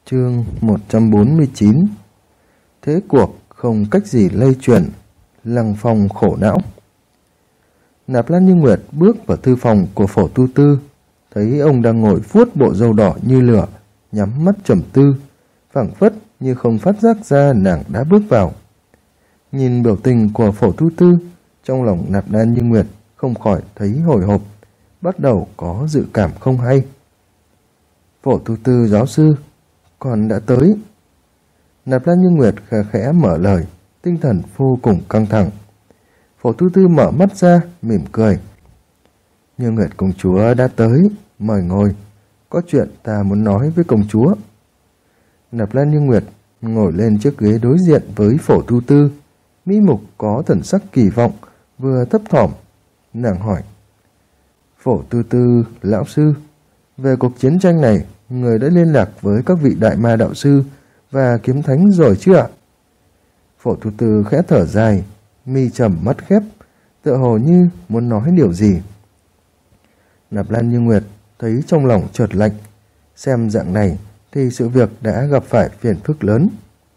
Chương 149. Thế cuộc không cách gì lay chuyển, Lăng Phong khổ não. Nạp Lan Như Nguyệt bước vào thư phòng của Phổ Tu Tư, thấy ông đang ngồi vuốt bộ râu đỏ như lửa, nhắm mắt trầm tư, phảng phất như không phát giác ra nàng đã bước vào. Nhìn biểu tình của Phổ Tu Tư, trong lòng Nạp Lan Như Nguyệt không khỏi thấy hồi hộp, bắt đầu có dự cảm không hay. Phổ Tu Tư giáo sư, còn đã tới. Nạp Lan Như Nguyệt khẽ khẽ mở lời, tinh thần vô cùng căng thẳng. Phổ Tu Tư mở mắt ra, mỉm cười. Như Nguyệt công chúa đã tới, mời ngồi, có chuyện ta muốn nói với công chúa. Nạp Lan Như Nguyệt ngồi lên chiếc ghế đối diện với Phổ Tu Tư, mỹ mục có thần sắc kỳ vọng, vừa thấp thỏm. Nàng hỏi: Phổ Tu Tư lão sư, về cuộc chiến tranh này, người đã liên lạc với các vị đại ma đạo sư và kiếm thánh rồi chứ ạ? Phổ Tu Tư khẽ thở dài, mi trầm mắt khép, tựa hồ như muốn nói điều gì. Nạp Lan Như Nguyệt thấy trong lòng chợt lạnh, xem dạng này thì sự việc đã gặp phải phiền phức lớn.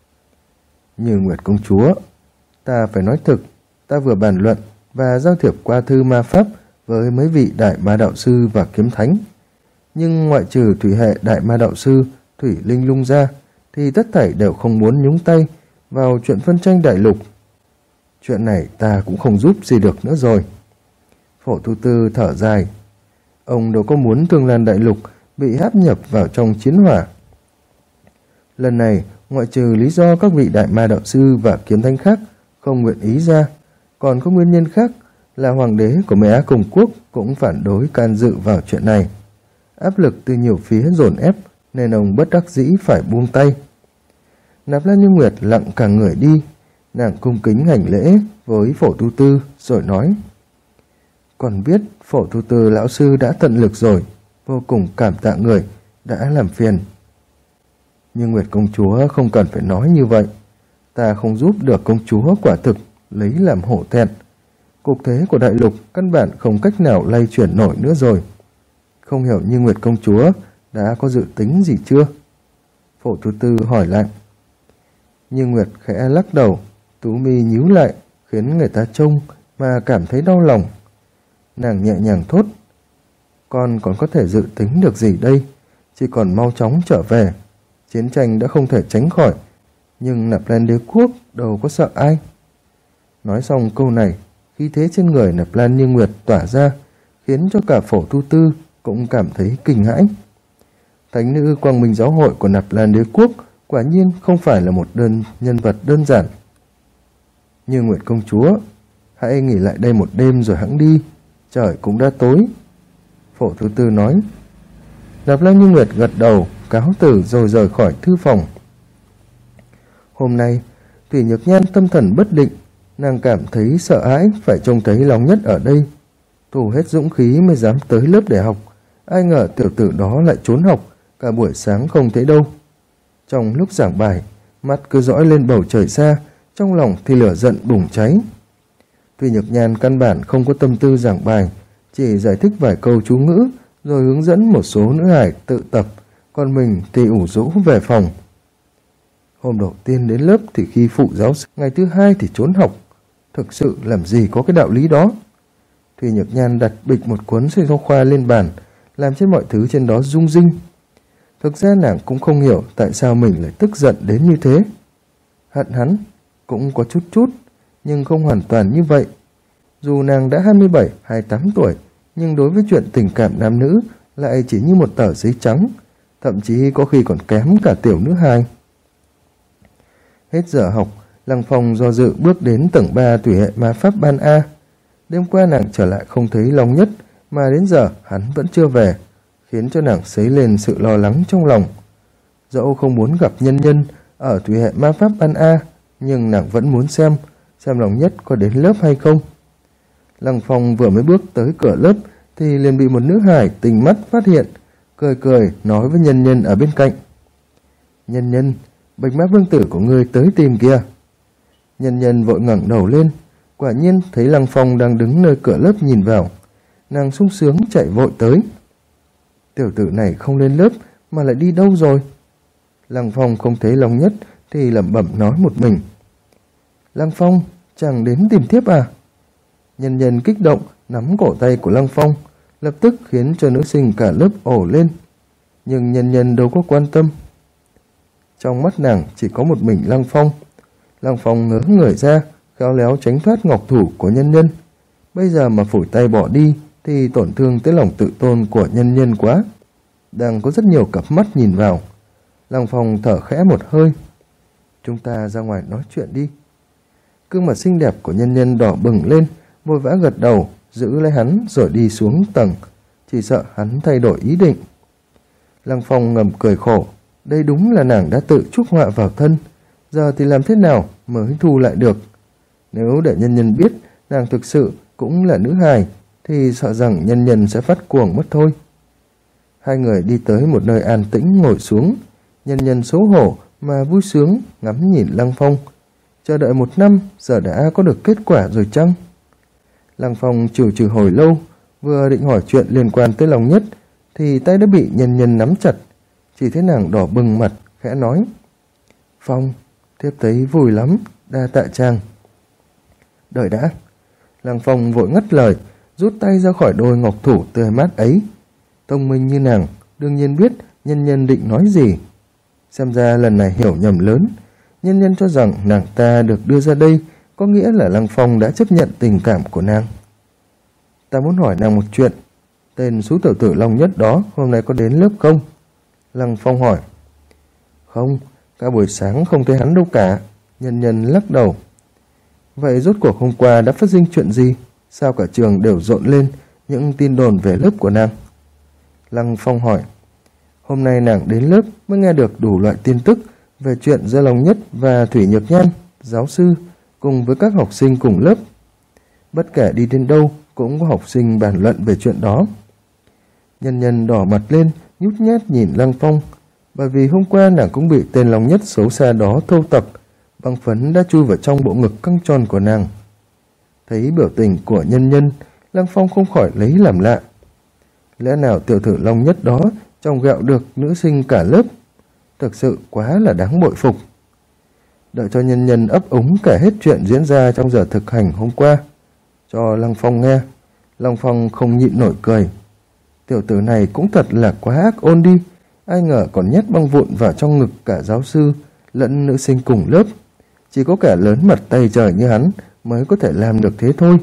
Như Nguyệt công chúa, ta phải nói thực, ta vừa bàn luận và giao thiệp qua thư ma pháp với mấy vị đại ma đạo sư và kiếm thánh, nhưng ngoại trừ thủy hệ đại ma đạo sư Thủy Linh Lung ra thì tất thảy đều không muốn nhúng tay vào chuyện phân tranh đại lục. Chuyện này ta cũng không giúp gì được nữa rồi. Phổ Tu Tư thở dài. Ông đâu có muốn Thương Lan đại lục bị áp nhập vào trong chiến hỏa. Lần này, ngoại trừ lý do các vị đại ma đạo sư và kiếm thánh khác không nguyện ý ra, còn có nguyên nhân khác là hoàng đế của Mê Á Công Quốc cũng phản đối can dự vào chuyện này. Áp lực từ nhiều phía dồn ép nên ông bất đắc dĩ phải buông tay. Nạp Lan Như Nguyệt lặng cả người đi, nàng cung kính hành lễ với Phổ Tu Tư rồi nói: Còn biết Phổ Tu Tư lão sư đã tận lực rồi, vô cùng cảm tạ người đã làm phiền. Nhưng Nguyệt công chúa không cần phải nói như vậy, ta không giúp được công chúa quả thực lấy làm hổ thẹn. Cục thế của đại lục căn bản không cách nào lay chuyển nổi nữa rồi. Không hiểu Như Nguyệt công chúa đã có dự tính gì chưa? Phổ Tu Tư hỏi lại. Như Nguyệt khẽ lắc đầu, tú mi nhíu lại, khiến người ta trông mà cảm thấy đau lòng. Nàng nhẹ nhàng thốt: Con còn có thể dự tính được gì đây? Chỉ còn mau chóng trở về. Chiến tranh đã không thể tránh khỏi, nhưng Nạp Lan đế quốc đâu có sợ ai. Nói xong câu này, khí thế trên người Nạp Lan Như Nguyệt tỏa ra, khiến cho cả Phổ Tu Tư cũng cảm thấy kinh hãi. Thánh nữ Quang Minh giáo hội của Nạp Lan đế quốc quả nhiên không phải là một nhân vật đơn giản. Như Nguyệt công chúa, hãy nghỉ lại đây một đêm rồi hẵng đi, trời cũng đã tối. Phổ Tu Tư nói. Nạp Lan Như Nguyệt gật đầu, cáo từ rồi rời khỏi thư phòng. Hôm nay, Thủy Nhược Nhan tâm thần bất định, nàng cảm thấy sợ hãi phải trông thấy Long Nhất ở đây. Thủ hết dũng khí mới dám tới lớp để học, ai ngờ tiểu tử đó lại trốn học, cả buổi sáng không thấy đâu. Trong lúc giảng bài, mắt cứ dõi lên bầu trời xa, trong lòng thì lửa giận bùng cháy. Thủy Nhược Nhan căn bản không có tâm tư giảng bài, chỉ giải thích vài câu chú ngữ, rồi hướng dẫn một số nữ hài tự tập, còn mình thì ủ rũ về phòng. Hôm đầu tiên đến lớp thì khi phụ giáo sư, ngày thứ hai thì trốn học. Thực sự làm gì có cái đạo lý đó. Thủy Nhược Nhan đặt bịch một cuốn sách giáo khoa lên bàn, làm cho mọi thứ trên đó rung rinh. Thực ra nàng cũng không hiểu tại sao mình lại tức giận đến như thế. Hận hắn cũng có chút chút, nhưng không hoàn toàn như vậy. Dù nàng đã 27, 28 tuổi, nhưng đối với chuyện tình cảm nam nữ lại chỉ như một tờ giấy trắng, thậm chí có khi còn kém cả tiểu nữ hài. Hết giờ học, Lăng Phong do dự bước đến tầng 3 thủy hệ ma pháp ban A. Đêm qua nàng trở lại không thấy Long Nhất, mà đến giờ hắn vẫn chưa về, khiến cho nàng sấy lên sự lo lắng trong lòng. Dẫu không muốn gặp nhân nhân ở thủy hệ ma pháp ban A, nhưng nàng vẫn muốn xem Long Nhất có đến lớp hay không. Lăng Phong vừa mới bước tới cửa lớp thì liền bị một nữ hài tình mắt phát hiện, cười cười nói với nhân nhân ở bên cạnh. Nhân nhân, Bạch Mã Vương tử của ngươi tới tìm kìa. Nhân nhân vội ngẩng đầu lên, quả nhiên thấy Lăng Phong đang đứng nơi cửa lớp nhìn vào. Nàng sung sướng chạy vội tới. Tiểu tử này không lên lớp mà lại đi đâu rồi? Lăng Phong không thấy Long Nhất thì lẩm bẩm nói một mình. Lăng Phong, chàng đến tìm thiếp à? Nhân Nhân kích động nắm cổ tay của Lăng Phong, lập tức khiến cho nữ sinh cả lớp ồ lên. Nhưng Nhân Nhân đâu có quan tâm. Trong mắt nàng chỉ có một mình Lăng Phong. Lăng Phong ngớ người ra, khéo léo tránh thoát ngọc thủ của Nhân Nhân. Bây giờ mà phủi tay bỏ đi thì tổn thương tới lòng tự tôn của Nhân Nhân quá. Đang có rất nhiều cặp mắt nhìn vào. Lăng Phong thở khẽ một hơi. Chúng ta ra ngoài nói chuyện đi. Gương mặt xinh đẹp của Nhân Nhân đỏ bừng lên, vội vã gật đầu, giữ lấy hắn rồi đi xuống tầng, chỉ sợ hắn thay đổi ý định. Lăng Phong ngầm cười khổ, đây đúng là nàng đã tự chuốc họa vào thân, giờ thì làm thế nào mới thu lại được. Nếu để Nhân Nhân biết nàng thực sự cũng là nữ hài, thì sợ rằng Nhân Nhân sẽ phát cuồng mất thôi. Hai người đi tới một nơi an tĩnh ngồi xuống, Nhân Nhân xấu hổ mà vui sướng ngắm nhìn Lăng Phong. Chờ đợi 1 năm, giờ đã có được kết quả rồi chăng? Lăng Phong trừ hồi lâu, vừa định hỏi chuyện liên quan tới Long Nhất, thì tay đã bị Nhân Nhân nắm chặt. Chỉ thấy nàng đỏ bừng mặt, khẽ nói. Phong, thiếp thấy vui lắm, đa tạ chàng. Đợi đã. Lăng Phong vội ngắt lời, rút tay ra khỏi đôi ngọc thủ tươi mát ấy. Thông minh như nàng, đương nhiên biết Nhân Nhân định nói gì. Xem ra lần này hiểu nhầm lớn. Nhân Nhân cho rằng nàng ta được đưa ra đây có nghĩa là Lăng Phong đã chấp nhận tình cảm của nàng. Ta muốn hỏi nàng một chuyện. Tên số tiểu tử Long Nhất đó hôm nay có đến lớp không? Lăng Phong hỏi. Không, cả buổi sáng không thấy hắn đâu cả. Nhân Nhân lắc đầu. Vậy rốt cuộc hôm qua đã phát sinh chuyện gì? Sao cả trường đều rộn lên những tin đồn về lớp của nàng? Lăng Phong hỏi. Hôm nay nàng đến lớp mới nghe được đủ loại tin tức về chuyện giữa Long Nhất và Thủy Nhược Nhan, giáo sư, cùng với các học sinh cùng lớp. Bất kể đi đến đâu cũng có học sinh bàn luận về chuyện đó. Nhân Nhân đỏ mặt lên, nhút nhát nhìn Lăng Phong, bởi vì hôm qua nàng cũng bị tên Long Nhất xấu xa đó thâu tập, băng phấn đã chui vào trong bộ ngực căng tròn của nàng. Thấy biểu tình của Nhân Nhân, Lăng Phong không khỏi lấy làm lạ. Lẽ nào tiểu tử Long Nhất đó trồng gẹo được nữ sinh cả lớp? Thực sự quá là đáng bội phục. Đợi cho Nhân Nhân ấp úng kể hết chuyện diễn ra trong giờ thực hành hôm qua cho Lăng Phong nghe. Lăng Phong không nhịn nổi cười. Tiểu tử này cũng thật là quá ác ôn đi. Ai ngờ còn nhét băng vụn vào trong ngực cả giáo sư lẫn nữ sinh cùng lớp. Chỉ có kẻ lớn mặt tay trời như hắn mới có thể làm được thế thôi.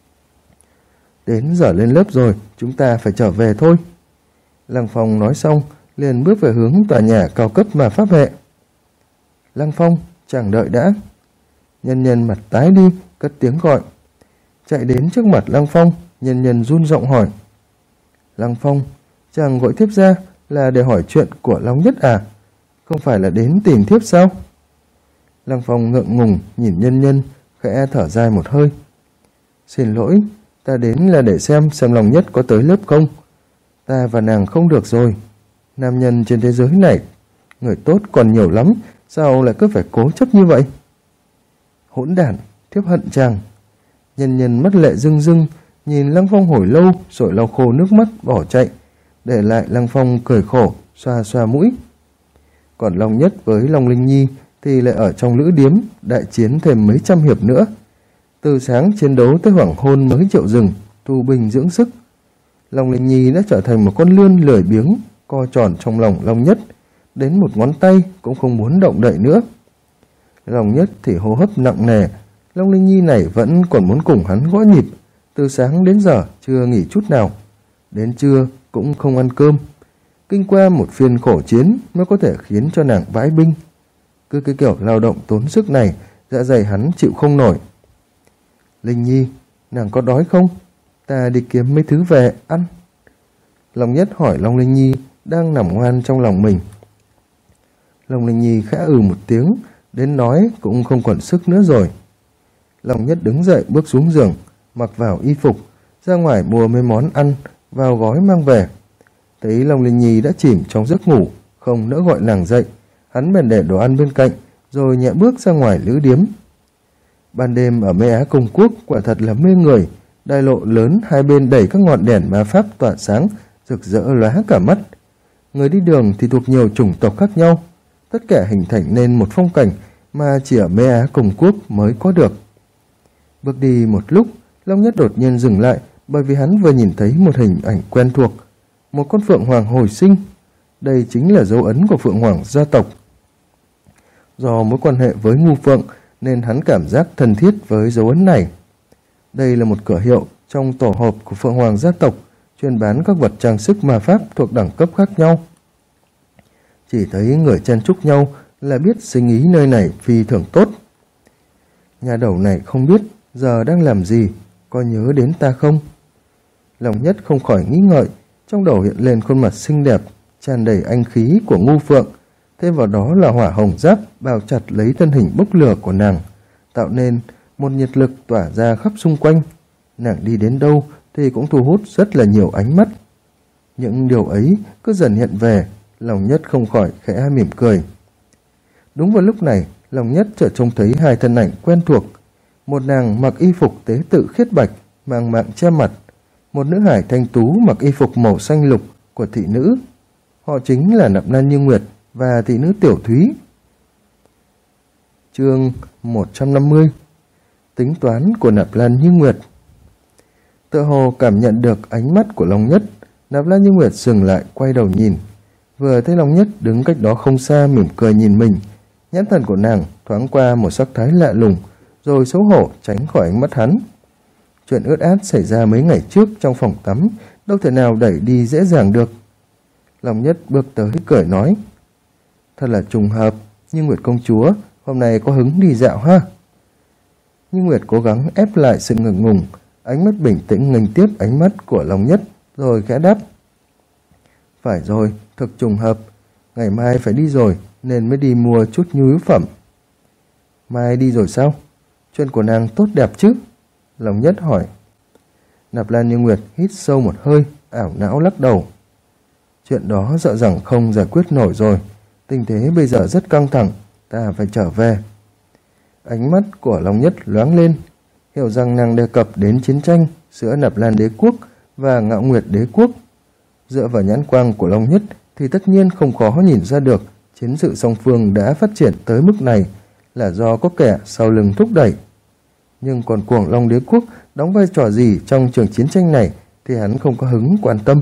Đến giờ lên lớp rồi, chúng ta phải trở về thôi. Lăng Phong nói xong liền bước về hướng tòa nhà cao cấp mà pháp hệ. Lăng Phong, chàng đợi đã. Nhân Nhân mặt tái đi, cất tiếng gọi. Chạy đến trước mặt Lăng Phong, Nhân Nhân run giọng hỏi. Lăng Phong, chàng gọi thiếp ra là để hỏi chuyện của Long Nhất à? Không phải là đến tìm thiếp sao? Lăng Phong ngượng ngùng nhìn Nhân Nhân, khẽ thở dài một hơi. Xin lỗi, ta đến là để xem Long Nhất có tới lớp không. Ta và nàng không được rồi. Nam nhân trên thế giới này, người tốt còn nhiều lắm, sao lại cứ phải cố chấp như vậy? Hỗn đản, thiếp hận chàng. Nhân Nhân mắt lệ rưng rưng, nhìn Lăng Phong hồi lâu rồi lau khô nước mắt bỏ chạy, để lại Lăng Phong cười khổ, xoa xoa mũi. Còn Long Nhất với Long Linh Nhi thì lại ở trong lữ điếm đại chiến thêm mấy trăm hiệp nữa. Từ sáng chiến đấu tới hoàng hôn mới chịu dừng, tu binh dưỡng sức. Long Linh Nhi đã trở thành một con lươn lười biếng, co tròn trong lòng Long Nhất, đến một ngón tay cũng không muốn động đậy nữa. Long Nhất thì hô hấp nặng nề, Long Linh Nhi này vẫn còn muốn cùng hắn gõ nhịp, từ sáng đến giờ chưa nghỉ chút nào, đến trưa cũng không ăn cơm. Kinh qua một phiên khổ chiến mới có thể khiến cho nàng vãi binh. Cứ cái kiểu lao động tốn sức này, dạ dày hắn chịu không nổi. Linh Nhi, nàng có đói không? Ta đi kiếm mấy thứ về ăn. Long Nhất hỏi Long Linh Nhi đang nằm ngoan trong lòng mình. Long Linh Nhi khẽ một tiếng, đến nói cũng không còn sức nữa rồi. Long Nhất đứng dậy bước xuống giường, mặc vào y phục, ra ngoài mua mấy món ăn, vào gói mang về. Thấy Long Linh Nhi đã chìm trong giấc ngủ, không nỡ gọi nàng dậy, hắn bèn để đồ ăn bên cạnh, rồi nhẹ bước ra ngoài lữ điếm. Ban đêm ở Mê Á Công Quốc quả thật là mê người, đại lộ lớn hai bên đầy các ngọn đèn ma pháp tỏa sáng, rực rỡ lóa cả mắt. Người đi đường thì thuộc nhiều chủng tộc khác nhau, tất cả hình thành nên một phong cảnh mà chỉ ở Mê Á Công Quốc mới có được. Bước đi một lúc, Long Nhất đột nhiên dừng lại bởi vì hắn vừa nhìn thấy một hình ảnh quen thuộc, một con phượng hoàng hồi sinh. Đây chính là dấu ấn của phượng hoàng gia tộc. Do mối quan hệ với ngu phượng nên hắn cảm giác thân thiết với dấu ấn này. Đây là một cửa hiệu trong tổ hợp của phượng hoàng gia tộc, chuyên bán các vật trang sức ma pháp thuộc đẳng cấp khác nhau. Chỉ thấy người chen chúc nhau là biết sinh ý nơi này phi thường tốt. Nhà đầu này không biết giờ đang làm gì, có nhớ đến ta không? Long Nhất không khỏi nghĩ ngợi, trong đầu hiện lên khuôn mặt xinh đẹp, tràn đầy anh khí của ngu phượng, thêm vào đó là hỏa hồng giáp bao chặt lấy thân hình bốc lửa của nàng, tạo nên một nhiệt lực tỏa ra khắp xung quanh. Nàng đi đến đâu thì cũng thu hút rất là nhiều ánh mắt. Những điều ấy cứ dần hiện về, Long Nhất không khỏi khẽ mỉm cười. Đúng vào lúc này, Long Nhất chợt trông thấy hai thân ảnh quen thuộc. Một nàng mặc y phục tế tự khiết bạch, mang mạng che mặt. Một nữ hải thanh tú mặc y phục màu xanh lục của thị nữ. Họ chính là Nạp Lan Như Nguyệt và thị nữ Tiểu Thúy. Chương 150. Tính toán của Nạp Lan Như Nguyệt. Tựa hồ cảm nhận được ánh mắt của Long Nhất, Nạp Lan Như Nguyệt dừng lại quay đầu nhìn. Vừa thấy Long Nhất đứng cách đó không xa mỉm cười nhìn mình, nhãn thần của nàng thoáng qua một sắc thái lạ lùng, rồi xấu hổ tránh khỏi ánh mắt hắn. Chuyện ướt át xảy ra mấy ngày trước trong phòng tắm đâu thể nào đẩy đi dễ dàng được. Long Nhất bước tới cười nói: Thật là trùng hợp, Như Nguyệt công chúa hôm nay có hứng đi dạo ha? Như Nguyệt cố gắng ép lại sự ngượng ngùng, ánh mắt bình tĩnh nghênh tiếp ánh mắt của Long Nhất, rồi khẽ đáp: Phải rồi, thực trùng hợp, ngày mai phải đi rồi nên mới đi mua chút nhu yếu phẩm. Mai đi rồi sao? Chuyện của nàng tốt đẹp chứ? Long Nhất hỏi. Nạp Lan Như Nguyệt hít sâu một hơi, ảo não lắc đầu. Chuyện đó sợ rằng không giải quyết nổi rồi, tình thế bây giờ rất căng thẳng, ta phải trở về. Ánh mắt của Long Nhất loáng lên, hiểu rằng nàng đề cập đến chiến tranh giữa Nạp Lan đế quốc và Ngạo Nguyệt đế quốc. Dựa vào nhãn quang của Long Nhất thì tất nhiên không khó nhìn ra được chiến sự song phương đã phát triển tới mức này là do có kẻ sau lưng thúc đẩy. Nhưng còn Cuồng Long đế quốc đóng vai trò gì trong trường chiến tranh này thì hắn không có hứng quan tâm.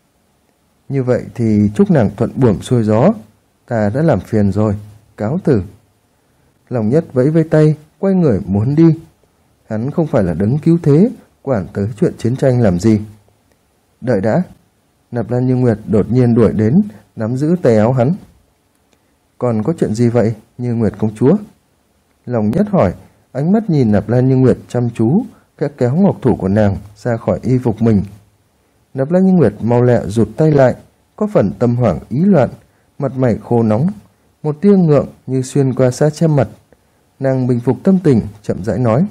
Như vậy thì chúc nàng thuận buồm xuôi gió, ta đã làm phiền rồi, cáo từ. Long Nhất vẫy vẫy tay, quay người muốn đi. Hắn không phải là đấng cứu thế, quản tới chuyện chiến tranh làm gì. Đợi đã. Nạp Lan Như Nguyệt đột nhiên đuổi đến, nắm giữ tay áo hắn. Còn có chuyện gì vậy, Như Nguyệt công chúa? Long Nhất hỏi, ánh mắt nhìn Nạp Lan Như Nguyệt chăm chú, khẽ kéo ngọc thủ của nàng ra khỏi y phục mình. Nạp Lan Như Nguyệt mau lẹ rụt tay lại, có phần tâm hoảng ý loạn, mặt mày khô nóng, một tia ngượng như xuyên qua xa che mặt. Nàng bình phục tâm tình, chậm rãi nói: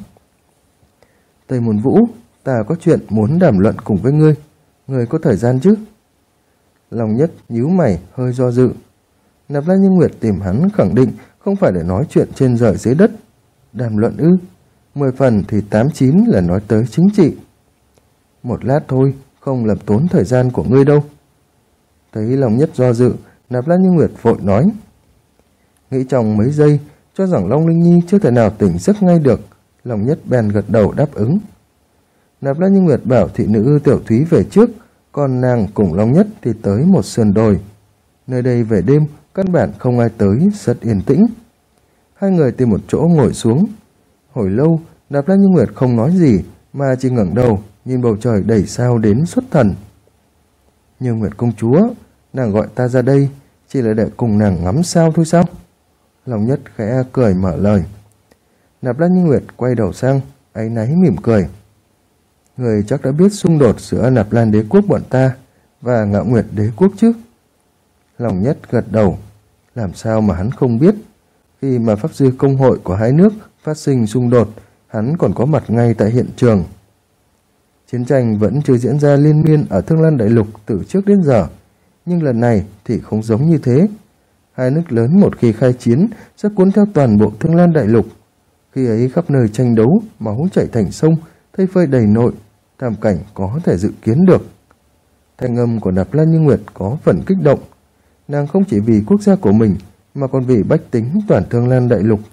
Tây Môn Vũ, ta có chuyện muốn đàm luận cùng với ngươi, ngươi có thời gian chứ? Long Nhất nhíu mày hơi do dự. Nạp Lan Như Nguyệt tìm hắn khẳng định không phải để nói chuyện trên trời dưới đất. Đàm luận ư? 10 phần thì 8-9 là nói tới chính trị. Một lát thôi, không làm tốn thời gian của ngươi đâu. Thấy Long Nhất do dự, Nạp Lan Như Nguyệt vội nói. Nghĩ trong mấy giây, cho rằng Long Linh Nhi chưa thể nào tỉnh giấc ngay được, Long Nhất bèn gật đầu đáp ứng. Nạp Lan Như Nguyệt bảo thị nữ Tiểu Thúy về trước, còn nàng cùng Long Nhất thì tới một sườn đồi. Nơi đây về đêm, căn bản không ai tới, rất yên tĩnh. Hai người tìm một chỗ ngồi xuống. Hồi lâu, Nạp Lan Như Nguyệt không nói gì, mà chỉ ngẩng đầu, nhìn bầu trời đầy sao đến xuất thần. Như Nguyệt công chúa, nàng gọi ta ra đây, chỉ là để cùng nàng ngắm sao thôi sao? Long Nhất khẽ cười mở lời. Nạp Lan Như Nguyệt quay đầu sang, áy náy mỉm cười. Người chắc đã biết xung đột giữa Nạp Lan đế quốc bọn ta và Ngạo Nguyệt đế quốc chứ? Long Nhất gật đầu. Làm sao mà hắn không biết? Khi mà pháp sư công hội của hai nước phát sinh xung đột, hắn còn có mặt ngay tại hiện trường. Chiến tranh vẫn chưa diễn ra liên miên ở Thương Lan Đại Lục từ trước đến giờ, nhưng lần này thì không giống như thế. Hai nước lớn một khi khai chiến sẽ cuốn theo toàn bộ Thương Lan Đại Lục. Khi ấy khắp nơi tranh đấu, máu chảy thành sông, thây phơi đầy nội, thảm cảnh có thể dự kiến được. Thanh âm của Nạp Lan Như Nguyệt có phần kích động. Nàng không chỉ vì quốc gia của mình, mà còn vì bách tính toàn Thương Lan đại lục.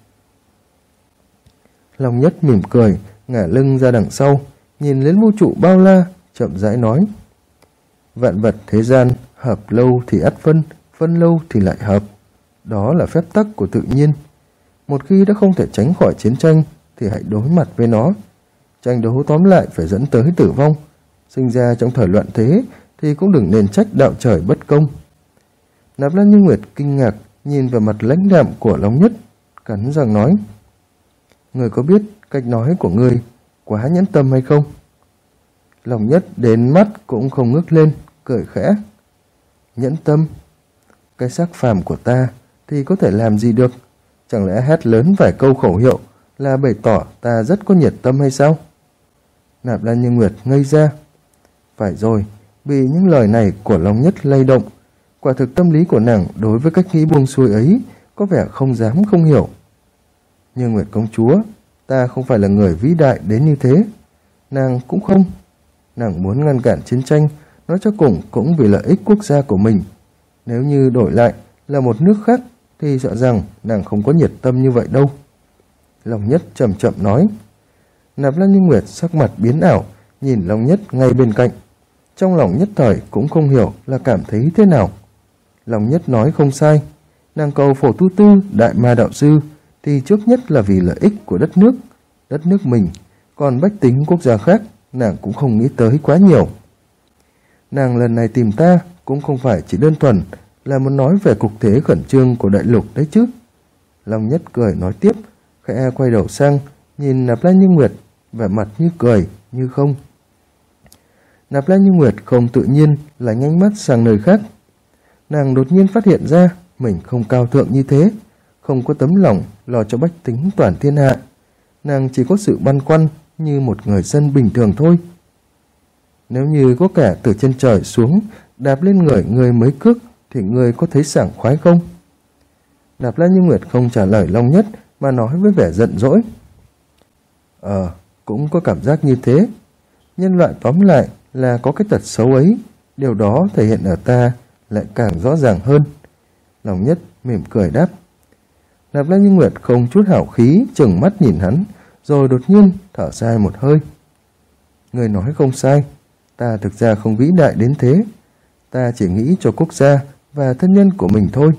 Long Nhất mỉm cười, ngả lưng ra đằng sau, nhìn lên vũ trụ bao la, chậm rãi nói: vạn vật thế gian, hợp lâu thì ắt phân, phân lâu thì lại hợp. Đó là phép tắc của tự nhiên. Một khi đã không thể tránh khỏi chiến tranh thì hãy đối mặt với nó. Tranh đấu tóm lại phải dẫn tới tử vong. Sinh ra trong thời loạn thế thì cũng đừng nên trách đạo trời bất công. Nạp Lan Như Nguyệt kinh ngạc nhìn vào mặt lãnh đạm của Long Nhất, cắn răng nói: người có biết cách nói của ngươi quá nhẫn tâm hay không? Long Nhất đến mắt cũng không ngước lên, cười khẽ: nhẫn tâm? Cái xác phàm của ta thì có thể làm gì được? Chẳng lẽ hét lớn vài câu khẩu hiệu là bày tỏ ta rất có nhiệt tâm hay sao? Nạp Lan Như Nguyệt ngây ra. Phải rồi, bị những lời này của Long Nhất lay động. Quả thực tâm lý của nàng đối với cách nghĩ buông xuôi ấy có vẻ không dám không hiểu. Như Nguyệt công chúa, ta không phải là người vĩ đại đến như thế. Nàng cũng không. Nàng muốn ngăn cản chiến tranh, nói cho cùng cũng vì lợi ích quốc gia của mình. Nếu như đổi lại là một nước khác thì sợ rằng nàng không có nhiệt tâm như vậy đâu. Long Nhất chậm chậm nói. Nạp Lan Như Nguyệt sắc mặt biến ảo, nhìn Long Nhất ngay bên cạnh. Trong lòng nhất thời cũng không hiểu là cảm thấy thế nào. Long Nhất nói không sai. Nàng cầu Phổ Tu Tư, Đại Ma Đạo Sư thì trước nhất là vì lợi ích của đất nước mình. Còn bách tính quốc gia khác nàng cũng không nghĩ tới quá nhiều. Nàng lần này tìm ta cũng không phải chỉ đơn thuần là muốn nói về cục thế khẩn trương của đại lục đấy chứ. Long Nhất cười nói tiếp, khẽ quay đầu sang nhìn Nạp Lan Như Nguyệt, vẻ mặt như cười như không. Nạp Lan Như Nguyệt không tự nhiên lại nhanh mắt sang nơi khác. Nàng đột nhiên phát hiện ra mình không cao thượng như thế, không có tấm lòng lo cho bách tính toàn thiên hạ. Nàng chỉ có sự băn khoăn như một người dân bình thường thôi. Nếu như có kẻ từ trên trời xuống đạp lên người người mới cước thì người có thấy sảng khoái không? Nạp Lan Như Nguyệt không trả lời Long Nhất mà nói với vẻ giận dỗi. Cũng có cảm giác như thế. Nhân loại tóm lại là có cái tật xấu ấy, điều đó thể hiện ở ta lại càng rõ ràng hơn. Long Nhất mỉm cười đáp. Nạp Lan Như Nguyệt không chút hảo khí trừng mắt nhìn hắn, rồi đột nhiên thở dài một hơi. Người nói không sai, ta thực ra không vĩ đại đến thế. Ta chỉ nghĩ cho quốc gia và thân nhân của mình thôi.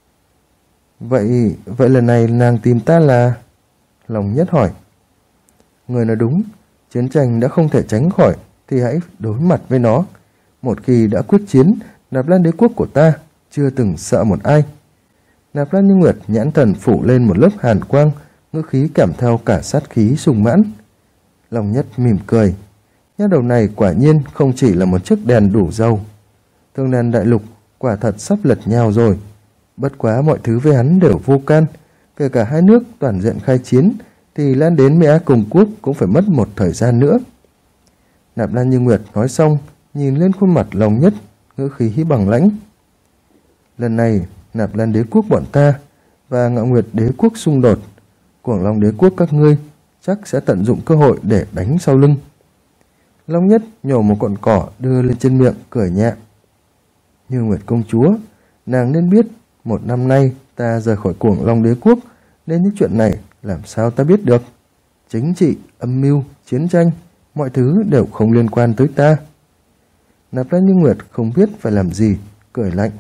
Vậy lần này nàng tìm ta là... Long Nhất hỏi. Người nói đúng, chiến tranh đã không thể tránh khỏi thì hãy đối mặt với nó. Một khi đã quyết chiến, Nạp Lan đế quốc của ta chưa từng sợ một ai. Nạp Lan Như Nguyệt nhãn thần phủ lên một lớp hàn quang, ngữ khí cảm theo cả sát khí sùng mãn. Long Nhất mỉm cười. Nhát đầu này quả nhiên không chỉ là một chiếc đèn đủ dầu. Thương Lan đại lục quả thật sắp lật nhào rồi. Bất quá mọi thứ với hắn đều vô can. Kể cả hai nước toàn diện khai chiến thì lan đến Mã Cùng Quốc cũng phải mất một thời gian nữa. Nạp Lan Như Nguyệt nói xong, nhìn lên khuôn mặt Long Nhất, ngữ khí bằng lãnh. Lần này Nạp Lan đế quốc bọn ta và Ngạo Nguyệt đế quốc xung đột, Cuồng Long đế quốc các ngươi chắc sẽ tận dụng cơ hội để đánh sau lưng. Long Nhất nhổ một cọn cỏ đưa lên trên miệng, cười nhẹ. Như Nguyệt công chúa, nàng nên biết, một năm nay ta rời khỏi Cuồng Long đế quốc, nên những chuyện này làm sao ta biết được. Chính trị, âm mưu, chiến tranh, mọi thứ đều không liên quan tới ta. Nạp Lan Như Nguyệt không biết phải làm gì, cười lạnh.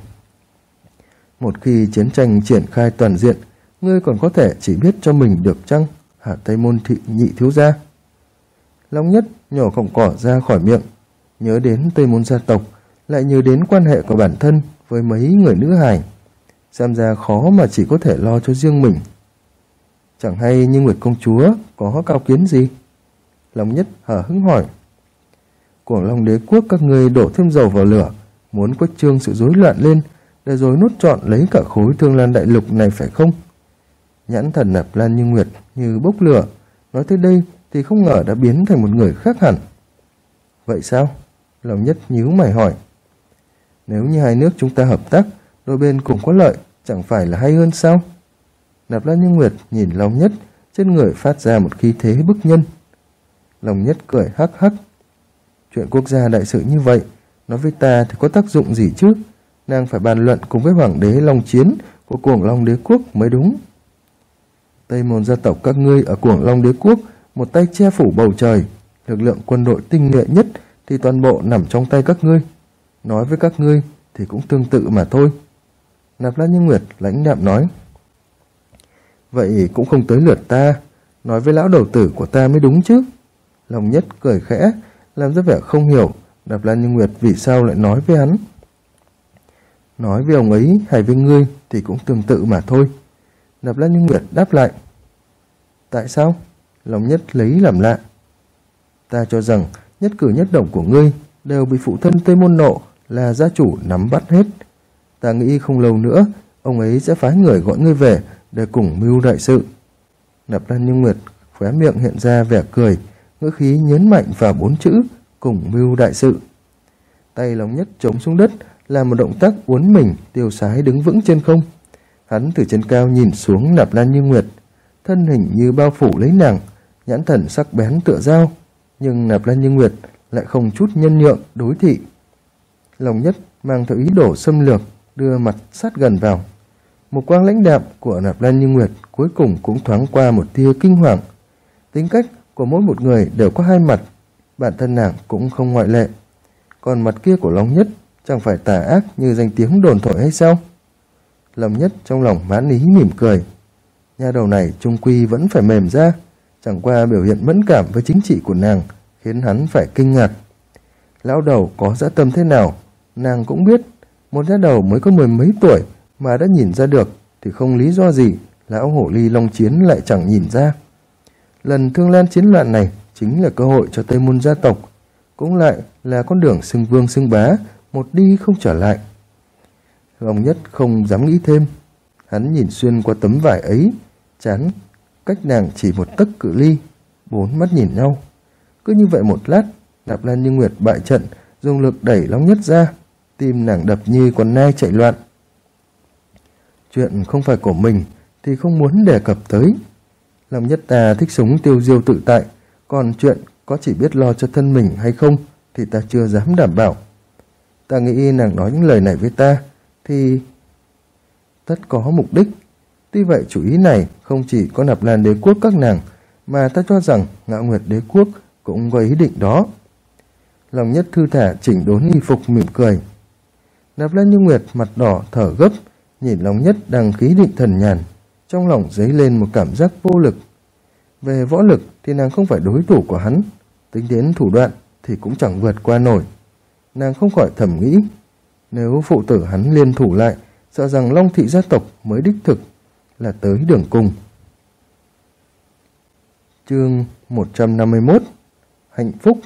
Một khi chiến tranh triển khai toàn diện, ngươi còn có thể chỉ biết cho mình được chăng, hả Tây Môn thị nhị thiếu gia? Long Nhất nhổ cọng cỏ ra khỏi miệng, nhớ đến Tây Môn gia tộc, lại nhớ đến quan hệ của bản thân với mấy người nữ hài. Xem ra khó mà chỉ có thể lo cho riêng mình. Chẳng hay Như Nguyệt công chúa có cao kiến gì? Long Nhất hở hững hỏi. Cuồng Long đế quốc các ngươi đổ thêm dầu vào lửa, muốn quét trương sự rối loạn lên, để rồi nuốt trọn lấy cả khối Thương Lan đại lục này phải không? Nhãn thần Nạp Lan Như Nguyệt như bốc lửa, nói tới đây thì không ngờ đã biến thành một người khác hẳn. Vậy sao? Long Nhất nhíu mày hỏi. Nếu như hai nước chúng ta hợp tác, đôi bên cùng có lợi, chẳng phải là hay hơn sao? Nạp Lan Như Nguyệt nhìn Long Nhất, trên người phát ra một khí thế bức nhân. Long Nhất cười hắc hắc. Chuyện quốc gia đại sự như vậy, nói với ta thì có tác dụng gì chứ? Nàng phải bàn luận cùng với Hoàng đế Long Chiến, của Cuồng Long Đế Quốc mới đúng. Tây Môn gia tộc các ngươi ở Cuồng Long Đế Quốc một tay che phủ bầu trời, lực lượng quân đội tinh nhuệ nhất thì toàn bộ nằm trong tay các ngươi. Nói với các ngươi thì cũng tương tự mà thôi. Nạp Lan Như Nguyệt lãnh đạm nói. Vậy cũng không tới lượt ta, nói với lão đầu tử của ta mới đúng chứ. Long Nhất cười khẽ, làm ra vẻ không hiểu Nạp Lan Như Nguyệt vì sao lại nói với hắn. Nói với ông ấy hay với ngươi thì cũng tương tự mà thôi. Nạp Lan Như Nguyệt đáp lại. Tại sao? Long Nhất lấy làm lạ. Ta cho rằng nhất cử nhất động của ngươi đều bị phụ thân Tây Môn Nộ là gia chủ nắm bắt hết. Ta nghĩ không lâu nữa ông ấy sẽ phái người gọi ngươi về để cùng mưu đại sự. Nạp Lan Như Nguyệt khóe miệng hiện ra vẻ cười, ngữ khí nhấn mạnh vào 4 chữ cùng mưu đại sự. Tay Long Nhất chống xuống đất, làm một động tác uốn mình tiêu sái đứng vững trên không. Hắn từ trên cao nhìn xuống Nạp Lan Như Nguyệt, thân hình như bao phủ lấy nàng, nhãn thần sắc bén tựa dao, nhưng Nạp Lan Như Nguyệt lại không chút nhân nhượng đối thị. Long Nhất mang theo ý đồ xâm lược, đưa mặt sát gần vào. Một quang lãnh đạm của Nạp Lan Như Nguyệt cuối cùng cũng thoáng qua một tia kinh hoàng. Tính cách của mỗi một người đều có hai mặt, bản thân nàng cũng không ngoại lệ. Còn mặt kia của Long Nhất chẳng phải tà ác như danh tiếng đồn thổi hay sao? Long Nhất trong lòng mãn ý mỉm cười. Nha đầu này trung quy vẫn phải mềm ra, chẳng qua biểu hiện mẫn cảm với chính trị của nàng khiến hắn phải kinh ngạc. Lão đầu có dã tâm thế nào, nàng cũng biết. Một nha đầu mới có 10 mấy tuổi mà đã nhìn ra được thì không lý do gì lão hổ ly Long Chiến lại chẳng nhìn ra. Lần Thương Lan chiến loạn này chính là cơ hội cho Tây Môn gia tộc, cũng lại là con đường xưng vương xưng bá, một đi không trở lại. Long Nhất không dám nghĩ thêm. Hắn nhìn xuyên qua tấm vải ấy, chán cách nàng chỉ một tấc cự ly, 4 mắt nhìn nhau. Cứ như vậy một lát, Nạp Lan Như Nguyệt bại trận, dùng lực đẩy Long Nhất ra, tim nàng đập như con nai chạy loạn. Chuyện không phải của mình thì không muốn đề cập tới. Long Nhất ta thích sống tiêu diêu tự tại, còn chuyện có chỉ biết lo cho thân mình hay không thì ta chưa dám đảm bảo. Ta nghĩ nàng nói những lời này với ta thì tất có mục đích. Tuy vậy chủ ý này không chỉ có Nạp Lan Đế Quốc các nàng, mà ta cho rằng Ngạo Nguyệt Đế Quốc cũng có ý định đó. Long Nhất thư thả chỉnh đốn y phục mỉm cười. Nạp Lan Như Nguyệt mặt đỏ thở gấp, nhìn Long Nhất đang khí định thần nhàn, trong lòng dấy lên một cảm giác vô lực. Về võ lực thì nàng không phải đối thủ của hắn, tính đến thủ đoạn thì cũng chẳng vượt qua nổi. Nàng không khỏi thầm nghĩ, nếu phụ tử hắn liên thủ lại, sợ rằng Long thị gia tộc mới đích thực là tới đường cùng. Chương 151: Hạnh phúc.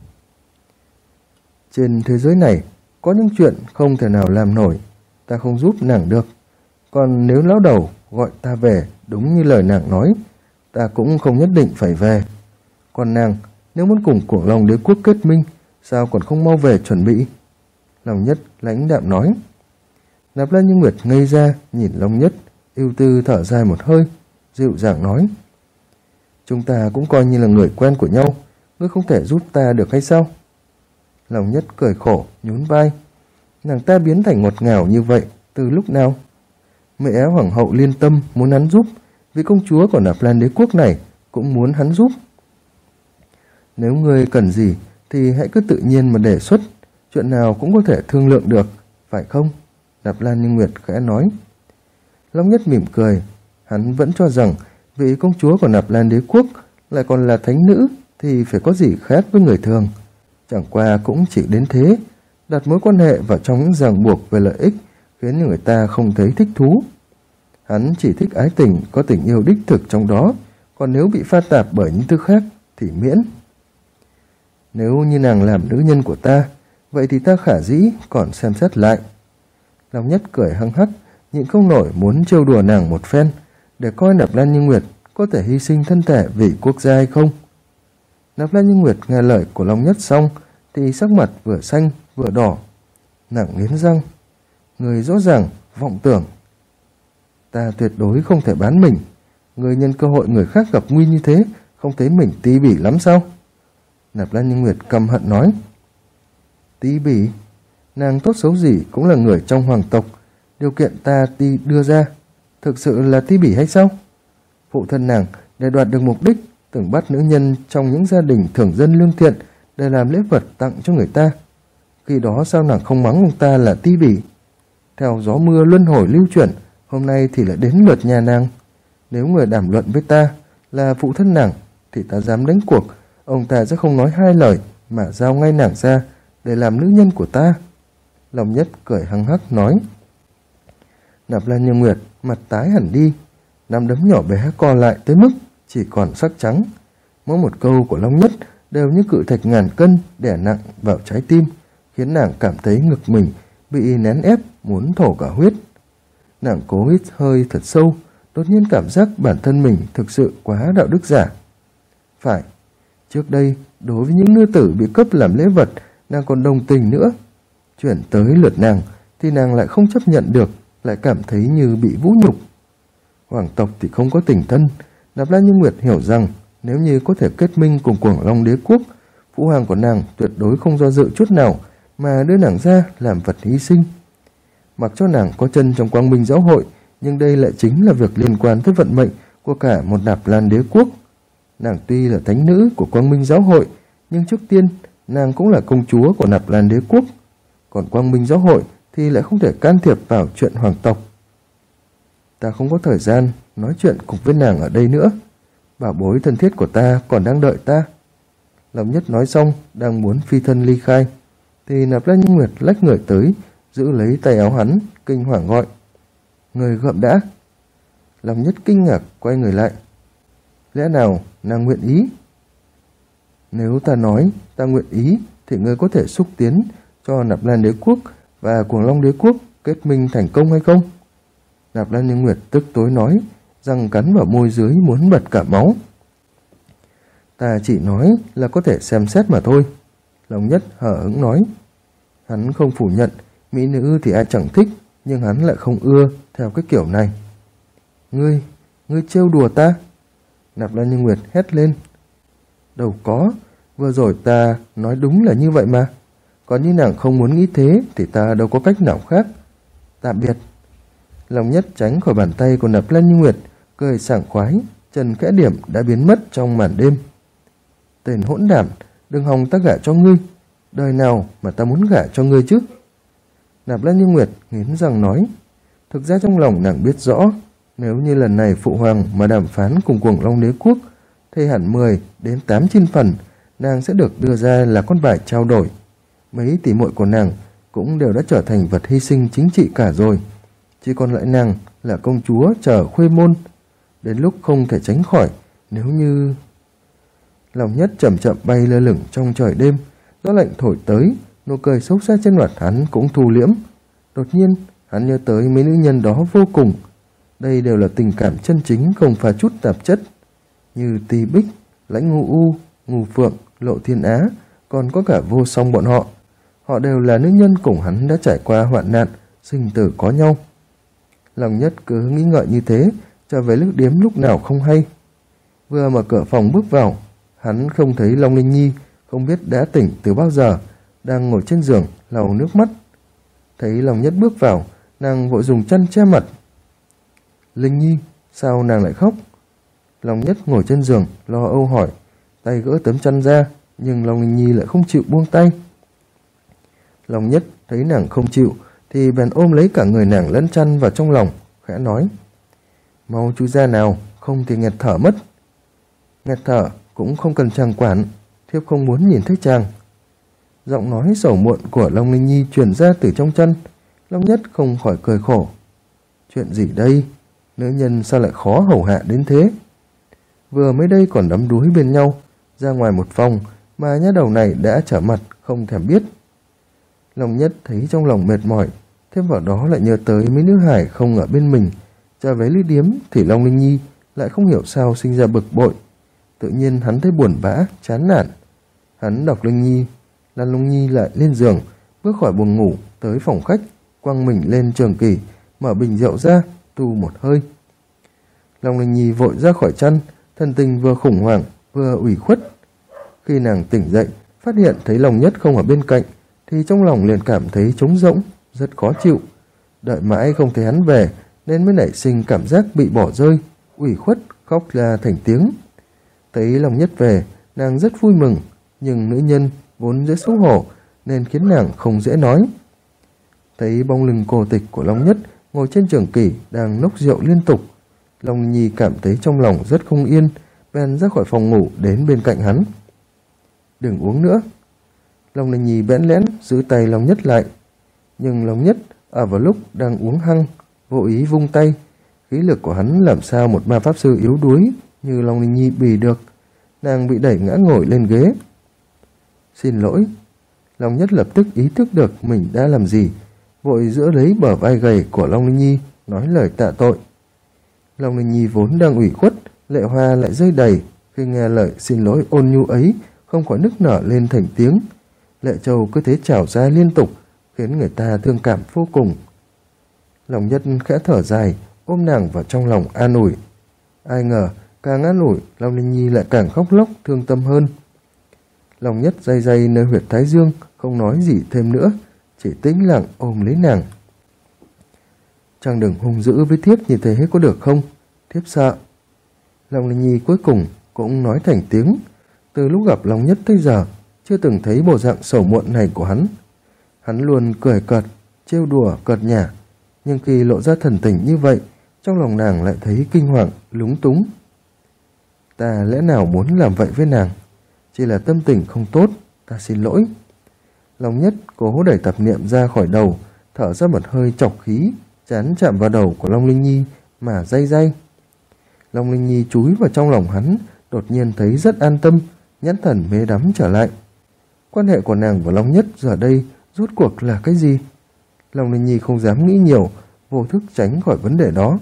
Trên thế giới này có những chuyện không thể nào làm nổi, ta không giúp nàng được. Còn nếu lão đầu gọi ta về đúng như lời nàng nói, ta cũng không nhất định phải về. Còn nàng, nếu muốn cùng Cuồng Long Đế Quốc kết minh, sao còn không mau về chuẩn bị? Long Nhất lãnh đạm nói. Nạp Lan Như Nguyệt ngây ra nhìn Long Nhất, ưu tư thở dài một hơi, dịu dàng nói. Chúng ta cũng coi như là người quen của nhau, ngươi không thể giúp ta được hay sao? Long Nhất cười khổ, nhún vai. Nàng ta biến thành ngọt ngào như vậy từ lúc nào? Mẹ hoàng hậu Liên Tâm muốn hắn giúp, vì công chúa của Nạp Lan Đế Quốc này cũng muốn hắn giúp. Nếu ngươi cần gì thì hãy cứ tự nhiên mà đề xuất, chuyện nào cũng có thể thương lượng được, phải không? Nạp Lan Như Nguyệt khẽ nói. Long Nhất mỉm cười, hắn vẫn cho rằng vị công chúa của Nạp Lan Đế Quốc lại còn là thánh nữ thì phải có gì khác với người thường. Chẳng qua cũng chỉ đến thế, đặt mối quan hệ vào trong những ràng buộc về lợi ích khiến người ta không thấy thích thú. Hắn chỉ thích ái tình có tình yêu đích thực trong đó, còn nếu bị pha tạp bởi những thứ khác thì miễn. Nếu như nàng làm nữ nhân của ta, vậy thì ta khả dĩ còn xem xét lại. Long Nhất cười hăng hắc, nhịn không nổi muốn trêu đùa nàng một phen, để coi Nạp Lan Như Nguyệt có thể hy sinh thân thể vì quốc gia hay không. Nạp Lan Như Nguyệt nghe lời của Long Nhất xong thì sắc mặt vừa xanh vừa đỏ. Nàng nghiến răng, người rõ ràng vọng tưởng. Ta tuyệt đối không thể bán mình. Người nhân cơ hội người khác gặp nguy như thế, không thấy mình ti bỉ lắm sao? Nạp Lan Như Nguyệt căm hận nói. Ti bỉ? Nàng tốt xấu gì cũng là người trong hoàng tộc, điều kiện ta Ti đưa ra thực sự là ti bỉ hay sao? Phụ thân nàng để đoạt được mục đích từng bắt nữ nhân trong những gia đình thường dân lương thiện để làm lễ vật tặng cho người ta. Khi đó sao nàng không mắng ông ta là ti bỉ? Theo gió mưa luân hồi lưu chuyển, hôm nay thì lại đến lượt nhà nàng. Nếu người đàm luận với ta là phụ thân nàng thì ta dám đánh cuộc ông ta sẽ không nói hai lời mà giao ngay nàng ra để làm nữ nhân của ta. Long Nhất cười hăng hắc nói. Nạp Lan Như Nguyệt mặt tái hẳn đi, nắm đấm nhỏ bé co lại tới mức chỉ còn sắc trắng. Mỗi một câu của Long Nhất đều như cự thạch ngàn cân đè nặng vào trái tim, khiến nàng cảm thấy ngực mình bị nén ép muốn thổ cả huyết. Nàng cố hít hơi thật sâu, đột nhiên cảm giác bản thân mình thực sự quá đạo đức giả. Phải, trước đây đối với những nữ tử bị cấp làm lễ vật nàng còn đồng tình nữa. Chuyển tới lượt nàng thì nàng lại không chấp nhận được, lại cảm thấy như bị vũ nhục. Hoàng tộc thì không có tình thân. Nạp Lan Như Nguyệt hiểu rằng nếu như có thể kết minh cùng Cuồng Long Đế Quốc, phụ hoàng của nàng tuyệt đối không do dự chút nào mà đưa nàng ra làm vật hy sinh. Mặc cho nàng có chân trong Quang Minh Giáo hội, nhưng đây lại chính là việc liên quan tới vận mệnh của cả một Nạp Lan Đế Quốc. Nàng tuy là thánh nữ của Quang Minh Giáo hội, nhưng trước tiên nàng cũng là công chúa của Nạp Lan Đế Quốc. Còn Quang Minh Giáo hội thì lại không thể can thiệp vào chuyện hoàng tộc. Ta không có thời gian nói chuyện cùng với nàng ở đây nữa. Bảo bối thân thiết của ta còn đang đợi ta. Long Nhất nói xong, đang muốn phi thân ly khai, thì Nạp Lan Như Nguyệt lách người tới, giữ lấy tay áo hắn, kinh hoàng gọi. Người gậm đã. Long Nhất kinh ngạc quay người lại. Lẽ nào nàng nguyện ý? Nếu ta nói ta nguyện ý thì ngươi có thể xúc tiến cho Nạp Lan Đế Quốc và Cuồng Long Đế Quốc kết minh thành công hay không? Nạp Lan Như Nguyệt tức tối nói, răng cắn vào môi dưới muốn bật cả máu. Ta chỉ nói là có thể xem xét mà thôi. Long Nhất hờ hững nói. Hắn không phủ nhận, mỹ nữ thì ai chẳng thích, nhưng hắn lại không ưa theo cái kiểu này. Ngươi trêu đùa ta? Nạp Lan Như Nguyệt hét lên. Đâu có, vừa rồi ta nói đúng là như vậy mà. Còn như nàng không muốn nghĩ thế thì ta đâu có cách nào khác. Tạm biệt. Long Nhất tránh khỏi bàn tay của Nạp Lan Như Nguyệt, cười sảng khoái, chân khẽ điểm đã biến mất trong màn đêm. Tên hỗn đản, đừng hòng ta gả cho ngươi. Đời nào mà ta muốn gả cho ngươi chứ? Nạp Lan Như Nguyệt nghiến răng nói. Thực ra trong lòng nàng biết rõ, nếu như lần này phụ hoàng mà đàm phán cùng Cuồng Long Đế Quốc, thì hẳn 10 đến 8/9 phần nàng sẽ được đưa ra là con bài trao đổi. Mấy tỷ muội của nàng cũng đều đã trở thành vật hy sinh chính trị cả rồi. Chỉ còn lại nàng là công chúa chờ khuê môn. Đến lúc không thể tránh khỏi, nếu như... Long Nhất chậm chậm bay lơ lửng trong trời đêm, gió lạnh thổi tới, nụ cười xấu xa trên mặt hắn cũng thu liễm. Đột nhiên, hắn nhớ tới mấy nữ nhân đó vô cùng. Đây đều là tình cảm chân chính, không pha chút tạp chất. Như Tì Bích, Lãnh Ngụ U, Ngù Phượng, Lộ Thiên Á, còn có cả Vô Song bọn họ. Họ đều là nữ nhân cùng hắn đã trải qua hoạn nạn, sinh tử có nhau. Long Nhất cứ nghĩ ngợi như thế, trở về lữ điếm lúc nào không hay. Vừa mở cửa phòng bước vào, hắn không thấy Long Linh Nhi, không biết đã tỉnh từ bao giờ, đang ngồi trên giường lau nước mắt. Thấy Long Nhất bước vào, nàng vội dùng chăn che mặt. Linh Nhi, sao nàng lại khóc? Long Nhất ngồi trên giường lo âu hỏi, tay gỡ tấm chăn ra, nhưng Long Linh Nhi lại không chịu buông tay. Long Nhất thấy nàng không chịu thì bèn ôm lấy cả người nàng lẫn chăn vào trong lòng, khẽ nói. Mau chui ra nào, không thì nghẹt thở mất. Nghẹt thở cũng không cần chàng quản, thiếp không muốn nhìn thấy chàng. Giọng nói sầu muộn của Long Linh Nhi truyền ra từ trong chăn. Long Nhất không khỏi cười khổ. Chuyện gì đây? Nữ nhân sao lại khó hầu hạ đến thế? Vừa mới đây còn đắm đuối bên nhau, ra ngoài một phòng mà nhá đầu này đã trở mặt không thèm biết. Long Nhất thấy trong lòng mệt mỏi, thêm vào đó lại nhớ tới mấy nữ hải không ở bên mình. Trở về lữ điếm thì Long Linh Nhi lại không hiểu sao sinh ra bực bội. Tự nhiên hắn thấy buồn bã, chán nản. Hắn đọc Linh Nhi, Lan Long Nhi lại lên giường, bước khỏi buồng ngủ tới phòng khách, quăng mình lên trường kỳ, mở bình rượu ra, tu một hơi. Long Linh Nhi vội ra khỏi chăn, thân tình vừa khủng hoảng vừa ủy khuất. Khi nàng tỉnh dậy, phát hiện thấy Long Nhất không ở bên cạnh, thì trong lòng liền cảm thấy trống rỗng, rất khó chịu. đợi mãi không thấy hắn về nên mới nảy sinh cảm giác bị bỏ rơi, ủy khuất, khóc la thành tiếng. Thấy Long Nhất về, nàng rất vui mừng, nhưng nữ nhân vốn dễ xấu hổ nên khiến nàng không dễ nói. Thấy bóng lưng cô tịch của Long Nhất ngồi trên trường kỷ đang nốc rượu liên tục, Long Linh Nhi cảm thấy trong lòng rất không yên, bèn ra khỏi phòng ngủ đến bên cạnh hắn. Đừng uống nữa. Long Linh Nhi bẽn lẽn giữ tay Long Nhất lại, nhưng Long Nhất ở vào lúc đang uống hăng, vô ý vung tay. Khí lực của hắn làm sao một ma pháp sư yếu đuối như Long Linh Nhi bì được. Nàng bị đẩy ngã ngồi lên ghế. Xin lỗi. Long Nhất lập tức ý thức được mình đã làm gì, vội giữ lấy bờ vai gầy của Long Linh Nhi, nói lời tạ tội. Long Linh Nhi vốn đang ủy khuất, lệ hoa lại rơi đầy, khi nghe lời xin lỗi ôn nhu ấy, không khỏi nức nở lên thành tiếng. Lệ trâu cứ thế trào ra liên tục, khiến người ta thương cảm vô cùng. Long Nhất khẽ thở dài, ôm nàng vào trong lòng an ủi. Ai ngờ, càng an ủi, Long Linh Nhi lại càng khóc lóc thương tâm hơn. Long Nhất day day nơi huyệt thái dương, không nói gì thêm nữa, chỉ tĩnh lặng ôm lấy nàng. Chàng đừng hung dữ với thiếp như thế có được không? Thiếp sợ. Long Linh Nhi cuối cùng cũng nói thành tiếng. Từ lúc gặp Long Nhất tới giờ, chưa từng thấy bộ dạng sầu muộn này của hắn. Hắn luôn cười cợt, trêu đùa cợt nhả, nhưng khi lộ ra thần tình như vậy, trong lòng nàng lại thấy kinh hoàng, lúng túng. Ta lẽ nào muốn làm vậy với nàng? Chỉ là tâm tình không tốt, ta xin lỗi. Long Nhất cố đẩy tạp niệm ra khỏi đầu, thở ra một hơi trọc khí, chán chạm vào đầu của Long Linh Nhi mà day day. Long Linh Nhi chúi vào trong lòng hắn, đột nhiên thấy rất an tâm, nhãn thần mê đắm trở lại. Quan hệ của nàng và Long Nhất giờ đây rốt cuộc là cái gì? Long Linh Nhi không dám nghĩ nhiều, vô thức tránh khỏi vấn đề đó.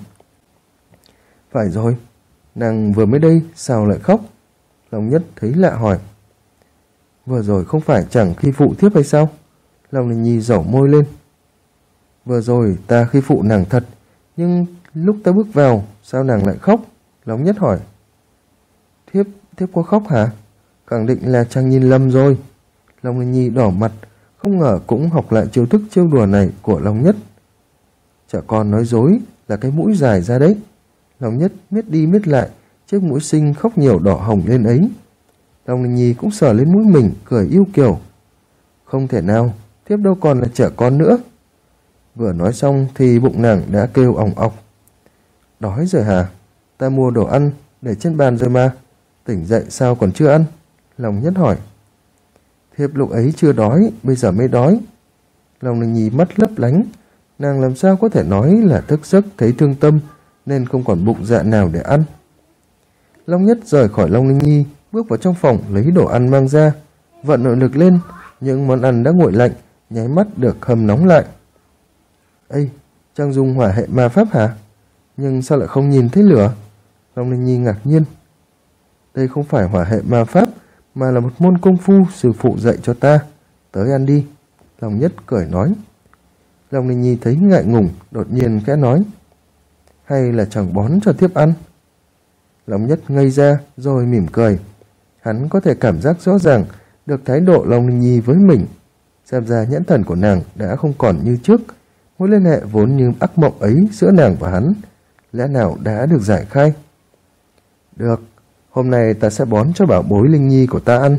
Phải rồi, nàng vừa mới đây sao lại khóc? Long Nhất thấy lạ hỏi. Vừa rồi không phải chẳng khi phụ thiếp hay sao? Long Linh Nhi dẩu môi lên. Vừa rồi ta khi phụ nàng thật, nhưng lúc ta bước vào, sao nàng lại khóc? Long Nhất hỏi. Thiếp có khóc hả? Khẳng định là chàng nhìn lầm rồi. Long Linh Nhi đỏ mặt, không ngờ cũng học lại chiêu thức trêu đùa này của Long Nhất. Chả con nói dối là cái mũi dài ra đấy. Long Nhất miết đi miết lại, chiếc mũi xinh khóc nhiều đỏ hồng lên ấy. Long Linh Nhi cũng sờ lên mũi mình, cười yêu kiều. Không thể nào, thiếp đâu còn là trẻ con nữa. Vừa nói xong thì bụng nàng đã kêu ỏng ọc. Đói rồi hả? Ta mua đồ ăn để trên bàn rồi mà. Tỉnh dậy sao còn chưa ăn? Long Nhất hỏi. Thiếp lúc ấy chưa đói, bây giờ mới đói. Long Linh Nhi mắt lấp lánh. Nàng làm sao có thể nói là thức giấc thấy thương tâm, nên không còn bụng dạ nào để ăn. Long Nhất rời khỏi Long Linh Nhi, bước vào trong phòng lấy đồ ăn mang ra, vận nội lực lên, những món ăn đã nguội lạnh, nháy mắt được hầm nóng lại. Ây, chàng dùng hỏa hệ ma pháp hả? Nhưng sao lại không nhìn thấy lửa? Long Linh Nhi ngạc nhiên. Đây không phải hỏa hệ ma pháp, mà là một môn công phu sư phụ dạy cho ta. Tới ăn đi. Long Nhất cười nói. Long Linh Nhi thấy ngại ngùng, đột nhiên khẽ nói. Hay là chàng bón cho thiếp ăn? Long Nhất ngây ra rồi mỉm cười. Hắn có thể cảm giác rõ ràng được thái độ Long Linh Nhi với mình. Xem ra nhãn thần của nàng đã không còn như trước. Mối liên hệ vốn như ác mộng ấy giữa nàng và hắn, lẽ nào đã được giải khai? Được, hôm nay ta sẽ bón cho bảo bối Linh Nhi của ta ăn.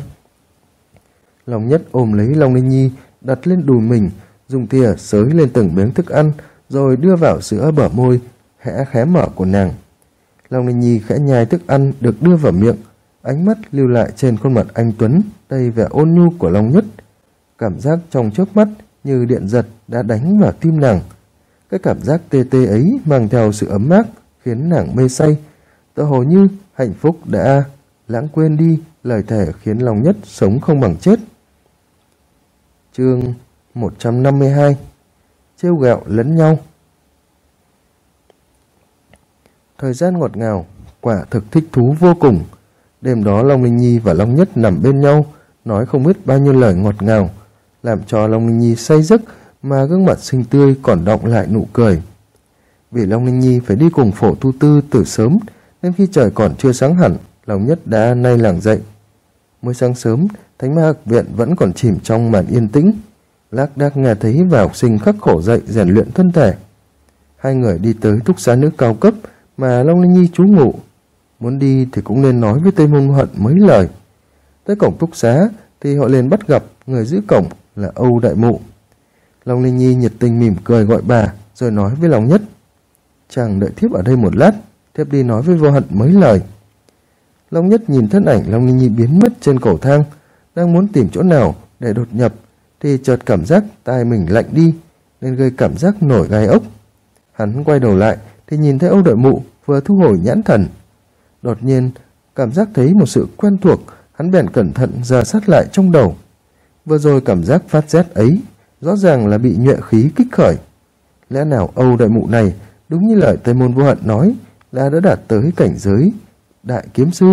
Long Nhất ôm lấy Long Linh Nhi, đặt lên đùi mình, dùng thìa xới lên từng miếng thức ăn, rồi đưa vào giữa bờ môi khẽ mở của nàng. Long Linh Nhi khẽ nhai thức ăn được đưa vào miệng, ánh mắt lưu lại trên khuôn mặt anh tuấn đầy vẻ ôn nhu của Long Nhất. Cảm giác trong chớp mắt như điện giật đã đánh vào tim nàng. Cái cảm giác tê tê ấy mang theo sự ấm áp, khiến nàng mê say, tựa hồ như hạnh phúc đã lãng quên đi lời thề khiến Long Nhất sống không bằng chết. Chương 152. Trêu ghẹo lẫn nhau. Thời gian ngọt ngào, quả thực thích thú vô cùng. Đêm đó Long Linh Nhi và Long Nhất nằm bên nhau, nói không biết bao nhiêu lời ngọt ngào, làm cho Long Linh Nhi say giấc mà gương mặt xinh tươi còn đọng lại nụ cười. Vì Long Linh Nhi phải đi cùng Phổ Tu Tư từ sớm, nên khi trời còn chưa sáng hẳn, Long Nhất đã nay làng dậy. Mới sáng sớm, Thánh Ma Học Viện vẫn còn chìm trong màn yên tĩnh. Lác đác nghe thấy vài học sinh khắc khổ dậy rèn luyện thân thể. Hai người đi tới túc xá nữ cao cấp mà Long Linh Nhi trú ngụ. Muốn đi thì cũng nên nói với Tây Môn Vô Hận mấy lời. Tới cổng túc xá thì họ liền bắt gặp người giữ cổng là Âu Đại Mụ. Long Linh Nhi nhiệt tình mỉm cười gọi bà, rồi nói với Long Nhất: "Chàng đợi thiếp ở đây một lát, thiếp đi nói với Vô Hận mấy lời." Long Nhất nhìn thân ảnh Long Linh Nhi biến mất trên cầu thang, đang muốn tìm chỗ nào để đột nhập thì chợt cảm giác tai mình lạnh đi, nên gây cảm giác nổi gai ốc. Hắn quay đầu lại thì nhìn thấy Âu Đại Mụ vừa thu hồi nhãn thần. Đột nhiên cảm giác thấy một sự quen thuộc, hắn bèn cẩn thận rà sát lại trong đầu. Vừa rồi cảm giác phát rét ấy rõ ràng là bị nhuệ khí kích khởi. Lẽ nào Âu Đại Mụ này đúng như lời Tây Môn Vô Hận nói là đã đạt tới cảnh giới đại kiếm sư?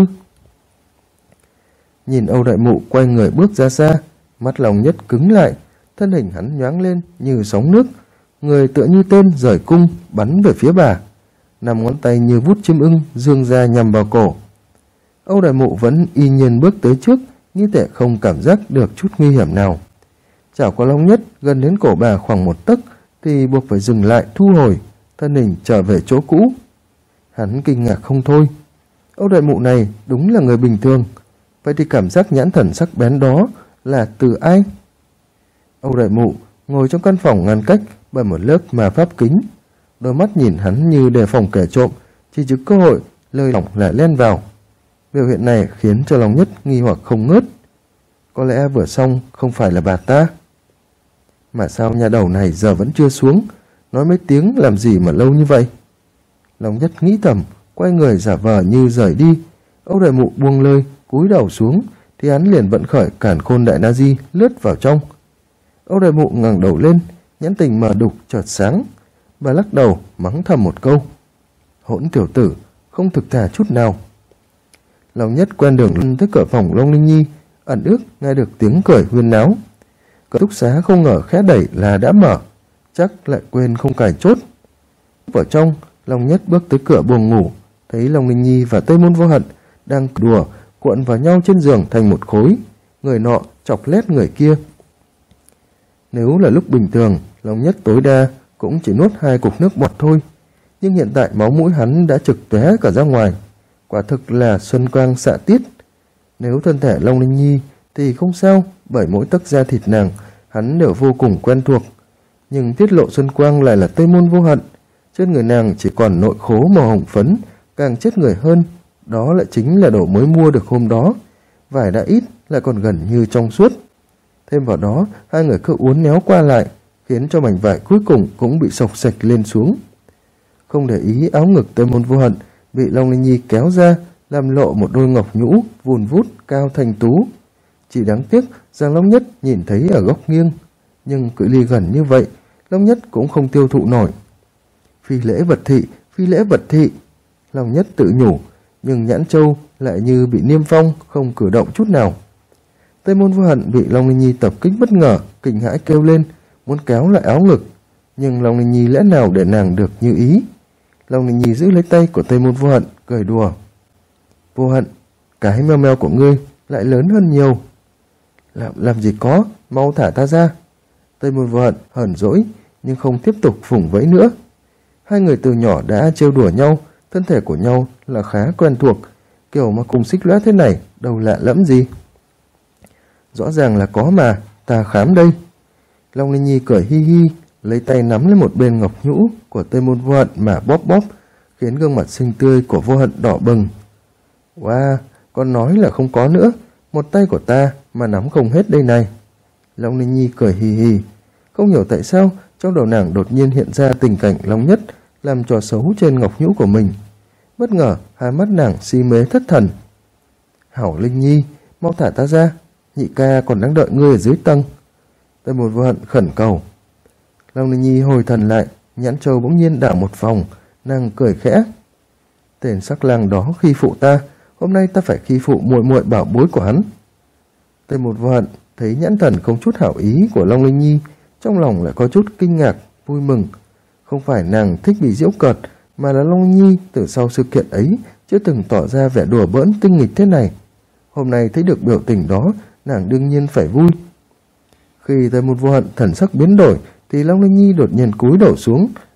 Nhìn Âu Đại Mụ quay người bước ra xa, mắt Long Nhất cứng lại, thân hình hắn nhoáng lên như sóng nước, người tựa như tên rời cung bắn về phía bà, 5 ngón tay như vút chim ưng dương ra nhằm vào cổ. Âu Đại Mụ vẫn y nhiên bước tới trước, như thể không cảm giác được chút nguy hiểm nào. Chảo của Long Nhất gần đến cổ bà khoảng 1 tấc thì buộc phải dừng lại thu hồi, thân hình trở về chỗ cũ. Hắn kinh ngạc không thôi. Âu Đại Mụ này đúng là người bình thường. Vậy thì cảm giác nhãn thần sắc bén đó là từ ai? Âu Đại Mụ ngồi trong căn phòng ngăn cách bởi một lớp ma pháp kính, đôi mắt nhìn hắn như đề phòng kẻ trộm, chỉ giữ cơ hội lơi lỏng lại len vào. Biểu hiện này khiến cho Long Nhất nghi hoặc không ngớt. Có lẽ vừa xong không phải là bà ta. Mà sao nhà đầu này giờ vẫn chưa xuống, nói mấy tiếng làm gì mà lâu như vậy? Long Nhất nghĩ thầm, quay người giả vờ như rời đi. Âu Đại Mụ buông lơi, cúi đầu xuống thì hắn liền vận khởi Càn Khôn Đại Na Di lướt vào trong. Âu Đại Mụ ngẩng đầu lên, nhãn tình mờ đục chợt sáng. Bà lắc đầu mắng thầm một câu: "Hỗn tiểu tử, không thực thà chút nào." Long Nhất quen đường tới cửa phòng Long Linh Nhi, ẩn ước nghe được tiếng cười huyên náo. Cửa túc xá không ngờ khẽ đẩy là đã mở, chắc lại quên không cài chốt. Vào trong, Long Nhất bước tới cửa buồng ngủ, thấy Long Linh Nhi và Tây Môn Vô Hận đang đùa cuộn vào nhau trên giường thành một khối, người nọ chọc lét người kia. Nếu là lúc bình thường, Long Nhất tối đa cũng chỉ nuốt 2 cục nước bọt thôi, nhưng hiện tại máu mũi hắn đã trực tóe cả ra ngoài, quả thực là xuân quang xạ tiết. Nếu thân thể Long Linh Nhi thì không sao, bởi mỗi tấc da thịt nàng hắn đều vô cùng quen thuộc, nhưng tiết lộ xuân quang lại là Tây Môn Vô Hận. Trên người nàng chỉ còn nội khố màu hồng phấn, càng chết người hơn, đó lại chính là đồ mới mua được hôm đó, vải đã ít lại còn gần như trong suốt. Thêm vào đó, hai người cứ uốn néo qua lại, khiến cho mảnh vải cuối cùng cũng bị xộc xệch lên xuống. Không để ý áo ngực Tây Môn Vô Hận bị Long Linh Nhi kéo ra, làm lộ một đôi ngọc nhũ vùn vút cao thanh tú. Chỉ đáng tiếc rằng Long Nhất nhìn thấy ở góc nghiêng, nhưng cự ly gần như vậy, Long Nhất cũng không tiêu thụ nổi. Phi lễ vật thị, phi lễ vật thị, Long Nhất tự nhủ, nhưng nhãn châu lại như bị niêm phong, không cử động chút nào. Tây Môn Vô Hận bị Long Linh Nhi tập kích bất ngờ, kinh hãi kêu lên, muốn kéo lại áo ngực, nhưng Long Linh Nhi lẽ nào để nàng được như ý. Long Linh Nhi giữ lấy tay của Tây Môn Vô Hận, cười đùa: "Vô Hận, cái meo meo của ngươi lại lớn hơn nhiều." Làm gì có, mau thả ta ra." Tây Môn Vô Hận hờn dỗi nhưng không tiếp tục phủng vẫy nữa. Hai người từ nhỏ đã trêu đùa nhau, thân thể của nhau là khá quen thuộc, kiểu mà cùng xích lóa thế này đâu lạ lẫm gì. "Rõ ràng là có mà, ta khám đây." Long Linh Nhi cười hi hi, lấy tay nắm lên một bên ngọc nhũ của Tây Môn Vô Hận mà bóp bóp, khiến gương mặt xinh tươi của Vô Hận đỏ bừng. "Wow, con nói là không có nữa, một tay của ta mà nắm không hết đây này." Long Linh Nhi cười hì hì, không hiểu tại sao trong đầu nàng đột nhiên hiện ra tình cảnh Long Nhất làm trò xấu trên ngọc nhũ của mình. Bất ngờ hai mắt nàng si mê thất thần. "Hảo Linh Nhi, mau thả ta ra, nhị ca còn đang đợi ngươi ở dưới tầng." Tây Môn Vô Hận khẩn cầu. Long Linh Nhi hồi thần lại, nhãn châu bỗng nhiên đảo một vòng, nàng cười khẽ: "Tên sắc lang đó khi phụ ta, hôm nay ta phải khi phụ muội muội bảo bối của hắn." Tây Môn Vô Hận thấy nhãn thần không chút hảo ý của Long Linh Nhi, trong lòng lại có chút kinh ngạc, vui mừng. Không phải nàng thích bị giễu cợt, mà là Long Linh Nhi từ sau sự kiện ấy chưa từng tỏ ra vẻ đùa bỡn tinh nghịch thế này. Hôm nay thấy được biểu tình đó, nàng đương nhiên phải vui. Khi Tây Môn Vô Hận thần sắc biến đổi, thì Long Linh Nhi đột nhiên cúi đầu xuống,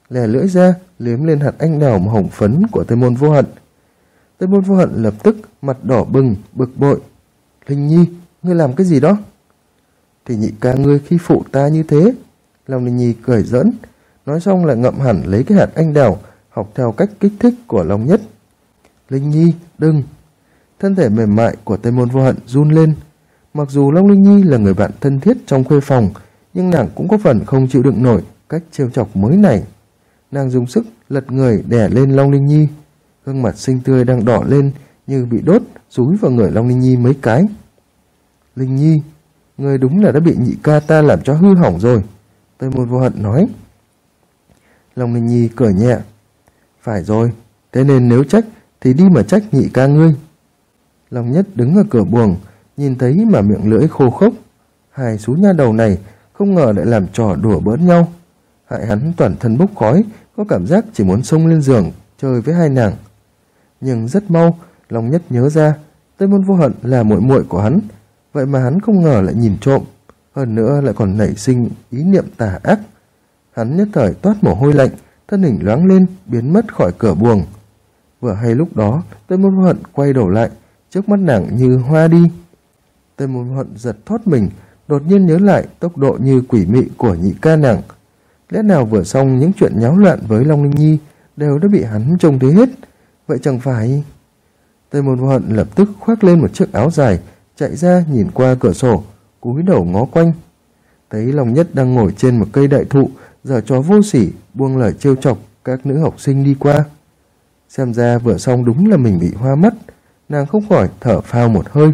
lè lưỡi ra, liếm lên hạt anh đào màu hồng phấn của Tây Môn Vô Hận. Tây Môn Vô Hận lập tức mặt đỏ bừng, bực bội. Linh Nhi, ngươi làm cái gì đó? Thì nhị ca ngươi khi phụ ta như thế. Long Linh Nhi cười giỡn, nói xong lại ngậm hẳn lấy cái hạt anh đào, học theo cách kích thích của Long Nhất. Linh Nhi, đừng! Thân thể mềm mại của Tây Môn Vô Hận run lên. Mặc dù Long Linh Nhi là người bạn thân thiết trong khuê phòng, nhưng nàng cũng có phần không chịu đựng nổi cách trêu chọc mới này. Nàng dùng sức lật người đè lên Long Linh Nhi. Gương mặt xinh tươi đang đỏ lên như bị đốt, dúi vào người Long Linh Nhi mấy cái. Linh Nhi, ngươi đúng là đã bị nhị ca ta làm cho hư hỏng rồi, Tây Môn Vô Hận nói. Long Linh Nhi cười nhẹ. Phải rồi, thế nên nếu trách thì đi mà trách nhị ca ngươi. Long Nhất đứng ở cửa buồng, nhìn thấy mà miệng lưỡi khô khốc. Hai xú nha đầu này không ngờ lại làm trò đùa bỡn nhau, hại hắn toàn thân bốc khói, có cảm giác chỉ muốn xông lên giường chơi với hai nàng. Nhưng rất mau, Long Nhất nhớ ra Tây Môn Vô Hận là muội muội của hắn, vậy mà hắn không ngờ lại nhìn trộm, hơn nữa lại còn nảy sinh ý niệm tà ác. Hắn nhất thời toát mồ hôi lạnh, thân hình loáng lên biến mất khỏi cửa buồng. Vừa hay lúc đó, Tây Môn Vô Hận quay đầu lại, trước mắt nàng như hoa đi. Tây Môn Vô Hận giật thoát mình, đột nhiên nhớ lại tốc độ như quỷ mị của nhị ca nàng. Lẽ nào vừa xong những chuyện nháo loạn với Long Linh Nhi đều đã bị hắn trông thấy hết, vậy chẳng phải... Tây Môn Vô Hận lập tức khoác lên một chiếc áo dài, chạy ra nhìn qua cửa sổ, cúi đầu ngó quanh. Thấy Long Nhất đang ngồi trên một cây đại thụ, giở trò vô sỉ, buông lời trêu chọc các nữ học sinh đi qua. Xem ra vừa xong đúng là mình bị hoa mắt, nàng không khỏi thở phào một hơi.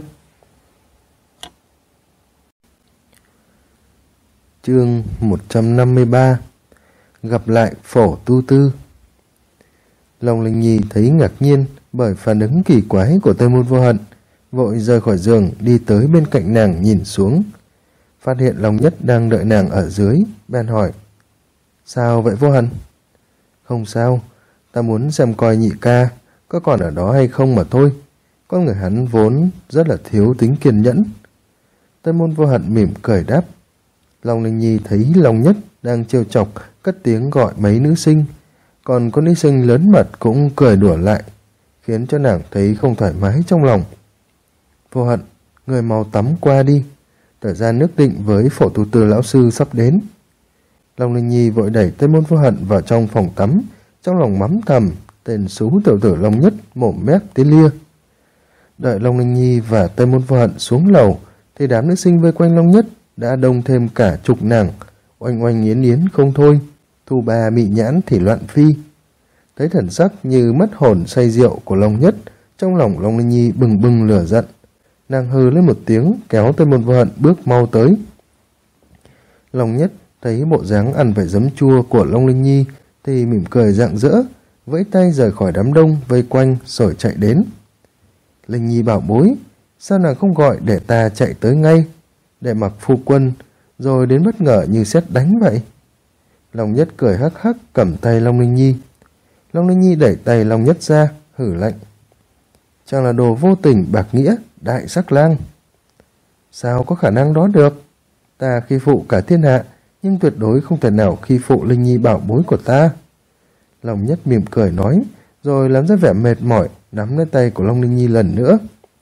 Chương 153. Gặp lại Phổ Tu Tư. Long Linh Nhi thấy ngạc nhiên bởi phản ứng kỳ quái của Tây Môn Vô Hận, vội rời khỏi giường đi tới bên cạnh nàng nhìn xuống. Phát hiện Long Nhất đang đợi nàng ở dưới, bèn hỏi: Sao vậy Vô Hận? Không sao, ta muốn xem coi nhị ca có còn ở đó hay không mà thôi. Con người hắn vốn rất là thiếu tính kiên nhẫn. Tây Môn Vô Hận mỉm cười đáp. Long Linh Nhi thấy Long Nhất đang trêu chọc, cất tiếng gọi mấy nữ sinh, còn có nữ sinh lớn mật cũng cười đùa lại, khiến cho nàng thấy không thoải mái trong lòng. Vô Hận, người mau tắm qua đi, thời gian nước định với Phổ Tu Tư lão sư sắp đến. Long Linh Nhi vội đẩy Tây Môn Vô Hận vào trong phòng tắm, trong lòng mắng thầm tên xú tiểu tử Long Nhất mồm mép tía lia. Đợi Long Linh Nhi và Tây Môn Vô Hận xuống lầu thì đám nữ sinh vây quanh Long Nhất đã đông thêm cả chục nàng, oanh oanh yến yến không thôi, thu bà mị nhãn thì loạn phi. Thấy thần sắc như mất hồn say rượu của Long Nhất, trong lòng Long Linh Nhi bừng bừng lửa giận. Nàng hừ lên một tiếng, kéo Tây Môn Vô Hận bước mau tới. Long Nhất thấy bộ dáng ăn phải giấm chua của Long Linh Nhi thì mỉm cười rạng rỡ, vẫy tay rời khỏi đám đông vây quanh rồi chạy đến. Linh Nhi bảo bối, sao nàng không gọi để ta chạy tới ngay, để mặc phu quân, rồi đến bất ngờ như sét đánh vậy? Long Nhất cười hắc hắc cầm tay Long Linh Nhi. Long Linh Nhi đẩy tay Long Nhất ra, hử lạnh. Chẳng là đồ vô tình bạc nghĩa, đại sắc lang. Sao có khả năng đó được? Ta khi phụ cả thiên hạ, nhưng tuyệt đối không thể nào khi phụ Linh Nhi bảo bối của ta. Long Nhất mỉm cười nói, rồi làm ra vẻ mệt mỏi, nắm lấy tay của Long Linh Nhi lần nữa.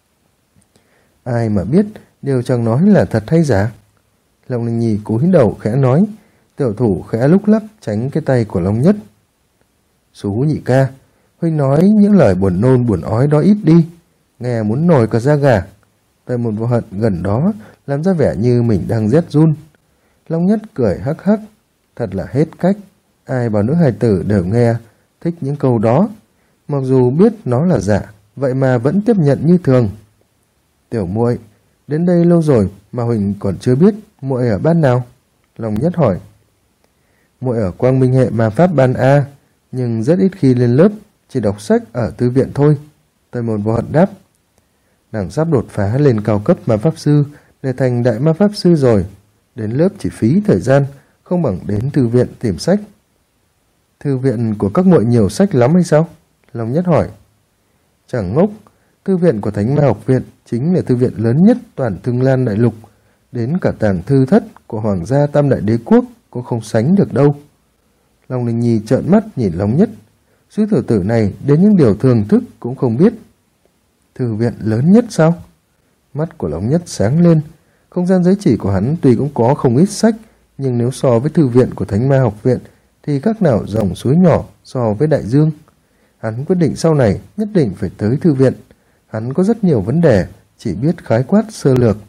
Ai mà biết điều chàng nói là thật hay giả? Long Linh Nhi cúi đầu khẽ nói, tiểu thủ khẽ lúc lắc tránh cái tay của Long Nhất. Xú nhị ca, huynh nói những lời buồn nôn buồn ói đó ít đi, nghe muốn nổi cả da gà. Tây Môn Vô Hận gần đó làm ra vẻ như mình đang rét run. Long Nhất cười hắc hắc, thật là hết cách, ai bảo nữ hài tử đều nghe thích những câu đó, mặc dù biết nó là giả, vậy mà vẫn tiếp nhận như thường. Tiểu muội, đến đây lâu rồi mà huỳnh còn chưa biết muội ở ban nào? Long Nhất hỏi. Muội ở Quang Minh hệ ma pháp ban A, nhưng rất ít khi lên lớp, chỉ đọc sách ở thư viện thôi. Tây Môn Vô Hận đáp. Nàng sắp đột phá lên cao cấp ma pháp sư để thành đại ma pháp sư rồi, đến lớp chỉ phí thời gian, không bằng đến thư viện tìm sách. Thư viện của các muội nhiều sách lắm hay sao? Long Nhất hỏi. Chẳng ngốc, thư viện của Thánh Ma học viện chính là thư viện lớn nhất toàn Thương Lan đại lục, đến cả tàng thư thất của Hoàng gia Tam Đại Đế quốc cũng không sánh được đâu. Long Linh Nhi trợn mắt nhìn Long Nhất. Sư tiểu tử này đến những điều thường thức cũng không biết. Thư viện lớn nhất sao? Mắt của Long Nhất sáng lên. Không gian giới chỉ của hắn tuy cũng có không ít sách, nhưng nếu so với thư viện của Thánh Ma học viện thì khác nào dòng suối nhỏ so với đại dương. Hắn quyết định sau này nhất định phải tới thư viện. Hắn có rất nhiều vấn đề, chỉ biết khái quát sơ lược.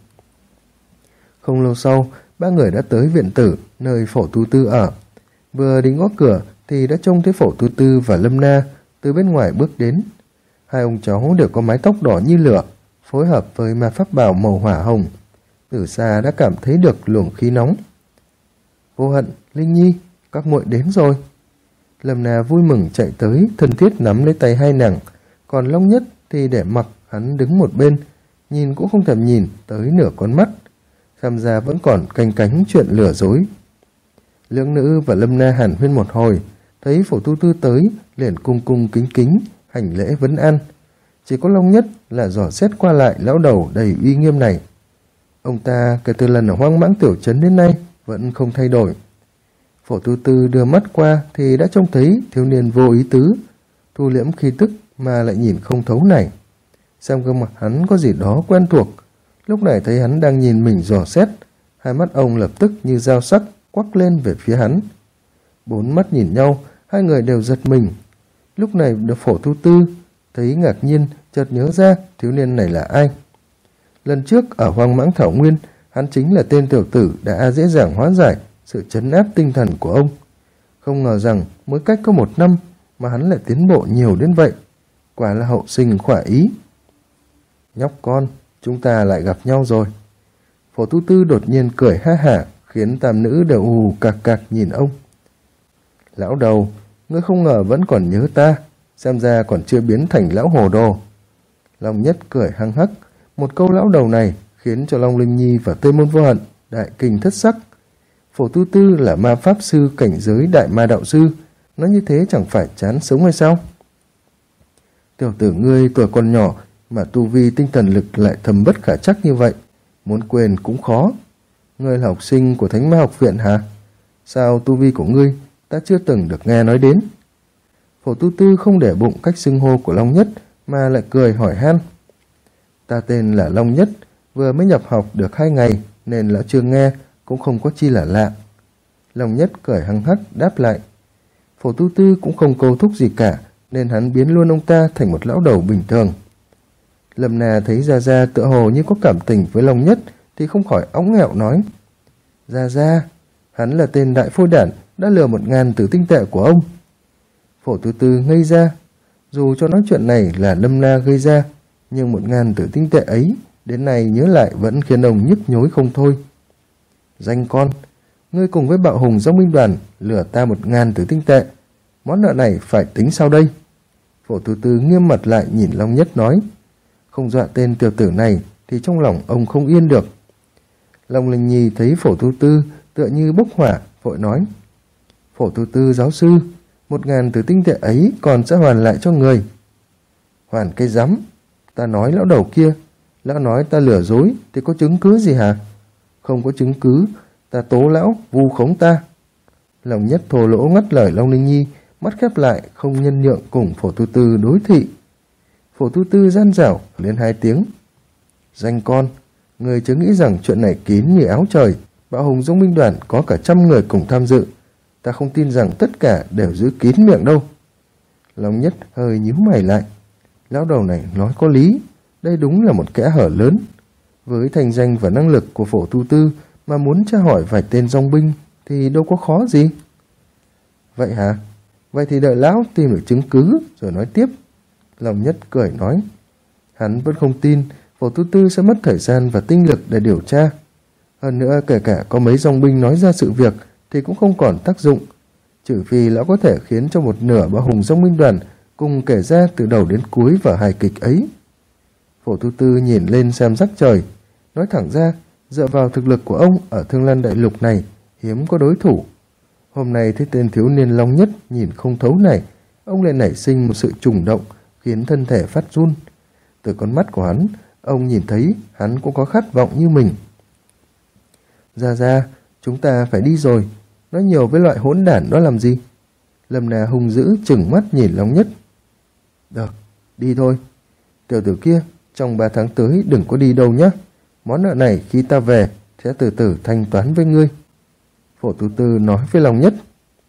Không lâu sau, ba người đã tới viện tử, nơi Phổ Tu Tư ở. Vừa định gõ cửa thì đã trông thấy Phổ Tu Tư và Lâm Na từ bên ngoài bước đến. Hai ông cháu đều có mái tóc đỏ như lửa, phối hợp với ma pháp bào màu hỏa hồng. Từ xa đã cảm thấy được luồng khí nóng. Vô Hận, Linh Nhi, các muội đến rồi. Lâm Na vui mừng chạy tới, thân thiết nắm lấy tay hai nàng. Còn Long Nhất thì để mặc hắn đứng một bên, nhìn cũng không thèm nhìn tới nửa con mắt. Tham gia vẫn còn canh cánh chuyện lừa dối. Lưỡng nữ và Lâm Na hàn huyên một hồi, thấy Phổ Tu Tư tới, liền cung cung kính kính hành lễ vấn an. Chỉ có Long Nhất là dò xét qua lại lão đầu đầy uy nghiêm này. Ông ta kể từ lần ở Hoang Mãng Tiểu Trấn đến nay vẫn không thay đổi. Phổ Tu Tư đưa mắt qua thì đã trông thấy thiếu niên vô ý tứ, thu liễm khí tức mà lại nhìn không thấu này. Xem gương mặt hắn có gì đó quen thuộc. Lúc này thấy hắn đang nhìn mình dò xét, hai mắt ông lập tức như dao sắc quắc lên về phía hắn. Bốn mắt nhìn nhau, hai người đều giật mình. Lúc này được Phổ Tu Tư thấy ngạc nhiên, chợt nhớ ra thiếu niên này là ai. Lần trước ở Hoang Mãng Thảo Nguyên, hắn chính là tên tiểu tử đã dễ dàng hóa giải sự trấn áp tinh thần của ông. Không ngờ rằng mới cách có 1 năm mà hắn lại tiến bộ nhiều đến vậy. Quả là hậu sinh khỏa ý. Nhóc con, chúng ta lại gặp nhau rồi. Phổ Tu Tư đột nhiên cười ha hả, khiến tam nữ đều ù cạc cạc nhìn ông. Lão đầu, ngươi không ngờ vẫn còn nhớ ta, xem ra còn chưa biến thành lão hồ đồ. Long Nhất cười hăng hắc, một câu lão đầu này khiến cho Long Linh Nhi và Tây Môn Vô Hận đại kinh thất sắc. Phổ Tu Tư là ma pháp sư cảnh giới đại ma đạo sư, nói như thế chẳng phải chán sống hay sao? Tiểu tử ngươi tuổi còn nhỏ mà tu vi tinh thần lực lại thâm bất khả trắc như vậy, muốn quên cũng khó. Ngươi là học sinh của Thánh Ma học viện hả? Sao tu vi của ngươi ta chưa từng được nghe nói đến? Phổ Tu Tư không để bụng cách xưng hô của Long Nhất mà lại cười hỏi han. Ta tên là Long Nhất, vừa mới nhập học được 2 ngày nên lão chưa nghe, cũng không có chi là lạ. Long Nhất cười hăng hắc đáp lại. Phổ Tu Tư cũng không câu thúc gì cả, nên hắn biến luôn ông ta thành một lão đầu bình thường. Lâm Na thấy Gia Gia tựa hồ như có cảm tình với Long Nhất thì không khỏi óng nghẹo nói. Gia Gia, hắn là tên đại phôi đản đã lừa 1000 tử tinh tệ của ông. Phổ Tu Tư ngây ra. Dù cho nói chuyện này là Lâm Na gây ra, nhưng 1000 tử tinh tệ ấy đến nay nhớ lại vẫn khiến ông nhức nhối không thôi. Danh con, ngươi cùng với Bạo Hùng Dòng Binh Đoàn lừa ta 1000 tử tinh tệ. Món nợ này phải tính sao đây? Phổ Tu Tư nghiêm mặt lại nhìn Long Nhất nói. Không dọa tên tiểu tử này thì trong lòng ông không yên được. Long Linh Nhi thấy Phổ Tu Tư tựa như bốc hỏa, vội nói. Phổ Tu Tư giáo sư, 1000 tử tinh tệ ấy còn sẽ hoàn lại cho người. Hoàn cái rắm, ta nói lão đầu kia, lão nói ta lừa dối thì có chứng cứ gì hả? Không có chứng cứ, ta tố lão vu khống ta. Long Nhất thô lỗ ngắt lời Long Linh Nhi, mắt khép lại không nhân nhượng cùng Phổ Tu Tư đối thị. Phổ Tu Tư gian dảo lên 2 tiếng. Danh con, người chớ nghĩ rằng chuyện này kín như áo trời. Bạo Hùng Dòng Binh Đoàn có cả 100 người cùng tham dự. Ta không tin rằng tất cả đều giữ kín miệng đâu. Long Nhất hơi nhíu mày lại. Lão đầu này nói có lý, đây đúng là một kẽ hở lớn. Với thành danh và năng lực của Phổ Tu Tư mà muốn tra hỏi vài tên dòng binh thì đâu có khó gì. Vậy hả? Vậy thì đợi lão tìm được chứng cứ rồi nói tiếp. Long Nhất cười nói. Hắn vẫn không tin Phổ Tu Tư sẽ mất thời gian và tinh lực để điều tra. Hơn nữa kể cả có mấy dòng binh nói ra sự việc thì cũng không còn tác dụng, trừ phi lão có thể khiến cho 1/2 Bạo Hùng Dòng Binh Đoàn cùng kể ra từ đầu đến cuối vào hài kịch ấy. Phổ Tu Tư nhìn lên xem sắc trời, nói thẳng ra, dựa vào thực lực của ông ở Thương Lan Đại Lục này, hiếm có đối thủ. Hôm nay thấy tên thiếu niên Long Nhất nhìn không thấu này, ông lại nảy sinh một sự trùng động, khiến thân thể phát run. Từ con mắt của hắn, ông nhìn thấy hắn cũng có khát vọng như mình. Ra, chúng ta phải đi rồi, nói nhiều với loại hỗn đản đó làm gì? Lâm Na hung dữ trừng mắt nhìn Long Nhất. Được, đi thôi. Tiểu tử kia, trong 3 tháng tới đừng có đi đâu nhé. Món nợ này khi ta về sẽ từ từ thanh toán với ngươi. Phổ Tu Tư nói với Long Nhất.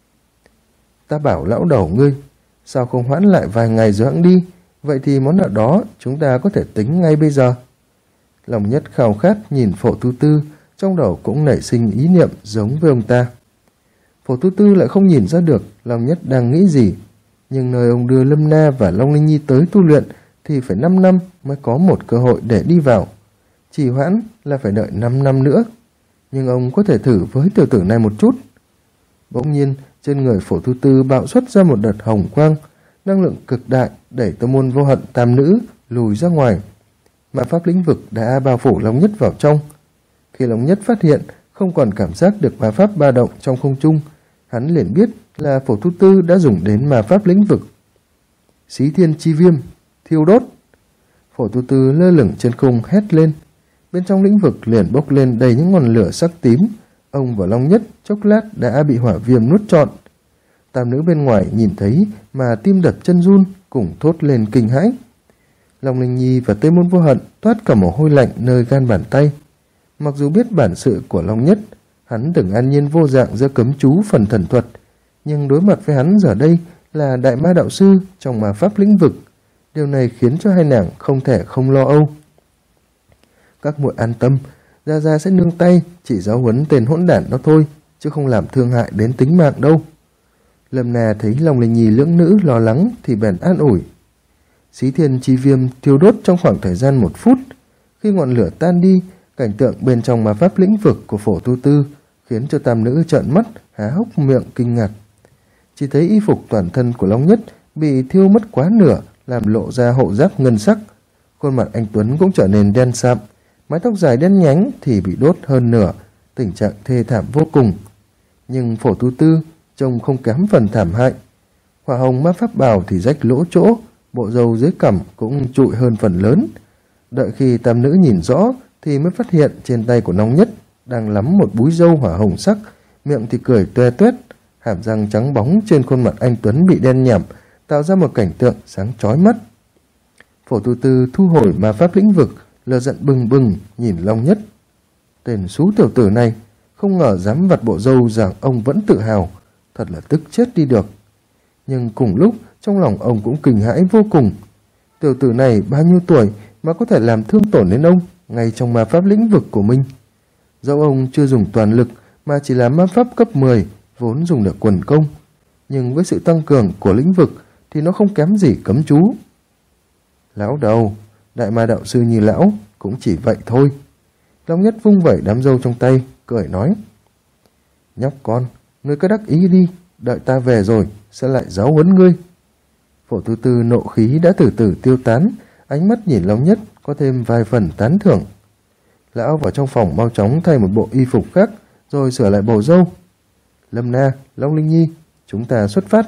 Ta bảo lão đầu ngươi, sao không hoãn lại vài ngày rồi hẵng đi? Vậy thì món nợ đó chúng ta có thể tính ngay bây giờ. Long Nhất khao khát nhìn Phổ Tu Tư, trong đầu cũng nảy sinh ý niệm giống với ông ta. Phổ Tu Tư lại không nhìn ra được Long Nhất đang nghĩ gì. Nhưng nơi ông đưa Lâm Na và Long Linh Nhi tới tu luyện thì phải 5 năm mới có một cơ hội để đi vào. Trì hoãn là phải đợi 5 năm nữa. Nhưng ông có thể thử với tiểu tử này một chút. Bỗng nhiên, trên người Phổ Tu Tư bạo xuất ra một đợt hồng quang, năng lượng cực đại đẩy tông môn vô hận tam nữ lùi ra ngoài. Ma pháp lĩnh vực đã bao phủ Long Nhất vào trong. Khi Long Nhất phát hiện không còn cảm giác được ma pháp ba động trong không trung, hắn liền biết là Phổ Tu Tư đã dùng đến ma pháp lĩnh vực. Xí thiên chi viêm, thiêu đốt. Phổ Tu Tư lơ lửng trên không hét lên. Bên trong lĩnh vực liền bốc lên đầy những ngọn lửa sắc tím. Ông và Long Nhất chốc lát đã bị hỏa viêm nuốt trọn. Tam nữ bên ngoài nhìn thấy mà tim đập chân run, cùng thốt lên kinh hãi. Long Linh Nhi và Tây Môn Vô Hận toát cả mồ hôi lạnh nơi gan bàn tay. Mặc dù biết bản sự của Long Nhất, hắn từng an nhiên vô dạng giữa cấm chú phần thần thuật, nhưng đối mặt với hắn giờ đây là đại ma đạo sư trong ma pháp lĩnh vực. Điều này khiến cho hai nàng không thể không lo âu. Các muội an tâm, Gia Gia sẽ nương tay chỉ giáo huấn tên hỗn đản đó thôi, chứ không làm thương hại đến tính mạng đâu. Lâm Na thấy Long Linh Nhi lưỡng nữ lo lắng thì bèn an ủi. Xí thiên chi viêm thiêu đốt trong khoảng thời gian 1 phút. Khi ngọn lửa tan đi, cảnh tượng bên trong ma pháp lĩnh vực của Phổ Tu Tư khiến cho tam nữ trợn mắt há hốc miệng kinh ngạc. Chỉ thấy y phục toàn thân của Long Nhất bị thiêu mất quá nửa, làm lộ ra hộ giáp ngân sắc. Khuôn mặt anh Tuấn cũng trở nên đen sạm, mái tóc dài đen nhánh thì bị đốt hơn nửa, tình trạng thê thảm vô cùng. Nhưng Phổ Tu Tư trông không kém phần thảm hại. Hỏa hồng ma pháp bào thì rách lỗ chỗ, bộ râu dưới cằm cũng trụi hơn phần lớn. Đợi khi tam nữ nhìn rõ thì mới phát hiện trên tay của Long Nhất đang lắm một búi râu hỏa hồng sắc, miệng thì cười toe toét, hàm răng trắng bóng trên khuôn mặt anh Tuấn bị đen nhảm, tạo ra một cảnh tượng sáng chói mắt. Phổ Tu Tư thu hồi ma pháp lĩnh vực, lửa giận bừng bừng nhìn Long Nhất. Tên xú tiểu tử này không ngờ dám vặt bộ râu rằng ông vẫn tự hào, thật là tức chết đi được. Nhưng cùng lúc trong lòng ông cũng kinh hãi vô cùng. Tiểu tử này bao nhiêu tuổi mà có thể làm thương tổn đến ông ngay trong ma pháp lĩnh vực của mình. Dẫu ông chưa dùng toàn lực mà chỉ là ma pháp cấp 10 vốn dùng được quần công, nhưng với sự tăng cường của lĩnh vực thì nó không kém gì cấm chú. Lão đầu, đại ma đạo sư như lão cũng chỉ vậy thôi. Long Nhất vung vẩy đám râu trong tay, cười nói. Nhóc con, ngươi cứ đắc ý đi, đợi ta về rồi sẽ lại giáo huấn ngươi. Phổ Tu Tư nộ khí đã từ từ tiêu tán, ánh mắt nhìn Long Nhất có thêm vài phần tán thưởng. Lão vào trong phòng mau chóng thay một bộ y phục khác, rồi sửa lại bầu râu. Lâm Na, Long Linh Nhi, chúng ta xuất phát.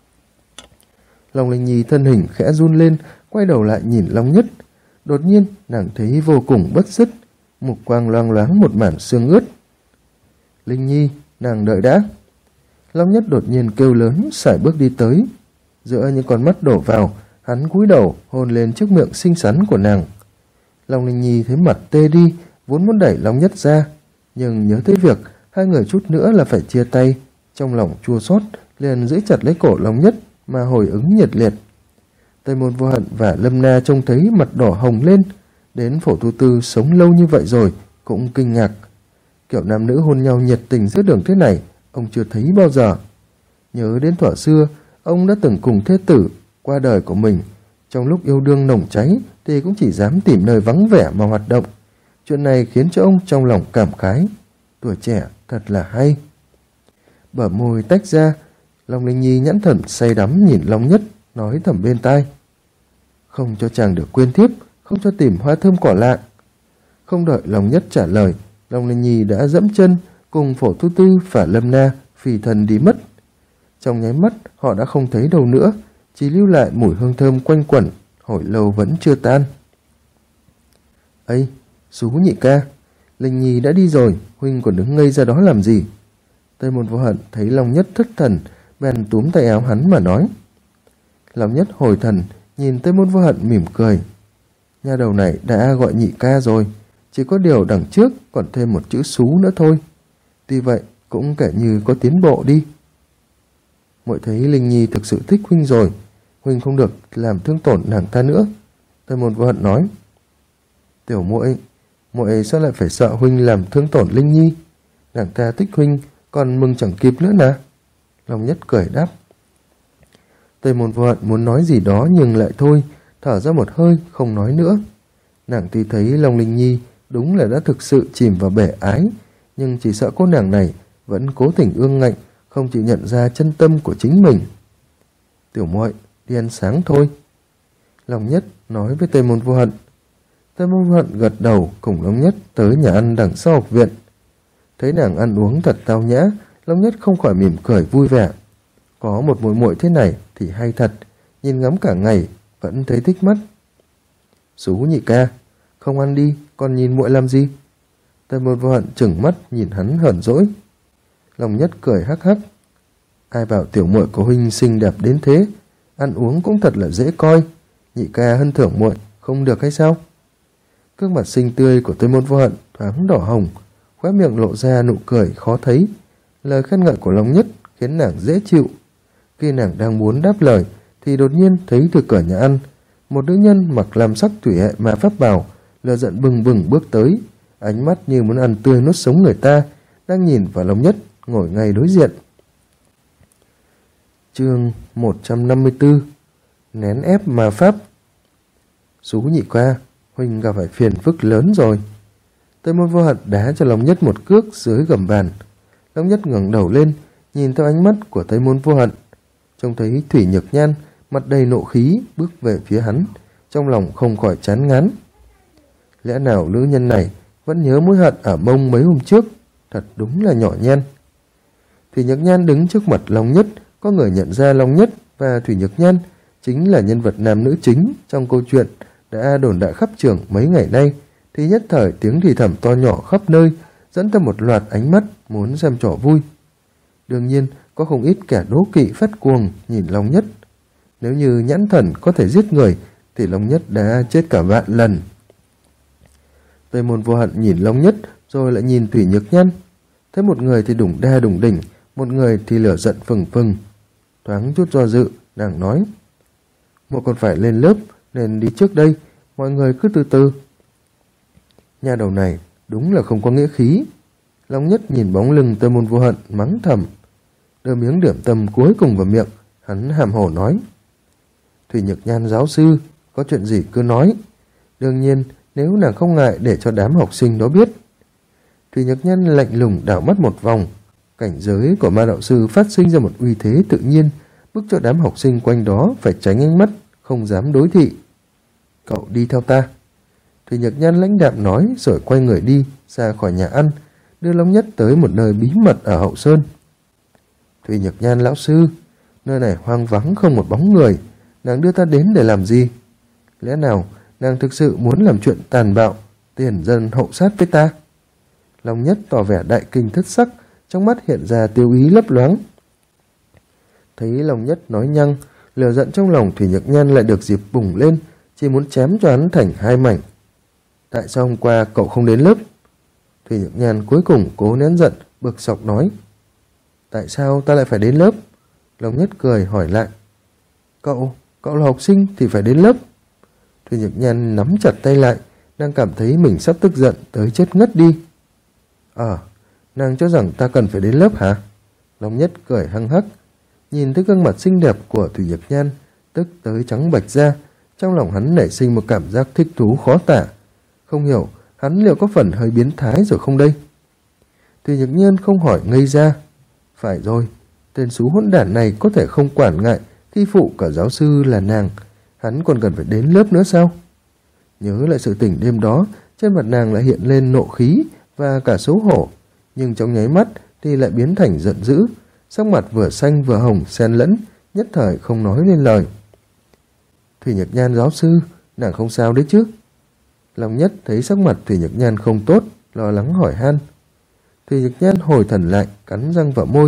Long Linh Nhi thân hình khẽ run lên, quay đầu lại nhìn Long Nhất. Đột nhiên nàng thấy vô cùng bất dứt, mục quang loang loáng một mảng xương ướt. Linh Nhi, nàng đợi đã. Long Nhất đột nhiên kêu lớn, sải bước đi tới. Giữa những con mắt đổ vào, hắn cúi đầu hôn lên chiếc miệng xinh xắn của nàng. Long Linh Nhi thấy mặt tê đi, vốn muốn đẩy Long Nhất ra, nhưng nhớ tới việc hai người chút nữa là phải chia tay, trong lòng chua xót liền giữ chặt lấy cổ Long Nhất mà hồi ứng nhiệt liệt. Tây Môn Vô Hận và Lâm Na trông thấy mặt đỏ hồng lên, đến Phổ Tu Tư sống lâu như vậy rồi cũng kinh ngạc. Kiểu nam nữ hôn nhau nhiệt tình giữa đường thế này ông chưa thấy bao giờ. Nhớ đến thuở xưa ông đã từng cùng thê tử qua đời của mình, trong lúc yêu đương nồng cháy thì cũng chỉ dám tìm nơi vắng vẻ mà hoạt động. Chuyện này khiến cho ông trong lòng cảm khái, tuổi trẻ thật là hay. Bờ môi tách ra, Long Linh Nhi nhãn thần say đắm nhìn Long Nhất, nói thầm bên tai. Không cho chàng được quên thiếp, không cho tìm hoa thơm cỏ lạ. Không đợi Long Nhất trả lời, Long Linh Nhi đã dẫm chân cùng Phổ Tu Tư và Lâm Na phi thần đi mất. Trong nháy mắt họ đã không thấy đâu nữa, chỉ lưu lại mùi hương thơm quanh quẩn, hồi lâu vẫn chưa tan. Ây, Sú nhị ca, Linh Nhi đã đi rồi, huynh còn đứng ngây ra đó làm gì? Tây Môn Vô Hận thấy Long Nhất thất thần, bèn túm tay áo hắn mà nói. Long Nhất hồi thần, nhìn Tây Môn Vô Hận mỉm cười. Nha đầu này đã gọi nhị ca rồi, chỉ có điều đằng trước còn thêm một chữ xú nữa thôi. Tuy vậy cũng kể như có tiến bộ đi. Muội thấy Linh Nhi thực sự thích huynh rồi, huynh không được làm thương tổn nàng ta nữa. Tây Môn Vô Hận nói. Tiểu muội, muội sao lại phải sợ huynh làm thương tổn Linh Nhi? Nàng ta thích huynh, còn mừng chẳng kịp nữa nè. Long Nhất cười đáp. Tây Môn Vô Hận muốn nói gì đó nhưng lại thôi, thở ra một hơi không nói nữa. Nàng tuy thấy Long Linh Nhi đúng là đã thực sự chìm vào bể ái, nhưng chỉ sợ cô nàng này vẫn cố tình ương ngạnh, không chịu nhận ra chân tâm của chính mình. Tiểu muội, đi ăn sáng thôi. Long Nhất nói với Tây Môn Vô Hận. Tây Môn Vô Hận gật đầu cùng Long Nhất tới nhà ăn đằng sau học viện. Thấy nàng ăn uống thật tao nhã, Long Nhất không khỏi mỉm cười vui vẻ. Có một muội muội thế này thì hay thật, nhìn ngắm cả ngày vẫn thấy thích mắt. Sú nhị ca, không ăn đi, còn nhìn muội làm gì? Tây Môn Vô Hận trừng mắt nhìn hắn hờn dỗi. Long Nhất cười hắc hắc. Ai bảo tiểu muội của huynh xinh đẹp đến thế, ăn uống cũng thật là dễ coi. Nhị ca hân thưởng muội không được hay sao? Gương mặt xinh tươi của Tây Môn Vô Hận thoáng đỏ hồng, khóe miệng lộ ra nụ cười khó thấy. Lời khen ngợi của Long Nhất khiến nàng dễ chịu. Khi nàng đang muốn đáp lời thì đột nhiên thấy từ cửa nhà ăn một nữ nhân mặc lam sắc thủy hệ ma pháp bào, lửa giận bừng bừng bước tới, ánh mắt như muốn ăn tươi nuốt sống người ta, đang nhìn vào Long Nhất ngồi ngay đối diện. Chương 154. Nén ép ma pháp. Sú nhị ca, huynh gặp phải phiền phức lớn rồi. Tây Môn Vô Hận đá cho Long Nhất một cước dưới gầm bàn. Long Nhất ngẩng đầu lên, nhìn theo ánh mắt của Tây Môn Vô Hận, trông thấy Thủy Nhược Nhan mặt đầy nộ khí bước về phía hắn, trong lòng không khỏi chán ngán. Lẽ nào nữ nhân này vẫn nhớ mối hận ở mông mấy hôm trước, thật đúng là nhỏ nhen. Thủy Nhược Nhan đứng trước mặt Long Nhất, có người nhận ra Long Nhất và Thủy Nhược Nhan chính là nhân vật nam nữ chính trong câu chuyện đã đồn đại khắp trường mấy ngày nay, thì nhất thời tiếng thì thầm to nhỏ khắp nơi, dẫn tới một loạt ánh mắt muốn xem trò vui. Đương nhiên, có không ít kẻ đố kỵ phát cuồng nhìn Long Nhất. Nếu như nhãn thần có thể giết người, thì Long Nhất đã chết cả vạn lần. Tây Môn Vô Hận nhìn Long Nhất, rồi lại nhìn Thủy Nhược Nhan. Thấy một người thì đủng đa đủng đỉnh, một người thì lửa giận phừng phừng. Thoáng chút do dự, nàng nói. Muội còn phải lên lớp, nên đi trước đây, mọi người cứ từ từ. Nhà đầu này đúng là không có nghĩa khí. Long Nhất nhìn bóng lưng Tây Môn Vô Hận mắng thầm. Đưa miếng điểm tâm cuối cùng vào miệng, hắn hàm hổ nói. Thủy Nhược Nhan giáo sư, có chuyện gì cứ nói. Đương nhiên, nếu nàng không ngại để cho đám học sinh đó biết. Thủy Nhược Nhan lạnh lùng đảo mắt một vòng. Cảnh giới của ma đạo sư phát sinh ra một uy thế tự nhiên, bức cho đám học sinh quanh đó phải tránh ánh mắt, không dám đối thị. Cậu đi theo ta. Thủy Nhược Nhan lãnh đạm nói rồi quay người đi ra khỏi nhà ăn, đưa Long Nhất tới một nơi bí mật ở hậu sơn. Thủy Nhược Nhan lão sư, nơi này hoang vắng không một bóng người, nàng đưa ta đến để làm gì? Lẽ nào nàng thực sự muốn làm chuyện tàn bạo, tiền dân hậu sát với ta? Long Nhất tỏ vẻ đại kinh thất sắc, trong mắt hiện ra tiêu ý lấp loáng. Thấy Long Nhất nói nhăng, lửa giận trong lòng Thủy Nhược Nhan lại được dịp bùng lên, chỉ muốn chém cho hắn thành hai mảnh. Tại sao hôm qua cậu không đến lớp? Thủy Nhược Nhan cuối cùng cố nén giận, bực sọc nói. Tại sao ta lại phải đến lớp? Long Nhất cười hỏi lại. Cậu là học sinh thì phải đến lớp. Thủy Nhược Nhan nắm chặt tay lại, đang cảm thấy mình sắp tức giận tới chết ngất đi. Nàng cho rằng ta cần phải đến lớp hả? Long Nhất cười hăng hắc, nhìn thấy gương mặt xinh đẹp của Thủy Nhược Nhan, tức tới trắng bạch ra, trong lòng hắn nảy sinh một cảm giác thích thú khó tả. Không hiểu hắn liệu có phần hơi biến thái rồi không đây? Thủy Nhược Nhan không hỏi ngây ra. Phải rồi, tên xú hỗn đản này có thể không quản ngại thi phụ cả giáo sư là nàng, hắn còn cần phải đến lớp nữa sao? Nhớ lại sự tình đêm đó, trên mặt nàng lại hiện lên nộ khí và cả xấu hổ, nhưng trong nháy mắt thì lại biến thành giận dữ, sắc mặt vừa xanh vừa hồng xen lẫn, nhất thời không nói lên lời. Thủy Nhược Nhan giáo sư, nàng không sao đấy chứ? Long Nhất thấy sắc mặt Thủy Nhược Nhan không tốt, lo lắng hỏi han. Thủy Nhược Nhan hồi thần lại, cắn răng vào môi,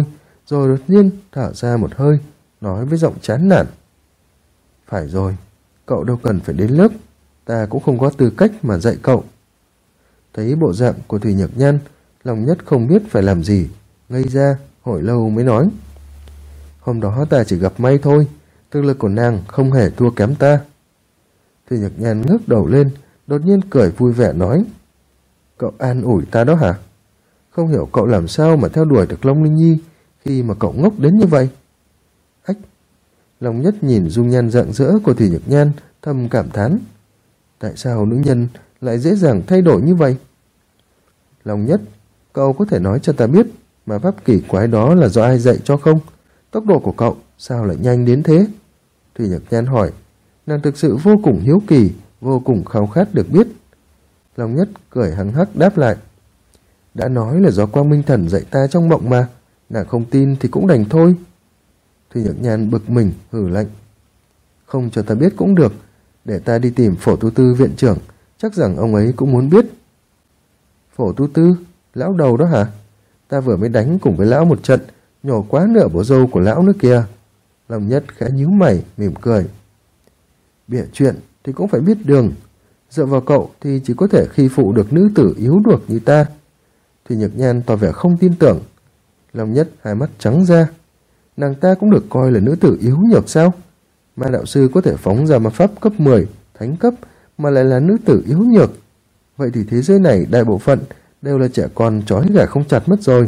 rồi đột nhiên thở ra một hơi, nói với giọng chán nản. Phải rồi, cậu đâu cần phải đến lớp, ta cũng không có tư cách mà dạy cậu. Thấy bộ dạng của Thủy Nhược Nhan, Long Nhất không biết phải làm gì, ngây ra, hồi lâu mới nói. Hôm đó ta chỉ gặp may thôi, thực lực của nàng không hề thua kém ta. Thủy Nhược Nhan ngước đầu lên, đột nhiên cười vui vẻ nói. Cậu an ủi ta đó hả? Không hiểu cậu làm sao mà theo đuổi được Long Linh Nhi khi mà cậu ngốc đến như vậy. Ách! Long Nhất nhìn dung nhan rạng rỡ của Thủy Nhược Nhan, thầm cảm thán. Tại sao nữ nhân lại dễ dàng thay đổi như vậy? Long Nhất, cậu có thể nói cho ta biết mà pháp kỳ quái đó là do ai dạy cho không? Tốc độ của cậu sao lại nhanh đến thế? Thủy Nhược Nhan hỏi. Nàng thực sự vô cùng hiếu kỳ, vô cùng khao khát được biết. Long Nhất cười hằng hắc đáp lại. Đã nói là do Quang Minh Thần dạy ta trong mộng mà, nàng không tin thì cũng đành thôi. Thủy Nhược Nhan bực mình hừ lạnh. Không cho ta biết cũng được, để ta đi tìm Phổ Tu Tư viện trưởng, chắc rằng ông ấy cũng muốn biết. Phổ Tu Tư? Lão đầu đó hả? Ta vừa mới đánh cùng với lão một trận, nhổ quá nửa bộ râu của lão nữa kìa. Long Nhất khẽ nhíu mày, mỉm cười. Bịa chuyện thì cũng phải biết đường. Dựa vào cậu thì chỉ có thể khi phụ được nữ tử yếu đuộc như ta. Thủy Nhược Nhan tỏ vẻ không tin tưởng. Long Nhất hai mắt trắng ra. Nàng ta cũng được coi là nữ tử yếu nhược sao? Ma đạo sư có thể phóng ra ma pháp cấp 10, thánh cấp, mà lại là nữ tử yếu nhược. Vậy thì thế giới này đại bộ phận đều là trẻ con trói gà không chặt mất rồi.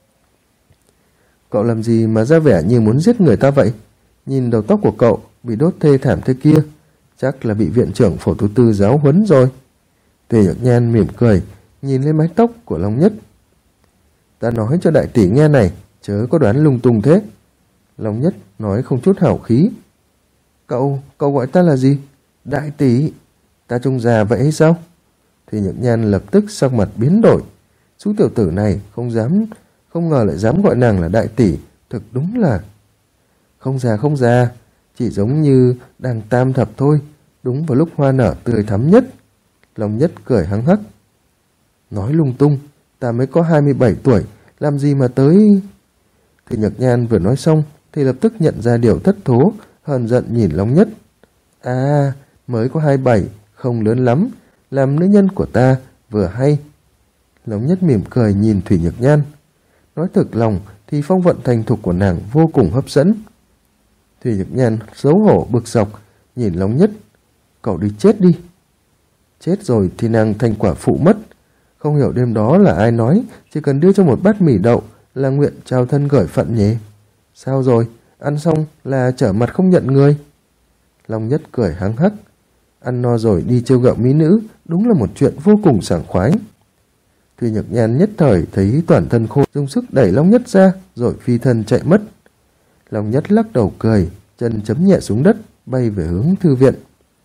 Cậu làm gì mà ra vẻ như muốn giết người ta vậy? Nhìn đầu tóc của cậu bị đốt thê thảm thế kia, chắc là bị viện trưởng Phổ Tu Tư giáo huấn rồi. Thủy Nhược Nhan mỉm cười, nhìn lên mái tóc của Long Nhất. Ta nói cho đại tỷ nghe này, chớ có đoán lung tung thế. Long Nhất nói không chút hào khí. Cậu gọi ta là gì? Đại tỷ? Ta trông già vậy hay sao? Thủy Nhược Nhan lập tức sắc mặt biến đổi. Chú tiểu tử này không ngờ lại dám gọi nàng là đại tỷ, thực đúng là... Không già, chỉ giống như đang tam thập thôi, đúng vào lúc hoa nở tươi thắm nhất. Long Nhất cười hăng hắc. Nói lung tung, ta mới có 27 tuổi, làm gì mà tới... Thủy Nhược Nhan vừa nói xong thì lập tức nhận ra điều thất thố, hờn giận nhìn Long Nhất. À, mới có 27, không lớn lắm, làm nữ nhân của ta vừa hay. Long Nhất mỉm cười nhìn Thủy Nhược Nhan. Nói thực lòng thì phong vận thành thục của nàng vô cùng hấp dẫn. Thủy Nhược Nhan xấu hổ bực dọc nhìn Long Nhất. Cậu đi chết đi. Chết rồi thì nàng thành quả phụ mất. Không hiểu đêm đó là ai nói chỉ cần đưa cho một bát mì đậu là nguyện trao thân gởi phận nhỉ? Sao rồi? Ăn xong là trở mặt không nhận người. Long Nhất cười hắng hắc. Ăn no rồi đi trêu ghẹo mỹ nữ đúng là một chuyện vô cùng sảng khoái. Thủy Nhược Nhan nhất thời thấy toàn thân khô, dùng sức đẩy Long Nhất ra rồi phi thân chạy mất. Long Nhất lắc đầu cười, chân chấm nhẹ xuống đất, bay về hướng thư viện.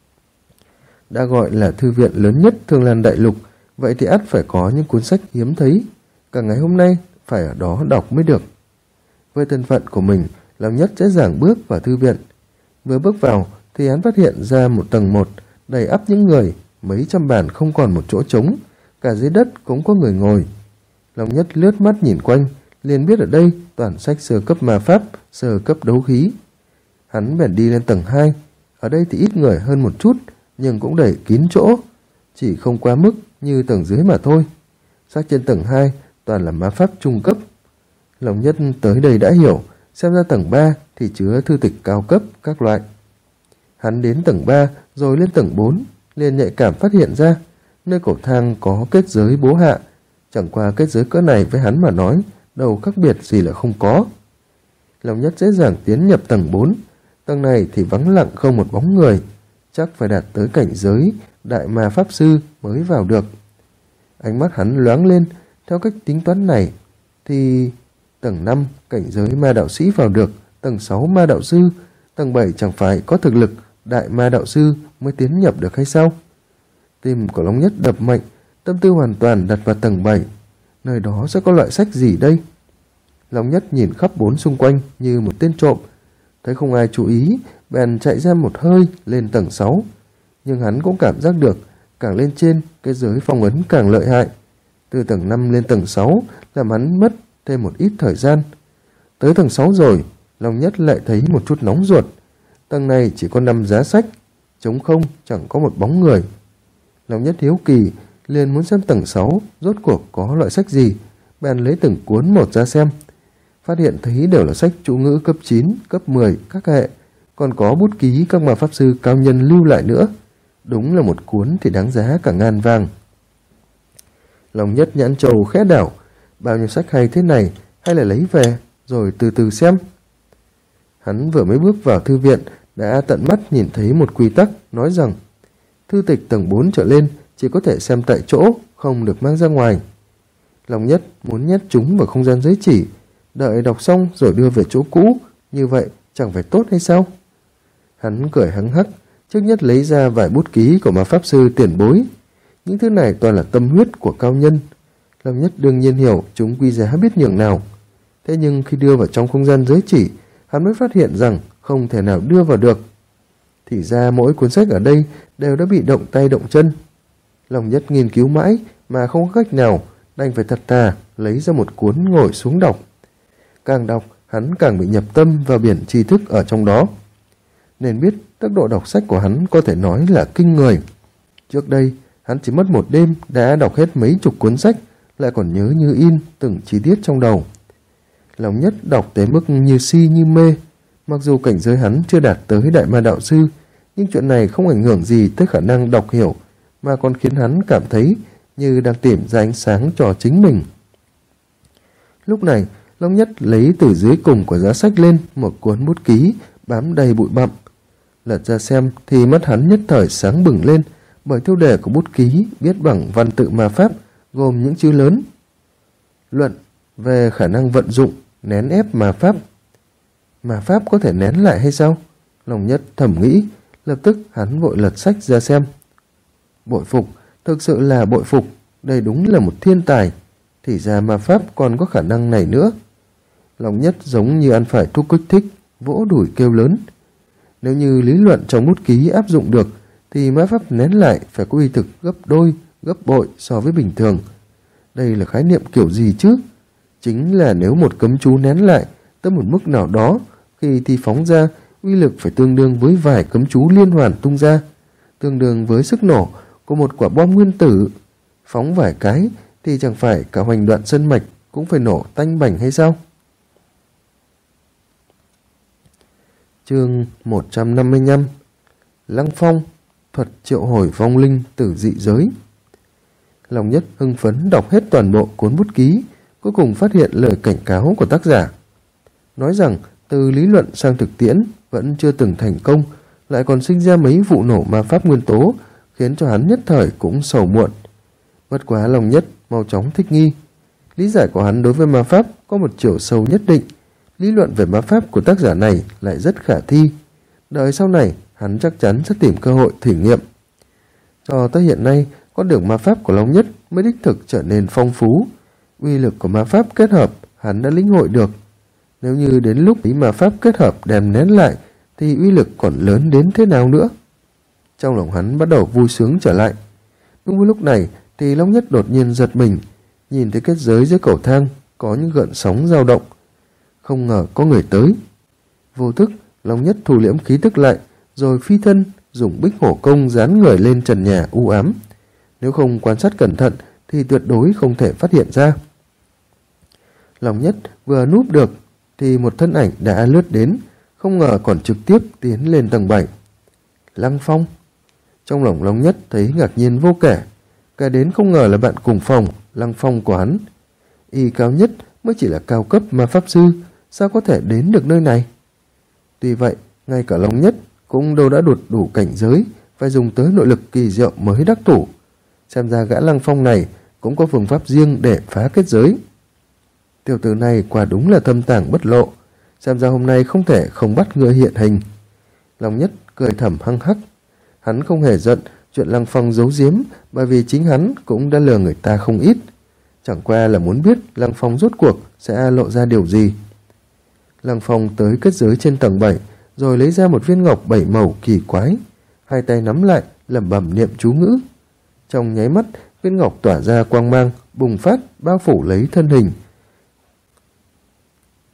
Đã gọi là thư viện lớn nhất Thương Lan Đại Lục, vậy thì ắt phải có những cuốn sách hiếm thấy. Cả ngày hôm nay phải ở đó đọc mới được. Với thân phận của mình, Long Nhất dễ dàng bước vào thư viện. Vừa bước vào thì hắn phát hiện ra một tầng 1 đầy ắp những người, mấy trăm bàn không còn một chỗ trống, cả dưới đất cũng có người ngồi. Long Nhất lướt mắt nhìn quanh, liền biết ở đây toàn sách sơ cấp ma pháp, sơ cấp đấu khí. Hắn bèn đi lên tầng 2, ở đây thì ít người hơn một chút, nhưng cũng đầy kín chỗ, chỉ không quá mức như tầng dưới mà thôi. Sách trên tầng 2 toàn là ma pháp trung cấp. Long Nhất tới đây đã hiểu, xem ra tầng 3 thì chứa thư tịch cao cấp các loại. Hắn đến tầng 3 rồi lên tầng 4, liền nhạy cảm phát hiện ra nơi cầu thang có kết giới bố hạ. Chẳng qua kết giới cỡ này với hắn mà nói, đâu khác biệt gì là không có. Long Nhất dễ dàng tiến nhập tầng 4, tầng này thì vắng lặng không một bóng người, chắc phải đạt tới cảnh giới đại ma pháp sư mới vào được. Ánh mắt hắn loáng lên, theo cách tính toán này thì tầng 5 cảnh giới ma đạo sĩ vào được, tầng 6 ma đạo sư, tầng 7 chẳng phải có thực lực đại ma đạo sư mới tiến nhập được hay sao? Tim của Long Nhất đập mạnh, tâm tư hoàn toàn đặt vào tầng 7. Nơi đó sẽ có loại sách gì đây? Long Nhất nhìn khắp bốn xung quanh như một tên trộm, thấy không ai chú ý, bèn chạy ra một hơi lên tầng 6. Nhưng hắn cũng cảm giác được, càng lên trên, cái giới phong ấn càng lợi hại. Từ tầng 5 lên tầng 6 làm hắn mất thêm một ít thời gian. Tới tầng 6 rồi, Long Nhất lại thấy một chút nóng ruột. Tầng này chỉ có 5 giá sách, trống không, chẳng có một bóng người. Long Nhất hiếu kỳ, liền muốn xem tầng 6 rốt cuộc có loại sách gì, bèn lấy từng cuốn một ra xem. Phát hiện thấy đều là sách chú ngữ cấp 9, cấp 10 các hệ, còn có bút ký các ma pháp sư cao nhân lưu lại nữa. Đúng là một cuốn thì đáng giá cả ngàn vàng. Long Nhất nhãn trầu khẽ đảo, bao nhiêu sách hay thế này, hay là lấy về rồi từ từ xem. Hắn vừa mới bước vào thư viện đã tận mắt nhìn thấy một quy tắc nói rằng thư tịch tầng 4 trở lên chỉ có thể xem tại chỗ, không được mang ra ngoài. Long Nhất muốn nhét chúng vào không gian giới chỉ, đợi đọc xong rồi đưa về chỗ cũ, như vậy chẳng phải tốt hay sao? Hắn cười hắng hắc, trước nhất lấy ra vài bút ký của ma pháp sư tiền bối. Những thứ này toàn là tâm huyết của cao nhân. Long Nhất đương nhiên hiểu chúng quý giá biết nhường nào. Thế nhưng khi đưa vào trong không gian giới chỉ, hắn mới phát hiện rằng không thể nào đưa vào được. Thì ra mỗi cuốn sách ở đây đều đã bị động tay động chân. Long Nhất nghiên cứu mãi mà không có cách nào, đành phải thật thà lấy ra một cuốn ngồi xuống đọc. Càng đọc, hắn càng bị nhập tâm vào biển tri thức ở trong đó. Nên biết tốc độ đọc sách của hắn có thể nói là kinh người. Trước đây, hắn chỉ mất một đêm đã đọc hết mấy chục cuốn sách, lại còn nhớ như in từng chi tiết trong đầu. Long Nhất đọc tới mức như si như mê. Mặc dù cảnh giới hắn chưa đạt tới đại ma đạo sư, nhưng chuyện này không ảnh hưởng gì tới khả năng đọc hiểu, mà còn khiến hắn cảm thấy như đang tìm ra ánh sáng cho chính mình. Lúc này, Long Nhất lấy từ dưới cùng của giá sách lên một cuốn bút ký bám đầy bụi bặm. Lật ra xem thì mắt hắn nhất thời sáng bừng lên, bởi tiêu đề của bút ký viết bằng văn tự ma pháp, gồm những chữ lớn: luận về khả năng vận dụng nén ép ma pháp. Ma pháp có thể nén lại hay sao? Long Nhất thầm nghĩ, lập tức hắn vội lật sách ra xem. Bội phục, thực sự là bội phục, đây đúng là một thiên tài. Thì ra ma pháp còn có khả năng này nữa. Long Nhất giống như ăn phải thuốc kích thích, vỗ đùi kêu lớn. Nếu như lý luận trong bút ký áp dụng được, thì ma pháp nén lại phải có uy thực gấp đôi, gấp bội so với bình thường. Đây là khái niệm kiểu gì chứ? Chính là nếu một cấm chú nén lại tới một mức nào đó, khi thi phóng ra, uy lực phải tương đương với vài cấm chú liên hoàn tung ra, tương đương với sức nổ của một quả bom nguyên tử. Phóng vài cái thì chẳng phải cả hoành đoạn sơn mạch cũng phải nổ tanh bành hay sao? Chương 155. Lăng Phong, thuật triệu hồi vong linh từ dị giới. Long Nhất hưng phấn đọc hết toàn bộ cuốn bút ký, cuối cùng phát hiện lời cảnh cáo của tác giả. Nói rằng từ lý luận sang thực tiễn vẫn chưa từng thành công, lại còn sinh ra mấy vụ nổ ma pháp nguyên tố, khiến cho hắn nhất thời cũng sầu muộn. Bất quá Long Nhất mau chóng thích nghi. Lý giải của hắn đối với ma pháp có một chiều sâu nhất định. Lý luận về ma pháp của tác giả này lại rất khả thi. Đợi sau này hắn chắc chắn sẽ tìm cơ hội thử nghiệm. Cho tới hiện nay, con đường ma pháp của Long Nhất mới đích thực trở nên phong phú. Uy lực của ma pháp kết hợp hắn đã lĩnh hội được. Nếu như đến lúc ý ma pháp kết hợp đem nén lại, thì uy lực còn lớn đến thế nào nữa? Trong lòng hắn bắt đầu vui sướng trở lại. Đúng lúc này thì Long Nhất đột nhiên giật mình, nhìn thấy kết giới dưới cầu thang có những gợn sóng dao động. Không ngờ có người tới. Vô thức, Long Nhất thu liễm khí tức lại, rồi phi thân dùng bích hổ công dán người lên trần nhà u ám. Nếu không quan sát cẩn thận thì tuyệt đối không thể phát hiện ra. Long Nhất vừa núp được thì một thân ảnh đã lướt đến, không ngờ còn trực tiếp tiến lên tầng 7. Lăng Phong. Trong lòng Long Nhất thấy ngạc nhiên vô kể, cả đến không ngờ là bạn cùng phòng Lăng Phong của hắn. Y cao nhất mới chỉ là cao cấp ma pháp sư, sao có thể đến được nơi này? Tuy vậy, ngay cả Long Nhất cũng đâu đã đột đủ cảnh giới, phải dùng tới nội lực kỳ diệu mới đắc thủ. Xem ra gã Lăng Phong này cũng có phương pháp riêng để phá kết giới. Tiểu tử này quả đúng là thâm tàng bất lộ, xem ra hôm nay không thể không bắt người hiện hình. Long Nhất cười thầm hăng hắc. Hắn không hề giận chuyện Lăng Phong giấu giếm, bởi vì chính hắn cũng đã lừa người ta không ít. Chẳng qua là muốn biết Lăng Phong rốt cuộc sẽ lộ ra điều gì. Lăng Phong tới kết giới trên tầng 7, rồi lấy ra một viên ngọc 7 màu kỳ quái. Hai tay nắm lại, lẩm bẩm niệm chú ngữ. Trong nháy mắt, viên ngọc tỏa ra quang mang, bùng phát, bao phủ lấy thân hình.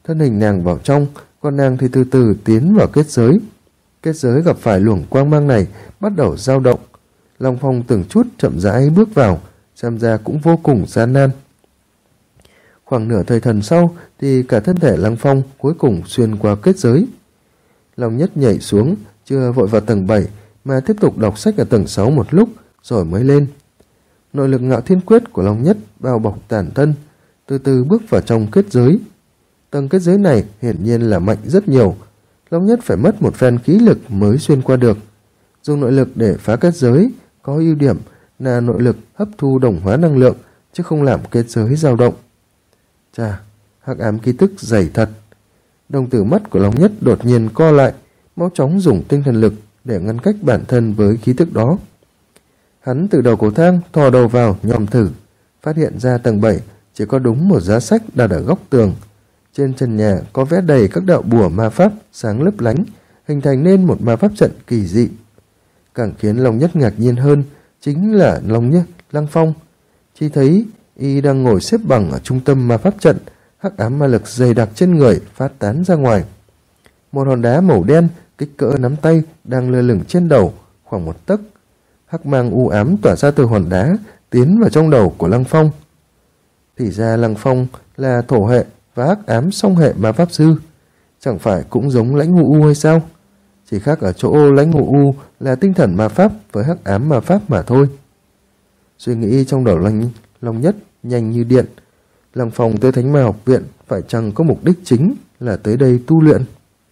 thân hình nàng vào trong, còn nàng thì từ từ tiến vào kết giới. Kết giới gặp phải luồng quang mang này bắt đầu dao động. Long Phong từng chút chậm rãi bước vào, xem ra cũng vô cùng gian nan. Khoảng nửa thời thần sau thì cả thân thể Lăng Phong cuối cùng xuyên qua kết giới. Long Nhất nhảy xuống, chưa vội vào tầng 7 mà tiếp tục đọc sách ở tầng 6 một lúc rồi mới lên. Nội lực Ngạo Thiên Quyết của Long Nhất bao bọc toàn thân, từ từ bước vào trong kết giới. Tầng kết giới này hiển nhiên là mạnh rất nhiều. Long Nhất phải mất một phen khí lực mới xuyên qua được. Dùng nội lực để phá kết giới có ưu điểm là nội lực hấp thu đồng hóa năng lượng, chứ không làm kết giới dao động. Chà, hắc ám ký tức dày thật. Đồng tử mắt của Long Nhất đột nhiên co lại, mau chóng dùng tinh thần lực để ngăn cách bản thân với khí tức đó. Hắn từ đầu cầu thang thò đầu vào nhòm thử, phát hiện ra tầng 7 chỉ có đúng một giá sách đặt ở góc tường. Trên trần nhà có vẽ đầy các đạo bùa ma pháp sáng lấp lánh, hình thành nên một ma pháp trận kỳ dị. Càng khiến Long Nhất ngạc nhiên hơn chính là Lăng Phong. Chỉ thấy y đang ngồi xếp bằng ở trung tâm ma pháp trận, hắc ám ma lực dày đặc trên người phát tán ra ngoài. Một hòn đá màu đen kích cỡ nắm tay đang lơ lửng trên đầu khoảng 1 tấc. Hắc mang u ám tỏa ra từ hòn đá tiến vào trong đầu của Lăng Phong. Thì ra Lăng Phong là thổ hệ và hắc ám song hệ ma pháp sư, chẳng phải cũng giống Lãnh Ngụ U hay sao? Chỉ khác ở chỗ Lãnh Ngụ U là tinh thần ma pháp với hắc ám ma pháp mà thôi. Suy nghĩ trong đầu Long Nhất nhanh như điện. Lăng Phong tới Thánh Ma học viện phải chăng có mục đích chính là tới đây tu luyện?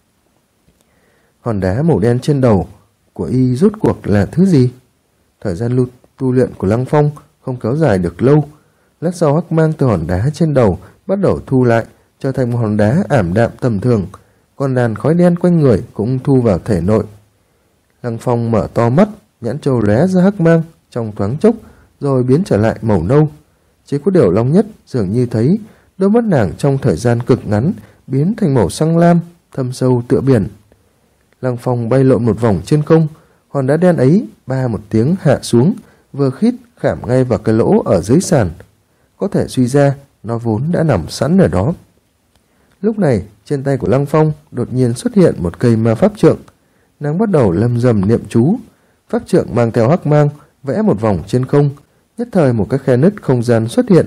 Hòn đá màu đen trên đầu của y rốt cuộc là thứ gì? Thời gian tu luyện của Lăng Phong không kéo dài được lâu. Lát sau hắc mang từ hòn đá trên đầu bắt đầu thu lại, trở thành một hòn đá ảm đạm tầm thường, còn đàn khói đen quanh người cũng thu vào thể nội. Lăng Phong mở to mắt, nhãn châu lóe ra hắc mang trong thoáng chốc rồi biến trở lại màu nâu. Chỉ có điều Long Nhất dường như thấy đôi mắt nàng trong thời gian cực ngắn biến thành màu xanh lam, thâm sâu tựa biển. Lăng Phong bay lộn một vòng trên không, hòn đá đen ấy ba một tiếng hạ xuống, vừa khít khảm ngay vào cái lỗ ở dưới sàn. Có thể suy ra nó vốn đã nằm sẵn ở đó. Lúc này trên tay của Lăng Phong đột nhiên xuất hiện một cây ma pháp trượng. Nàng bắt đầu lầm rầm niệm chú. Pháp trượng mang theo hắc mang vẽ một vòng trên không, nhất thời một cái khe nứt không gian xuất hiện.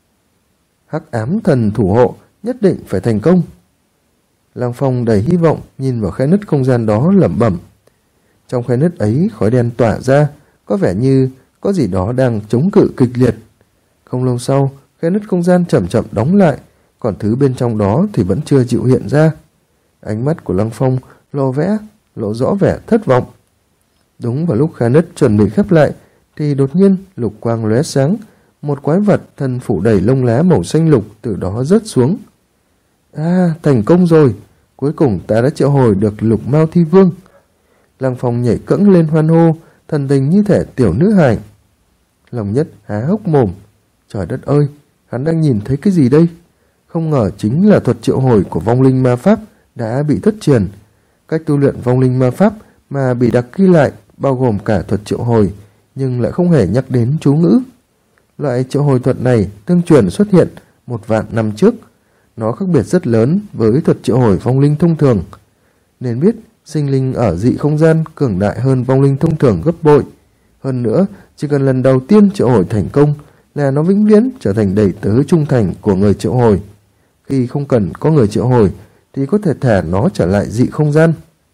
Hắc ám thần thủ hộ nhất định phải thành công. Lăng Phong đầy hy vọng nhìn vào khe nứt không gian đó lẩm bẩm. Trong khe nứt ấy khói đen tỏa ra, có vẻ như có gì đó đang chống cự kịch liệt. Không lâu sau, khe nứt không gian chậm chậm đóng lại, còn thứ bên trong đó thì vẫn chưa chịu hiện ra. Ánh mắt của Lăng Phong lộ rõ vẻ thất vọng. Đúng vào lúc khe nứt chuẩn bị khép lại thì đột nhiên lục quang lóe sáng, một quái vật thân phủ đầy lông lá màu xanh lục từ đó rớt xuống. Thành công rồi, cuối cùng ta đã triệu hồi được Lục Mao Thi Vương. Lăng Phong nhảy cẫng lên hoan hô, thần tình như thể tiểu nữ hài. Long Nhất há hốc mồm. Trời đất ơi, hắn đang nhìn thấy cái gì đây? Không ngờ chính là thuật triệu hồi của vong linh ma pháp đã bị thất truyền. Cách tu luyện vong linh ma pháp mà bị đặc ghi lại bao gồm cả thuật triệu hồi, nhưng lại không hề nhắc đến chú ngữ. Loại triệu hồi thuật này tương truyền xuất hiện 1.000 năm trước. Nó khác biệt rất lớn với thuật triệu hồi vong linh thông thường. Nên biết sinh linh ở dị không gian cường đại hơn vong linh thông thường gấp bội. Hơn nữa, chỉ cần lần đầu tiên triệu hồi thành công là nó vĩnh viễn trở thành đầy tớ trung thành của người triệu hồi. Khi không cần có người triệu hồi thì có thể thả nó trở lại dị không gian.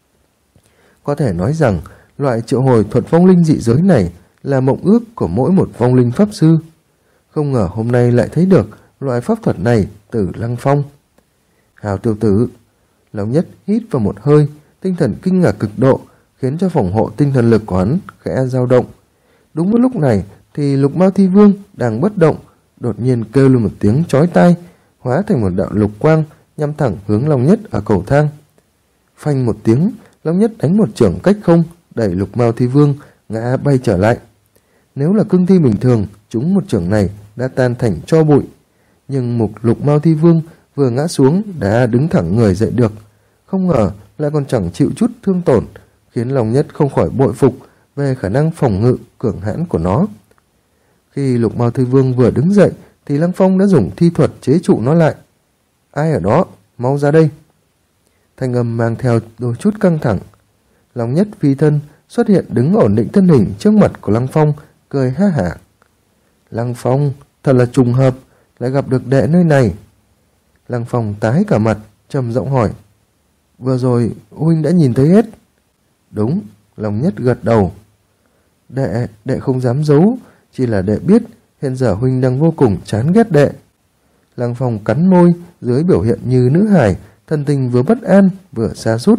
Có thể nói rằng loại triệu hồi thuật vong linh dị giới này là mộng ước của mỗi một vong linh pháp sư. Không ngờ hôm nay lại thấy được loại pháp thuật này từ Lăng Phong. Hào tiểu tử. Long Nhất hít vào một hơi, tinh thần kinh ngạc cực độ, khiến cho phòng hộ tinh thần lực của hắn khẽ dao động. Đúng vào lúc này thì Lục Mao Thi Vương đang bất động, đột nhiên kêu lên một tiếng chói tai, hóa thành một đạo lục quang nhắm thẳng hướng Long Nhất ở cầu thang. Phanh một tiếng, Long Nhất đánh một chưởng cách không, đẩy Lục Mao Thi Vương ngã bay trở lại. Nếu là cương thi bình thường, chúng một chưởng này đã tan thành tro bụi. Nhưng Lục Mao Thi Vương vừa ngã xuống đã đứng thẳng người dậy được. Không ngờ lại còn chẳng chịu chút thương tổn, khiến Long Nhất không khỏi bội phục về khả năng phòng ngự cường hãn của nó. Khi Lục Mao Thi Vương vừa đứng dậy thì Lăng Phong đã dùng thi thuật chế trụ nó lại. Ai ở đó? mau ra đây. Thanh âm mang theo đôi chút căng thẳng. Long Nhất phi thân xuất hiện đứng ổn định thân hình trước mặt của Lăng Phong, cười ha hả. Lăng Phong, thật là trùng hợp, lại gặp được đệ nơi này. Lăng Phong tái cả mặt, trầm giọng hỏi. Vừa rồi, huynh đã nhìn thấy hết. Đúng, Long Nhất gật đầu. Đệ không dám giấu, chỉ là đệ biết hiện giờ huynh đang vô cùng chán ghét đệ. Lăng Phong cắn môi, dưới biểu hiện như nữ hài, thân tình vừa bất an, vừa sa sút.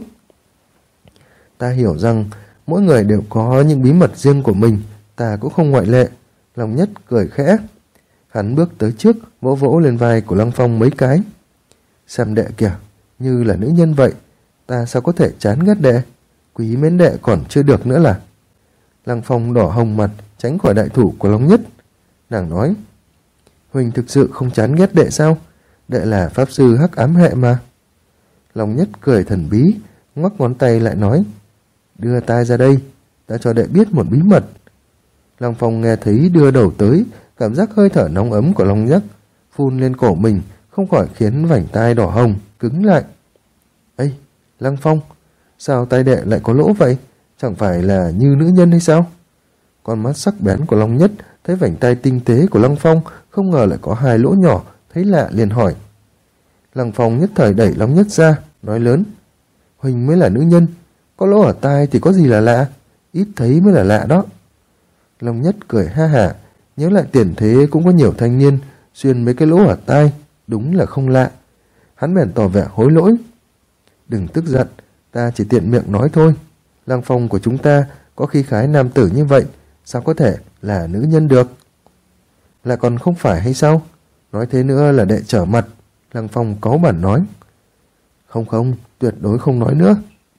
Ta hiểu rằng mỗi người đều có những bí mật riêng của mình, ta cũng không ngoại lệ. Long Nhất cười khẽ. Hắn bước tới trước, vỗ vỗ lên vai của Lăng Phong mấy cái. Xem đệ kìa, như là nữ nhân vậy, ta sao có thể chán ghét đệ, quý mến đệ còn chưa được nữa là. Lăng Phong đỏ hồng mặt, tránh khỏi đại thủ của Long Nhất. Nàng nói, huynh thực sự không chán ghét đệ sao? Đệ là pháp sư hắc ám hệ mà. Long Nhất cười thần bí, ngoắc ngón tay lại nói, đưa tai ra đây, ta cho đệ biết một bí mật. Lăng Phong nghe thấy đưa đầu tới, cảm giác hơi thở nóng ấm của Long Nhất phun lên cổ mình, không khỏi khiến vành tai đỏ hồng, cứng lại. Ây, Lăng Phong, sao tay đệ lại có lỗ vậy? Chẳng phải là như nữ nhân hay sao? Con mắt sắc bén của Long Nhất thấy vành tay tinh tế của Lăng Phong không ngờ lại có 2 lỗ nhỏ, thấy lạ liền hỏi. Lăng Phong nhất thời đẩy Long Nhất ra, nói lớn, huynh mới là nữ nhân, có lỗ ở tai thì có gì là lạ, ít thấy mới là lạ đó. Long Nhất cười ha hả, nhớ lại tiền thế cũng có nhiều thanh niên xuyên mấy cái lỗ ở tai, đúng là không lạ. Hắn bèn tỏ vẻ hối lỗi. Đừng tức giận, ta chỉ tiện miệng nói thôi. Lăng Phong của chúng ta có khí khái nam tử như vậy, sao có thể là nữ nhân được? Lại còn không phải hay sao? Nói thế nữa là đệ trở mặt. Lăng Phong cáu bản nói. Không, tuyệt đối không nói nữa.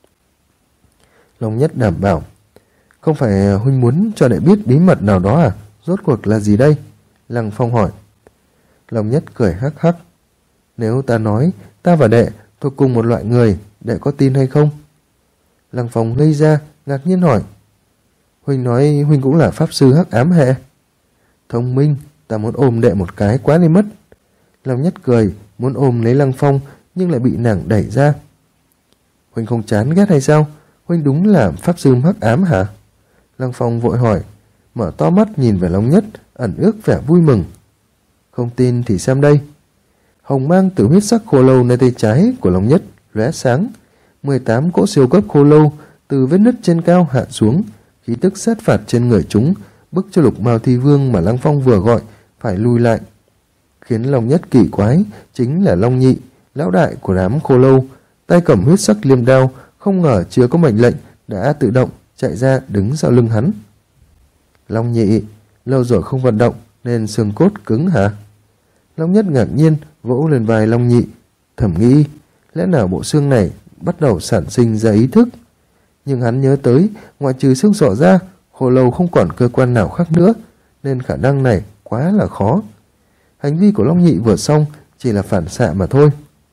Long Nhất đảm bảo. Không phải huynh muốn cho đệ biết bí mật nào đó à? Rốt cuộc là gì đây? Lăng Phong hỏi. Long Nhất cười hắc hắc. Nếu ta nói ta và đệ thuộc cùng một loại người, đệ có tin hay không? Lăng Phong ngây ra, ngạc nhiên hỏi. Huynh nói huynh cũng là pháp sư hắc ám hệ. Thông minh, ta muốn ôm đệ một cái quá đi mất. Long Nhất cười, muốn ôm lấy Lăng Phong nhưng lại bị nàng đẩy ra. Huynh không chán ghét hay sao? Huynh đúng là pháp sư hắc ám hả? Lăng Phong vội hỏi, mở to mắt nhìn về Long Nhất, ẩn ước vẻ vui mừng. Không tin thì xem đây. Hồng mang từ huyết sắc khô lâu nơi tay trái của Long Nhất lóe sáng. 18 cỗ siêu cấp khô lâu từ vết nứt trên cao hạ xuống, khí tức sát phạt trên người chúng, bức cho Lục Mao Thi Vương mà Lăng Phong vừa gọi phải lùi lại. Khiến Long Nhất kỳ quái chính là Long Nhị, lão đại của đám khô lâu, tay cầm huyết sắc liêm đao, không ngờ chưa có mệnh lệnh đã tự động chạy ra đứng sau lưng hắn. Long Nhị, lâu rồi không vận động nên xương cốt cứng hả? Long Nhất ngạc nhiên vỗ lên vai Long Nhị, thầm nghĩ lẽ nào bộ xương này bắt đầu sản sinh ra ý thức. Nhưng hắn nhớ tới ngoại trừ xương sọ ra, khô lâu không còn cơ quan nào khác nữa, nên khả năng này quá là khó. Hành vi của Long Nhị vừa xong chỉ là phản xạ mà thôi.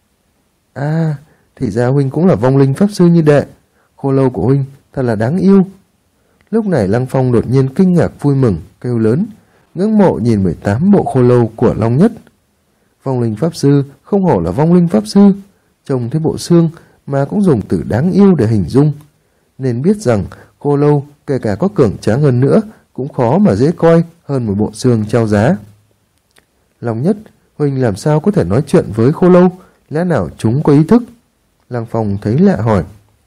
À, thì ra huynh cũng là vong linh pháp sư như đệ. Khô lâu của huynh thật là đáng yêu. Lúc này Lăng Phong đột nhiên kinh ngạc vui mừng, kêu lớn, ngưỡng mộ nhìn 18 bộ khô lâu của Long Nhất. Vong linh pháp sư không hổ là vong linh pháp sư, trông thấy bộ xương mà cũng dùng từ đáng yêu để hình dung. Nên biết rằng khô lâu kể cả có cường tráng hơn nữa cũng khó mà dễ coi hơn một bộ xương treo giá. Long Nhất, huynh làm sao có thể nói chuyện với khô lâu, lẽ nào chúng có ý thức? Lăng Phong thấy lạ hỏi.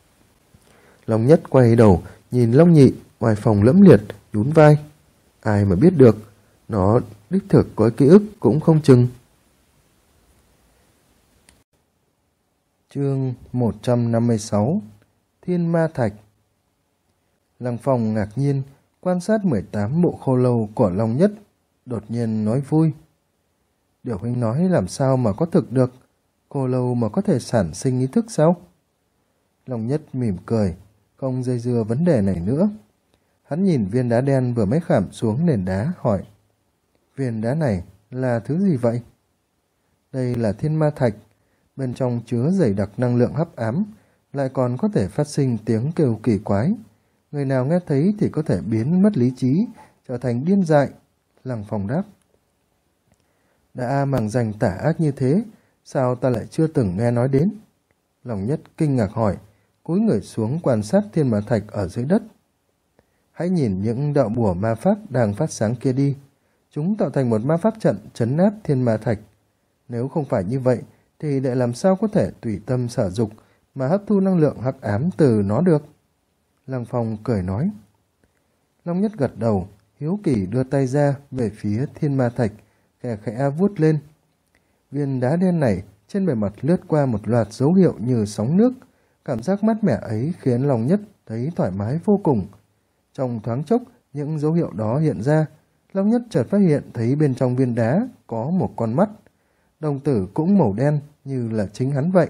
Long Nhất quay đầu nhìn Long Nhị, ngoài phòng lẫm liệt, nhún vai. Ai mà biết được, nó đích thực có ký ức cũng không chừng. Chương 156 Thiên Ma Thạch. Lăng Phong ngạc nhiên quan sát 18 bộ khô lâu của Long Nhất, đột nhiên nói vui. Điều huynh nói làm sao mà có thực được, khô lâu mà có thể sản sinh ý thức sao? Long Nhất mỉm cười, không dây dưa vấn đề này nữa. Hắn nhìn viên đá đen vừa mới khảm xuống nền đá, hỏi. Viên đá này là thứ gì vậy? Đây là thiên ma thạch, bên trong chứa dày đặc năng lượng hắc ám, lại còn có thể phát sinh tiếng kêu kỳ quái. Người nào nghe thấy thì có thể biến mất lý trí, trở thành điên dại. Lăng Phong đáp. Đã màng danh tả ác như thế, Sao ta lại chưa từng nghe nói đến? Lòng Nhất kinh ngạc hỏi, cúi người xuống quan sát thiên ma thạch ở dưới đất. Hãy nhìn những đạo bùa ma pháp đang phát sáng kia đi. Chúng tạo thành một ma pháp trận trấn áp thiên ma thạch. Nếu không phải như vậy, thì lại làm sao có thể tùy tâm sở dục mà hấp thu năng lượng hắc ám từ nó được? Lăng Phong cười nói. Long Nhất gật đầu, hiếu kỳ đưa tay ra về phía thiên ma thạch, khẽ khẽ vuốt lên. Viên đá đen này trên bề mặt lướt qua một loạt dấu hiệu như sóng nước. Cảm giác mát mẻ ấy khiến Long Nhất thấy thoải mái vô cùng. Trong thoáng chốc, những dấu hiệu đó hiện ra, Long Nhất chợt phát hiện thấy bên trong viên đá có một con mắt. Đồng tử cũng màu đen như là chính hắn vậy.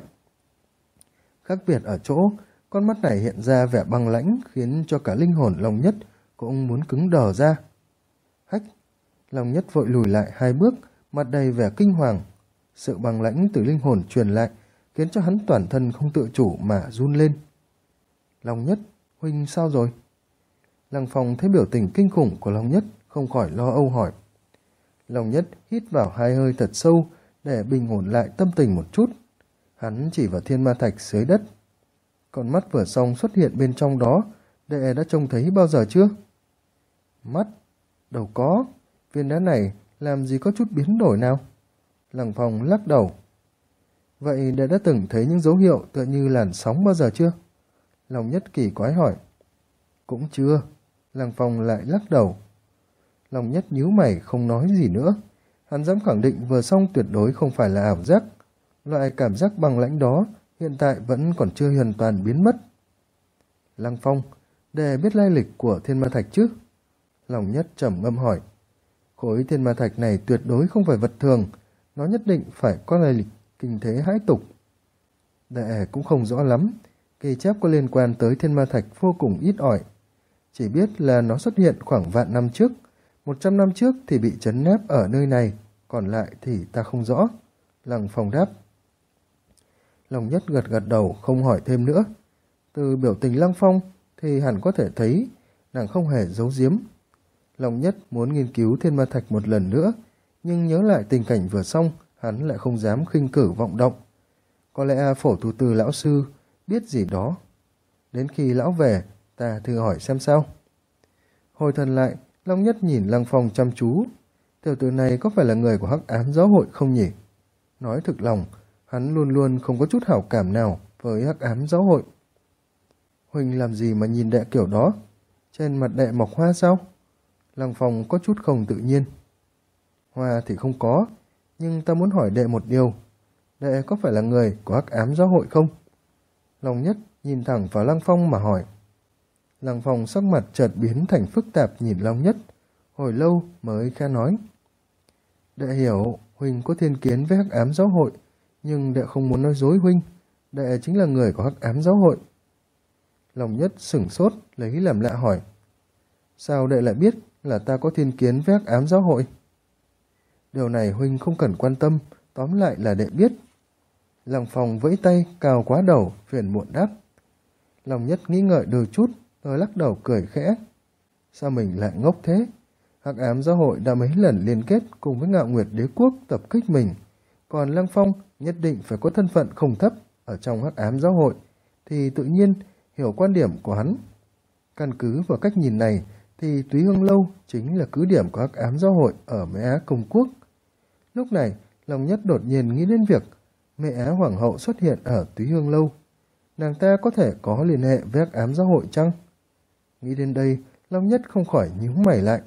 Khác biệt ở chỗ, con mắt này hiện ra vẻ băng lãnh khiến cho cả linh hồn Long Nhất cũng muốn cứng đờ ra. Hách! Long Nhất vội lùi lại 2 bước, mặt đầy vẻ kinh hoàng. Sự băng lãnh từ linh hồn truyền lại khiến cho hắn toàn thân không tự chủ mà run lên. Long Nhất, huynh sao rồi? Lăng Phong thấy biểu tình kinh khủng của Long Nhất, không khỏi lo âu hỏi. Long Nhất hít vào 2 hơi thật sâu để bình ổn lại tâm tình một chút. Hắn chỉ vào thiên ma thạch dưới đất. Con mắt vừa xong xuất hiện bên trong đó, đệ đã trông thấy bao giờ chưa? Mắt? Đâu có, viên đá này làm gì có chút biến đổi nào? Lăng Phong lắc đầu. Vậy đệ đã từng thấy những dấu hiệu tựa như làn sóng bao giờ chưa? Long Nhất kỳ quái hỏi. Cũng chưa. Lăng Phong lại lắc đầu. Long Nhất nhíu mày không nói gì nữa. Hắn dám khẳng định vừa xong tuyệt đối không phải là ảo giác. Loại cảm giác băng lãnh đó hiện tại vẫn còn chưa hoàn toàn biến mất. Lăng Phong, đệ biết lai lịch của thiên ma thạch chứ? Long Nhất trầm ngâm hỏi. Khối thiên ma thạch này tuyệt đối không phải vật thường. Nó nhất định phải có lai lịch kinh thế hãi tục. Đệ cũng không rõ lắm. Ghi chép có liên quan tới thiên ma thạch vô cùng ít ỏi. Chỉ biết là nó xuất hiện khoảng vạn năm trước. 100 năm trước thì bị trấn áp ở nơi này. Còn lại thì ta không rõ. Lăng Phong đáp. Long Nhất gật gật đầu không hỏi thêm nữa. Từ biểu tình Lăng Phong thì hẳn có thể thấy nàng không hề giấu giếm. Long Nhất muốn nghiên cứu thiên ma thạch một lần nữa, nhưng nhớ lại tình cảnh vừa xong, hắn lại không dám khinh cử vọng động. Có lẽ Phổ Tu Tư lão sư biết gì đó. Đến khi lão về, ta thử hỏi xem sao. Hồi thần lại, Long Nhất nhìn Lăng Phong chăm chú. Tiểu tử này có phải là người của Hắc Ám Giáo hội không nhỉ? Nói thực lòng, hắn luôn luôn không có chút hảo cảm nào với Hắc Ám Giáo hội. Huynh làm gì mà nhìn đệ kiểu đó? Trên mặt đệ mọc hoa sao? Lăng Phong có chút không tự nhiên. Hoa thì không có, nhưng ta muốn hỏi đệ một điều. Đệ có phải là người của Hắc Ám Giáo hội không? Long Nhất nhìn thẳng vào Lăng Phong mà hỏi. Lăng Phong sắc mặt chợt biến thành phức tạp nhìn Long Nhất. Hồi lâu mới khẽ nói. Đệ hiểu, huynh có thiên kiến với Hắc Ám Giáo hội, nhưng đệ không muốn nói dối huynh. Đệ chính là người của Hắc Ám Giáo hội. Long Nhất sửng sốt, lấy làm lạ hỏi. Sao đệ lại biết là ta có thiên kiến với Hắc Ám Giáo hội? Điều này huynh không cần quan tâm, tóm lại là đệ biết. Lăng Phong vẫy tay, cào quá đầu, phiền muộn đáp. Long Nhất nghĩ ngợi đôi chút, rồi lắc đầu cười khẽ. Sao mình lại ngốc thế? Hắc Ám Giáo hội đã mấy lần liên kết cùng với Ngạo Nguyệt Đế Quốc tập kích mình. Còn Lăng Phong nhất định phải có thân phận không thấp ở trong Hắc Ám Giáo hội, thì tự nhiên hiểu quan điểm của hắn. Căn cứ vào cách nhìn này, thì Túy Hương Lâu chính là cứ điểm của Hắc Ám Giáo hội ở Mễ Á Công Quốc. Lúc này, Long Nhất đột nhiên nghĩ đến việc Mễ Á Hoàng hậu xuất hiện ở Túy Hương Lâu. Nàng ta có thể có liên hệ với Hắc Ám Giáo hội chăng? Nghĩ đến đây, Long Nhất không khỏi nhíu mày lại.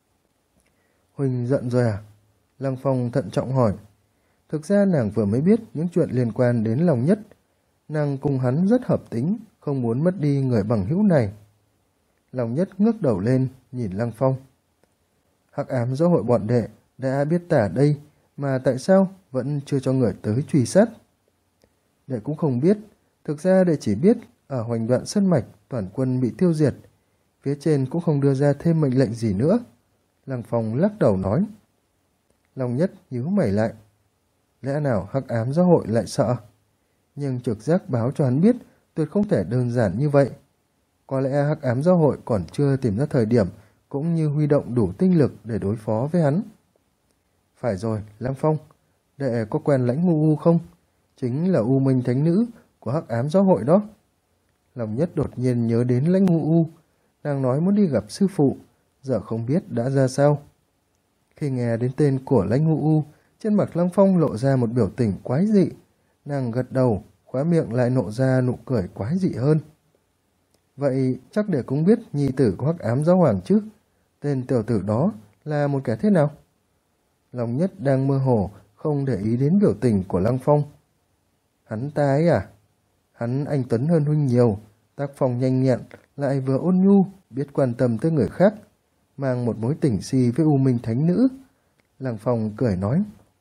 Huynh giận rồi à? Lăng Phong thận trọng hỏi. Thực ra nàng vừa mới biết những chuyện liên quan đến Long Nhất. Nàng cùng hắn rất hợp tính, không muốn mất đi người bằng hữu này. Long Nhất ngước đầu lên, nhìn Lăng Phong. Hắc Ám Giáo hội bọn đệ đã biết ta ở đây, mà tại sao vẫn chưa cho người tới truy sát? Đệ cũng không biết, thực ra đệ chỉ biết ở Hoành Đoạn Sơn Mạch toàn quân bị tiêu diệt. Phía trên cũng không đưa ra thêm mệnh lệnh gì nữa. Lăng Phong lắc đầu nói. Long Nhất nhíu mày lại. Lẽ nào Hắc Ám Giáo hội lại sợ? Nhưng trực giác báo cho hắn biết tuyệt không thể đơn giản như vậy. Có lẽ Hắc Ám Giáo hội còn chưa tìm ra thời điểm cũng như huy động đủ tinh lực để đối phó với hắn. Phải rồi, Lăng Phong, đệ có quen Lãnh Ngụ U không? Chính là U Minh Thánh Nữ của Hắc Ám Giáo hội đó. Lòng Nhất đột nhiên nhớ đến Lãnh Ngụ U, nàng nói muốn đi gặp sư phụ, giờ không biết đã ra sao. Khi nghe đến tên của Lãnh Ngụ U, trên mặt Lăng Phong lộ ra một biểu tình quái dị, nàng gật đầu, khóe miệng lại nộ ra nụ cười quái dị hơn. Vậy chắc đệ cũng biết nhi tử của Hắc Ám Giáo hoàng chứ? Tên tiểu tử đó là một kẻ thế nào? Lòng Nhất đang mơ hồ, không để ý đến biểu tình của Lăng Phong. Hắn ta ấy à? Hắn anh tuấn hơn huynh nhiều, tác phong nhanh nhẹn, lại vừa ôn nhu, biết quan tâm tới người khác, mang một mối tình si với U Minh Thánh Nữ. Lăng Phong cười nói.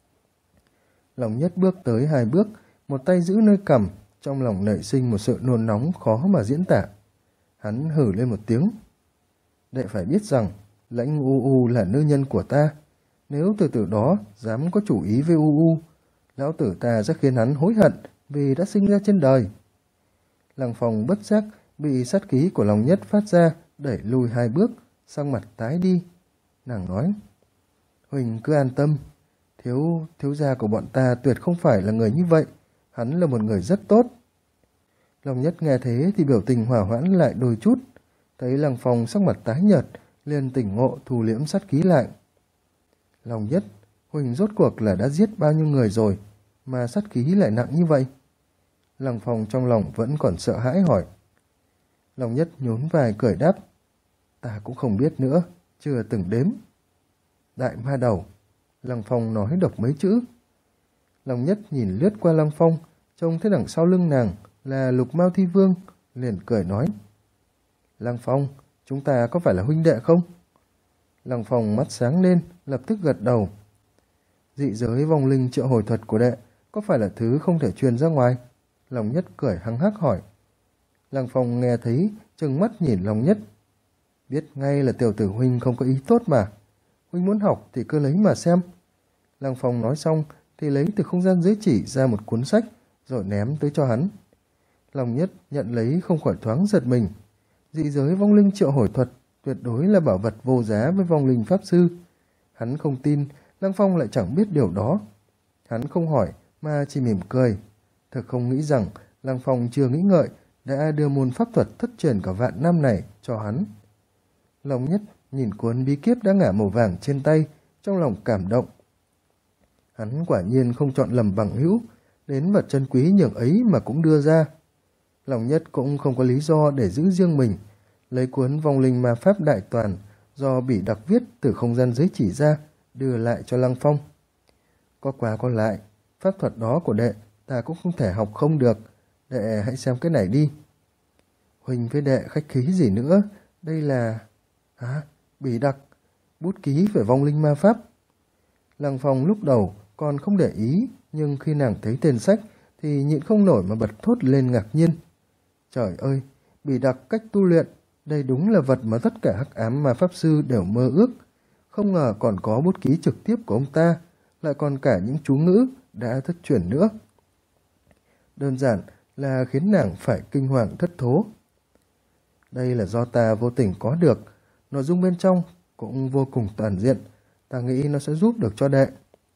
Lòng Nhất bước tới 2 bước, một tay giữ nơi cằm, trong lòng nảy sinh một sự nôn nóng khó mà diễn tả. Hắn hử lên một tiếng. Đệ phải biết rằng, Lãnh Ngụ U là nữ nhân của ta. Nếu từ từ đó dám có chủ ý với U, lão tử ta sẽ khiến hắn hối hận vì đã sinh ra trên đời. Lăng Phong bất giác bị sát khí của Lòng Nhất phát ra, đẩy lùi 2 bước, sang mặt tái đi. Nàng nói, Huỳnh cứ an tâm, thiếu gia của bọn ta tuyệt không phải là người như vậy, hắn là một người rất tốt. Lòng Nhất nghe thế thì biểu tình hỏa hoãn lại đôi chút, thấy Lăng Phong sắc mặt tái nhợt, liền tỉnh ngộ thu liễm sát khí lại. Lòng Nhất, Huỳnh rốt cuộc là đã giết bao nhiêu người rồi, mà sát khí lại nặng như vậy? Lăng Phong trong lòng vẫn còn sợ hãi hỏi. Lòng Nhất nhún vai cười đáp, ta cũng không biết nữa, chưa từng đếm. Đại ma đầu, Lăng Phong nói đọc mấy chữ. Lòng Nhất nhìn lướt qua Lăng Phong, trông thấy đằng sau lưng nàng là Lục Mao Thi Vương, liền cười nói. Lăng Phong, chúng ta có phải là huynh đệ không? Lăng Phong mắt sáng lên, lập tức gật đầu. Dị giới vong linh triệu hồi thuật của đệ có phải là thứ không thể truyền ra ngoài? Lòng Nhất cười hăng hắc hỏi. Lăng Phong nghe thấy, trừng mắt nhìn Lòng Nhất. Biết ngay là tiểu tử huynh không có ý tốt mà. Huynh muốn học thì cứ lấy mà xem. Lăng Phong nói xong thì lấy từ không gian giới chỉ ra một cuốn sách, rồi ném tới cho hắn. Lòng Nhất nhận lấy không khỏi thoáng giật mình. Dị giới vong linh triệu hồi thuật tuyệt đối là bảo vật vô giá với vong linh pháp sư. Hắn không tin, Lăng Phong lại chẳng biết điều đó. Hắn không hỏi mà chỉ mỉm cười. Thật không nghĩ rằng Lăng Phong chưa nghĩ ngợi đã đưa môn pháp thuật thất truyền cả vạn năm này cho hắn. Lòng Nhất nhìn cuốn bí kíp đã ngả màu vàng trên tay, trong lòng cảm động. Hắn quả nhiên không chọn lầm bằng hữu, đến vật chân quý nhường ấy mà cũng đưa ra. Lòng Nhất cũng không có lý do để giữ riêng mình, lấy cuốn vong linh ma pháp đại toàn do Bỉ Đặc viết từ không gian giới chỉ ra, đưa lại cho Lăng Phong. Có qua có lại, pháp thuật đó của đệ ta cũng không thể học không được, đệ hãy xem cái này đi. Huỳnh với đệ khách khí gì nữa, đây là... Bỉ Đặc, bút ký về vong linh ma pháp. Lăng Phong lúc đầu còn không để ý, nhưng khi nàng thấy tên sách thì nhịn không nổi mà bật thốt lên ngạc nhiên. Trời ơi, Bỉ Đặc cách tu luyện, đây đúng là vật mà tất cả hắc ám ma pháp sư đều mơ ước. Không ngờ còn có bút ký trực tiếp của ông ta, lại còn cả những chú ngữ đã thất truyền nữa. Đơn giản là khiến nàng phải kinh hoàng thất thố. Đây là do ta vô tình có được, nội dung bên trong cũng vô cùng toàn diện, ta nghĩ nó sẽ giúp được cho đệ.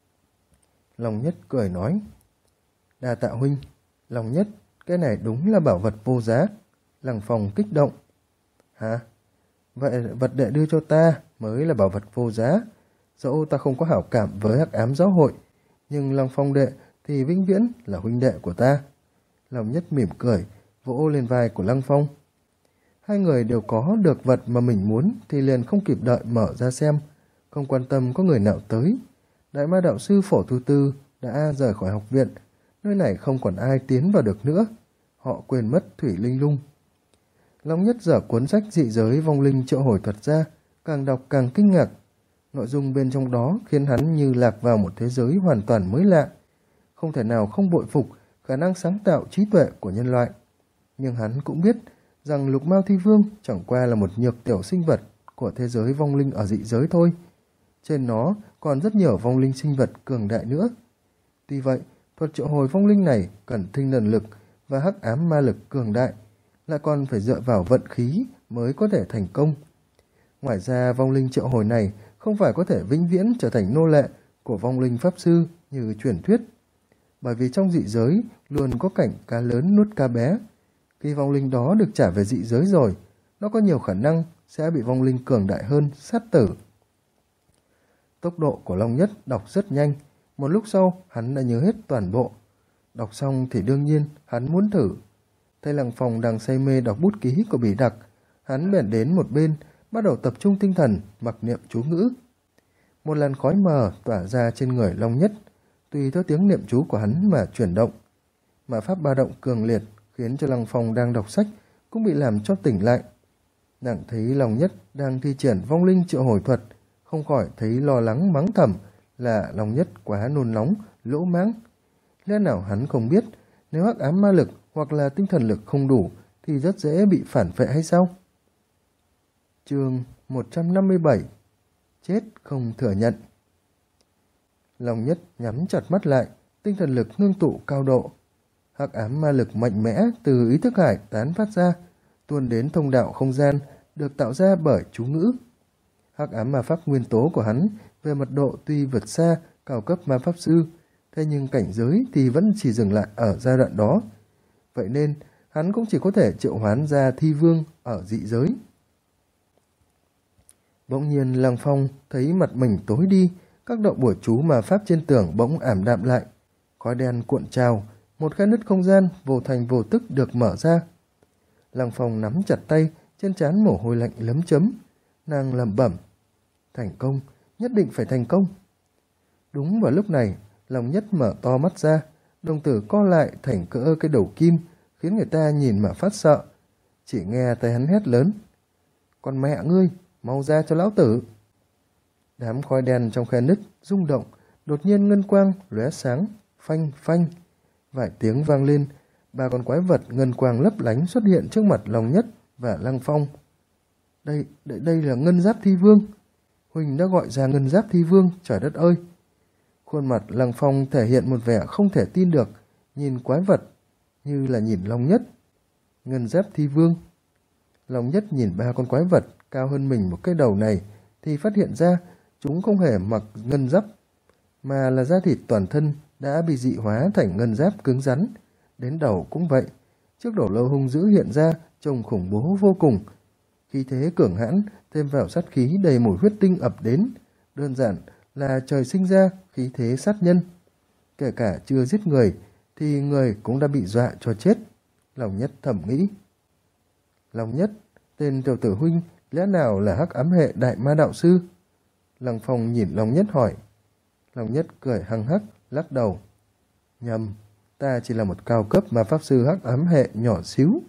Lòng Nhất cười nói. Đa tạ huynh. Lòng Nhất, cái này đúng là bảo vật vô giá. Lăng Phong kích động. Hả? Vậy vật đệ đưa cho ta mới là bảo vật vô giá. Dẫu ta không có hảo cảm với hắc ám giáo hội, nhưng Lăng Phong đệ thì vĩnh viễn là huynh đệ của ta. Lòng Nhất mỉm cười, vỗ lên vai của Lăng Phong. Hai người đều có được vật mà mình muốn thì liền không kịp đợi mở ra xem, không quan tâm có người nào tới. Đại ma đạo sư Phổ Tu Tư đã rời khỏi học viện, nơi này không còn ai tiến vào được nữa. Họ quên mất Thủy Linh Lung. Long Nhất dở cuốn sách dị giới vong linh triệu hồi thuật ra, càng đọc càng kinh ngạc. Nội dung bên trong đó khiến hắn như lạc vào một thế giới hoàn toàn mới lạ. Không thể nào không bội phục khả năng sáng tạo trí tuệ của nhân loại. Nhưng hắn cũng biết rằng Lục Mao Thi Vương chẳng qua là một nhược tiểu sinh vật của thế giới vong linh ở dị giới thôi. Trên nó còn rất nhiều vong linh sinh vật cường đại nữa. Tuy vậy, thuật triệu hồi vong linh này cần tinh thần lực và hắc ám ma lực cường đại, lại còn phải dựa vào vận khí mới có thể thành công. Ngoài ra, vong linh triệu hồi này không phải có thể vĩnh viễn trở thành nô lệ của vong linh pháp sư như truyền thuyết. Bởi vì trong dị giới luôn có cảnh cá lớn nuốt cá bé. Khi vong linh đó được trả về dị giới rồi, nó có nhiều khả năng sẽ bị vong linh cường đại hơn sát tử. Tốc độ của Long Nhất đọc rất nhanh, một lúc sau hắn đã nhớ hết toàn bộ. Đọc xong thì đương nhiên hắn muốn thử. Thấy Lăng Phong đang say mê đọc bút ký của Bỉ Đặc, hắn bèn đến một bên, bắt đầu tập trung tinh thần, mặc niệm chú ngữ. Một làn khói mờ tỏa ra trên người Long Nhất, tùy theo tiếng niệm chú của hắn mà chuyển động. Mà pháp ba động cường liệt khiến cho Lăng Phong đang đọc sách cũng bị làm cho tỉnh lại. Nàng thấy Long Nhất đang thi triển vong linh triệu hồi thuật, không khỏi thấy lo lắng mắng thầm là Long Nhất quá nôn nóng, lỗ mãng. Lẽ nào hắn không biết nếu hắc ám ma lực hoặc là tinh thần lực không đủ thì rất dễ bị phản vệ hay sao? Chương 157. Chết không thừa nhận. Long Nhất nhắm chặt mắt lại, tinh thần lực ngưng tụ cao độ. Hắc ám ma lực mạnh mẽ từ ý thức hải tán phát ra, tuôn đến thông đạo không gian được tạo ra bởi chú ngữ. Hắc ám ma pháp nguyên tố của hắn về mật độ tuy vượt xa cao cấp ma pháp sư, thế nhưng cảnh giới thì vẫn chỉ dừng lại ở giai đoạn đó. Vậy nên hắn cũng chỉ có thể triệu hoán ra thi vương ở dị giới. Bỗng nhiên Lăng Phong thấy mặt mình tối đi, các động bùa chú ma pháp trên tường bỗng ảm đạm lại. Khói đen cuộn trào, một khe nứt không gian vô thành vô tức được mở ra. Lăng Phong nắm chặt tay, trên trán mồ hôi lạnh lấm chấm. Nàng lẩm bẩm, thành công, nhất định phải thành công. Đúng vào lúc này, Long Nhất mở to mắt ra, đồng tử co lại thành cỡ cái đầu kim, khiến người ta nhìn mà phát sợ. Chỉ nghe tay hắn hét lớn, con mẹ ngươi, mau ra cho lão tử. Đám khói đen trong khe nứt rung động, đột nhiên ngân quang lóe sáng, phanh phanh. Vài tiếng vang lên, ba con quái vật ngân quang lấp lánh xuất hiện trước mặt Long Nhất và Lăng Phong. Đây là Ngân Giáp Thi Vương. Huỳnh đã gọi ra Ngân Giáp Thi Vương, trời đất ơi. Khuôn mặt Lăng Phong thể hiện một vẻ không thể tin được, nhìn quái vật như là nhìn Long Nhất. Ngân Giáp Thi Vương. Long Nhất nhìn ba con quái vật cao hơn mình một cái đầu này thì phát hiện ra chúng không hề mặc ngân giáp, mà là da thịt toàn thân đã bị dị hóa thành ngân giáp cứng rắn. Đến đầu cũng vậy, chiếc đầu lâu hung dữ hiện ra trông khủng bố vô cùng. Khí thế cường hãn thêm vào sát khí đầy mùi huyết tinh ập đến, đơn giản là trời sinh ra khí thế sát nhân. Kể cả chưa giết người thì người cũng đã bị dọa cho chết. Long Nhất thầm nghĩ. Long Nhất, tên tiểu tử huynh lẽ nào là hắc ám hệ đại ma đạo sư? Lăng Phong nhìn Long Nhất hỏi. Long Nhất cười hăng hắc, lắc đầu. Nhầm, ta chỉ là một cao cấp ma pháp sư hắc ám hệ nhỏ xíu.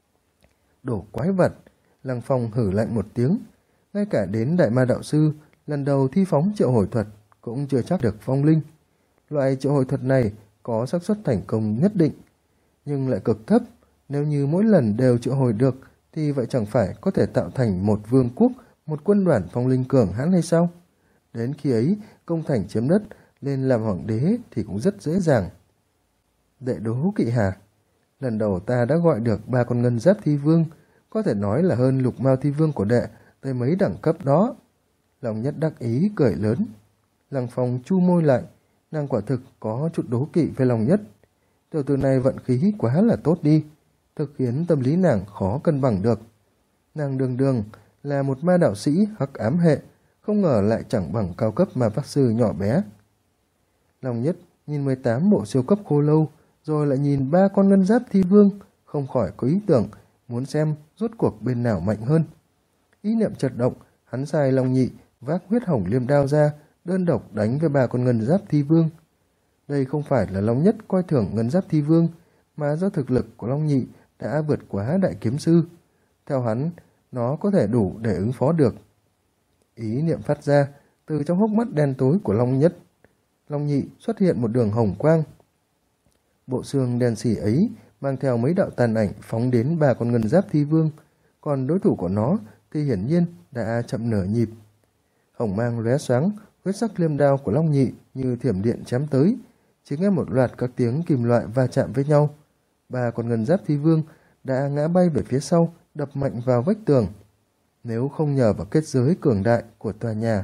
Đồ quái vật, Lăng Phong hử lạnh một tiếng. Ngay cả đến đại ma đạo sư, lần đầu thi phóng triệu hồi thuật cũng chưa chắc được phong linh. Loại triệu hồi thuật này có xác suất thành công nhất định, nhưng lại cực thấp. Nếu như mỗi lần đều triệu hồi được, thì vậy chẳng phải có thể tạo thành một vương quốc, một quân đoàn phong linh cường hãn hay sao? Đến khi ấy, công thành chiếm đất, lên làm hoàng đế thì cũng rất dễ dàng. Đệ Đố Kỵ Hà, lần đầu ta đã gọi được ba con ngân giáp thi vương, có thể nói là hơn lục mao thi vương của đệ tới mấy đẳng cấp đó. Long Nhất đắc ý cười lớn. Lăng Phong chu môi lại, nàng quả thực có chút đố kỵ với Long Nhất. Tiểu tử này vận khí quá là tốt đi, thực khiến tâm lý nàng khó cân bằng được. Nàng đường đường là một ma đạo sĩ hắc ám hệ, không ngờ lại chẳng bằng cao cấp ma pháp sư nhỏ bé. Long Nhất nhìn 18 bộ siêu cấp khô lâu, rồi lại nhìn ba con ngân giáp thi vương, không khỏi có ý tưởng muốn xem rốt cuộc bên nào mạnh hơn. Ý niệm chợt động, hắn sai Long Nhị vác huyết hồng liêm đao ra, đơn độc đánh với ba con ngân giáp thi vương. Đây không phải là Long Nhất coi thường ngân giáp thi vương, mà do thực lực của Long Nhị đã vượt quá đại kiếm sư. Theo hắn, nó có thể đủ để ứng phó được. Ý niệm phát ra, từ trong hốc mắt đen tối của Long Nhất, Long Nhị xuất hiện một đường hồng quang. Bộ xương đen xỉ ấy mang theo mấy đạo tàn ảnh phóng đến ba con ngân giáp thi vương, còn đối thủ của nó thì hiển nhiên đã chậm nửa nhịp. Hồng mang lóe sáng, huyết sắc liêm đao của Long Nhị như thiểm điện chém tới, chỉ nghe một loạt các tiếng kim loại va chạm với nhau. Ba con ngân giáp thi vương đã ngã bay về phía sau, đập mạnh vào vách tường. Nếu không nhờ vào kết giới cường đại của tòa nhà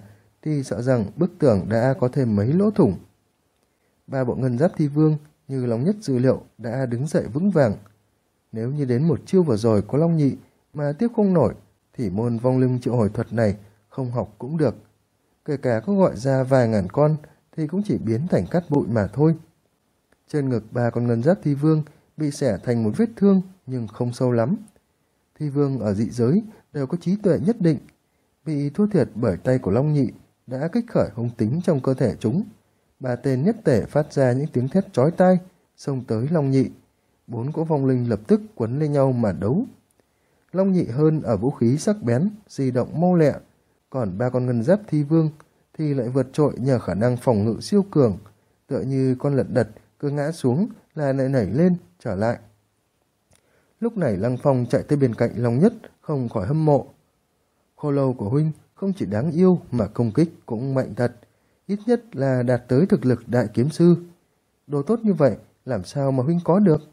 thì sợ rằng bức tường đã có thêm mấy lỗ thủng. Ba bộ ngân giáp thi vương như Long Nhất dự liệu đã đứng dậy vững vàng. Nếu như đến một chiêu vừa rồi có Long Nhị mà tiếp không nổi, thì môn vong linh triệu hồi thuật này không học cũng được. Kể cả có gọi ra vài ngàn con thì cũng chỉ biến thành cát bụi mà thôi. Trên ngực ba con ngân giáp thi vương bị xẻ thành một vết thương nhưng không sâu lắm. Thi vương ở dị giới đều có trí tuệ nhất định. Bị thua thiệt bởi tay của Long Nhị đã kích khởi hung tính trong cơ thể chúng. Ba tên nhất tể phát ra những tiếng thét chói tai, xông tới Long Nhị. Bốn cỗ vong linh lập tức quấn lên nhau mà đấu. Long Nhị hơn ở vũ khí sắc bén, di động mau lẹ, còn ba con ngân giáp thi vương thì lại vượt trội nhờ khả năng phòng ngự siêu cường, tựa như con lật đật cứ ngã xuống là lại nảy lên trở lại. Lúc này Lăng Phong chạy tới bên cạnh Long Nhất, không khỏi hâm mộ. Khô lâu của huynh không chỉ đáng yêu mà công kích cũng mạnh thật, ít nhất là đạt tới thực lực đại kiếm sư. Đồ tốt như vậy làm sao mà huynh có được?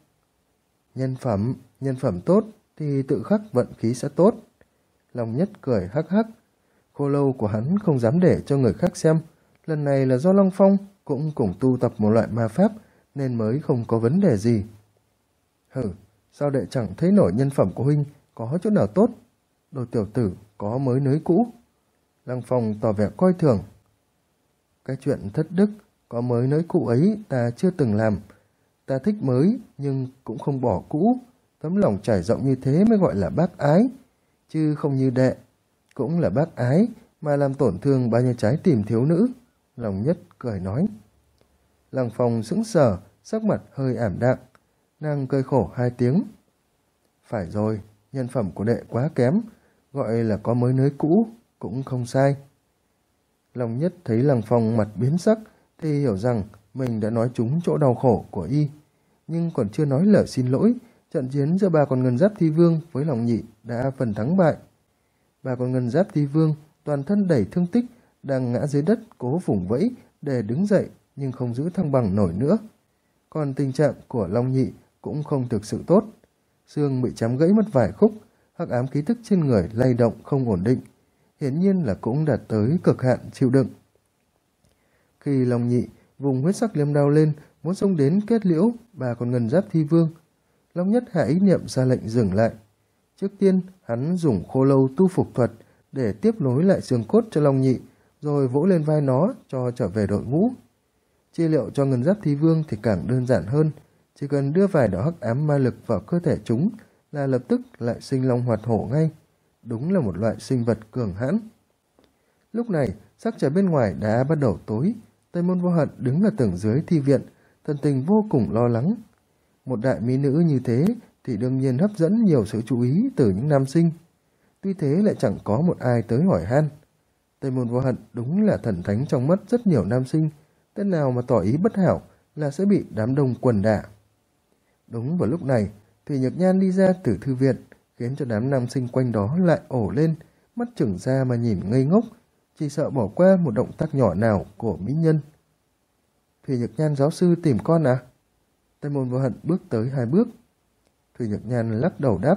Nhân phẩm tốt thì tự khắc vận khí sẽ tốt. Long Nhất cười hắc hắc. Khô lâu của hắn không dám để cho người khác xem, lần này là do Lăng Phong cũng cùng tu tập một loại ma pháp nên mới không có vấn đề gì. Hừ, sao đệ chẳng thấy nổi nhân phẩm của huynh có chỗ nào tốt? Đồ tiểu tử có mới nới cũ. Lăng Phong tỏ vẻ coi thường. Cái chuyện thất đức có mới nới cũ ấy ta chưa từng làm. Ta thích mới nhưng cũng không bỏ cũ. Tấm lòng trải rộng như thế mới gọi là bác ái, chứ không như đệ. Cũng là bác ái mà làm tổn thương bao nhiêu trái tim thiếu nữ. Long Nhất cười nói. Lăng Phong sững sờ, sắc mặt hơi ảm đạm. Nàng cười khổ hai tiếng. Phải rồi, nhân phẩm của đệ quá kém, gọi là có mới nới cũ cũng không sai. Long Nhất thấy Lăng Phong mặt biến sắc thì hiểu rằng mình đã nói trúng chỗ đau khổ của y, nhưng còn chưa nói lời xin lỗi. Trận chiến giữa ba con ngân giáp thi vương với Long Nhị đã phần thắng bại. Ba con ngân giáp thi vương toàn thân đầy thương tích, đang ngã dưới đất cố vùng vẫy để đứng dậy nhưng không giữ thăng bằng nổi nữa. Còn tình trạng của Long Nhị cũng không thực sự tốt. Xương bị chém gãy mất vài khúc, hắc ám khí tức trên người lay động không ổn định, hiển nhiên là cũng đạt tới cực hạn chịu đựng. Khi Long Nhị vùng huyết sắc liêm đao lên muốn xông đến kết liễu ba con ngân giáp thi vương, Long Nhất hạ ý niệm ra lệnh dừng lại. Trước tiên hắn dùng khô lâu tu phục thuật để tiếp nối lại xương cốt cho Long Nhị, rồi vỗ lên vai nó cho trở về đội ngũ. Chi liệu cho ngân giáp thi vương thì càng đơn giản hơn, chỉ cần đưa vài đạo hắc ám ma lực vào cơ thể chúng là lập tức lại sinh long hoạt hổ ngay. Đúng là một loại sinh vật cường hãn. Lúc này sắc trời bên ngoài đã bắt đầu tối. Tây Môn Vô Hận đứng ở tầng dưới thi viện, thần tình vô cùng lo lắng. Một đại mỹ nữ như thế thì đương nhiên hấp dẫn nhiều sự chú ý từ những nam sinh. Tuy thế lại chẳng có một ai tới hỏi han. Tây Môn Vô Hận đúng là thần thánh trong mắt rất nhiều nam sinh, tên nào mà tỏ ý bất hảo là sẽ bị đám đông quần đả. Đúng vào lúc này, Thủy Nhược Nhan đi ra từ thư viện, khiến cho đám nam sinh quanh đó lại ổ lên, mắt trừng ra mà nhìn ngây ngốc, chỉ sợ bỏ qua một động tác nhỏ nào của mỹ nhân. Thủy Nhược Nhan giáo sư tìm con à? Tây Môn Vô Hận bước tới 2 bước. Thủy Nhược Nhan lắc đầu đáp.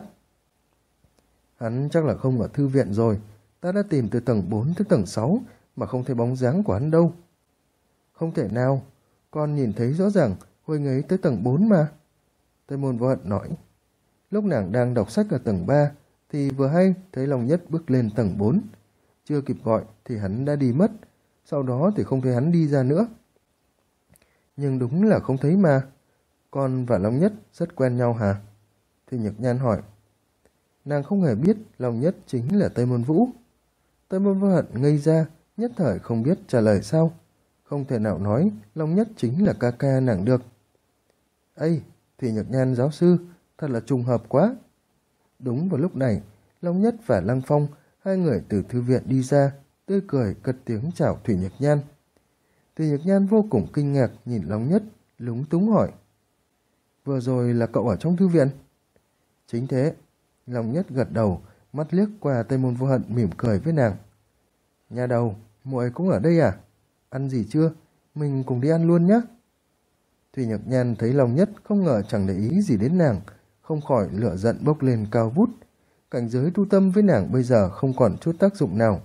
Hắn chắc là không ở thư viện rồi, ta đã tìm từ tầng 4 tới tầng 6 mà không thấy bóng dáng của hắn đâu. Không thể nào, con nhìn thấy rõ ràng huynh ấy tới tầng 4 mà. Tây Môn Vô Hận nói. Lúc nàng đang đọc sách ở tầng 3 thì vừa hay thấy Long Nhất bước lên tầng 4. Chưa kịp gọi thì hắn đã đi mất, sau đó thì không thấy hắn đi ra nữa. Nhưng đúng là không thấy mà. Con và Long Nhất rất quen nhau hả? Thì Nhược Nhan hỏi. Nàng không hề biết Long Nhất chính là Tây Môn Vũ. Tây Môn Vô Hận ngây ra, nhất thời không biết trả lời sao. Không thể nào nói Long Nhất chính là ca ca nàng được. Ây, thì Nhược Nhan giáo sư, thật là trùng hợp quá. Đúng vào lúc này, Long Nhất và Lăng Phong, hai người từ thư viện đi ra, tươi cười cất tiếng chào Thủy Nhược Nhan. Thủy Nhược Nhan vô cùng kinh ngạc nhìn Long Nhất, lúng túng hỏi. Vừa rồi là cậu ở trong thư viện? Chính thế. Long Nhất gật đầu, mắt liếc qua Tây Môn Vô Hận mỉm cười với nàng. Nhà đầu, muội cũng ở đây à? Ăn gì chưa? Mình cùng đi ăn luôn nhé. Thủy Nhược Nhan thấy Long Nhất không ngờ chẳng để ý gì đến nàng, không khỏi lửa giận bốc lên cao vút. Cảnh giới tu tâm với nàng bây giờ không còn chút tác dụng nào.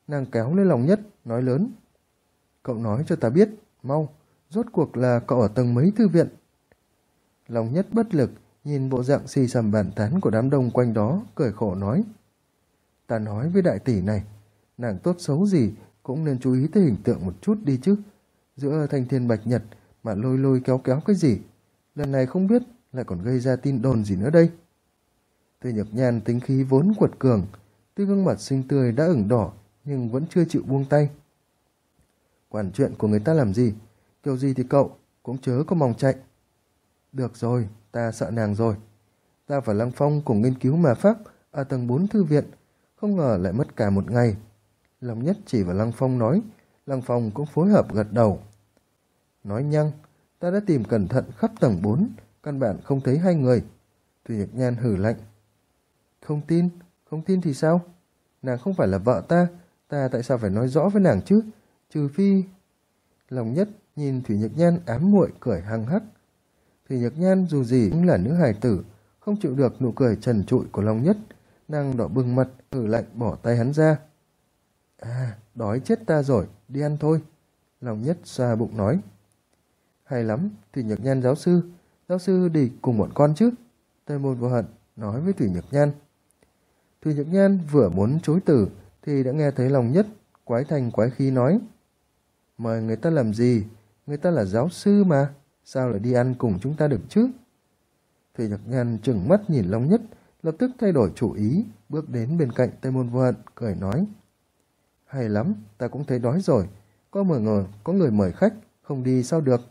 Nàng kéo lấy Long Nhất, nói lớn. Cậu nói cho ta biết, mau, rốt cuộc là cậu ở tầng mấy thư viện? Long Nhất bất lực, nhìn bộ dạng xì xầm bàn tán của đám đông quanh đó, cười khổ nói. Ta nói với đại tỷ này, nàng tốt xấu gì cũng nên chú ý tới hình tượng một chút đi chứ. Giữa thanh thiên bạch nhật mà lôi lôi kéo kéo cái gì, lần này không biết lại còn gây ra tin đồn gì nữa đây. Từ Nhược Nhan tính khí vốn quật cường, tuy gương mặt xinh tươi đã ửng đỏ nhưng vẫn chưa chịu buông tay. Quản chuyện của người ta làm gì, kiểu gì thì cậu cũng chớ có mong chạy. Được rồi, ta sợ nàng rồi. Ta và Lăng Phong cùng nghiên cứu mà pháp ở tầng 4 thư viện, không ngờ lại mất cả một ngày. Long Nhất chỉ vào Lăng Phong nói, Lăng Phong cũng phối hợp gật đầu. Nói nhăng, ta đã tìm cẩn thận khắp tầng 4, căn bản không thấy hai người. Thủy Nhược Nhan hử lạnh. Không tin thì sao? Nàng không phải là vợ ta tại sao phải nói rõ với nàng chứ? Trừ phi... Long Nhất nhìn Thủy Nhược Nhan ám muội cười hăng hắc. Thủy Nhược Nhan dù gì cũng là nữ hài tử, không chịu được nụ cười trần trụi của Long Nhất, nàng đỏ bừng mặt, hử lạnh bỏ tay hắn ra. À, đói chết ta rồi, đi ăn thôi. Long Nhất xoa bụng nói. Hay lắm, Thủy Nhược Nhan giáo sư đi cùng bọn con chứ? Tây Môn Vô Hận nói với Thủy Nhược Nhan. Thủy Nhược Nhan vừa muốn chối từ thì đã nghe thấy Long Nhất quái thành quái khí nói. Mời người ta làm gì? Người ta là giáo sư mà, sao lại đi ăn cùng chúng ta được chứ? Thủy Nhược Nhan trừng mắt nhìn Long Nhất, lập tức thay đổi chủ ý, bước đến bên cạnh Tây Môn Vô Hận, cười nói. Hay lắm, ta cũng thấy đói rồi, có người mời khách, không đi sao được.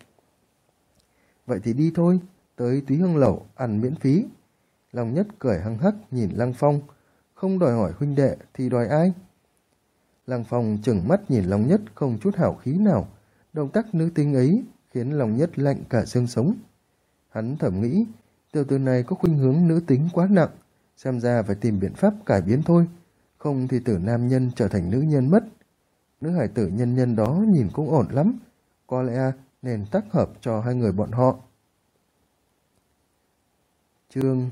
Vậy thì đi thôi, tới Túy Hương Lẩu ăn miễn phí. Long Nhất cười hăng hắc nhìn Lăng Phong, không đòi hỏi huynh đệ thì đòi ai? Lăng Phong trừng mắt nhìn Long Nhất không chút hảo khí nào, động tác nữ tính ấy khiến Long Nhất lạnh cả xương sống. Hắn thầm nghĩ, tiểu tử này có khuynh hướng nữ tính quá nặng, xem ra phải tìm biện pháp cải biến thôi, không thì từ nam nhân trở thành nữ nhân mất. Nữ hải tử nhân nhân đó nhìn cũng ổn lắm, có lẽ nên tác hợp cho hai người bọn họ. Chương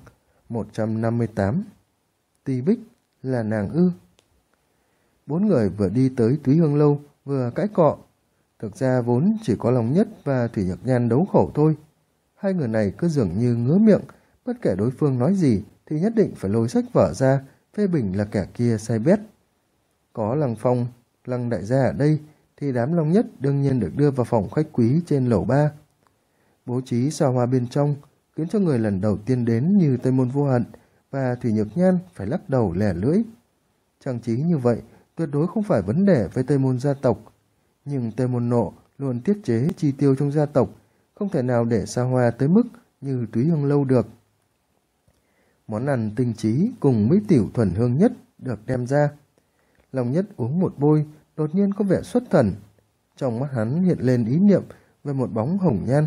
158. Ti Bích là nàng ư? Bốn người vừa đi tới Túy Hương Lâu vừa cãi cọ. Thực ra vốn chỉ có Long Nhất và Thủy Nhược Nhan đấu khẩu thôi. Hai người này cứ dường như ngứa miệng, bất kể đối phương nói gì thì nhất định phải lôi sách vở ra, phê bình là kẻ kia sai bét. Có Lăng Phong, Lăng đại gia ở đây thì đám Long Nhất đương nhiên được đưa vào phòng khách quý trên lầu 3. Bố trí xa hoa bên trong khiến cho người lần đầu tiên đến như Tây Môn Vô Hận và Thủy Nhược Nhan phải lắc đầu lẻ lưỡi. Trang trí như vậy tuyệt đối không phải vấn đề với Tây Môn gia tộc, nhưng Tây Môn Nộ luôn tiết chế chi tiêu trong gia tộc, không thể nào để xa hoa tới mức như Túy Hương Lâu được. Món ăn tinh trí cùng mỹ tiểu thuần hương nhất được đem ra. Long Nhất uống một bôi, đột nhiên có vẻ xuất thần. Trong mắt hắn hiện lên ý niệm về một bóng hồng nhan.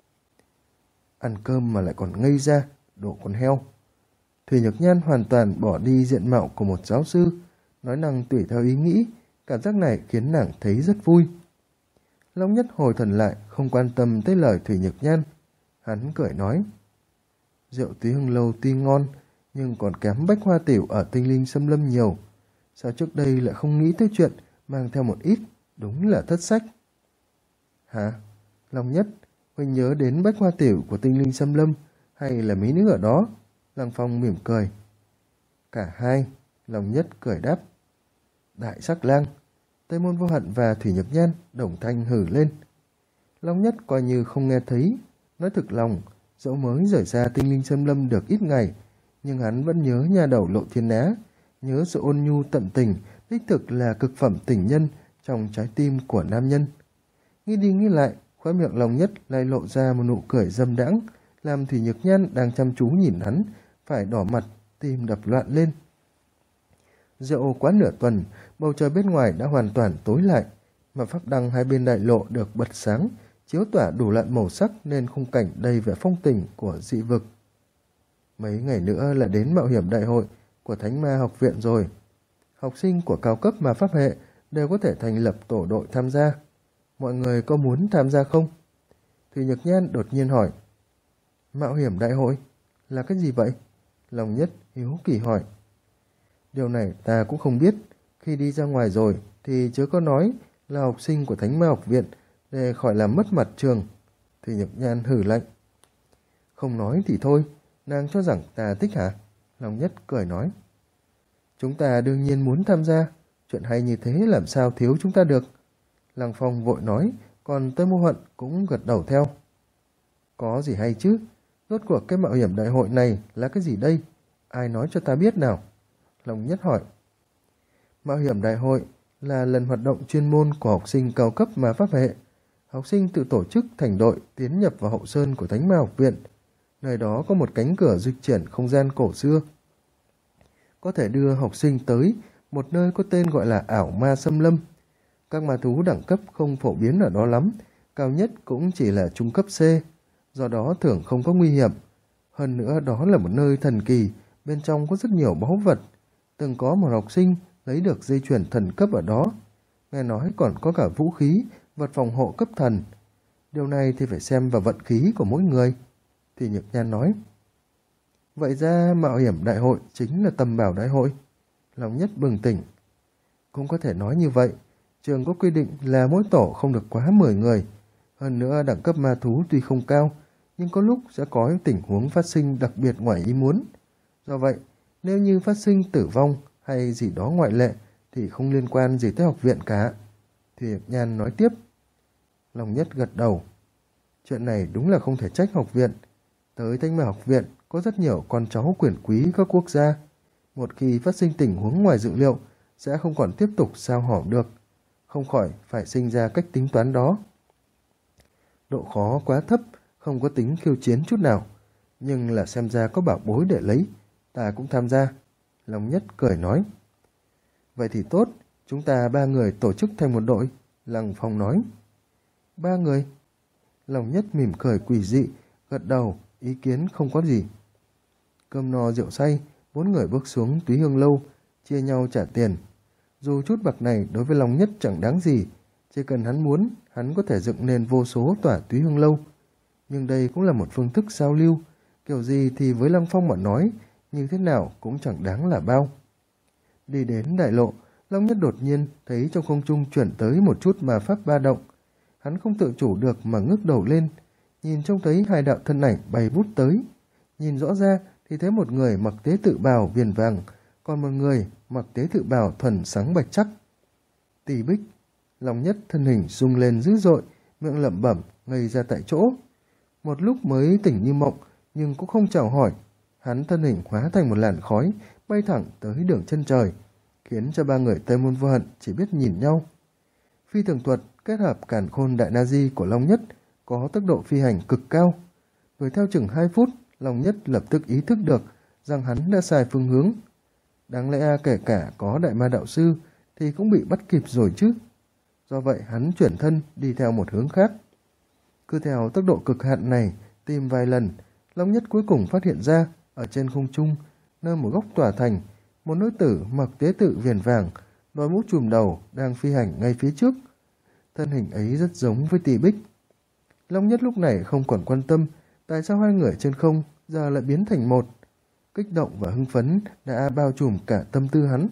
Ăn cơm mà lại còn ngây ra, đồ con heo. Thủy Nhược Nhan hoàn toàn bỏ đi diện mạo của một giáo sư, nói năng tùy theo ý nghĩ, cảm giác này khiến nàng thấy rất vui. Long Nhất hồi thần lại, không quan tâm tới lời Thủy Nhược Nhan. Hắn cười nói, rượu Túy Hương Lâu tuy ngon, nhưng còn kém Bách Hoa Tiểu ở Tinh Linh Xâm Lâm nhiều. Sao trước đây lại không nghĩ tới chuyện mang theo một ít, đúng là thất sách. Hả? Long Nhất, huynh nhớ đến Bách Hoa Tiểu của Tinh Linh Xâm Lâm hay là mỹ nữ ở đó? Lăng Phong mỉm cười. Cả hai, Long Nhất cười đáp. Đại Sắc Lang. Tây Môn Vô Hận và Thủy Nhược Nhan đồng thanh hử lên. Long Nhất coi như không nghe thấy, nói thực lòng, dẫu mới rời ra Tinh Linh Xâm Lâm được ít ngày, nhưng hắn vẫn nhớ nhà đầu Lộ Thiên Á, nhớ sự ôn nhu tận tình, đích thực là cực phẩm tình nhân trong trái tim của nam nhân. Nghĩ đi nghĩ lại, khóe miệng Long Nhất lại lộ ra một nụ cười dâm đãng, làm Thủy Nhược Nhan đang chăm chú nhìn hắn phải đỏ mặt, tim đập loạn lên. Rượu quá nửa tuần, bầu trời bên ngoài đã hoàn toàn tối lại, mà pháp đăng hai bên đại lộ được bật sáng, chiếu tỏa đủ loại màu sắc nên khung cảnh đầy vẻ phong tình của dị vực. Mấy ngày nữa là đến mạo hiểm đại hội của Thánh Ma học viện rồi. Học sinh của cao cấp mà pháp hệ đều có thể thành lập tổ đội tham gia. Mọi người có muốn tham gia không? Thủy Nhược Nhan đột nhiên hỏi. Mạo hiểm đại hội? Là cái gì vậy? Long Nhất hiếu kỳ hỏi. Điều này ta cũng không biết, Khi đi ra ngoài rồi thì chớ có nói là học sinh của Thánh Ma học viện để khỏi làm mất mặt trường. Thì Nhược Nhan hử lạnh. Không nói thì thôi, nàng cho rằng ta thích hả? Long Nhất cười nói. Chúng ta đương nhiên muốn tham gia, chuyện hay như thế làm sao thiếu chúng ta được. Lăng Phong vội nói, còn Tây Mô Hận cũng gật đầu theo. Có gì hay chứ, rốt cuộc cái mạo hiểm đại hội này là cái gì đây? Ai nói cho ta biết nào? Long Nhất hỏi. Mạo hiểm đại hội là lần hoạt động chuyên môn của học sinh cao cấp ma pháp hệ. Học sinh tự tổ chức thành đội tiến nhập vào hậu sơn của Thánh Ma học viện. Nơi đó có một cánh cửa dịch chuyển không gian cổ xưa. Có thể đưa học sinh tới một nơi có tên gọi là ảo ma xâm lâm. Các ma thú đẳng cấp không phổ biến ở đó lắm, cao nhất cũng chỉ là trung cấp C, do đó thường không có nguy hiểm. Hơn nữa đó là một nơi thần kỳ, bên trong có rất nhiều báu vật. Từng có một học sinh lấy được dây chuyền thần cấp ở đó. Nghe nói còn có cả vũ khí, vật phòng hộ cấp thần. Điều này thì phải xem vào vận khí của mỗi người. Thì Nhược Nhan nói. Vậy ra mạo hiểm đại hội chính là tầm bảo đại hội. Long Nhất bừng tỉnh. Cũng có thể nói như vậy. Trường có quy định là mỗi tổ không được quá 10 người. Hơn nữa đẳng cấp ma thú tuy không cao, nhưng có lúc sẽ có tình huống phát sinh đặc biệt ngoài ý muốn. Do vậy, nếu như phát sinh tử vong hay gì đó ngoại lệ thì không liên quan gì tới học viện cả. Thì Nhược Nhan nói tiếp. Long Nhất gật đầu. Chuyện này đúng là không thể trách học viện. Tới Thánh Ma học viện có rất nhiều con cháu quyền quý các quốc gia. Một khi phát sinh tình huống ngoài dự liệu sẽ không còn tiếp tục sao hỏi được. Không khỏi phải sinh ra cách tính toán đó. Độ khó quá thấp, không có tính khiêu chiến chút nào. Nhưng là xem ra có bảo bối để lấy, ta cũng tham gia. Long Nhất cười nói. Vậy thì tốt, chúng ta 3 người tổ chức thành một đội. Lăng Phong nói. 3 người? Long Nhất mỉm cười quỷ dị, gật đầu, ý kiến không có gì. Cơm no rượu say, 4 người bước xuống Túy Hương Lâu, chia nhau trả tiền. Dù chút bạc này đối với Long Nhất chẳng đáng gì, chỉ cần hắn muốn, hắn có thể dựng nên vô số tòa Túy Hương Lâu. Nhưng đây cũng là một phương thức giao lưu, kiểu gì thì với Lăng Phong mà nói, như thế nào cũng chẳng đáng là bao. Đi đến đại lộ, Long Nhất đột nhiên thấy trong không trung chuyển tới một chút ma pháp ba động. Hắn không tự chủ được mà ngước đầu lên, nhìn trông thấy 2 đạo thân ảnh bay vút tới. Nhìn rõ ra thì thấy một người mặc tế tự bào viền vàng, còn một người mặc tế tự bào thuần sáng bạch chắc. Tỷ Bích. Long Nhất thân hình rung lên dữ dội, miệng lẩm bẩm ngây ra tại chỗ. Một lúc mới tỉnh như mộng, nhưng cũng không chào hỏi. Hắn thân hình hóa thành một làn khói, bay thẳng tới đường chân trời, khiến cho 3 người Tây Môn Vô Hận chỉ biết nhìn nhau. Phi thường thuật kết hợp càn khôn đại na-di của Long Nhất có tốc độ phi hành cực cao. Đuổi theo chừng 2 phút, Long Nhất lập tức ý thức được rằng hắn đã sai phương hướng. Đáng lẽ kể cả có đại ma đạo sư thì cũng bị bắt kịp rồi chứ. Do vậy hắn chuyển thân đi theo một hướng khác. Cứ theo tốc độ cực hạn này tìm vài lần, Long Nhất cuối cùng phát hiện ra ở trên không trung, nơi một góc tòa thành, một nữ tử mặc tế tự viền vàng, đội mũ trùm đầu đang phi hành ngay phía trước. Thân hình ấy rất giống với Tỷ Bích. Long Nhất lúc này không còn quan tâm tại sao 2 người trên không giờ lại biến thành một. Kích động và hưng phấn đã bao trùm cả tâm tư hắn.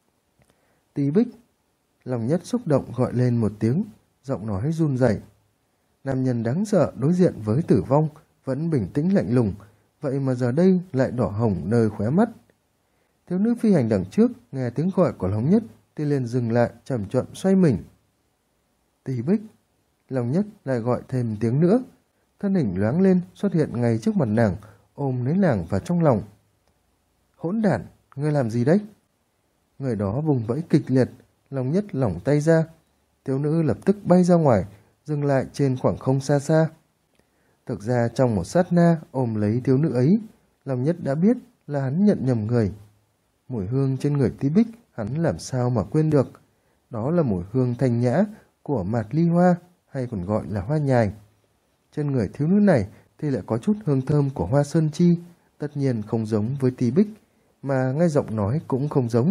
Tỷ Bích. Long Nhất xúc động gọi lên một tiếng, giọng nói run rẩy. Nam nhân đáng sợ đối diện với tử vong vẫn bình tĩnh lạnh lùng, vậy mà giờ đây lại đỏ hồng nơi khóe mắt. Thiếu nữ phi hành đằng trước nghe tiếng gọi của Long Nhất thì liền dừng lại, chậm chậm xoay mình. Tỷ Bích. Long Nhất lại gọi thêm tiếng nữa, thân hình loáng lên xuất hiện ngay trước mặt nàng, ôm lấy nàng vào trong lòng. Hỗn đản, ngươi làm gì đấy? Người đó vùng vẫy kịch liệt, Long Nhất lỏng tay ra. Thiếu nữ lập tức bay ra ngoài, dừng lại trên khoảng không xa xa. Thực ra trong một sát na ôm lấy thiếu nữ ấy, Long Nhất đã biết là hắn nhận nhầm người. Mùi hương trên người Tỷ Bích hắn làm sao mà quên được. Đó là mùi hương thanh nhã của mạt ly hoa, hay còn gọi là hoa nhài. Trên người thiếu nữ này thì lại có chút hương thơm của hoa sơn chi, tất nhiên không giống với Tỷ Bích, mà ngay giọng nói cũng không giống.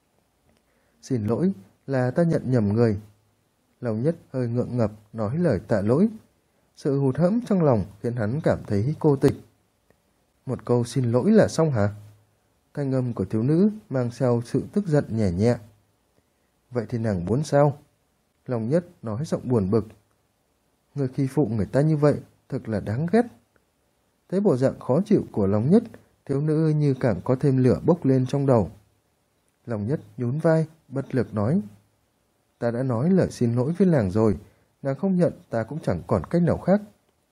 Xin lỗi, là ta nhận nhầm người. Long Nhất hơi ngượng ngập nói lời tạ lỗi. Sự hụt hẫng trong lòng khiến hắn cảm thấy cô tịch. Một câu xin lỗi là xong hả? Thanh âm của thiếu nữ mang theo sự tức giận nhẹ nhẹ. Vậy thì nàng muốn sao? Long Nhất nói giọng buồn bực. Người khi phụ người ta như vậy, thật là đáng ghét. Thấy bộ dạng khó chịu của Long Nhất, thiếu nữ như càng có thêm lửa bốc lên trong đầu. Long Nhất nhún vai, bất lực nói. Ta đã nói lời xin lỗi với nàng rồi, nàng không nhận ta cũng chẳng còn cách nào khác.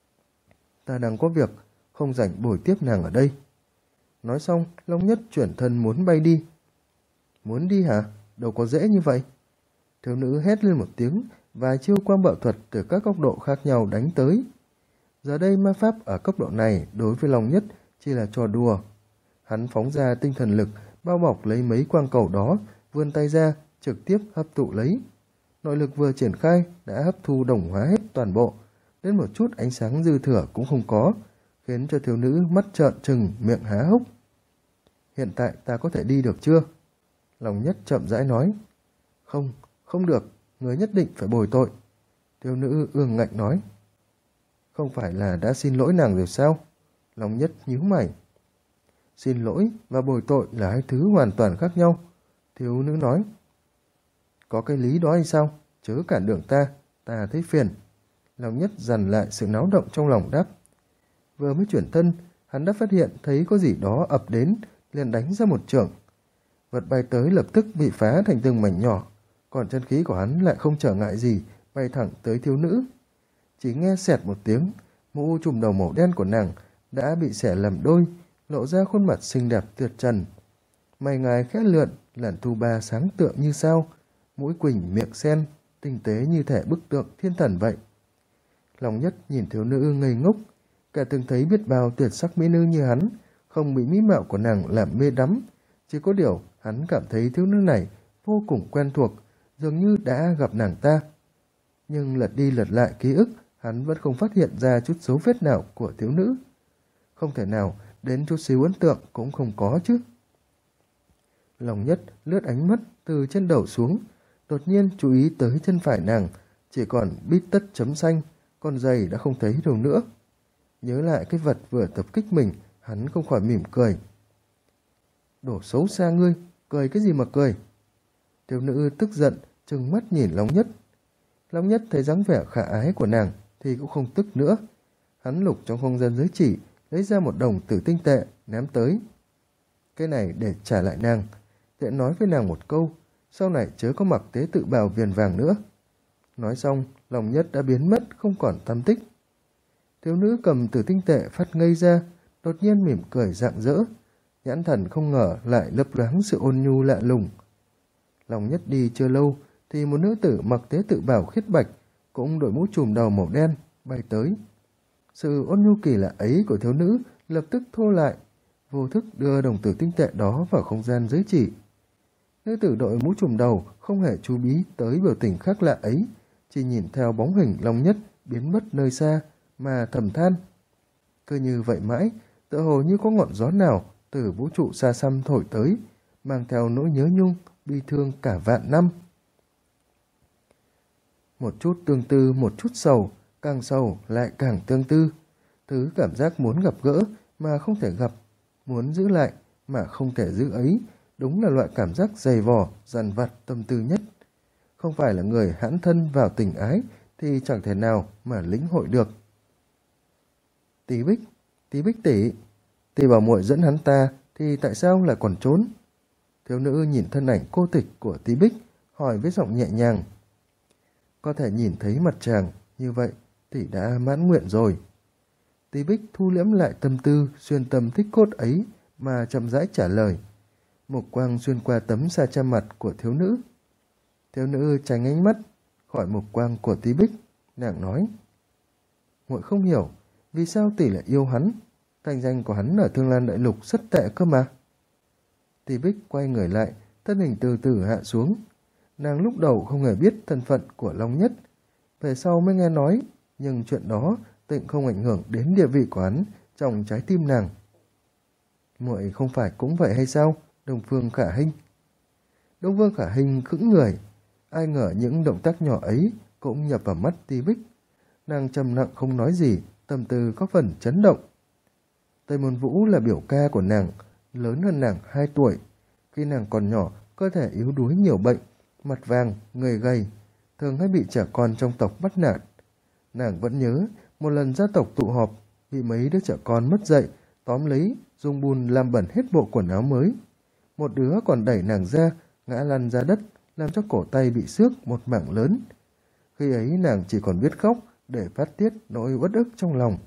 Ta đang có việc, không rảnh bồi tiếp nàng ở đây. Nói xong, Long Nhất chuyển thân muốn bay đi. Muốn đi hả? Đâu có dễ như vậy. Thiếu nữ hét lên một tiếng, vài chiêu quang bạo thuật từ các góc độ khác nhau đánh tới. Giờ đây ma pháp ở cấp độ này đối với Long Nhất chỉ là trò đùa. Hắn phóng ra tinh thần lực, bao bọc lấy mấy quang cầu đó, vươn tay ra, trực tiếp hấp thụ lấy. Nội lực vừa triển khai đã hấp thu đồng hóa hết toàn bộ, đến một chút ánh sáng dư thừa cũng không có, khiến cho thiếu nữ mắt trợn trừng, miệng há hốc. Hiện tại ta có thể đi được chưa? Long Nhất chậm rãi nói. Không, không được, người nhất định phải bồi tội. Thiếu nữ ương ngạnh nói. Không phải là đã xin lỗi nàng rồi sao? Long Nhất nhíu mày. Xin lỗi và bồi tội là hai thứ hoàn toàn khác nhau. Thiếu nữ nói. Có cái lý đó hay sao? Chớ cản đường ta thấy phiền. Long Nhất dằn lại sự náo động trong lòng đáp. Vừa mới chuyển thân, hắn đã phát hiện thấy có gì đó ập đến, liền đánh ra một chưởng. Vật bay tới lập tức bị phá thành từng mảnh nhỏ, còn chân khí của hắn lại không trở ngại gì, bay thẳng tới thiếu nữ. Chỉ nghe xẹt một tiếng, mũ trùm đầu màu đen của nàng đã bị xẻ làm đôi, lộ ra khuôn mặt xinh đẹp tuyệt trần. Mày ngài khẽ lượn, làn thu ba sáng tượng như sao, mũi quỳnh miệng sen, tinh tế như thể bức tượng thiên thần vậy. Long Nhất nhìn thiếu nữ ngây ngốc, cả từng thấy biết bao tuyệt sắc mỹ nữ như hắn, không bị mỹ mạo của nàng làm mê đắm. Chỉ có điều hắn cảm thấy thiếu nữ này vô cùng quen thuộc, dường như đã gặp nàng ta. Nhưng lật đi lật lại ký ức, hắn vẫn không phát hiện ra chút dấu vết nào của thiếu nữ. Không thể nào, đến chút xíu ấn tượng cũng không có chứ. Long Nhất lướt ánh mắt từ trên đầu xuống, đột nhiên chú ý tới chân phải nàng, chỉ còn bít tất chấm xanh, con giày đã không thấy đâu nữa. Nhớ lại cái vật vừa tập kích mình, hắn không khỏi mỉm cười. Đồ xấu xa ngươi, cười cái gì mà cười? Thiếu nữ tức giận, trừng mắt nhìn Long Nhất. Long Nhất thấy dáng vẻ khả ái của nàng thì cũng không tức nữa. Hắn lục trong không gian giới chỉ, lấy ra một đồng tử tinh tệ, ném tới. Cái này để trả lại nàng, tiện nói với nàng một câu, sau này chớ có mặc tế tự bào viền vàng nữa. Nói xong, Long Nhất đã biến mất không còn tăm tích. Thiếu nữ cầm tử tinh tệ phát ngây ra, đột nhiên mỉm cười rạng rỡ, nhãn thần không ngờ lại lấp loáng sự ôn nhu lạ lùng. Long Nhất đi chưa lâu thì một nữ tử mặc tế tự bào khiết bạch, cũng đội mũ trùm đầu màu đen, bay tới. Sự ôn nhu kỳ lạ ấy của thiếu nữ lập tức thô lại, vô thức đưa đồng tử tinh tệ đó vào không gian giới chỉ. Nữ tử đội mũ trùm đầu không hề chú ý tới biểu tình khác lạ ấy, chỉ nhìn theo bóng hình Long Nhất biến mất nơi xa mà thầm than. Cứ như vậy mãi, tựa hồ như có ngọn gió nào từ vũ trụ xa xăm thổi tới, mang theo nỗi nhớ nhung, bi thương cả vạn năm. Một chút tương tư, một chút sầu, càng sầu lại càng tương tư. Thứ cảm giác muốn gặp gỡ mà không thể gặp, muốn giữ lại mà không thể giữ ấy, đúng là loại cảm giác dày vò, dằn vặt tâm tư nhất. Không phải là người hãn thân vào tình ái thì chẳng thể nào mà lĩnh hội được. Tí Bích tỷ bảo muội dẫn hắn ta thì tại sao lại còn trốn? Thiếu nữ nhìn thân ảnh cô tịch của Tí Bích, hỏi với giọng nhẹ nhàng. Có thể nhìn thấy mặt chàng như vậy thì đã mãn nguyện rồi. Tí Bích thu liễm lại tâm tư xuyên tâm thích cốt ấy mà chậm rãi trả lời. Mục quang xuyên qua tấm sa cha mặt của thiếu nữ. Thiếu nữ tránh ánh mắt khỏi mục quang của Tí Bích, nàng nói. Muội không hiểu vì sao tỷ lại yêu hắn, thành danh của hắn ở Thương Lan Đại Lục rất tệ cơ mà. Tí Bích quay người lại, thân hình từ từ hạ xuống. Nàng lúc đầu không hề biết thân phận của Long Nhất, về sau mới nghe nói, nhưng chuyện đó tịnh không ảnh hưởng đến địa vị của hắn trong trái tim nàng. Muội không phải cũng vậy hay sao, Đông Phương Khả Hinh? Đông Phương Khả Hinh khững người, ai ngờ những động tác nhỏ ấy cũng nhập vào mắt Tí Bích. Nàng trầm lặng không nói gì, tâm tư có phần chấn động. Tây Môn Vũ là biểu ca của nàng, lớn hơn nàng 2 tuổi. Khi nàng còn nhỏ, cơ thể yếu đuối nhiều bệnh, mặt vàng, người gầy, thường hay bị trẻ con trong tộc bắt nạt. Nàng vẫn nhớ, một lần gia tộc tụ họp, bị mấy đứa trẻ con mất dậy, tóm lấy, dùng bùn làm bẩn hết bộ quần áo mới. Một đứa còn đẩy nàng ra, ngã lăn ra đất, làm cho cổ tay bị xước một mảng lớn. Khi ấy nàng chỉ còn biết khóc để phát tiết nỗi uất ức trong lòng.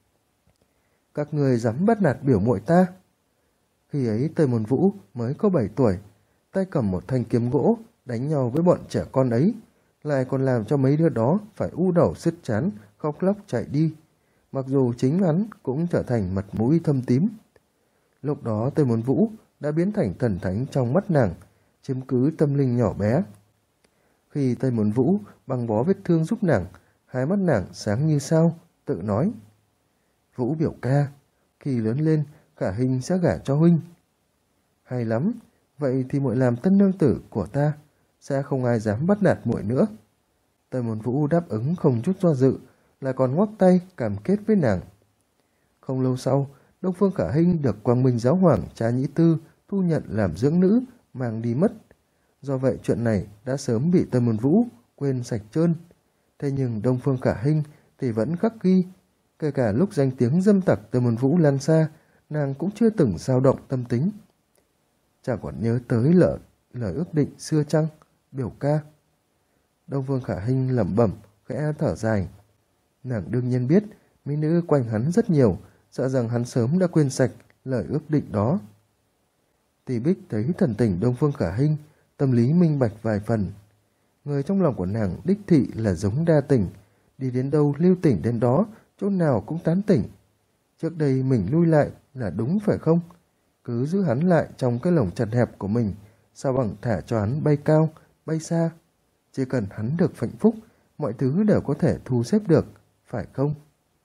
Các người dám bắt nạt biểu muội ta. Khi ấy Tây Môn Vũ mới có 7 tuổi, tay cầm một thanh kiếm gỗ, đánh nhau với bọn trẻ con ấy, lại còn làm cho mấy đứa đó phải u đầu sứt trán, khóc lóc chạy đi, mặc dù chính hắn cũng trở thành mặt mũi thâm tím. Lúc đó Tây Môn Vũ đã biến thành thần thánh trong mắt nàng, chiếm cứ tâm linh nhỏ bé. Khi Tây Môn Vũ băng bó vết thương giúp nàng, hai mắt nàng sáng như sao, tự nói: Vũ biểu ca, khi lớn lên, Khả Hinh sẽ gả cho huynh. Hay lắm, vậy thì muội làm tân nương tử của ta, sẽ không ai dám bắt nạt muội nữa. Tây Môn Vũ đáp ứng không chút do dự, lại còn ngoắc tay cam kết với nàng. Không lâu sau, Đông Phương Khả Hinh được Quang Minh Giáo Hoàng cha Nhĩ Tư thu nhận làm dưỡng nữ, mang đi mất. Do vậy chuyện này đã sớm bị Tây Môn Vũ quên sạch trơn. Thế nhưng Đông Phương Khả Hinh thì vẫn khắc ghi, kể cả lúc danh tiếng dâm tặc Tây Môn Vũ lan xa, nàng cũng chưa từng dao động tâm tính. Chả còn nhớ tới lời ước định xưa chăng, biểu ca? Đông Phương Khả Hinh lẩm bẩm, khẽ thở dài. Nàng đương nhiên biết, mỹ nữ quanh hắn rất nhiều, sợ rằng hắn sớm đã quên sạch lời ước định đó. Tỷ Bích thấy thần tình Đông Phương Khả Hinh, tâm lý minh bạch vài phần. Người trong lòng của nàng đích thị là giống đa tình, đi đến đâu lưu tỉnh đến đó, chỗ nào cũng tán tỉnh. Trước đây mình lui lại là đúng phải không? Cứ giữ hắn lại trong cái lồng chật hẹp của mình, sao bằng thả cho hắn bay cao, bay xa. Chỉ cần hắn được hạnh phúc, mọi thứ đều có thể thu xếp được, phải không?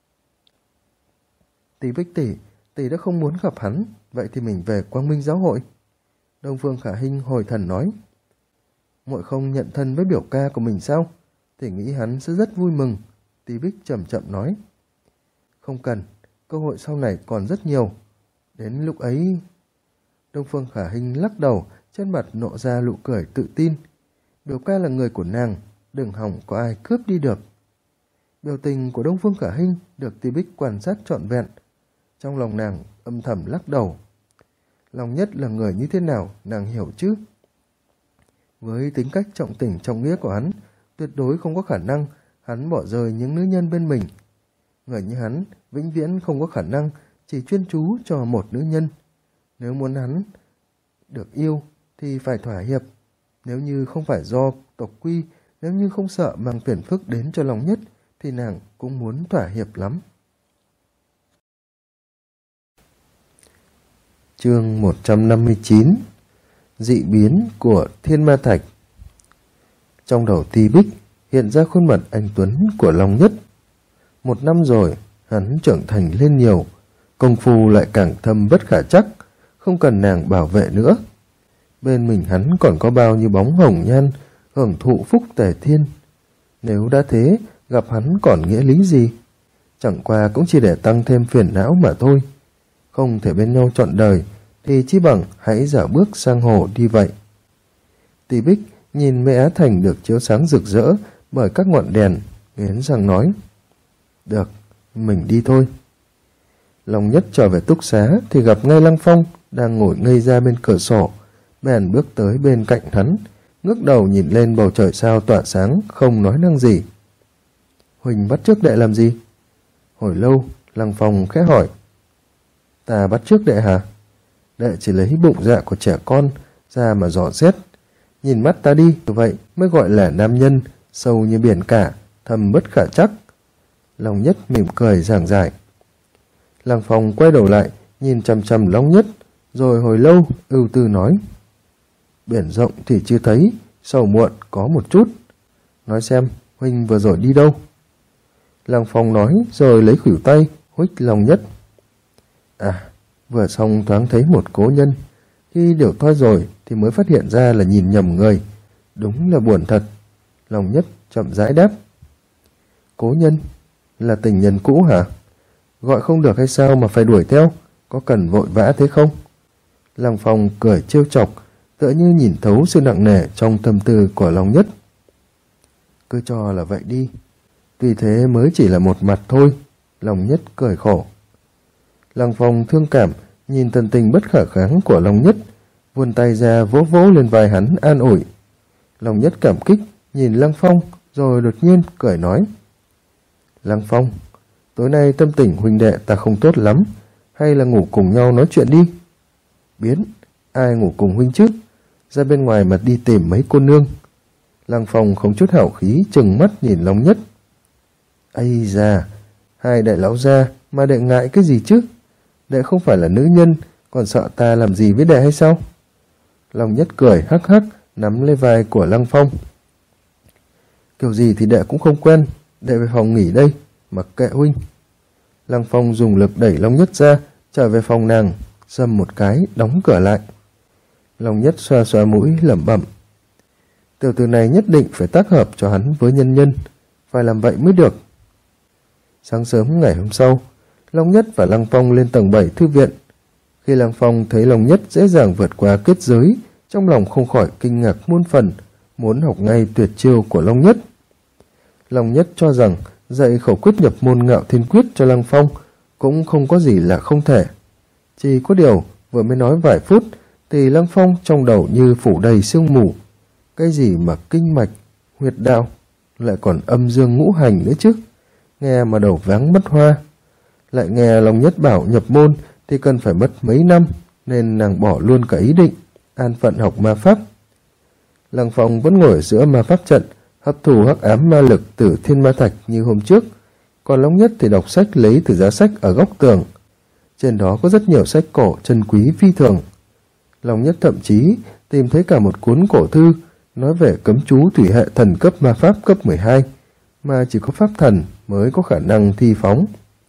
Tỷ Bích tỷ đã không muốn gặp hắn, vậy thì mình về Quang Minh Giáo hội. Đông Phương Khả Hinh hồi thần nói. Muội không nhận thân với biểu ca của mình sao? Tỷ nghĩ hắn sẽ rất vui mừng. Tỷ Bích chậm chậm nói. Không cần, cơ hội sau này còn rất nhiều. Đến lúc ấy... Đông Phương Khả Hinh lắc đầu, trên mặt nộ ra nụ cười tự tin. Biểu ca là người của nàng, đừng hỏng có ai cướp đi được. Biểu tình của Đông Phương Khả Hinh được Tỷ Bích quan sát trọn vẹn. Trong lòng nàng âm thầm lắc đầu. Lòng Nhất là người như thế nào, nàng hiểu chứ? Với tính cách trọng tình trọng nghĩa của hắn, tuyệt đối không có khả năng hắn bỏ rơi những nữ nhân bên mình. Người như hắn vĩnh viễn không có khả năng chỉ chuyên chú cho một nữ nhân. Nếu muốn hắn được yêu thì phải thỏa hiệp. Nếu như không phải do tộc quy, nếu như không sợ mang phiền phức đến cho Lòng Nhất, thì nàng cũng muốn thỏa hiệp lắm. Chương 159. Dị biến của Thiên Ma Thạch. Trong đầu Ti Bích hiện ra khuôn mặt anh tuấn của Long Nhất. 1 năm rồi, hắn trưởng thành lên nhiều, công phu lại càng thâm bất khả trắc, không cần nàng bảo vệ nữa. Bên mình hắn còn có bao nhiêu bóng hồng nhan, hưởng thụ phúc tề thiên. Nếu đã thế, gặp hắn còn nghĩa lý gì? Chẳng qua cũng chỉ để tăng thêm phiền não mà thôi. Không thể bên nhau trọn đời, thì chi bằng hãy dạo bước sang hồ đi vậy. Tỷ Bích nhìn Mễ Á Thành được chiếu sáng rực rỡ bởi các ngọn đèn, nghiến răng nói. Được, mình đi thôi. Long Nhất trở về túc xá thì gặp ngay Lăng Phong đang ngồi ngây ra bên cửa sổ. Bèn bước tới bên cạnh hắn, ngước đầu nhìn lên bầu trời sao tỏa sáng, không nói năng gì. Huỳnh bắt chước đệ làm gì? Hồi lâu, Lăng Phong khẽ hỏi. Ta bắt chước đệ hả? Đệ chỉ lấy bụng dạ của trẻ con ra mà dò xét. Nhìn mắt ta đi, vậy mới gọi là nam nhân, sâu như biển cả, thâm bất khả trắc. Long Nhất mỉm cười giảng giải. Lăng Phong quay đầu lại, nhìn chằm chằm Long Nhất, rồi hồi lâu ưu tư nói. Biển rộng thì chưa thấy, sầu muộn có một chút. Nói xem, huynh vừa rồi đi đâu? Lăng Phong nói rồi lấy khuỷu tay, huých Long Nhất. À, vừa xong thoáng thấy một cố nhân. Khi điều thoi rồi thì mới phát hiện ra là nhìn nhầm người. Đúng là buồn thật. Long Nhất chậm rãi đáp. Cố nhân? Là tình nhân cũ hả? Gọi không được hay sao mà phải đuổi theo? Có cần vội vã thế không? Lăng Phong cười trêu chọc, tựa như nhìn thấu sự nặng nề trong tâm tư của Long Nhất. Cứ cho là vậy đi, tuy thế mới chỉ là một mặt thôi, Long Nhất cười khổ. Lăng Phong thương cảm nhìn thần tình bất khả kháng của Long Nhất, vươn tay ra vỗ vỗ lên vai hắn an ủi. Long Nhất cảm kích nhìn Lăng Phong rồi đột nhiên cười nói: Lăng Phong, tối nay tâm tình huynh đệ ta không tốt lắm, hay là ngủ cùng nhau nói chuyện đi. Biến, ai ngủ cùng huynh chứ, ra bên ngoài mà đi tìm mấy cô nương. Lăng Phong không chút hảo khí trừng mắt nhìn Long Nhất. Ây da, hai đại lão gia mà đệ ngại cái gì chứ? Đệ không phải là nữ nhân, còn sợ ta làm gì với đệ hay sao? Long Nhất cười hắc hắc, nắm lấy vai của Lăng Phong. Kiểu gì thì đệ cũng không quen, đệ về phòng nghỉ đây, mặc kệ huynh. Lăng Phong dùng lực đẩy Long Nhất ra, trở về phòng nàng, dâm một cái, đóng cửa lại. Long Nhất xoa xoa mũi lẩm bẩm: tiểu tử này nhất định phải tác hợp cho hắn với nhân nhân, phải làm vậy mới được. Sáng sớm ngày hôm sau, Long Nhất và Lăng Phong lên tầng 7 thư viện. Khi Lăng Phong thấy Long Nhất dễ dàng vượt qua kết giới, trong lòng không khỏi kinh ngạc muôn phần, muốn học ngay tuyệt chiêu của Long Nhất. Long Nhất cho rằng dạy khẩu quyết nhập môn Ngạo Thiên Quyết cho Lăng Phong cũng không có gì là không thể. Chỉ có điều vừa mới nói vài phút thì Lăng Phong trong đầu như phủ đầy sương mù. Cái gì mà kinh mạch, huyệt đạo, lại còn âm dương ngũ hành nữa chứ, nghe mà đầu váng mất hoa. Lại nghe Long Nhất bảo nhập môn thì cần phải mất mấy năm, nên nàng bỏ luôn cả ý định, an phận học ma pháp. Lăng Phong vẫn ngồi ở giữa ma pháp trận, hấp thụ hắc ám ma lực từ thiên ma thạch như hôm trước, còn Long Nhất thì đọc sách lấy từ giá sách ở góc tường. Trên đó có rất nhiều sách cổ chân quý phi thường. Long Nhất thậm chí tìm thấy cả một cuốn cổ thư nói về cấm chú thủy hệ thần cấp ma pháp cấp 12, mà chỉ có pháp thần mới có khả năng thi phóng.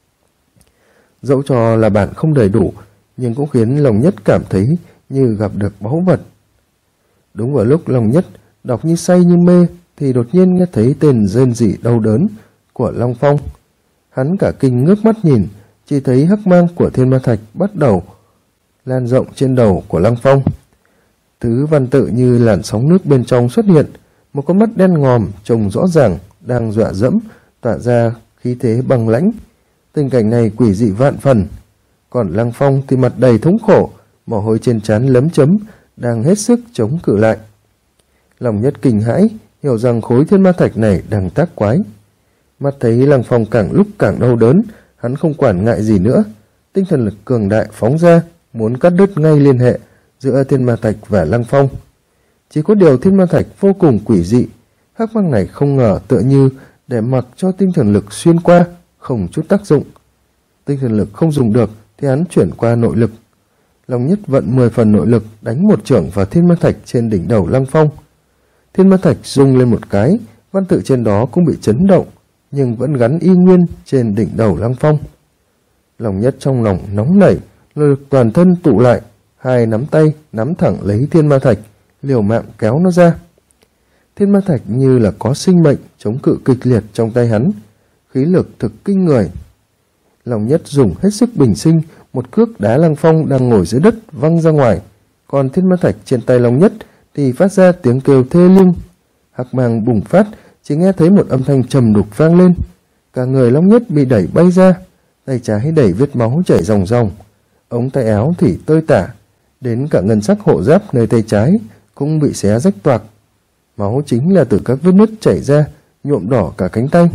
Dẫu cho là bản không đầy đủ, nhưng cũng khiến Long Nhất cảm thấy như gặp được báu vật. Đúng vào lúc Long Nhất đọc như say như mê, thì đột nhiên nghe thấy tên rên rỉ đau đớn của Long Phong. Hắn cả kinh ngước mắt nhìn, chỉ thấy hắc mang của thiên ma thạch bắt đầu lan rộng trên đầu của Lăng Phong. Thứ văn tự như làn sóng nước bên trong xuất hiện, một con mắt đen ngòm trông rõ ràng đang dọa dẫm, tỏa ra khí thế băng lãnh. Tình cảnh này quỷ dị vạn phần. Còn Lăng Phong thì mặt đầy thống khổ, mồ hôi trên trán lấm chấm, đang hết sức chống cự lại. Lòng Nhất kinh hãi, hiểu rằng khối thiên ma thạch này đang tác quái. Mắt thấy Lăng Phong càng lúc càng đau đớn, hắn không quản ngại gì nữa, tinh thần lực cường đại phóng ra, muốn cắt đứt ngay liên hệ giữa thiên ma thạch và Lăng Phong. Chỉ có điều thiên ma thạch vô cùng quỷ dị, hắc mang này không ngờ tựa như để mặc cho tinh thần lực xuyên qua, không chút tác dụng. Tinh thần lực không dùng được thì hắn chuyển qua nội lực. Long Nhất vận 10 phần nội lực đánh một chưởng vào thiên ma thạch trên đỉnh đầu Lăng Phong. Thiên ma thạch rung lên một cái, văn tự trên đó cũng bị chấn động, nhưng vẫn gắn y nguyên trên đỉnh đầu Lăng Phong. Long Nhất trong lòng nóng nảy, lực toàn thân tụ lại, hai nắm tay nắm thẳng lấy thiên ma thạch, liều mạng kéo nó ra. Thiên ma thạch như là có sinh mệnh chống cự kịch liệt trong tay hắn, khí lực thực kinh người. Long Nhất dùng hết sức bình sinh, một cước đá Lăng Phong đang ngồi dưới đất văng ra ngoài, còn thiên ma thạch trên tay Long Nhất thì phát ra tiếng kêu thê lương. Hắc mang bùng phát, chỉ nghe thấy một âm thanh trầm đục vang lên. Cả người Long Nhất bị đẩy bay ra, tay trái đẩy vết máu chảy ròng ròng, ống tay áo thì tơi tả, đến cả ngân sắc hộ giáp nơi tay trái cũng bị xé rách toạc. Máu chính là từ các vết nứt chảy ra, nhuộm đỏ cả cánh tay.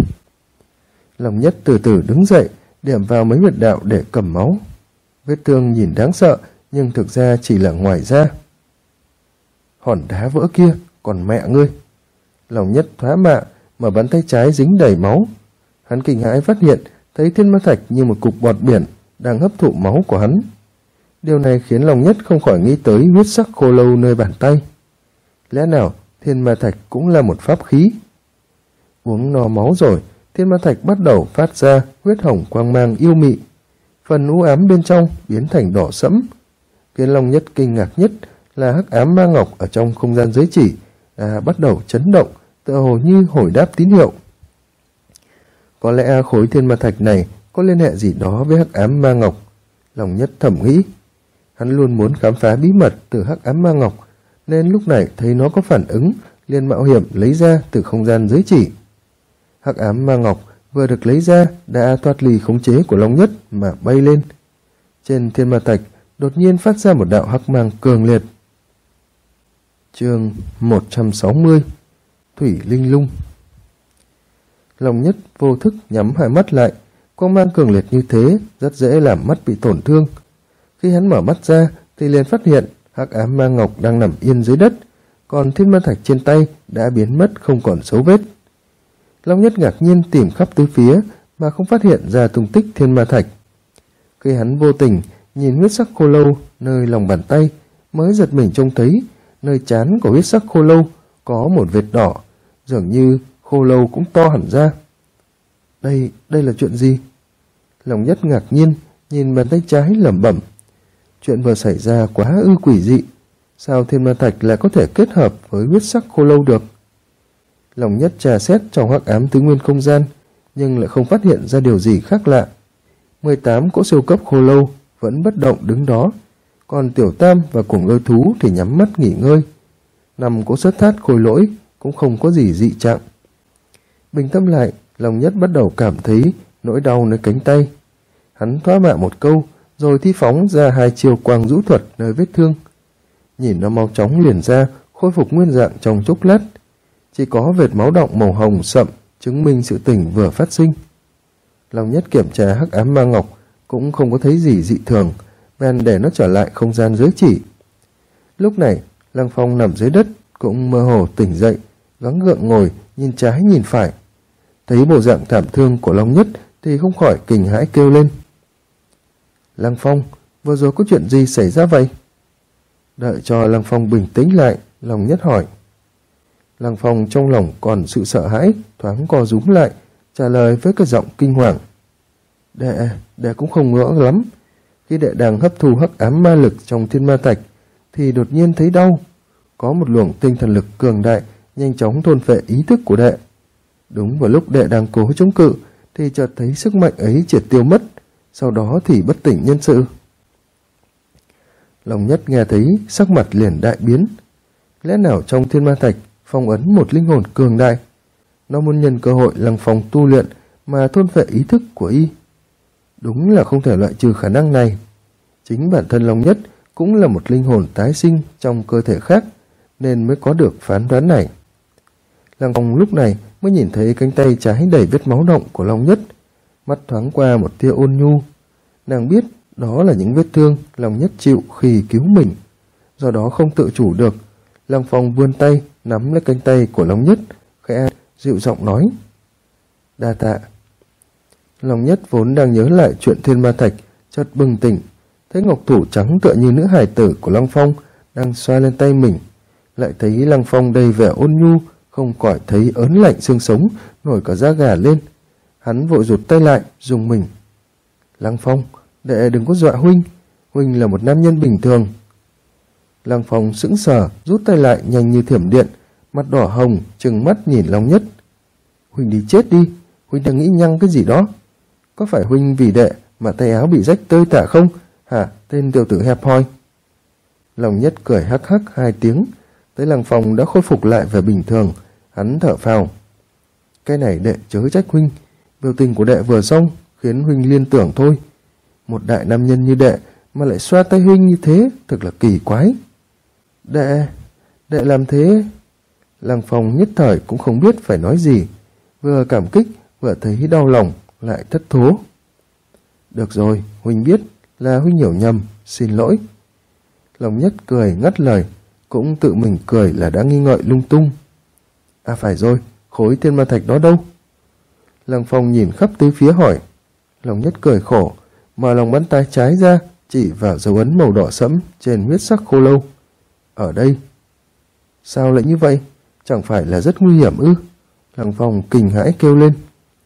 Long Nhất từ từ đứng dậy, điểm vào mấy huyệt đạo để cầm máu. Vết thương nhìn đáng sợ, nhưng thực ra chỉ là ngoài da. Hòn đá vỡ kia, còn mẹ ngươi! Long Nhất thoá mạ, mở bàn tay trái dính đầy máu. Hắn kinh hãi phát hiện thấy thiên ma thạch như một cục bọt biển đang hấp thụ máu của hắn. Điều này khiến Long Nhất không khỏi nghĩ tới huyết sắc khô lâu nơi bàn tay. Lẽ nào thiên ma thạch cũng là một pháp khí? Uống no máu rồi, thiên ma thạch bắt đầu phát ra huyết hồng quang mang yêu mị. Phần u ám bên trong biến thành đỏ sẫm. Khiến Long Nhất kinh ngạc nhất là hắc ám ma ngọc ở trong không gian giới chỉ bắt đầu chấn động, tựa hồ như hồi đáp tín hiệu. Có lẽ khối thiên ma thạch này có liên hệ gì đó với hắc ám ma ngọc. Long Nhất thầm nghĩ. Hắn luôn muốn khám phá bí mật từ hắc ám ma ngọc, nên lúc này thấy nó có phản ứng, liền mạo hiểm lấy ra từ không gian giới chỉ. Hắc ám ma ngọc vừa được lấy ra đã thoát ly khống chế của Long Nhất mà bay lên. Trên thiên ma thạch đột nhiên phát ra một đạo hắc mang cường liệt. Chương 160 Thủy Linh Lung. Long Nhất vô thức nhắm hai mắt lại, quang mang cường liệt như thế rất dễ làm mắt bị tổn thương. Khi hắn mở mắt ra thì liền phát hiện hắc ám ma ngọc đang nằm yên dưới đất, còn thiên ma thạch trên tay đã biến mất không còn dấu vết. Long Nhất ngạc nhiên tìm khắp tứ phía mà không phát hiện ra tung tích thiên ma thạch. Khi hắn vô tình nhìn huyết sắc khô lâu nơi lòng bàn tay, mới giật mình trông thấy nơi trán của huyết sắc khô lâu có một vệt đỏ, dường như khô lâu cũng to hẳn ra. Đây là chuyện gì? Long Nhất ngạc nhiên nhìn bàn tay trái lẩm bẩm. Chuyện vừa xảy ra quá ư quỷ dị, sao thiên ma thạch lại có thể kết hợp với huyết sắc khô lâu được? Long Nhất trà xét trong hắc ám tứ nguyên không gian, nhưng lại không phát hiện ra điều gì khác lạ. 18 cỗ siêu cấp khô lâu vẫn bất động đứng đó, còn Tiểu Tam và Cuồng Lôi Thú thì nhắm mắt nghỉ ngơi. 5 cỗ sất thát khôi lỗi cũng không có gì dị trạng. Bình tâm lại, Long Nhất bắt đầu cảm thấy nỗi đau nơi cánh tay. Hắn thoá mạ một câu, rồi thi phóng ra 2 chiêu quang rũ thuật nơi vết thương. Nhìn nó mau chóng liền ra, khôi phục nguyên dạng trong chốc lát. Chỉ có vệt máu đọng màu hồng sậm chứng minh sự tỉnh vừa phát sinh. Long Nhất kiểm tra hắc ám ma ngọc cũng không có thấy gì dị thường, bèn để nó trở lại không gian giới chỉ. Lúc này Lăng Phong nằm dưới đất cũng mơ hồ tỉnh dậy, gắng gượng ngồi nhìn trái nhìn phải. Thấy bộ dạng thảm thương của Long Nhất thì không khỏi kinh hãi kêu lên. Lăng Phong, vừa rồi có chuyện gì xảy ra vậy? Đợi cho Lăng Phong bình tĩnh lại, Long Nhất hỏi. Lăng Phong trong lòng còn sự sợ hãi, thoáng co rúm lại, trả lời với cái giọng kinh hoàng. Đệ cũng không ngỡ lắm. Khi đệ đang hấp thu hắc ám ma lực trong thiên ma thạch, thì đột nhiên thấy đau. Có một luồng tinh thần lực cường đại, nhanh chóng thôn phệ ý thức của đệ. Đúng vào lúc đệ đang cố chống cự, thì chợt thấy sức mạnh ấy triệt tiêu mất, sau đó thì bất tỉnh nhân sự. Long Nhất nghe thấy, sắc mặt liền đại biến. Lẽ nào trong thiên ma thạch phong ấn một linh hồn cường đại? Nó muốn nhân cơ hội Lăng Phong tu luyện mà thôn phệ ý thức của y. Đúng là không thể loại trừ khả năng này. Chính bản thân Long Nhất cũng là một linh hồn tái sinh trong cơ thể khác, nên mới có được phán đoán này. Lăng Phong lúc này mới nhìn thấy cánh tay trái đầy vết máu đọng của Long Nhất, mắt thoáng qua một tia ôn nhu. Nàng biết đó là những vết thương Long Nhất chịu khi cứu mình, do đó không tự chủ được. Lăng Phong vươn tay nắm lấy cánh tay của Long Nhất, khẽ dịu giọng nói. Đa tạ. Long Nhất vốn đang nhớ lại chuyện thiên ma thạch, chợt bừng tỉnh, thấy ngọc thủ trắng tựa như nữ hài tử của Lăng Phong đang xoa lên tay mình, lại thấy Lăng Phong đầy vẻ ôn nhu, không khỏi thấy ớn lạnh xương sống, nổi cả da gà lên. Hắn vội rụt tay lại, dùng mình. Lăng Phong, đệ đừng có dọa huynh, huynh là một nam nhân bình thường. Lăng Phong sững sờ, rút tay lại nhanh như thiểm điện, mặt đỏ hồng, trừng mắt nhìn Long Nhất. Huynh đi chết đi, huynh đang nghĩ nhăng cái gì đó? Có phải huynh vì đệ mà tay áo bị rách tơi tả không? Hả, tên tiểu tử hẹp hòi? Long Nhất cười hắc hắc 2 tiếng, thấy Lăng Phong đã khôi phục lại vẻ bình thường, hắn thở phào. Cái này đệ chớ trách huynh, biểu tình của đệ vừa xong khiến huynh liên tưởng thôi. Một đại nam nhân như đệ mà lại xoa tay huynh như thế, thật là kỳ quái. Đệ làm thế? Lăng Phong nhất thời cũng không biết phải nói gì, vừa cảm kích vừa thấy đau lòng, lại thất thố. Được rồi, huynh biết là huynh hiểu nhầm, xin lỗi. Long Nhất cười ngắt lời, cũng tự mình cười là đã nghi ngợi lung tung. À phải rồi, khối thiên ma thạch đó đâu? Lăng Phong nhìn khắp tứ phía hỏi. Long Nhất cười khổ, mở lòng bàn tay trái ra, chỉ vào dấu ấn màu đỏ sẫm trên huyết sắc khô lâu. Ở đây. Sao lại như vậy? Chẳng phải là rất nguy hiểm ư? Lăng Phong kinh hãi kêu lên.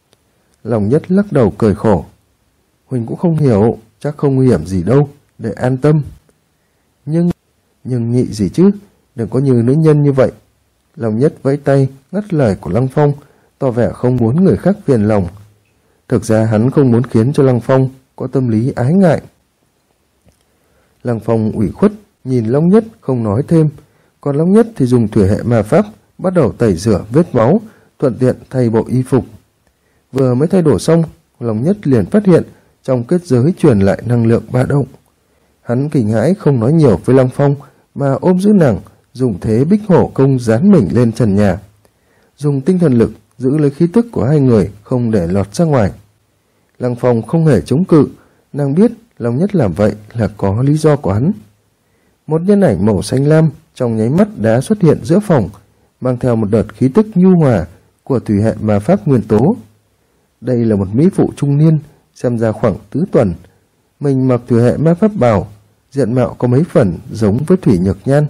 Long Nhất lắc đầu cười khổ. Huynh cũng không hiểu, chắc không nguy hiểm gì đâu, để an tâm. Nhưng nhị gì chứ, đừng có như nữ nhân như vậy. Long Nhất vẫy tay ngắt lời của Lăng Phong, tỏ vẻ không muốn người khác phiền lòng. Thực ra hắn không muốn khiến cho Lăng Phong có tâm lý ái ngại. Lăng Phong ủy khuất nhìn Long Nhất không nói thêm, còn Long Nhất thì dùng thủy hệ ma pháp bắt đầu tẩy rửa vết máu, thuận tiện thay bộ y phục. Vừa mới thay đồ xong, Long Nhất liền phát hiện trong kết giới truyền lại năng lượng ba động. Hắn kinh hãi không nói nhiều với Lăng Phong mà ôm giữ nàng, dùng thế bích hổ công dán mình lên trần nhà, dùng tinh thần lực giữ lấy khí tức của hai người không để lọt ra ngoài. Lăng Phong không hề chống cự, nàng biết Long Nhất làm vậy là có lý do của hắn. Một nhân ảnh màu xanh lam trong nháy mắt đã xuất hiện giữa phòng, mang theo một đợt khí tức nhu hòa của thủy hệ ma pháp nguyên tố. Đây là một mỹ phụ trung niên, xem ra khoảng tứ tuần, mình mặc thủy hệ ma pháp bào, diện mạo có mấy phần giống với Thủy Nhược Nhan.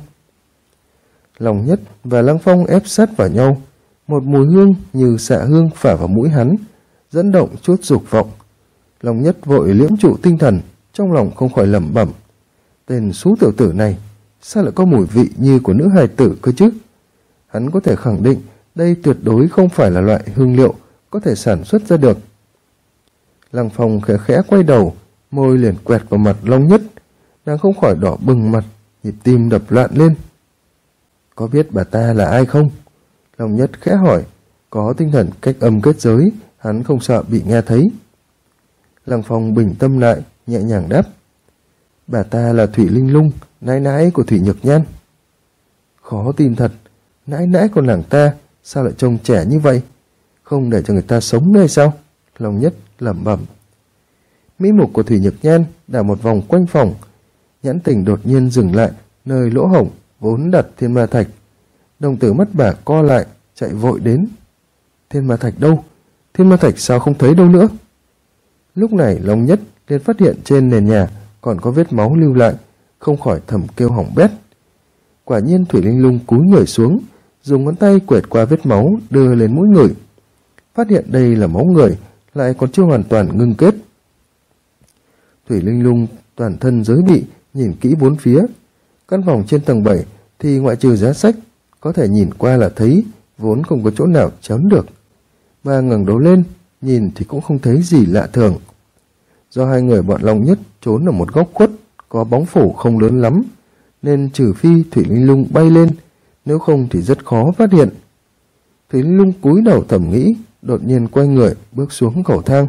Long Nhất và Lăng Phong ép sát vào nhau, một mùi hương như xạ hương phả vào mũi hắn, dẫn động chút dục vọng. Long Nhất vội liễm trụ tinh thần, trong lòng không khỏi lẩm bẩm: tên xú tiểu tử này sao lại có mùi vị như của nữ hài tử cơ chứ? Hắn có thể khẳng định đây tuyệt đối không phải là loại hương liệu có thể sản xuất ra được. Lăng Phong khẽ khẽ quay đầu, môi liền quẹt vào mặt Long Nhất, nàng không khỏi đỏ bừng mặt, nhịp tim đập loạn lên. Có biết bà ta là ai không? Long Nhất khẽ hỏi, có tinh thần cách âm kết giới, hắn không sợ bị nghe thấy. Lăng Phong bình tâm lại, nhẹ nhàng đáp: bà ta là Thủy Linh Lung, nãi nãi của Thủy Nhược Nhan. Khó tin thật, nãi nãi của nàng ta sao lại trông trẻ như vậy? Không để cho người ta sống nơi sao? Long Nhất lẩm bẩm. Mỹ mục của Thủy Nhược Nhan đảo một vòng quanh phòng, nhãn tình đột nhiên dừng lại nơi lỗ hổng vốn đặt thiên ma thạch. Đồng tử mắt bà co lại, chạy vội đến. Thiên ma thạch đâu? Thiên ma thạch sao không thấy đâu nữa? Lúc này Long Nhất liền phát hiện trên nền nhà còn có vết máu lưu lại, không khỏi thầm kêu hỏng bét. Quả nhiên Thủy Linh Lung cúi người xuống, dùng ngón tay quẹt qua vết máu đưa lên mũi người. Phát hiện đây là máu người, lại còn chưa hoàn toàn ngưng kết. Thủy Linh Lung toàn thân giới bị, nhìn kỹ bốn phía. Căn phòng trên tầng 7 thì ngoại trừ giá sách, có thể nhìn qua là thấy, vốn không có chỗ nào chấm được. Bà ngẩng đầu lên, nhìn thì cũng không thấy gì lạ thường. Do hai người bọn Long Nhất trốn ở một góc khuất, có bóng phủ không lớn lắm, nên trừ phi Thủy Linh Lung bay lên, nếu không thì rất khó phát hiện. Thủy Linh Lung cúi đầu thầm nghĩ, đột nhiên quay người bước xuống cầu thang.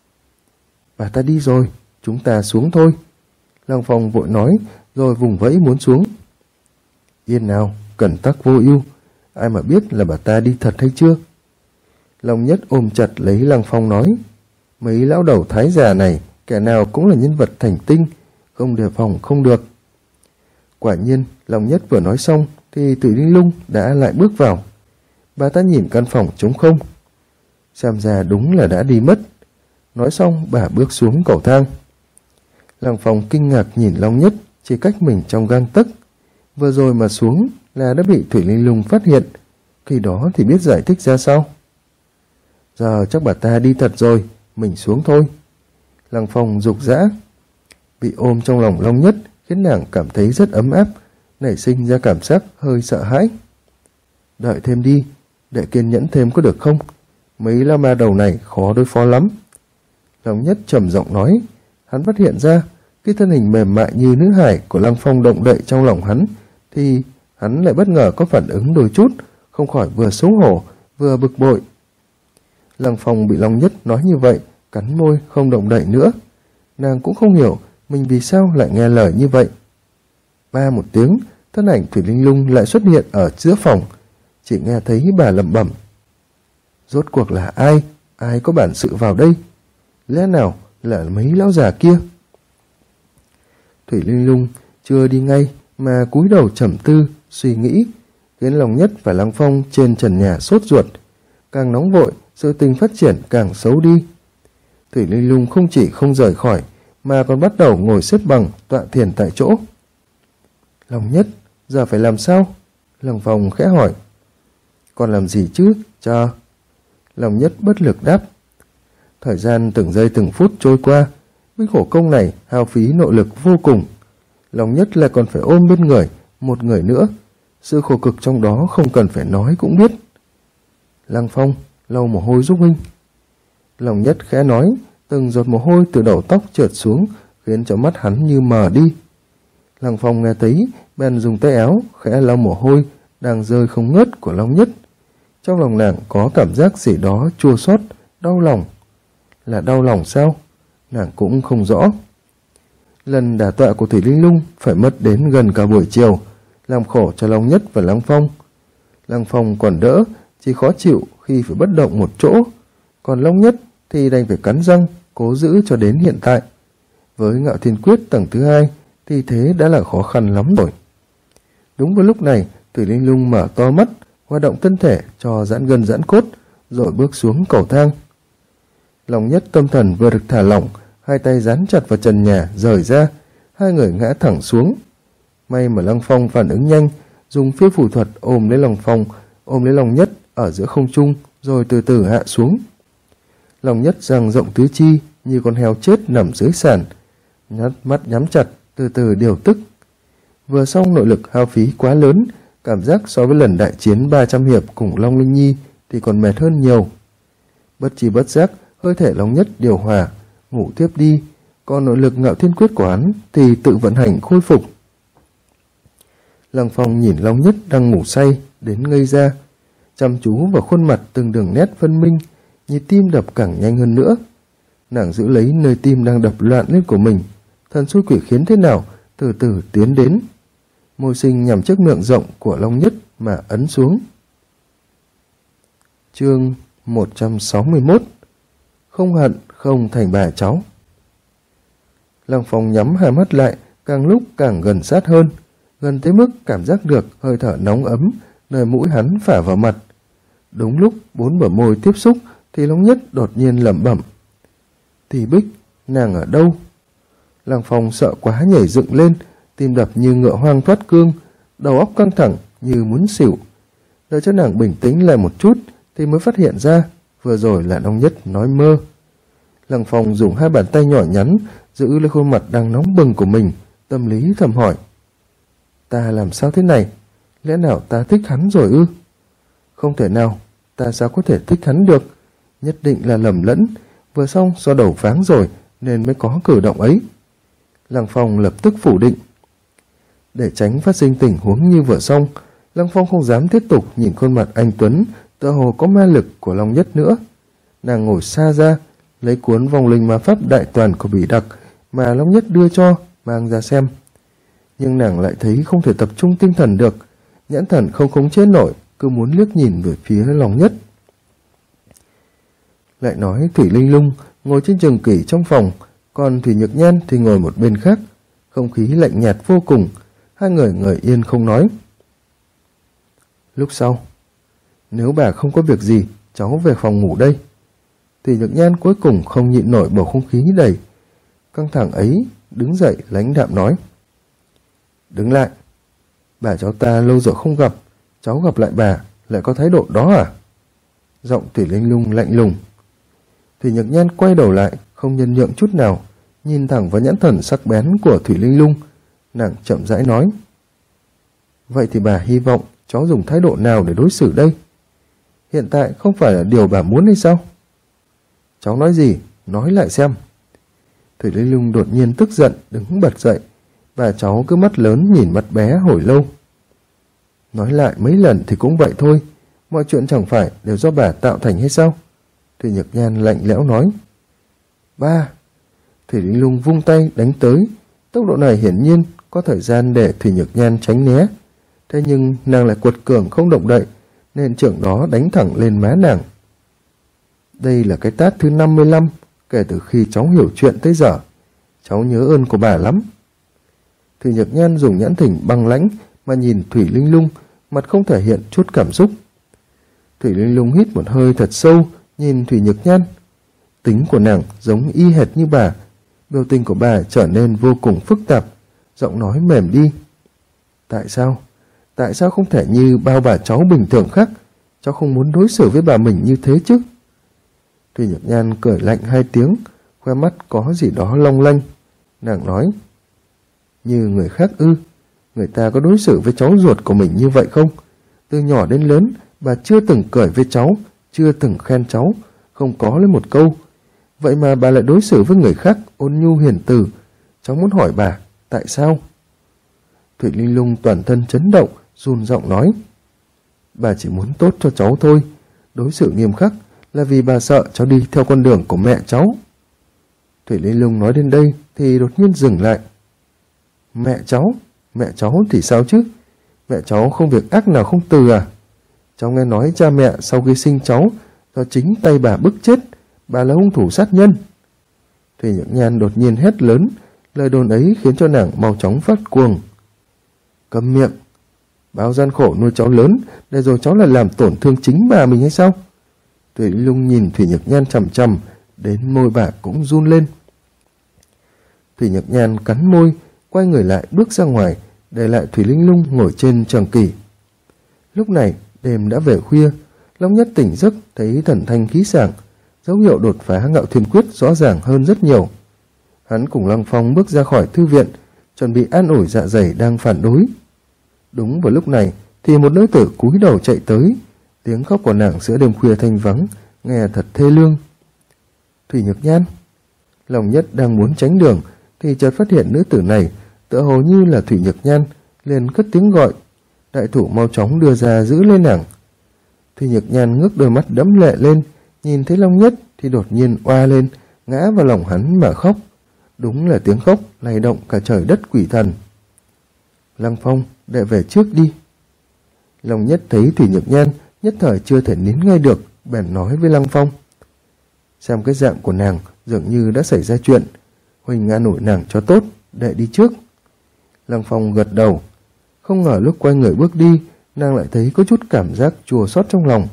Bà ta đi rồi, chúng ta xuống thôi. Lăng Phong vội nói, rồi vùng vẫy muốn xuống. Yên nào, cẩn tắc vô ưu, ai mà biết là bà ta đi thật hay chưa? Long Nhất ôm chặt lấy Lăng Phong nói, mấy lão đầu thái già này, kẻ nào cũng là nhân vật thành tinh, không đề phòng không được. Quả nhiên, Long Nhất vừa nói xong, thì Thủy Linh Lung đã lại bước vào. Bà ta nhìn căn phòng trống không. Xem ra đúng là đã đi mất. Nói xong, bà bước xuống cầu thang. Lăng Phong kinh ngạc nhìn Long Nhất, chỉ cách mình trong gang tấc. Vừa rồi mà xuống là đã bị Thủy Linh Lung phát hiện. Khi đó thì biết giải thích ra sao? Giờ chắc bà ta đi thật rồi, mình xuống thôi. Lăng Phong rục rã. Bị ôm trong lòng Long Nhất khiến nàng cảm thấy rất ấm áp, nảy sinh ra cảm giác hơi sợ hãi. Đợi thêm đi, để kiên nhẫn thêm có được không? Mấy la ma đầu này khó đối phó lắm. Long Nhất trầm giọng nói. Hắn phát hiện ra cái thân hình mềm mại như nữ hải của Lăng Phong động đậy trong lòng hắn, thì hắn lại bất ngờ có phản ứng đôi chút, không khỏi vừa xấu hổ vừa bực bội. Lăng Phong bị Long Nhất nói như vậy, cắn môi không động đậy nữa. Nàng cũng không hiểu mình vì sao lại nghe lời như vậy. Ba một tiếng, thân ảnh Thủy Linh Lung lại xuất hiện ở giữa phòng. Chỉ nghe thấy bà lẩm bẩm. Rốt cuộc là ai? Ai có bản sự vào đây? Lẽ nào là mấy lão già kia? Thủy Linh Lung chưa đi ngay mà cúi đầu trầm tư, suy nghĩ, khiến Long Nhất và Lăng Phong trên trần nhà sốt ruột. Càng nóng vội, sự tình phát triển càng xấu đi. Thủy Linh Lung không chỉ không rời khỏi, mà còn bắt đầu ngồi xếp bằng tọa thiền tại chỗ. Long Nhất, giờ phải làm sao? Lăng Phong khẽ hỏi. Còn làm gì chứ? Chờ. Long Nhất bất lực đáp. Thời gian từng giây từng phút trôi qua, bích hổ công này hao phí nội lực vô cùng. Long Nhất lại còn phải ôm bên người một người nữa, sự khổ cực trong đó không cần phải nói cũng biết. Lăng Phong, lau mồ hôi giúp huynh. Long Nhất khẽ nói, từng giọt mồ hôi từ đầu tóc trượt xuống, khiến cho mắt hắn như mờ đi. Lăng Phong nghe thấy, bèn dùng tay áo khẽ lau mồ hôi đang rơi không ngớt của Long Nhất. Trong lòng nàng có cảm giác gì đó chua xót, đau lòng. Là đau lòng sao? Nàng cũng không rõ. Lần đả tọa của Thủy Linh Lung phải mất đến gần cả buổi chiều, làm khổ cho Long Nhất và Lăng Phong. Lăng Phong còn đỡ, chỉ khó chịu khi phải bất động một chỗ, còn Long Nhất thì đành phải cắn răng, cố giữ cho đến hiện tại. Với Ngạo Thiên Quyết tầng thứ 2 thì thế đã là khó khăn lắm rồi. Đúng vào lúc này, Thủy Linh Lung mở to mắt, hoạt động thân thể cho giãn gân giãn cốt, rồi bước xuống cầu thang. Long Nhất tâm thần vừa được thả lỏng, hai tay dán chặt vào trần nhà rời ra, hai người ngã thẳng xuống. May mà Lăng Phong phản ứng nhanh, dùng phiêu phù thuật ôm lấy Long Nhất ở giữa không trung, rồi từ từ hạ xuống. Long Nhất dang rộng tứ chi như con heo chết nằm dưới sàn, mắt nhắm chặt, từ từ điều tức. Vừa xong nội lực hao phí quá lớn, cảm giác so với lần đại chiến 300 hiệp cùng Long Linh Nhi thì còn mệt hơn nhiều. Bất chi bất giác, hơi thể Long Nhất điều hòa, ngủ tiếp đi, còn nội lực Ngạo Thiên Quyết của hắn thì tự vận hành khôi phục. Lăng Phong nhìn Long Nhất đang ngủ say đến ngây ra, chăm chú vào khuôn mặt từng đường nét phân minh, nhịp tim đập càng nhanh hơn nữa. Nàng giữ lấy nơi tim đang đập loạn lên của mình, thần xui quỷ khiến thế nào, từ từ tiến đến. Môi sinh nhằm chiếc miệng rộng của Long Nhất mà ấn xuống. Chương 161. Không hận không thành bà cháu. Lăng Phong nhắm hai mắt lại, càng lúc càng gần sát hơn, gần tới mức cảm giác được hơi thở nóng ấm nơi mũi hắn phả vào mặt. Đúng lúc bốn bờ môi tiếp xúc thì Long Nhất đột nhiên lẩm bẩm: "Thì Bích, nàng ở đâu?" Lăng Phong sợ quá nhảy dựng lên, tim đập như ngựa hoang thoát cương, đầu óc căng thẳng như muốn xỉu. Đợi cho nàng bình tĩnh lại một chút thì mới phát hiện ra vừa rồi là Long Nhất nói mơ. Lăng Phong dùng hai bàn tay nhỏ nhắn giữ lấy khuôn mặt đang nóng bừng của mình, tâm lý thầm hỏi: "Ta làm sao thế này? Lẽ nào ta thích hắn rồi ư? Không thể nào, ta sao có thể thích hắn được? Nhất định là lầm lẫn, vừa xong do đầu váng rồi nên mới có cử động ấy." Lăng Phong lập tức phủ định. Để tránh phát sinh tình huống như vừa xong, Lăng Phong không dám tiếp tục nhìn khuôn mặt anh tuấn tựa hồ có ma lực của Long Nhất nữa. Nàng ngồi xa ra, lấy cuốn vong linh ma pháp đại toàn của Bỉ Đặc mà Long Nhất đưa cho, mang ra xem. Nhưng nàng lại thấy không thể tập trung tinh thần được, nhãn thần không khống chế nổi, cứ muốn liếc nhìn về phía Long Nhất. Lại nói Thủy Linh Lung ngồi trên giường kỷ trong phòng, còn Thủy Nhược Nhan thì ngồi một bên khác, không khí lạnh nhạt vô cùng, hai người ngồi yên không nói. Lúc sau: "Nếu bà không có việc gì, cháu về phòng ngủ đây." Thủy Nhược Nhan cuối cùng không nhịn nổi bầu không khí đầy căng thẳng ấy, đứng dậy lãnh đạm nói: "Đứng lại, bà cháu ta lâu rồi không gặp, cháu gặp lại bà lại có thái độ đó à?" Giọng Thủy Linh Lung lạnh lùng. Thủy Nhược Nhan quay đầu lại, không nhân nhượng chút nào, nhìn thẳng vào nhãn thần sắc bén của Thủy Linh Lung, nàng chậm rãi nói: "Vậy thì bà hy vọng cháu dùng thái độ nào để đối xử đây? Hiện tại không phải là điều bà muốn hay sao?" "Cháu nói gì? Nói lại xem." Thủy Linh Lung đột nhiên tức giận đứng bật dậy, và cháu cứ mắt lớn nhìn mắt bé hồi lâu. "Nói lại mấy lần thì cũng vậy thôi, mọi chuyện chẳng phải đều do bà tạo thành hay sao?" Thủy Nhược Nhan lạnh lẽo nói. "Ba!" Thủy Linh Lung vung tay đánh tới, tốc độ này hiển nhiên có thời gian để Thủy Nhược Nhan tránh né. Thế nhưng nàng lại quật cường không động đậy, nên trưởng đó đánh thẳng lên má nàng. Đây là cái tát thứ 55 kể từ khi cháu hiểu chuyện tới giờ. Cháu nhớ ơn của bà lắm. Thủy Nhược Nhan dùng nhãn thỉnh băng lãnh mà nhìn Thủy Linh Lung, mặt không thể hiện chút cảm xúc. Thủy Linh Lung hít một hơi thật sâu, nhìn Thủy Nhược Nhan. Tính của nàng giống y hệt như bà, biểu tình của bà trở nên vô cùng phức tạp, giọng nói mềm đi. Tại sao? Tại sao không thể như bao bà cháu bình thường khác? Cháu không muốn đối xử với bà mình như thế chứ? Thủy Nhược Nhan cười lạnh hai tiếng, khoe mắt có gì đó long lanh. Nàng nói: Như người khác ư? Người ta có đối xử với cháu ruột của mình như vậy không? Từ nhỏ đến lớn, bà chưa từng cười với cháu, chưa từng khen cháu, không có lấy một câu. Vậy mà bà lại đối xử với người khác ôn nhu hiền từ. Cháu muốn hỏi bà, tại sao? Thủy Linh Lung toàn thân chấn động, run giọng nói: bà chỉ muốn tốt cho cháu thôi, đối xử nghiêm khắc là vì bà sợ cháu đi theo con đường của mẹ cháu. Thủy Linh Lung nói đến đây thì đột nhiên dừng lại. Mẹ cháu thì sao chứ? Mẹ cháu không việc ác nào không từ à? Cháu nghe nói cha mẹ sau khi sinh cháu do chính tay bà bức chết, bà là hung thủ sát nhân. Thủy Nhược Nhan đột nhiên hét lớn, lời đồn ấy khiến cho nàng mau chóng phát cuồng. Câm miệng, bao gian khổ nuôi cháu lớn, để rồi cháu lại làm tổn thương chính bà mình hay sao? Thủy Linh Lung nhìn Thủy Nhược Nhan chằm chằm, đến môi bà cũng run lên. Thủy Nhược Nhan cắn môi, quay người lại bước ra ngoài, để lại Thủy Linh Lung ngồi trên trường kỷ. Lúc này đêm đã về khuya, Long Nhất tỉnh giấc thấy thần thanh khí sảng, dấu hiệu đột phá Ngạo Thiên Quyết rõ ràng hơn rất nhiều. Hắn cùng Lăng Phong bước ra khỏi thư viện, chuẩn bị an ủi dạ dày đang phản đối. Đúng vào lúc này thì một nữ tử cúi đầu chạy tới, tiếng khóc của nàng giữa đêm khuya thanh vắng, nghe thật thê lương. Thủy Nhược Nhan. Long Nhất đang muốn tránh đường thì chợt phát hiện nữ tử này tựa hồ như là Thủy Nhược Nhan, liền cất tiếng gọi. Đại thủ mau chóng đưa ra giữ lên nàng. Thủy Nhược Nhan ngước đôi mắt đẫm lệ lên, nhìn thấy Long Nhất thì đột nhiên oa lên, ngã vào lòng hắn mà khóc. Đúng là tiếng khóc lay động cả trời đất quỷ thần. Lăng Phong, đệ về trước đi. Long Nhất thấy Thủy Nhược Nhan nhất thời chưa thể nín ngay được, bèn nói với Lăng Phong: xem cái dạng của nàng dường như đã xảy ra chuyện, huynh an ủi nàng cho tốt, đệ đi trước. Lăng Phong gật đầu. Không ngờ lúc quay người bước đi, nàng lại thấy có chút cảm giác chua xót trong lòng.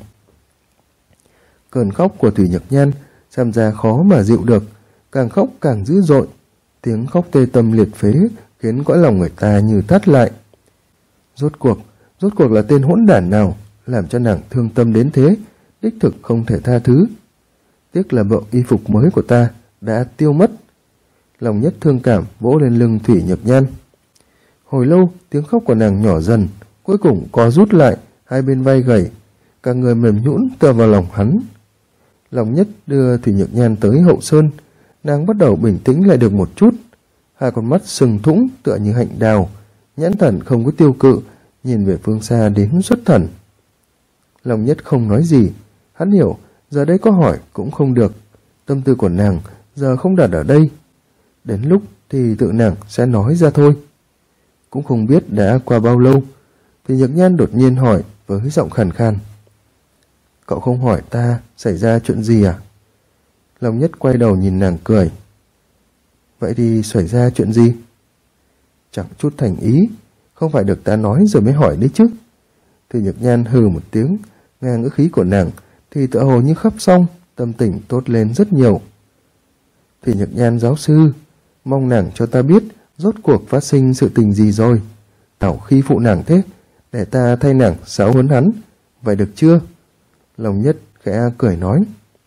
Cơn khóc của Thủy Nhược Nhan xem ra khó mà dịu được, càng khóc càng dữ dội. Tiếng khóc tê tâm liệt phế khiến cõi lòng người ta như thắt lại. Rốt cuộc là tên hỗn đản nào làm cho nàng thương tâm đến thế, đích thực không thể tha thứ. Tiếc là bộ y phục mới của ta đã tiêu mất. Lòng Nhất thương cảm vỗ lên lưng Thủy Nhược Nhan. Hồi lâu tiếng khóc của nàng nhỏ dần, cuối cùng co rút lại, hai bên vai gầy, cả người mềm nhũn tựa vào lòng hắn. Lòng Nhất đưa Thủy Nhược Nhan tới hậu sơn, nàng bắt đầu bình tĩnh lại được một chút, hai con mắt sừng thũng tựa như hạnh đào, nhãn thần không có tiêu cự, nhìn về phương xa đến xuất thần. Lòng Nhất không nói gì, hắn hiểu giờ đây có hỏi cũng không được, tâm tư của nàng giờ không đặt ở đây, đến lúc thì tự nàng sẽ nói ra thôi. Cũng không biết đã qua bao lâu thì Nhược Nhan đột nhiên hỏi với giọng khàn khàn: cậu không hỏi ta xảy ra chuyện gì à? Long Nhất quay đầu nhìn nàng cười. Vậy thì xảy ra chuyện gì? Chẳng chút thành ý, không phải được ta nói rồi mới hỏi đấy chứ. Thì Nhược Nhan hừ một tiếng, nghe ngữ khí của nàng thì tựa hồ như khóc xong, tâm tình tốt lên rất nhiều. Thì Nhược Nhan giáo sư, mong nàng cho ta biết rốt cuộc phát sinh sự tình gì rồi. Thảo khi phụ nàng thế, để ta thay nàng giáo huấn hắn, vậy được chưa? Long Nhất khẽ cười nói.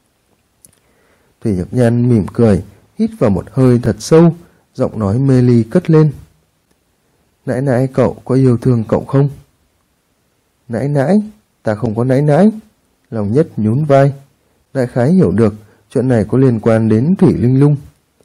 Thủy Nhược Nhan mỉm cười, hít vào một hơi thật sâu, giọng nói mê ly cất lên. Nãi nãi cậu có yêu thương cậu không? Nãi nãi? Ta không có nãi nãi. Long Nhất nhún vai. Đại khái hiểu được chuyện này có liên quan đến Thủy Linh Lung.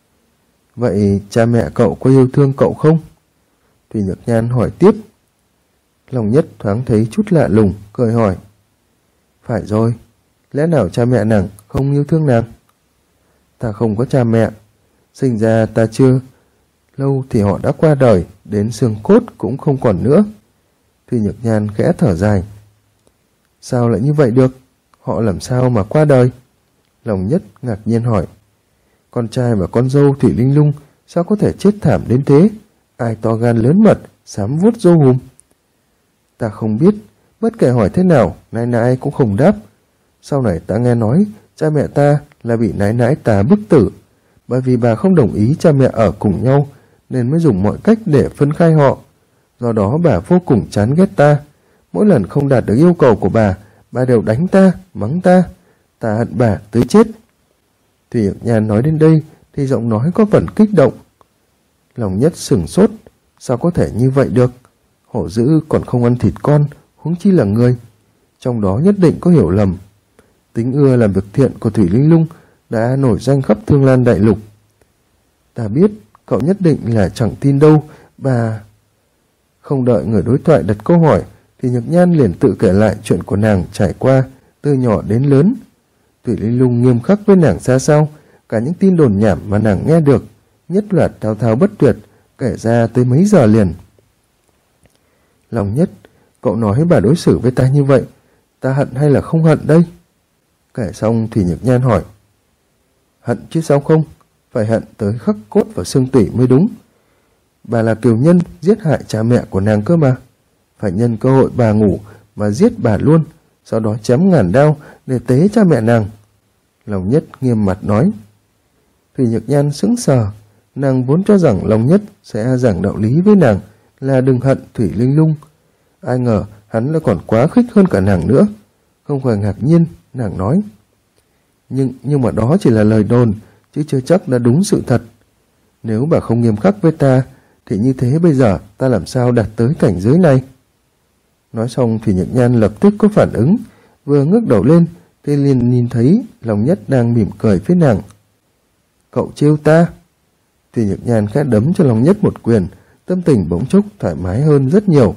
Vậy cha mẹ cậu có yêu thương cậu không? Thủy Nhược Nhan hỏi tiếp. Long Nhất thoáng thấy chút lạ lùng, cười hỏi. Phải rồi, lẽ nào cha mẹ nàng không yêu thương nàng? Ta không có cha mẹ, sinh ra ta chưa lâu thì họ đã qua đời, đến xương cốt cũng không còn nữa. Thủy Nhược Nhan khẽ thở dài. Sao lại như vậy được? Họ làm sao mà qua đời? Long Nhất ngạc nhiên hỏi. Con trai và con dâu Thủy Linh Lung sao có thể chết thảm đến thế? Ai to gan lớn mật, sám vuốt râu hùm? Ta không biết, bất kể hỏi thế nào, nãi nãi cũng không đáp. Sau này ta nghe nói cha mẹ ta là bị nãi nãi ta bức tử, bởi vì bà không đồng ý cha mẹ ở cùng nhau nên mới dùng mọi cách để phân khai họ. Do đó bà vô cùng chán ghét ta. Mỗi lần không đạt được yêu cầu của bà đều đánh ta, mắng ta. Ta hận bà tới chết. Thủy Nhược Nhan nói đến đây thì giọng nói có phần kích động. Long Nhất sửng sốt. Sao có thể như vậy được? Hổ dữ còn không ăn thịt con, huống chi là người. Trong đó nhất định có hiểu lầm. Tính ưa làm việc thiện của Thủy Linh Lung đã nổi danh khắp Thương Lan Đại Lục. Ta biết cậu nhất định là chẳng tin đâu, bà... Không đợi người đối thoại đặt câu hỏi thì Nhược Nhan liền tự kể lại chuyện của nàng trải qua từ nhỏ đến lớn. Thủy Linh Lung nghiêm khắc với nàng ra sao, cả những tin đồn nhảm mà nàng nghe được, nhất loạt thao thao bất tuyệt, kể ra tới mấy giờ liền. Lòng Nhất, cậu nói bà đối xử với ta như vậy, ta hận hay là không hận đây? Kể xong thì Nhược Nhan hỏi. Hận chứ sao không, phải hận tới khắc cốt và xương tủy mới đúng. Bà là kiều nhân giết hại cha mẹ của nàng cơ mà, phải nhân cơ hội bà ngủ mà giết bà luôn, sau đó chém ngàn đao để tế cha mẹ nàng. Lòng Nhất nghiêm mặt nói. Thủy Nhược Nhan sững sờ, nàng vốn cho rằng Lòng Nhất sẽ giảng đạo lý với nàng là đừng hận Thủy Linh Lung. Ai ngờ hắn lại còn quá khích hơn cả nàng nữa. Không khỏi ngạc nhiên, nàng nói. Nhưng mà đó chỉ là lời đồn, chứ chưa chắc đã đúng sự thật. Nếu bà không nghiêm khắc với ta, thì như thế bây giờ ta làm sao đạt tới cảnh giới này? Nói xong thì Nhược Nhan lập tức có phản ứng, vừa ngước đầu lên thì liền nhìn thấy Lòng Nhất đang mỉm cười với nàng. Cậu trêu ta? Thì Nhược Nhan khẽ đấm cho Lòng Nhất một quyền, tâm tình bỗng chốc thoải mái hơn rất nhiều.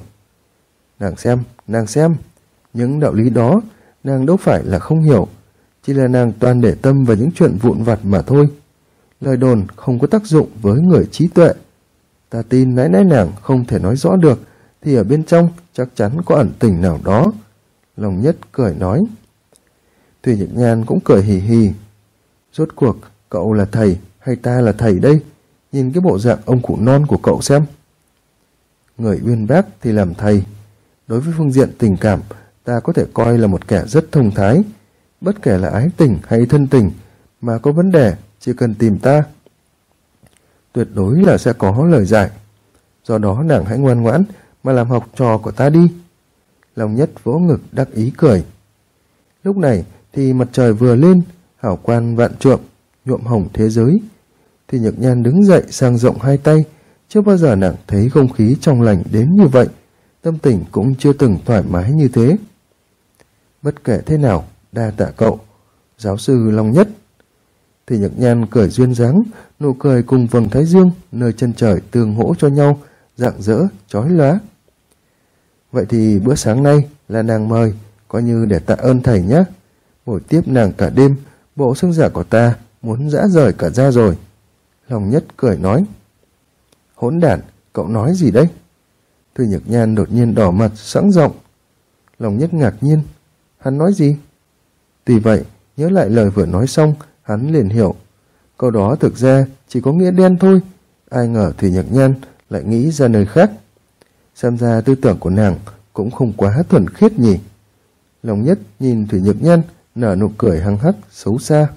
Nàng xem, những đạo lý đó nàng đâu phải là không hiểu, chỉ là nàng toàn để tâm vào những chuyện vụn vặt mà thôi. Lời đồn không có tác dụng với người trí tuệ. Ta tin nãy nàng không thể nói rõ được, thì ở bên trong chắc chắn có ẩn tình nào đó. Lòng Nhất cười nói. Thủy Nhược Nhan cũng cười hì hì. Rốt cuộc cậu là thầy hay ta là thầy đây? Nhìn cái bộ dạng ông cụ non của cậu xem. Người uyên bác thì làm thầy. Đối với phương diện tình cảm, ta có thể coi là một kẻ rất thông thái. Bất kể là ái tình hay thân tình, mà có vấn đề chỉ cần tìm ta, tuyệt đối là sẽ có lời giải. Do đó nàng hãy ngoan ngoãn mà làm học trò của ta đi. Lòng Nhất vỗ ngực đắc ý cười. Lúc này thì mặt trời vừa lên, hào quang vạn trượng, nhuộm hồng thế giới. Thì Nhược Nhan đứng dậy sang rộng hai tay. Chưa bao giờ nàng thấy không khí trong lành đến như vậy, tâm tình cũng chưa từng thoải mái như thế. Bất kể thế nào, đa tạ cậu, giáo sư Long Nhất. Thì Nhược Nhan cười duyên dáng, nụ cười cùng vầng thái dương nơi chân trời tương hỗ cho nhau, rạng rỡ, chói lóa. Vậy thì bữa sáng nay là nàng mời, coi như để tạ ơn thầy nhé. Ngồi tiếp nàng cả đêm, bộ xương giả của ta muốn rã rời cả ra rồi. Long Nhất cười nói. Hỗn đản, cậu nói gì đấy? Thủy Nhược Nhan đột nhiên đỏ mặt sẵn giọng. Long Nhất ngạc nhiên. Hắn nói gì? Tuy vậy, nhớ lại lời vừa nói xong, hắn liền hiểu. Câu đó thực ra chỉ có nghĩa đen thôi. Ai ngờ Thủy Nhược Nhan lại nghĩ ra nơi khác. Xem ra tư tưởng của nàng cũng không quá thuần khiết nhỉ. Long Nhất nhìn Thủy Nhược Nhan nở nụ cười hăng hắc xấu xa.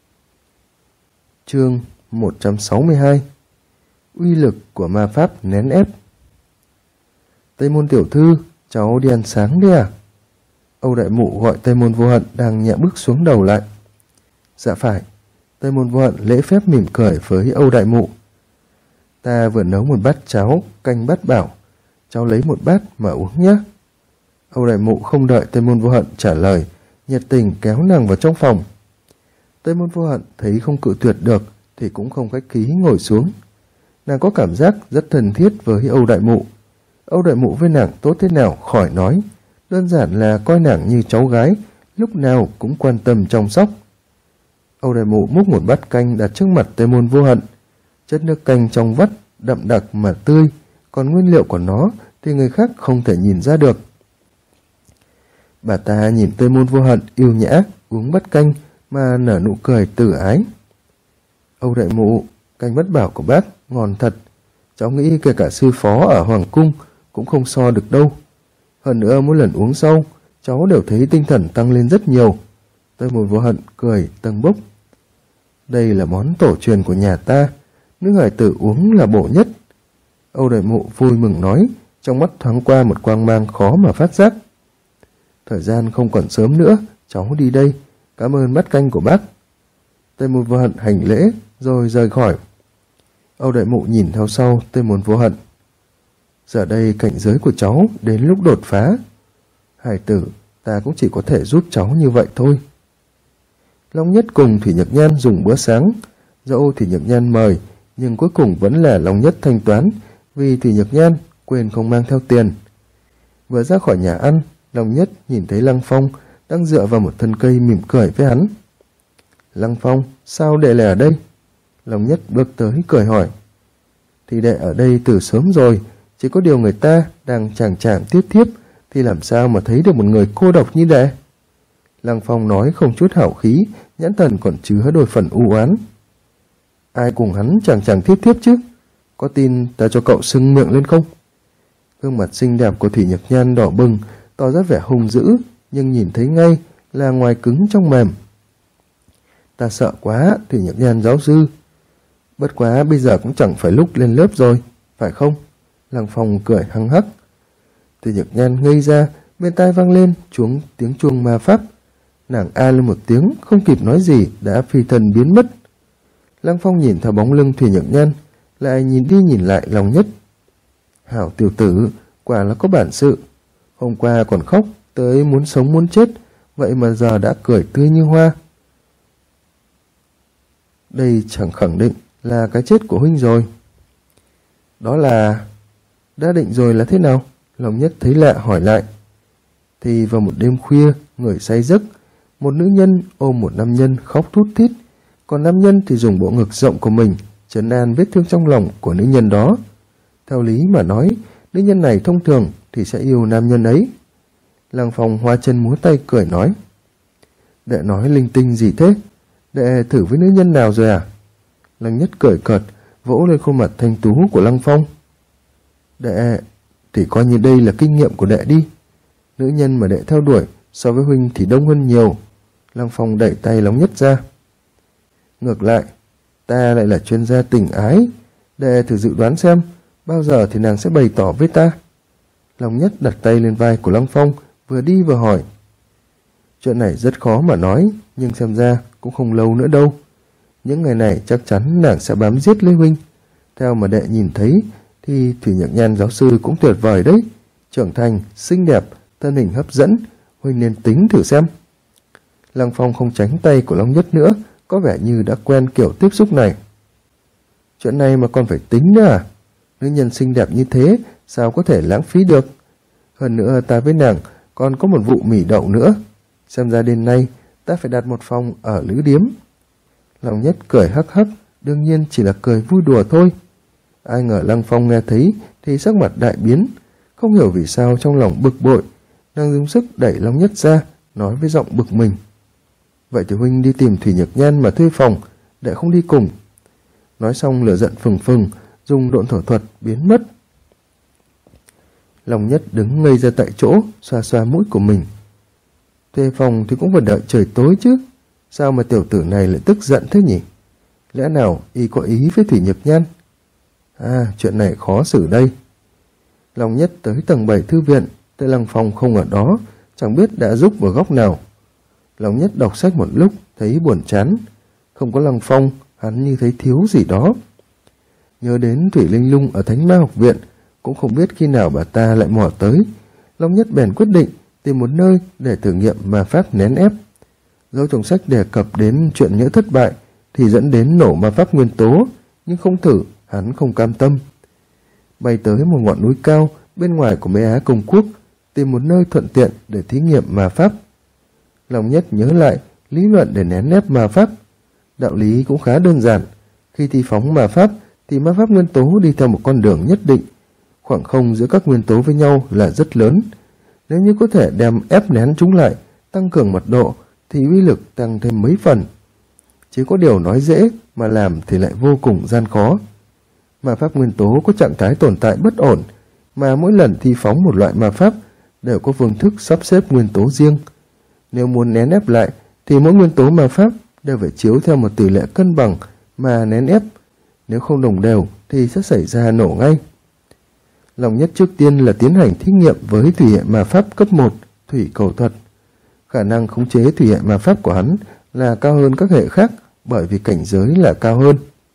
Chương 162. Uy lực của ma pháp nén ép. Tây Môn tiểu thư, cháu đi ăn sáng đi à? Âu Đại Mụ gọi Tây Môn Vô Hận đang nhẹ bước xuống đầu lại. Dạ phải. Tây Môn Vô Hận lễ phép mỉm cười với Âu Đại Mụ. Ta vừa nấu một bát cháo canh bát bảo, cháu lấy một bát mà uống nhé. Âu Đại Mụ không đợi Tây Môn Vô Hận trả lời, nhiệt tình kéo nàng vào trong phòng. Tây Môn Vô Hận thấy không cự tuyệt được thì cũng không khách khí ngồi xuống. Nàng có cảm giác rất thân thiết với Âu Đại Mụ. Âu Đại Mụ với nàng tốt thế nào khỏi nói, đơn giản là coi nàng như cháu gái, lúc nào cũng quan tâm chăm sóc. Âu Đại Mụ múc một bát canh đặt trước mặt Tây Môn Vô Hận. Chất nước canh trong vắt đậm đặc mà tươi, còn nguyên liệu của nó thì người khác không thể nhìn ra được. Bà ta nhìn Tây Môn Vô Hận yêu nhã uống bát canh mà nở nụ cười tử ái. Âu Đại Mụ, canh bát bảo của bác ngon thật, cháu nghĩ kể cả sư phó ở Hoàng Cung cũng không so được đâu. Hơn nữa mỗi lần uống sau, cháu đều thấy tinh thần tăng lên rất nhiều. Tây Môn Vô Hận cười tâng bốc. Đây là món tổ truyền của nhà ta, nữ hải tử uống là bổ nhất. Âu Đại Mụ vui mừng nói, trong mắt thoáng qua một quang mang khó mà phát giác. Thời gian không còn sớm nữa, cháu đi đây, cảm ơn bát canh của bác. Tây Môn Vô Hận hành lễ rồi rời khỏi. Âu Đại Mụ nhìn theo sau Tây Môn Vô Hận. Giờ đây cảnh giới của cháu đến lúc đột phá. Hải tử, ta cũng chỉ có thể giúp cháu như vậy thôi. Long Nhất cùng Thủy Nhược Nhan dùng bữa sáng. Dẫu Thủy Nhược Nhan mời, nhưng cuối cùng vẫn là Long Nhất thanh toán, vì Thủy Nhược Nhan quên không mang theo tiền. Vừa ra khỏi nhà ăn, Long Nhất nhìn thấy Lăng Phong đang dựa vào một thân cây mỉm cười với hắn. Lăng Phong, sao đệ lại ở đây? Long Nhất bước tới cười hỏi. Thì đệ ở đây từ sớm rồi, chỉ có điều người ta đang chàng chàng tiếp thiếp thì làm sao mà thấy được một người cô độc như đệ? Lăng Phong nói không chút hảo khí, nhãn thần còn chứa đôi phần u oán. Ai cùng hắn chàng chàng tiếp thiếp chứ? Có tin ta cho cậu sưng miệng lên không? Gương mặt xinh đẹp của Thủy Nhược Nhan đỏ bừng, tỏ ra vẻ hung dữ, nhưng nhìn thấy ngay là ngoài cứng trong mềm. Ta sợ quá, Thủy Nhược Nhan giáo sư. Bất quá bây giờ cũng chẳng phải lúc lên lớp rồi, phải không? Lăng Phong cười hăng hắc. Thủy Nhược Nhan ngây ra, bên tai vang lên tiếng chuông ma pháp. Nàng a lên một tiếng, không kịp nói gì đã phi thân biến mất. Lăng Phong nhìn theo bóng lưng Thủy Nhược Nhan, lại nhìn đi nhìn lại Long Nhất. Hảo tiểu tử, quả là có bản sự. Hôm qua còn khóc tới muốn sống muốn chết, vậy mà giờ đã cười tươi như hoa. Đây chẳng khẳng định là cái chết của huynh rồi. Đó là... đã định rồi là thế nào? Long Nhất thấy lạ hỏi lại. Thì vào một đêm khuya, người say giấc, một nữ nhân ôm một nam nhân khóc thút thít, còn nam nhân thì dùng bộ ngực rộng của mình trấn an vết thương trong lòng của nữ nhân đó. Theo lý mà nói, nữ nhân này thông thường thì sẽ yêu nam nhân ấy. Lăng Phong hoa chân múa tay cười nói. Đệ nói linh tinh gì thế? Đệ thử với nữ nhân nào rồi à? Lăng Nhất cười cợt, vỗ lên khuôn mặt thanh tú của Lăng Phong. Đệ thì coi như đây là kinh nghiệm của đệ đi. Nữ nhân mà đệ theo đuổi so với huynh thì đông hơn nhiều. Lăng Phong đẩy tay Long Nhất ra. Ngược lại, ta lại là chuyên gia tình ái. Đệ thử dự đoán xem, bao giờ thì nàng sẽ bày tỏ với ta? Long Nhất đặt tay lên vai của Lăng Phong, vừa đi vừa hỏi. Chuyện này rất khó mà nói, nhưng xem ra cũng không lâu nữa đâu. Những ngày này chắc chắn nàng sẽ bám giết lấy huynh. Theo mà đệ nhìn thấy thì Thủy Nhược Nhan giáo sư cũng tuyệt vời đấy. Trưởng thành, xinh đẹp, thân hình hấp dẫn, huynh nên tính thử xem. Lăng Phong không tránh tay của Long Nhất nữa, có vẻ như đã quen kiểu tiếp xúc này. Chuyện này mà còn phải tính nữa à? Nữ nhân xinh đẹp như thế, sao có thể lãng phí được? Hơn nữa ta với nàng còn có một vụ mỉ đậu nữa. Xem ra đêm nay ta phải đặt một phòng ở lữ điếm. Long Nhất cười hắc hắc, đương nhiên chỉ là cười vui đùa thôi. Ai ngờ Lăng Phong nghe thấy thì sắc mặt đại biến, không hiểu vì sao trong lòng bực bội. Nàng dùng sức đẩy Long Nhất ra, nói với giọng bực mình. Vậy thì huynh đi tìm Thủy Nhược Nhan mà thuê phòng, để không đi cùng. Nói xong lửa giận phừng phừng, dùng độn thổ thuật biến mất. Long Nhất đứng ngây ra tại chỗ, xoa xoa mũi của mình. Thuê phòng thì cũng phải đợi trời tối chứ. Sao mà tiểu tử này lại tức giận thế nhỉ? Lẽ nào y có ý với Thủy Nhược Nhan? À, chuyện này khó xử đây. Long Nhất tới tầng 7 thư viện, thấy Lăng Phong không ở đó, chẳng biết đã rúc vào góc nào. Long Nhất đọc sách một lúc, thấy buồn chán. Không có Lăng Phong, hắn như thấy thiếu gì đó. Nhớ đến Thủy Linh Lung ở Thánh Ma học viện, cũng không biết khi nào bà ta lại mò tới. Long Nhất bèn quyết định tìm một nơi để thử nghiệm ma pháp nén ép. Dẫu trong sách đề cập đến chuyện nhỡ thất bại thì dẫn đến nổ ma pháp nguyên tố, nhưng không thử, hắn không cam tâm. Bay tới một ngọn núi cao bên ngoài của Mê Á Công Quốc, tìm một nơi thuận tiện để thí nghiệm ma pháp. Long Nhất nhớ lại lý luận để nén ép ma pháp. Đạo lý cũng khá đơn giản. Khi thi phóng ma pháp thì ma pháp nguyên tố đi theo một con đường nhất định. Khoảng không giữa các nguyên tố với nhau là rất lớn. Nếu như có thể đem ép nén chúng lại, tăng cường mật độ thì uy lực tăng thêm mấy phần. Chỉ có điều nói dễ mà làm thì lại vô cùng gian khó. Ma pháp nguyên tố có trạng thái tồn tại bất ổn, mà mỗi lần thi phóng một loại ma pháp đều có phương thức sắp xếp nguyên tố riêng. Nếu muốn nén ép lại thì mỗi nguyên tố ma pháp đều phải chiếu theo một tỷ lệ cân bằng mà nén ép. Nếu không đồng đều thì sẽ xảy ra nổ ngay. Long Nhất trước tiên là tiến hành thí nghiệm với thủy hệ ma pháp cấp 1, thủy cầu thuật. Khả năng khống chế thủy hệ ma pháp của hắn là cao hơn các hệ khác bởi vì cảnh giới là cao hơn.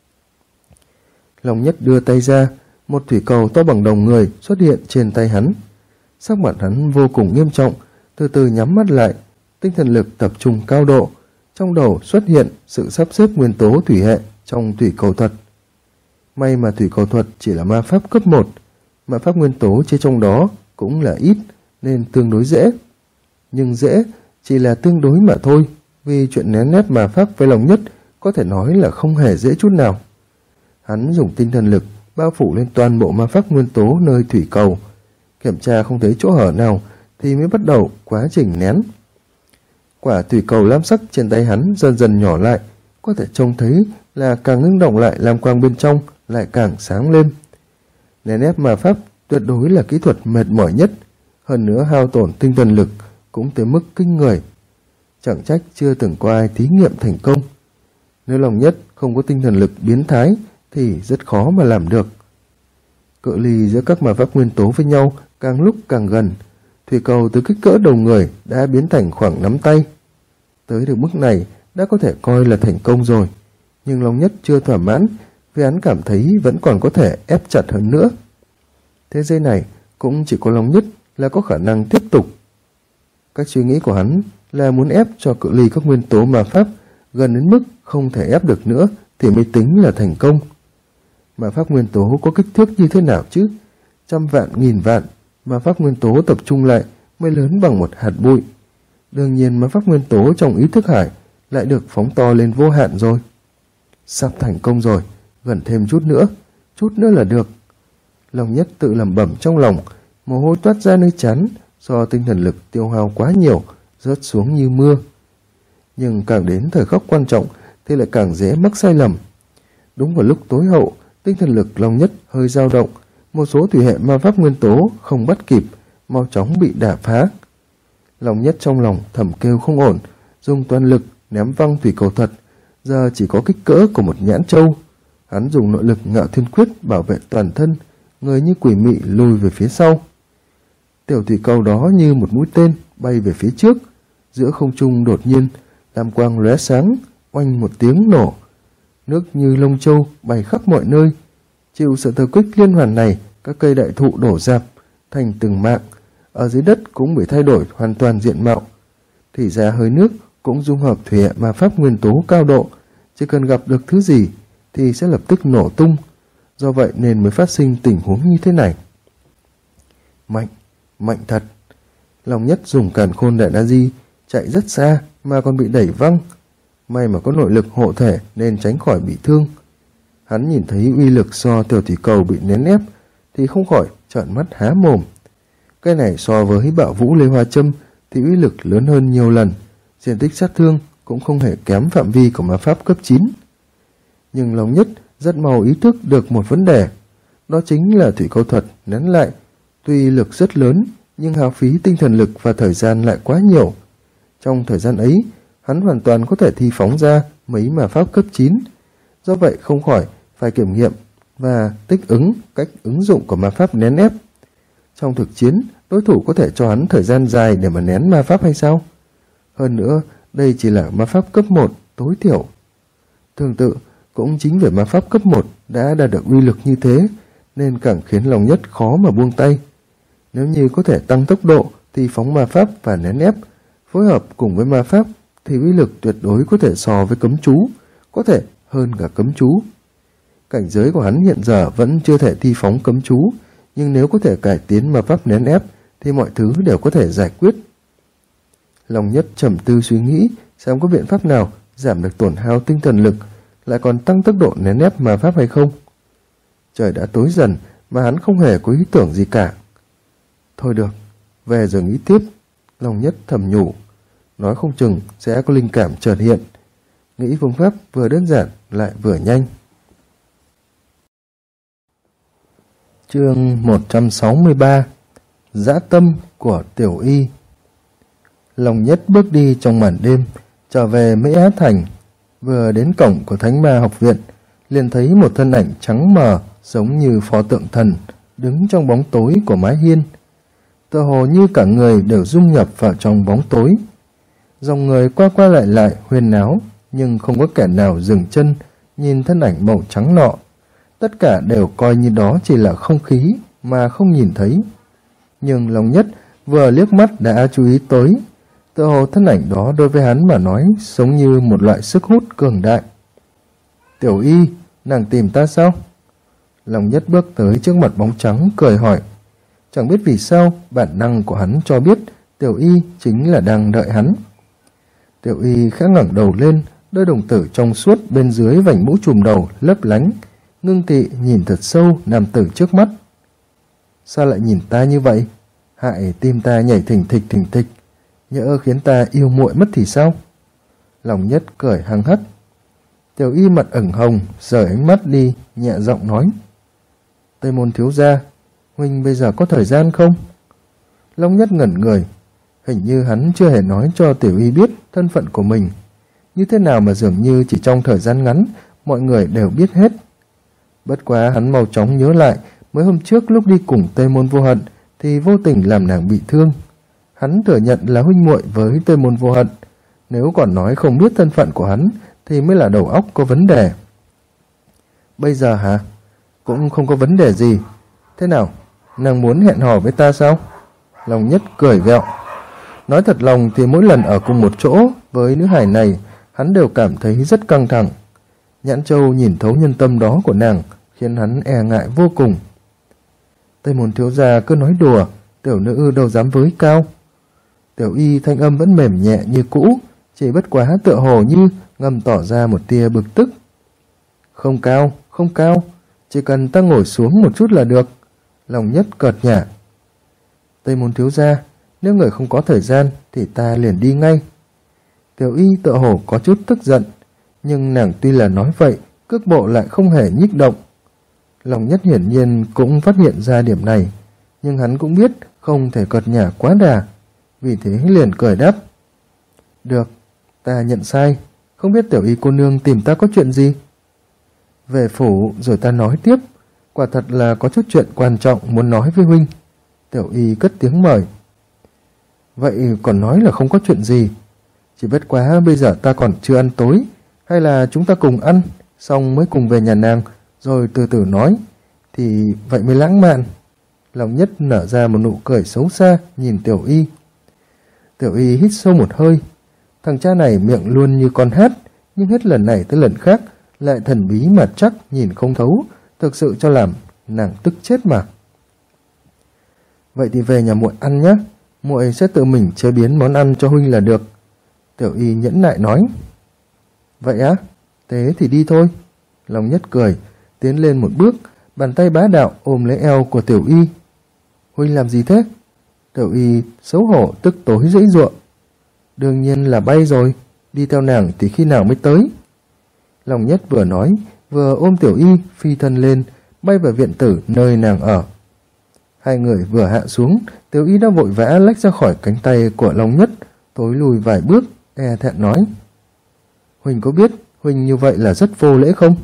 Long Nhất đưa tay ra, một thủy cầu to bằng đầu người xuất hiện trên tay hắn. Sắc mặt hắn vô cùng nghiêm trọng, từ từ nhắm mắt lại, tinh thần lực tập trung cao độ. Trong đầu xuất hiện sự sắp xếp nguyên tố thủy hệ trong thủy cầu thuật. May mà thủy cầu thuật chỉ là ma pháp cấp 1, mà pháp nguyên tố chứa trong đó cũng là ít nên tương đối dễ. Nhưng dễ chỉ là tương đối mà thôi, vì chuyện nén ép ma pháp với Long Nhất có thể nói là không hề dễ chút nào. Hắn dùng tinh thần lực bao phủ lên toàn bộ ma pháp nguyên tố nơi thủy cầu, kiểm tra không thấy chỗ hở nào thì mới bắt đầu quá trình nén. Quả thủy cầu lam sắc trên tay hắn dần dần nhỏ lại, có thể trông thấy là càng ngưng động lại lam quang bên trong lại càng sáng lên. Nén ép ma pháp tuyệt đối là kỹ thuật mệt mỏi nhất, hơn nữa hao tổn tinh thần lực cũng tới mức kinh người. Chẳng trách chưa từng có ai thí nghiệm thành công. Nếu Long Nhất không có tinh thần lực biến thái thì rất khó mà làm được. Cự ly giữa các ma pháp nguyên tố với nhau càng lúc càng gần. Thủy cầu từ kích cỡ đầu người đã biến thành khoảng nắm tay. Tới được mức này đã có thể coi là thành công rồi. Nhưng Long Nhất chưa thỏa mãn, vì hắn cảm thấy vẫn còn có thể ép chặt hơn nữa. Thế giới này cũng chỉ có Long Nhất là có khả năng tiếp tục. Cách suy nghĩ của hắn là muốn ép cho cự ly các nguyên tố ma pháp gần đến mức không thể ép được nữa thì mới tính là thành công. Ma pháp nguyên tố có kích thước như thế nào chứ? Trăm vạn nghìn vạn ma pháp nguyên tố tập trung lại mới lớn bằng một hạt bụi. Đương nhiên ma pháp nguyên tố trong ý thức hải lại được phóng to lên vô hạn rồi. Sắp thành công rồi, gần thêm chút nữa là được. Long Nhất tự lẩm bẩm trong lòng, mồ hôi toát ra nơi trán do tinh thần lực tiêu hao quá nhiều, rớt xuống như mưa. Nhưng càng đến thời khắc quan trọng thì lại càng dễ mắc sai lầm. Đúng vào lúc tối hậu, tinh thần lực Long Nhất hơi dao động, một số thủy hệ ma pháp nguyên tố không bắt kịp, mau chóng bị đả phá. Long Nhất trong lòng thầm kêu không ổn, dùng toàn lực ném văng thủy cầu thật, giờ chỉ có kích cỡ của một nhãn trâu. Hắn dùng nội lực Ngạo Thiên Quyết bảo vệ toàn thân, người như quỷ mị lùi về phía sau. Tiểu thủy cầu đó như một mũi tên bay về phía trước, giữa không trung đột nhiên lam quang lóe sáng, oanh một tiếng nổ, nước như lông châu bay khắp mọi nơi. Chịu sự tập kích liên hoàn này, các cây đại thụ đổ rạp thành từng mạng, ở dưới đất cũng bị thay đổi hoàn toàn diện mạo. Thì ra hơi nước cũng dung hợp thủy hệ ma pháp nguyên tố cao độ, chỉ cần gặp được thứ gì thì sẽ lập tức nổ tung. Do vậy nên mới phát sinh tình huống như thế này. Mạnh thật. Long Nhất dùng càn khôn đại na di chạy rất xa mà còn bị đẩy văng. May mà có nội lực hộ thể nên tránh khỏi bị thương. Hắn nhìn thấy uy lực do tiểu thủy cầu bị nén ép thì không khỏi trợn mắt há mồm. Cái này so với bạo vũ lê hoa châm thì uy lực lớn hơn nhiều lần, diện tích sát thương cũng không hề kém phạm vi của ma pháp cấp 9. Nhưng Long Nhất rất mau ý thức được một vấn đề, đó chính là thủy cầu thuật nén lại tuy lực rất lớn nhưng hao phí tinh thần lực và thời gian lại quá nhiều. Trong thời gian ấy, hắn hoàn toàn có thể thi phóng ra mấy ma pháp cấp 9. Do vậy không khỏi phải kiểm nghiệm và tích ứng cách ứng dụng của ma pháp nén ép. Trong thực chiến, đối thủ có thể cho hắn thời gian dài để mà nén ma pháp hay sao? Hơn nữa, đây chỉ là ma pháp cấp 1 tối thiểu. Tương tự, cũng chính vì ma pháp cấp 1 đã đạt được uy lực như thế, nên càng khiến Long Nhất khó mà buông tay. Nếu như có thể tăng tốc độ thì phóng ma pháp và nén ép, phối hợp cùng với ma pháp thì uy lực tuyệt đối có thể so với cấm chú, có thể hơn cả cấm chú. Cảnh giới của hắn hiện giờ vẫn chưa thể thi phóng cấm chú, nhưng nếu có thể cải tiến ma pháp nén ép thì mọi thứ đều có thể giải quyết. Long Nhất trầm tư suy nghĩ xem có biện pháp nào giảm được tổn hao tinh thần lực, lại còn tăng tốc độ nén ép ma pháp hay không. Trời đã tối dần mà hắn không hề có ý tưởng gì cả. Thôi được, về giờ nghĩ tiếp. Long Nhất thầm nhủ, nói không chừng sẽ có linh cảm chợt hiện. Nghĩ phương pháp vừa đơn giản lại vừa nhanh. Chương 163. Dã tâm của Tiểu Y. Long Nhất bước đi trong màn đêm, trở về Mỹ Á Thành. Vừa đến cổng của Thánh Ma học viện, liền thấy một thân ảnh trắng mờ giống như pho tượng thần đứng trong bóng tối của mái hiên. Tựa hồ như cả người đều dung nhập vào trong bóng tối. Dòng người qua qua lại huyên náo, nhưng không có kẻ nào dừng chân nhìn thân ảnh màu trắng nọ. Tất cả đều coi như đó chỉ là không khí mà không nhìn thấy. Nhưng Long Nhất vừa liếc mắt đã chú ý tới, tựa hồ thân ảnh đó đối với hắn mà nói giống như một loại sức hút cường đại. Tiểu Y, nàng tìm ta sao? Lòng Nhất bước tới trước mặt bóng trắng cười hỏi. Chẳng biết vì sao bản năng của hắn cho biết Tiểu Y chính là đang đợi hắn. Tiểu Y khẽ ngẩng đầu lên, đôi đồng tử trong suốt bên dưới vành mũ trùm đầu lấp lánh, ngưng thị nhìn thật sâu nam tử trước mắt. Sao lại nhìn ta như vậy? Hại tim ta nhảy thình thịch, nhỡ khiến ta yêu muội mất thì sao? Lòng Nhất cười hăng hắc. Tiểu Y mặt ửng hồng, rời ánh mắt đi, nhẹ giọng nói. Tây Môn thiếu gia, huynh bây giờ có thời gian không? Long Nhất ngẩn người, hình như hắn chưa hề nói cho Tiểu Y biết thân phận của mình. Như thế nào mà dường như chỉ trong thời gian ngắn, mọi người đều biết hết. Bất quá hắn mau chóng nhớ lại, mới hôm trước lúc đi cùng Tây Môn Vô Hận thì vô tình làm nàng bị thương. Hắn thừa nhận là huynh muội với Tây Môn Vô Hận, nếu còn nói không biết thân phận của hắn thì mới là đầu óc có vấn đề. Bây giờ hả? Cũng không có vấn đề gì. Thế nào? Nàng muốn hẹn hò với ta sao? Long Nhất cười ghẹo. Nói thật lòng thì mỗi lần ở cùng một chỗ với nữ hài này, hắn đều cảm thấy rất căng thẳng. Nhãn Châu nhìn thấu nhân tâm đó của nàng, khiến hắn e ngại vô cùng. Tây Môn thiếu gia cứ nói đùa, tiểu nữ đâu dám với cao. Tiểu Y thanh âm vẫn mềm nhẹ như cũ, chỉ bất quá tựa hồ như ngầm tỏ ra một tia bực tức. Không cao, chỉ cần ta ngồi xuống một chút là được. Lòng Nhất cợt nhả. Tây Môn thiếu gia, nếu người không có thời gian thì ta liền đi ngay. Tiểu Y tựa hồ có chút tức giận, nhưng nàng tuy là nói vậy, cước bộ lại không hề nhích động. Lòng Nhất hiển nhiên cũng phát hiện ra điểm này, nhưng hắn cũng biết không thể cợt nhả quá đà, vì thế liền cười đáp. Được, ta nhận sai, không biết Tiểu Y cô nương tìm ta có chuyện gì? Về phủ rồi ta nói tiếp, quả thật là có chút chuyện quan trọng muốn nói với huynh. Tiểu Y cất tiếng mời. Vậy còn nói là không có chuyện gì, chỉ bất quá bây giờ ta còn chưa ăn tối, hay là chúng ta cùng ăn, xong mới cùng về nhà nàng, rồi từ từ nói, thì vậy mới lãng mạn. Lòng Nhất nở ra một nụ cười xấu xa nhìn Tiểu Y. Tiểu Y hít sâu một hơi. Thằng cha này miệng luôn như con hát, nhưng hết lần này tới lần khác lại thần bí mà chắc nhìn không thấu, thực sự cho làm nàng tức chết mà. Vậy thì về nhà muội ăn nhé, muội sẽ tự mình chế biến món ăn cho huynh là được. Tiểu Y nhẫn nại nói. Vậy á, thế thì đi thôi. Long Nhất cười, tiến lên một bước, bàn tay bá đạo ôm lấy eo của Tiểu Y. Huynh làm gì thế? Tiểu Y xấu hổ tức tối dãy giụa. Đương nhiên là bay rồi, đi theo nàng thì khi nào mới tới? Long Nhất vừa nói, vừa ôm Tiểu Y phi thân lên, bay vào viện tử nơi nàng ở. Hai người vừa hạ xuống, Tiểu Y đã vội vã lách ra khỏi cánh tay của Long Nhất, tối lùi vài bước, e thẹn nói. Huynh có biết huynh như vậy là rất vô lễ không?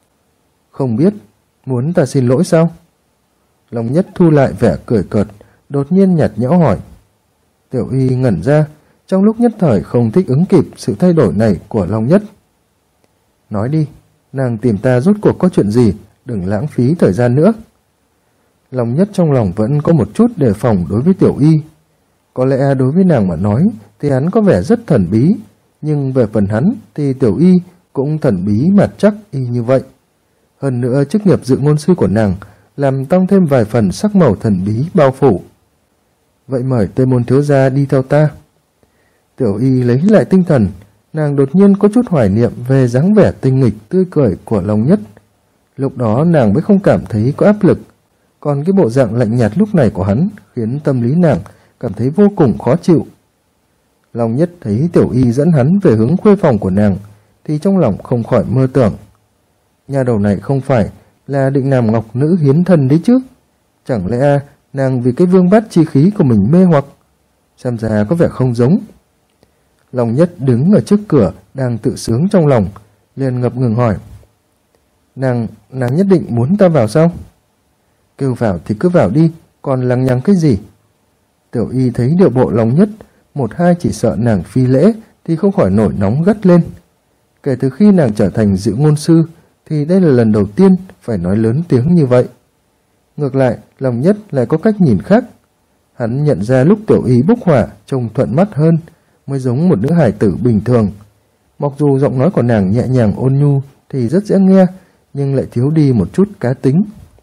Không biết, muốn ta xin lỗi sao? Long Nhất thu lại vẻ cười cợt, đột nhiên nhạt nhẽo hỏi. Tiểu Y ngẩn ra, trong lúc nhất thời không thích ứng kịp sự thay đổi này của Long Nhất. Nói đi, nàng tìm ta rốt cuộc có chuyện gì, đừng lãng phí thời gian nữa. Long Nhất trong lòng vẫn có một chút đề phòng đối với Tiểu Y. Có lẽ đối với nàng mà nói thì hắn có vẻ rất thần bí, nhưng về phần hắn thì Tiểu Y cũng thần bí mà chắc y như vậy. Hơn nữa chức nghiệp dự ngôn sư của nàng làm tăng thêm vài phần sắc màu thần bí bao phủ. Vậy mời Tây Môn thiếu gia đi theo ta. Tiểu Y lấy lại tinh thần, nàng đột nhiên có chút hoài niệm về dáng vẻ tinh nghịch tươi cười của Long Nhất. Lúc đó nàng mới không cảm thấy có áp lực, còn cái bộ dạng lạnh nhạt lúc này của hắn khiến tâm lý nàng cảm thấy vô cùng khó chịu. Long Nhất thấy Tiểu Y dẫn hắn về hướng khuê phòng của nàng thì trong lòng không khỏi mơ tưởng. Nhà đầu này không phải là định làm ngọc nữ hiến thân đấy chứ? Chẳng lẽ nàng vì cái vương bát chi khí của mình mê hoặc? Xem ra có vẻ không giống. Long Nhất đứng ở trước cửa đang tự sướng trong lòng, liền ngập ngừng hỏi. Nàng nhất định muốn ta vào sao? Kêu vào thì cứ vào đi, còn lằng nhằng cái gì? Tiểu Y thấy điệu bộ Long Nhất, một hai chỉ sợ nàng phi lễ thì không khỏi nổi nóng gắt lên. Kể từ khi nàng trở thành dự ngôn sư thì đây là lần đầu tiên phải nói lớn tiếng như vậy. Ngược lại, Long Nhất lại có cách nhìn khác. Hắn nhận ra lúc Tiểu Y bốc hỏa trông thuận mắt hơn, mới giống một nữ hài tử bình thường. Mặc dù giọng nói của nàng nhẹ nhàng ôn nhu thì rất dễ nghe, nhưng lại thiếu đi một chút cá tính.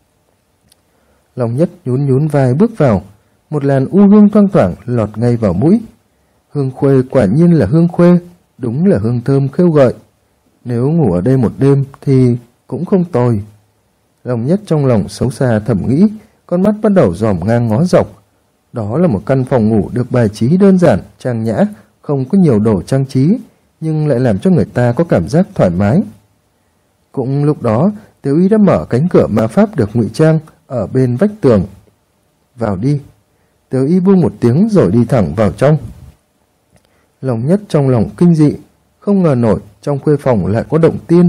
Long Nhất nhún nhún vai bước vào, một làn u hương thoang thoảng lọt ngay vào mũi. Hương khuê quả nhiên là hương khuê, đúng là hương thơm khêu gợi. Nếu ngủ ở đây một đêm thì cũng không tồi. Long Nhất trong lòng xấu xa thầm nghĩ, con mắt bắt đầu dòm ngang ngó dọc. Đó là một căn phòng ngủ được bài trí đơn giản, trang nhã, không có nhiều đồ trang trí, nhưng lại làm cho người ta có cảm giác thoải mái. Cũng lúc đó, Tiểu Y đã mở cánh cửa ma pháp được ngụy trang ở bên vách tường. Vào đi. Tiểu Y buông một tiếng rồi đi thẳng vào trong. Long Nhất trong lòng kinh dị, không ngờ nổi trong khuê phòng lại có động tiên.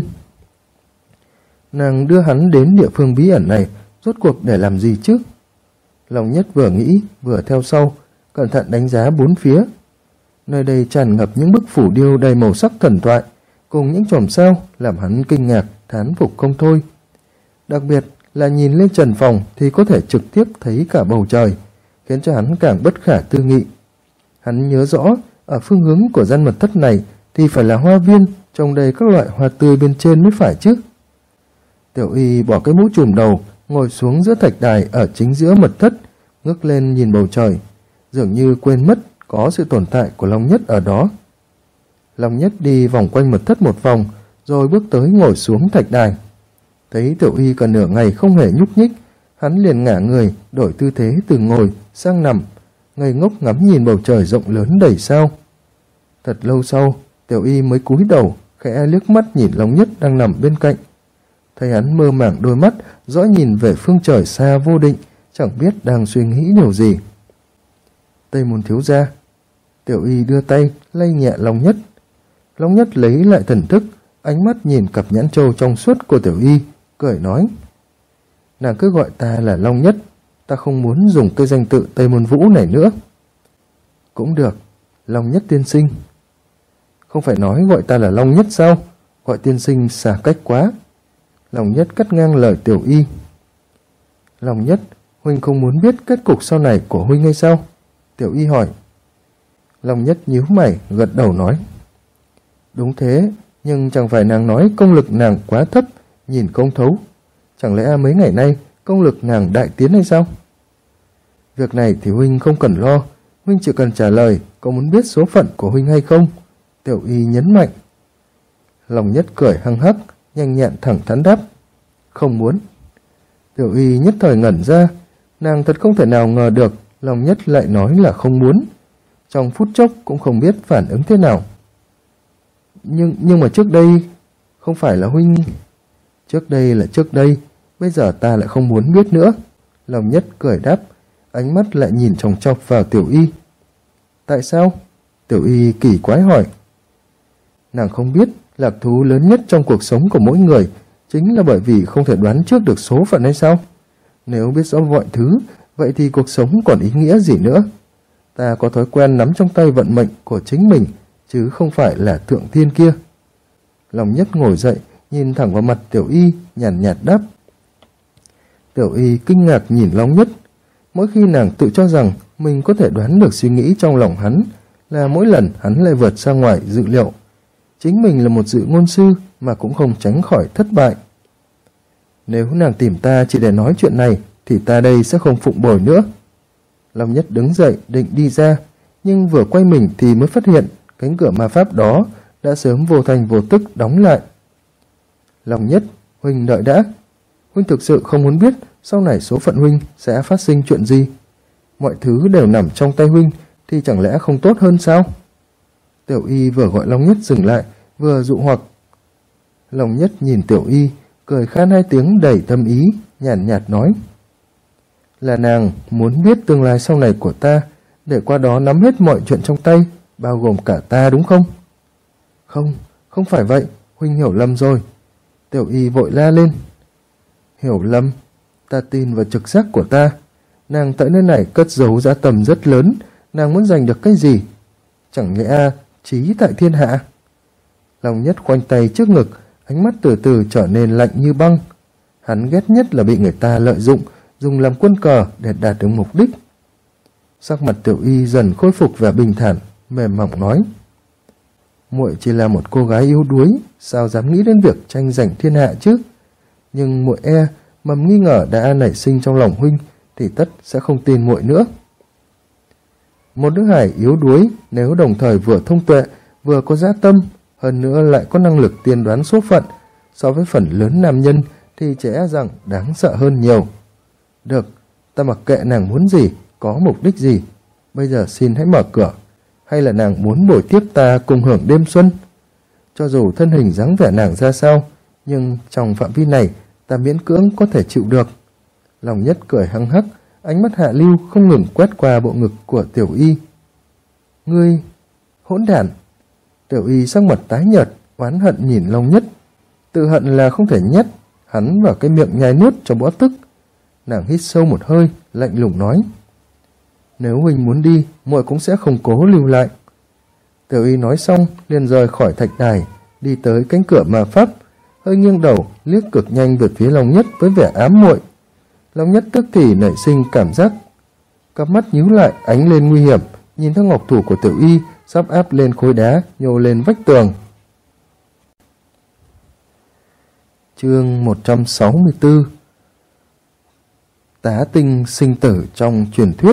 Nàng đưa hắn đến địa phương bí ẩn này rốt cuộc để làm gì chứ? Long Nhất vừa nghĩ vừa theo sau, cẩn thận đánh giá bốn phía. Nơi đây tràn ngập những bức phủ điêu đầy màu sắc thần thoại, cùng những chòm sao làm hắn kinh ngạc, thán phục không thôi. Đặc biệt là nhìn lên trần phòng thì có thể trực tiếp thấy cả bầu trời, khiến cho hắn càng bất khả tư nghị. Hắn nhớ rõ, ở phương hướng của gian mật thất này thì phải là hoa viên, trồng đầy các loại hoa tươi bên trên mới phải chứ. Tiểu Y bỏ cái mũ trùm đầu, ngồi xuống giữa thạch đài ở chính giữa mật thất, ngước lên nhìn bầu trời, dường như quên mất có sự tồn tại của Long Nhất ở đó. Long Nhất đi vòng quanh mật thất một vòng, rồi bước tới ngồi xuống thạch đài. Thấy Tiểu Y cả nửa ngày không hề nhúc nhích, hắn liền ngả người, đổi tư thế từ ngồi sang nằm, ngây ngốc ngắm nhìn bầu trời rộng lớn đầy sao. Thật lâu sau, Tiểu Y mới cúi đầu, khẽ liếc mắt nhìn Long Nhất đang nằm bên cạnh. Thấy hắn mơ màng đôi mắt, dõi nhìn về phương trời xa vô định, chẳng biết đang suy nghĩ điều gì. Tây Môn thiếu gia. Tiểu Y đưa tay lay nhẹ Long Nhất. Long Nhất lấy lại thần thức, ánh mắt nhìn cặp nhãn châu trong suốt của Tiểu Y, cười nói: nàng cứ gọi ta là Long Nhất, ta không muốn dùng cái danh tự Tây Môn Vũ này nữa. Cũng được, Long Nhất tiên sinh. Không phải nói gọi ta là Long Nhất sao? Gọi tiên sinh xa cách quá. Long Nhất cắt ngang lời Tiểu Y. Long Nhất, huynh không muốn biết kết cục sau này của huynh hay sao? Tiểu Y hỏi. Long Nhất nhíu mày gật đầu nói: đúng thế, nhưng chẳng phải nàng nói công lực nàng quá thấp, nhìn không thấu. Chẳng lẽ mấy ngày nay công lực nàng đại tiến hay sao? Việc này thì huynh không cần lo, huynh chỉ cần trả lời có muốn biết số phận của huynh hay không. Tiểu Y nhấn mạnh. Long Nhất cười hăng hắc, nhanh nhẹn thẳng thắn đáp: không muốn. Tiểu Y nhất thời ngẩn ra, nàng thật không thể nào ngờ được Long Nhất lại nói là không muốn. Trong phút chốc cũng không biết phản ứng thế nào. Nhưng mà trước đây không phải là huynh. Trước đây là trước đây, bây giờ ta lại không muốn biết nữa. Long Nhất cười đáp, ánh mắt lại nhìn chòng chọc vào Tiểu Y. Tại sao? Tiểu Y kỳ quái hỏi. Nàng không biết lạc thú lớn nhất trong cuộc sống của mỗi người chính là bởi vì không thể đoán trước được số phận hay sao? Nếu biết rõ mọi thứ, vậy thì cuộc sống còn ý nghĩa gì nữa? Ta có thói quen nắm trong tay vận mệnh của chính mình, chứ không phải là thượng thiên kia. Long Nhất ngồi dậy, nhìn thẳng vào mặt Tiểu Y, nhàn nhạt đáp. Tiểu Y kinh ngạc nhìn Long Nhất. Mỗi khi nàng tự cho rằng mình có thể đoán được suy nghĩ trong lòng hắn, là mỗi lần hắn lại vượt ra ngoài dự liệu. Chính mình là một dự ngôn sư mà cũng không tránh khỏi thất bại. Nếu nàng tìm ta chỉ để nói chuyện này, thì ta đây sẽ không phụng bồi nữa. Long Nhất đứng dậy định đi ra, nhưng vừa quay mình thì mới phát hiện cánh cửa ma pháp đó đã sớm vô thành vô tức đóng lại. Long Nhất, huynh đợi đã. Huynh thực sự không muốn biết sau này số phận huynh sẽ phát sinh chuyện gì? Mọi thứ đều nằm trong tay huynh thì chẳng lẽ không tốt hơn sao? Tiểu Y vừa gọi Long Nhất dừng lại, vừa dụ hoặc. Long Nhất nhìn Tiểu Y, cười khan hai tiếng đầy tâm ý, nhàn nhạt nói. Là nàng muốn biết tương lai sau này của ta, để qua đó nắm hết mọi chuyện trong tay, bao gồm cả ta đúng không? Không, không phải vậy, huynh hiểu lầm rồi. Tiểu Y vội la lên. Hiểu lầm? Ta tin vào trực giác của ta. Nàng tại nơi này cất giấu dã tâm rất lớn, nàng muốn giành được cái gì? Chẳng lẽ trí tại thiên hạ? Long Nhất khoanh tay trước ngực, ánh mắt từ từ trở nên lạnh như băng. Hắn ghét nhất là bị người ta lợi dụng, dùng làm quân cờ để đạt được mục đích. Sắc mặt Tiểu Y dần khôi phục vẻ bình thản, mềm mỏng nói. Muội chỉ là một cô gái yếu đuối, sao dám nghĩ đến việc tranh giành thiên hạ chứ? Nhưng muội mầm nghi ngờ đã nảy sinh trong lòng huynh, thì tất sẽ không tin muội nữa. Một nữ hài yếu đuối nếu đồng thời vừa thông tuệ, vừa có dã tâm, hơn nữa lại có năng lực tiên đoán số phận, so với phần lớn nam nhân thì trẻ e rằng đáng sợ hơn nhiều. Được, ta mặc kệ nàng muốn gì, có mục đích gì. Bây giờ xin hãy mở cửa. Hay là nàng muốn buổi tiếp ta cùng hưởng đêm xuân? Cho dù thân hình dáng vẻ nàng ra sao, nhưng trong phạm vi này ta miễn cưỡng có thể chịu được. Lòng Nhất cười hăng hắc, ánh mắt hạ lưu không ngừng quét qua bộ ngực của Tiểu Y. Ngươi, hỗn đản! Tiểu Y sắc mặt tái nhợt, oán hận nhìn Long Nhất. Tự hận là không thể nhét hắn vào cái miệng nhai nuốt cho bõ tức. Nàng hít sâu một hơi, lạnh lùng nói: Nếu huynh muốn đi, muội cũng sẽ không cố lưu lại. Tiểu Y nói xong, liền rời khỏi thạch đài, đi tới cánh cửa ma pháp, hơi nghiêng đầu, liếc cực nhanh về phía Long Nhất với vẻ ám muội. Long Nhất tức thì nảy sinh cảm giác, cặp mắt nhíu lại, ánh lên nguy hiểm, nhìn theo ngọc thủ của Tiểu Y sắp áp lên khối đá, nhô lên vách tường. Chương 164. Tá tinh sinh tử trong truyền thuyết.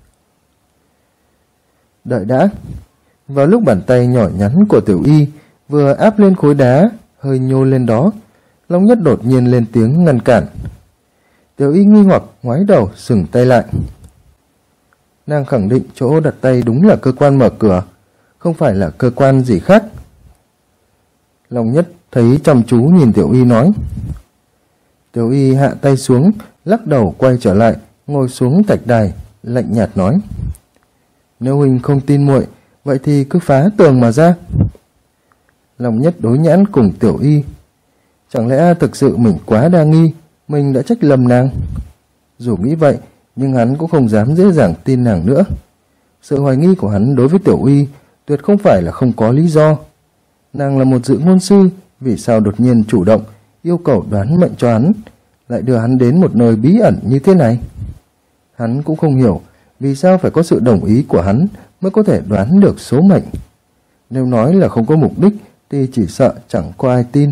Đợi đã. Vào lúc bàn tay nhỏ nhắn của Tiểu Y vừa áp lên khối đá, hơi nhô lên đó, Long Nhất đột nhiên lên tiếng ngăn cản. Tiểu Y nghi hoặc ngoái đầu sừng tay lại. Nàng khẳng định chỗ đặt tay đúng là cơ quan mở cửa, không phải là cơ quan gì khác. Long Nhất thấy chăm chú nhìn Tiểu Y nói. Tiểu Y hạ tay xuống, lắc đầu quay trở lại, ngồi xuống thạch đài, lạnh nhạt nói: Nếu huynh không tin muội, vậy thì cứ phá tường mà ra. Long Nhất đối nhãn cùng Tiểu Y. Chẳng lẽ thực sự mình quá đa nghi, mình đã trách lầm nàng? Dù nghĩ vậy, nhưng hắn cũng không dám dễ dàng tin nàng nữa. Sự hoài nghi của hắn đối với Tiểu Y tuyệt không phải là không có lý do. Nàng là một dự ngôn sư, vì sao đột nhiên chủ động yêu cầu đoán mệnh cho hắn, lại đưa hắn đến một nơi bí ẩn như thế này? Hắn cũng không hiểu vì sao phải có sự đồng ý của hắn mới có thể đoán được số mệnh. Nếu nói là không có mục đích thì chỉ sợ chẳng có ai tin.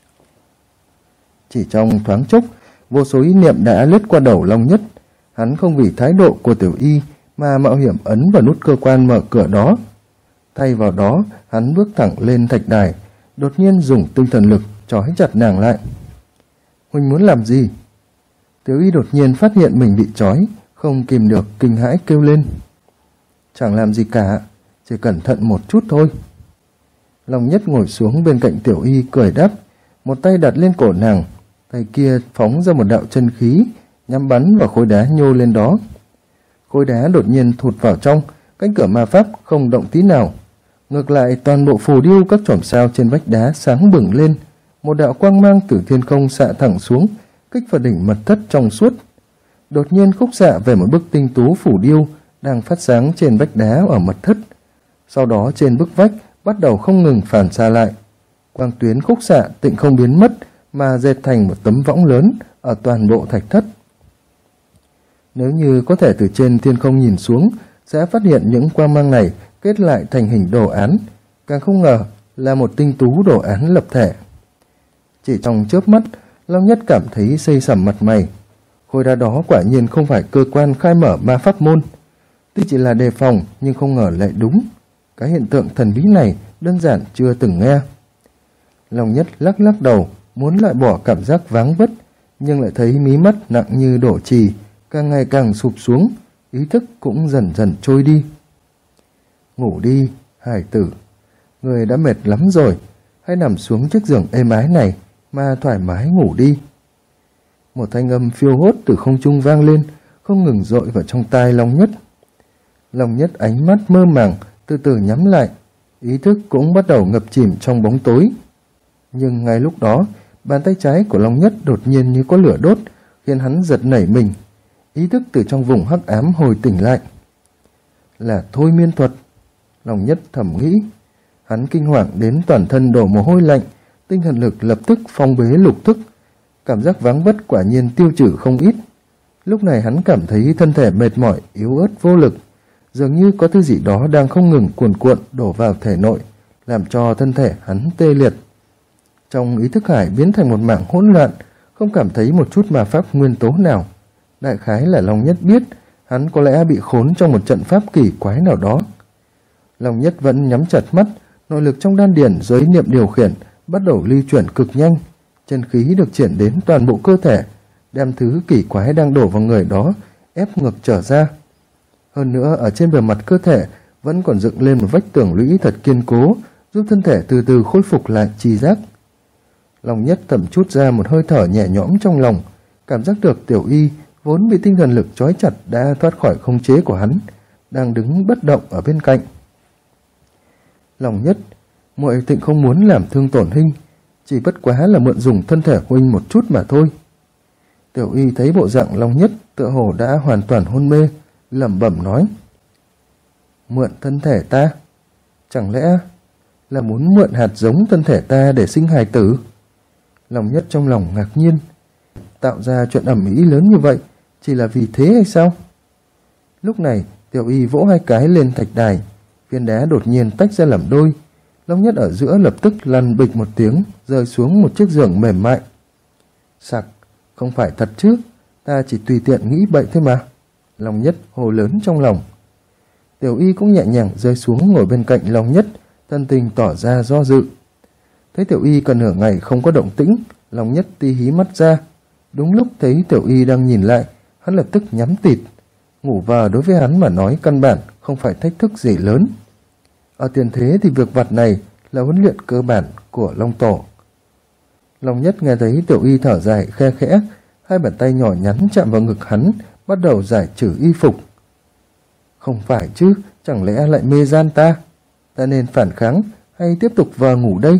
Chỉ trong thoáng chốc, vô số ý niệm đã lướt qua đầu Long Nhất. Hắn không vì thái độ của Tiểu Y mà mạo hiểm ấn vào nút cơ quan mở cửa đó. Thay vào đó, hắn bước thẳng lên thạch đài, đột nhiên dùng tinh thần lực trói chặt nàng lại. Huynh muốn làm gì? Tiểu Y đột nhiên phát hiện mình bị trói, không kìm được kinh hãi kêu lên. Chẳng làm gì cả, chỉ cẩn thận một chút thôi. Long Nhất ngồi xuống bên cạnh Tiểu Y cười đáp, một tay đặt lên cổ nàng, tay kia phóng ra một đạo chân khí, nhắm bắn vào khối đá nhô lên đó. Khối đá đột nhiên thụt vào trong, cánh cửa ma pháp không động tí nào. Ngược lại, toàn bộ phù điêu các chòm sao trên vách đá sáng bừng lên, một đạo quang mang từ thiên không xạ thẳng xuống, kích vào đỉnh mật thất trong suốt. Đột nhiên khúc xạ về một bức tinh tú phù điêu đang phát sáng trên vách đá ở mật thất. Sau đó trên bức vách bắt đầu không ngừng phản xạ lại. Quang tuyến khúc xạ tịnh không biến mất mà dệt thành một tấm võng lớn ở toàn bộ thạch thất. Nếu như có thể từ trên thiên không nhìn xuống, sẽ phát hiện những quang mang này kết lại thành hình đồ án, càng không ngờ là một tinh tú đồ án lập thể. Chỉ trong chớp mắt, Long Nhất cảm thấy xây sẩm mặt mày. Khối đá đó quả nhiên không phải cơ quan khai mở ma pháp môn. Tuy chỉ là đề phòng nhưng không ngờ lại đúng. Cái hiện tượng thần bí này đơn giản chưa từng nghe. Long Nhất lắc lắc đầu, muốn loại bỏ cảm giác váng vất, nhưng lại thấy mí mắt nặng như đổ chì, càng ngày càng sụp xuống, ý thức cũng dần dần trôi đi. Ngủ đi, hải tử. Người đã mệt lắm rồi, hãy nằm xuống chiếc giường êm ái này mà thoải mái ngủ đi. Một thanh âm phiêu hốt từ không trung vang lên, không ngừng dội vào trong tai Long Nhất. Long Nhất ánh mắt mơ màng, từ từ nhắm lại, ý thức cũng bắt đầu ngập chìm trong bóng tối. Nhưng ngay lúc đó, bàn tay trái của Long Nhất đột nhiên như có lửa đốt, khiến hắn giật nảy mình. Ý thức từ trong vùng hắc ám hồi tỉnh lại. Là thôi miên thuật. Long Nhất thầm nghĩ. Hắn kinh hoàng đến toàn thân đổ mồ hôi lạnh, tinh thần lực lập tức phong bế lục thức. Cảm giác vắng vất quả nhiên tiêu trừ không ít. Lúc này hắn cảm thấy thân thể mệt mỏi, yếu ớt vô lực. Dường như có thứ gì đó đang không ngừng cuồn cuộn đổ vào thể nội, làm cho thân thể hắn tê liệt. Trong ý thức hải biến thành một mảng hỗn loạn, không cảm thấy một chút ma pháp nguyên tố nào. đại khái là Long Nhất biết hắn có lẽ bị khốn trong một trận pháp kỳ quái nào đó. Long Nhất vẫn nhắm chặt mắt, nội lực trong đan điền dưới niệm điều khiển bắt đầu lưu chuyển cực nhanh, chân khí được chuyển đến toàn bộ cơ thể, đem thứ kỳ quái đang đổ vào người đó ép ngược trở ra. Hơn nữa ở trên bề mặt cơ thể vẫn còn dựng lên một vách tường lũy thật kiên cố, giúp thân thể từ từ khôi phục lại tri giác. Long Nhất thầm chút ra một hơi thở nhẹ nhõm trong lòng, cảm giác được Tiểu Y vốn bị tinh thần lực trói chặt đã thoát khỏi khống chế của hắn, đang đứng bất động ở bên cạnh. Long Nhất, muội Tịnh không muốn làm thương tổn huynh, chỉ bất quá là mượn dùng thân thể huynh một chút mà thôi. Tiểu Y thấy bộ dạng Long Nhất tựa hồ đã hoàn toàn hôn mê, lẩm bẩm nói: Mượn thân thể ta? Chẳng lẽ là muốn mượn hạt giống thân thể ta để sinh hài tử? Long Nhất trong lòng ngạc nhiên, tạo ra chuyện ầm ĩ lớn như vậy chỉ là vì thế hay sao? Lúc này Tiểu Y vỗ hai cái lên thạch đài, viên đá đột nhiên tách ra làm đôi. Long Nhất ở giữa lập tức lăn bịch một tiếng, rơi xuống một chiếc giường mềm mại. Sặc, không phải thật chứ, ta chỉ tùy tiện nghĩ bậy thôi mà. Long Nhất hô lớn trong lòng. Tiểu Y cũng nhẹ nhàng rơi xuống ngồi bên cạnh Long Nhất, thân tình tỏ ra do dự. Thấy Tiểu Y cần nửa ngày không có động tĩnh, Long Nhất tí hí mắt ra. Đúng lúc thấy Tiểu Y đang nhìn lại, hắn lập tức nhắm tịt. Ngủ vờ đối với hắn mà nói căn bản không phải thách thức gì lớn. Ở tiền thế thì việc vặt này là huấn luyện cơ bản của Long Tổ. Long Nhất nghe thấy Tiểu Y thở dài khe khẽ, hai bàn tay nhỏ nhắn chạm vào ngực hắn, bắt đầu giải trừ y phục. Không phải chứ, chẳng lẽ lại mê gian ta? Ta nên phản kháng hay tiếp tục vờ ngủ đây?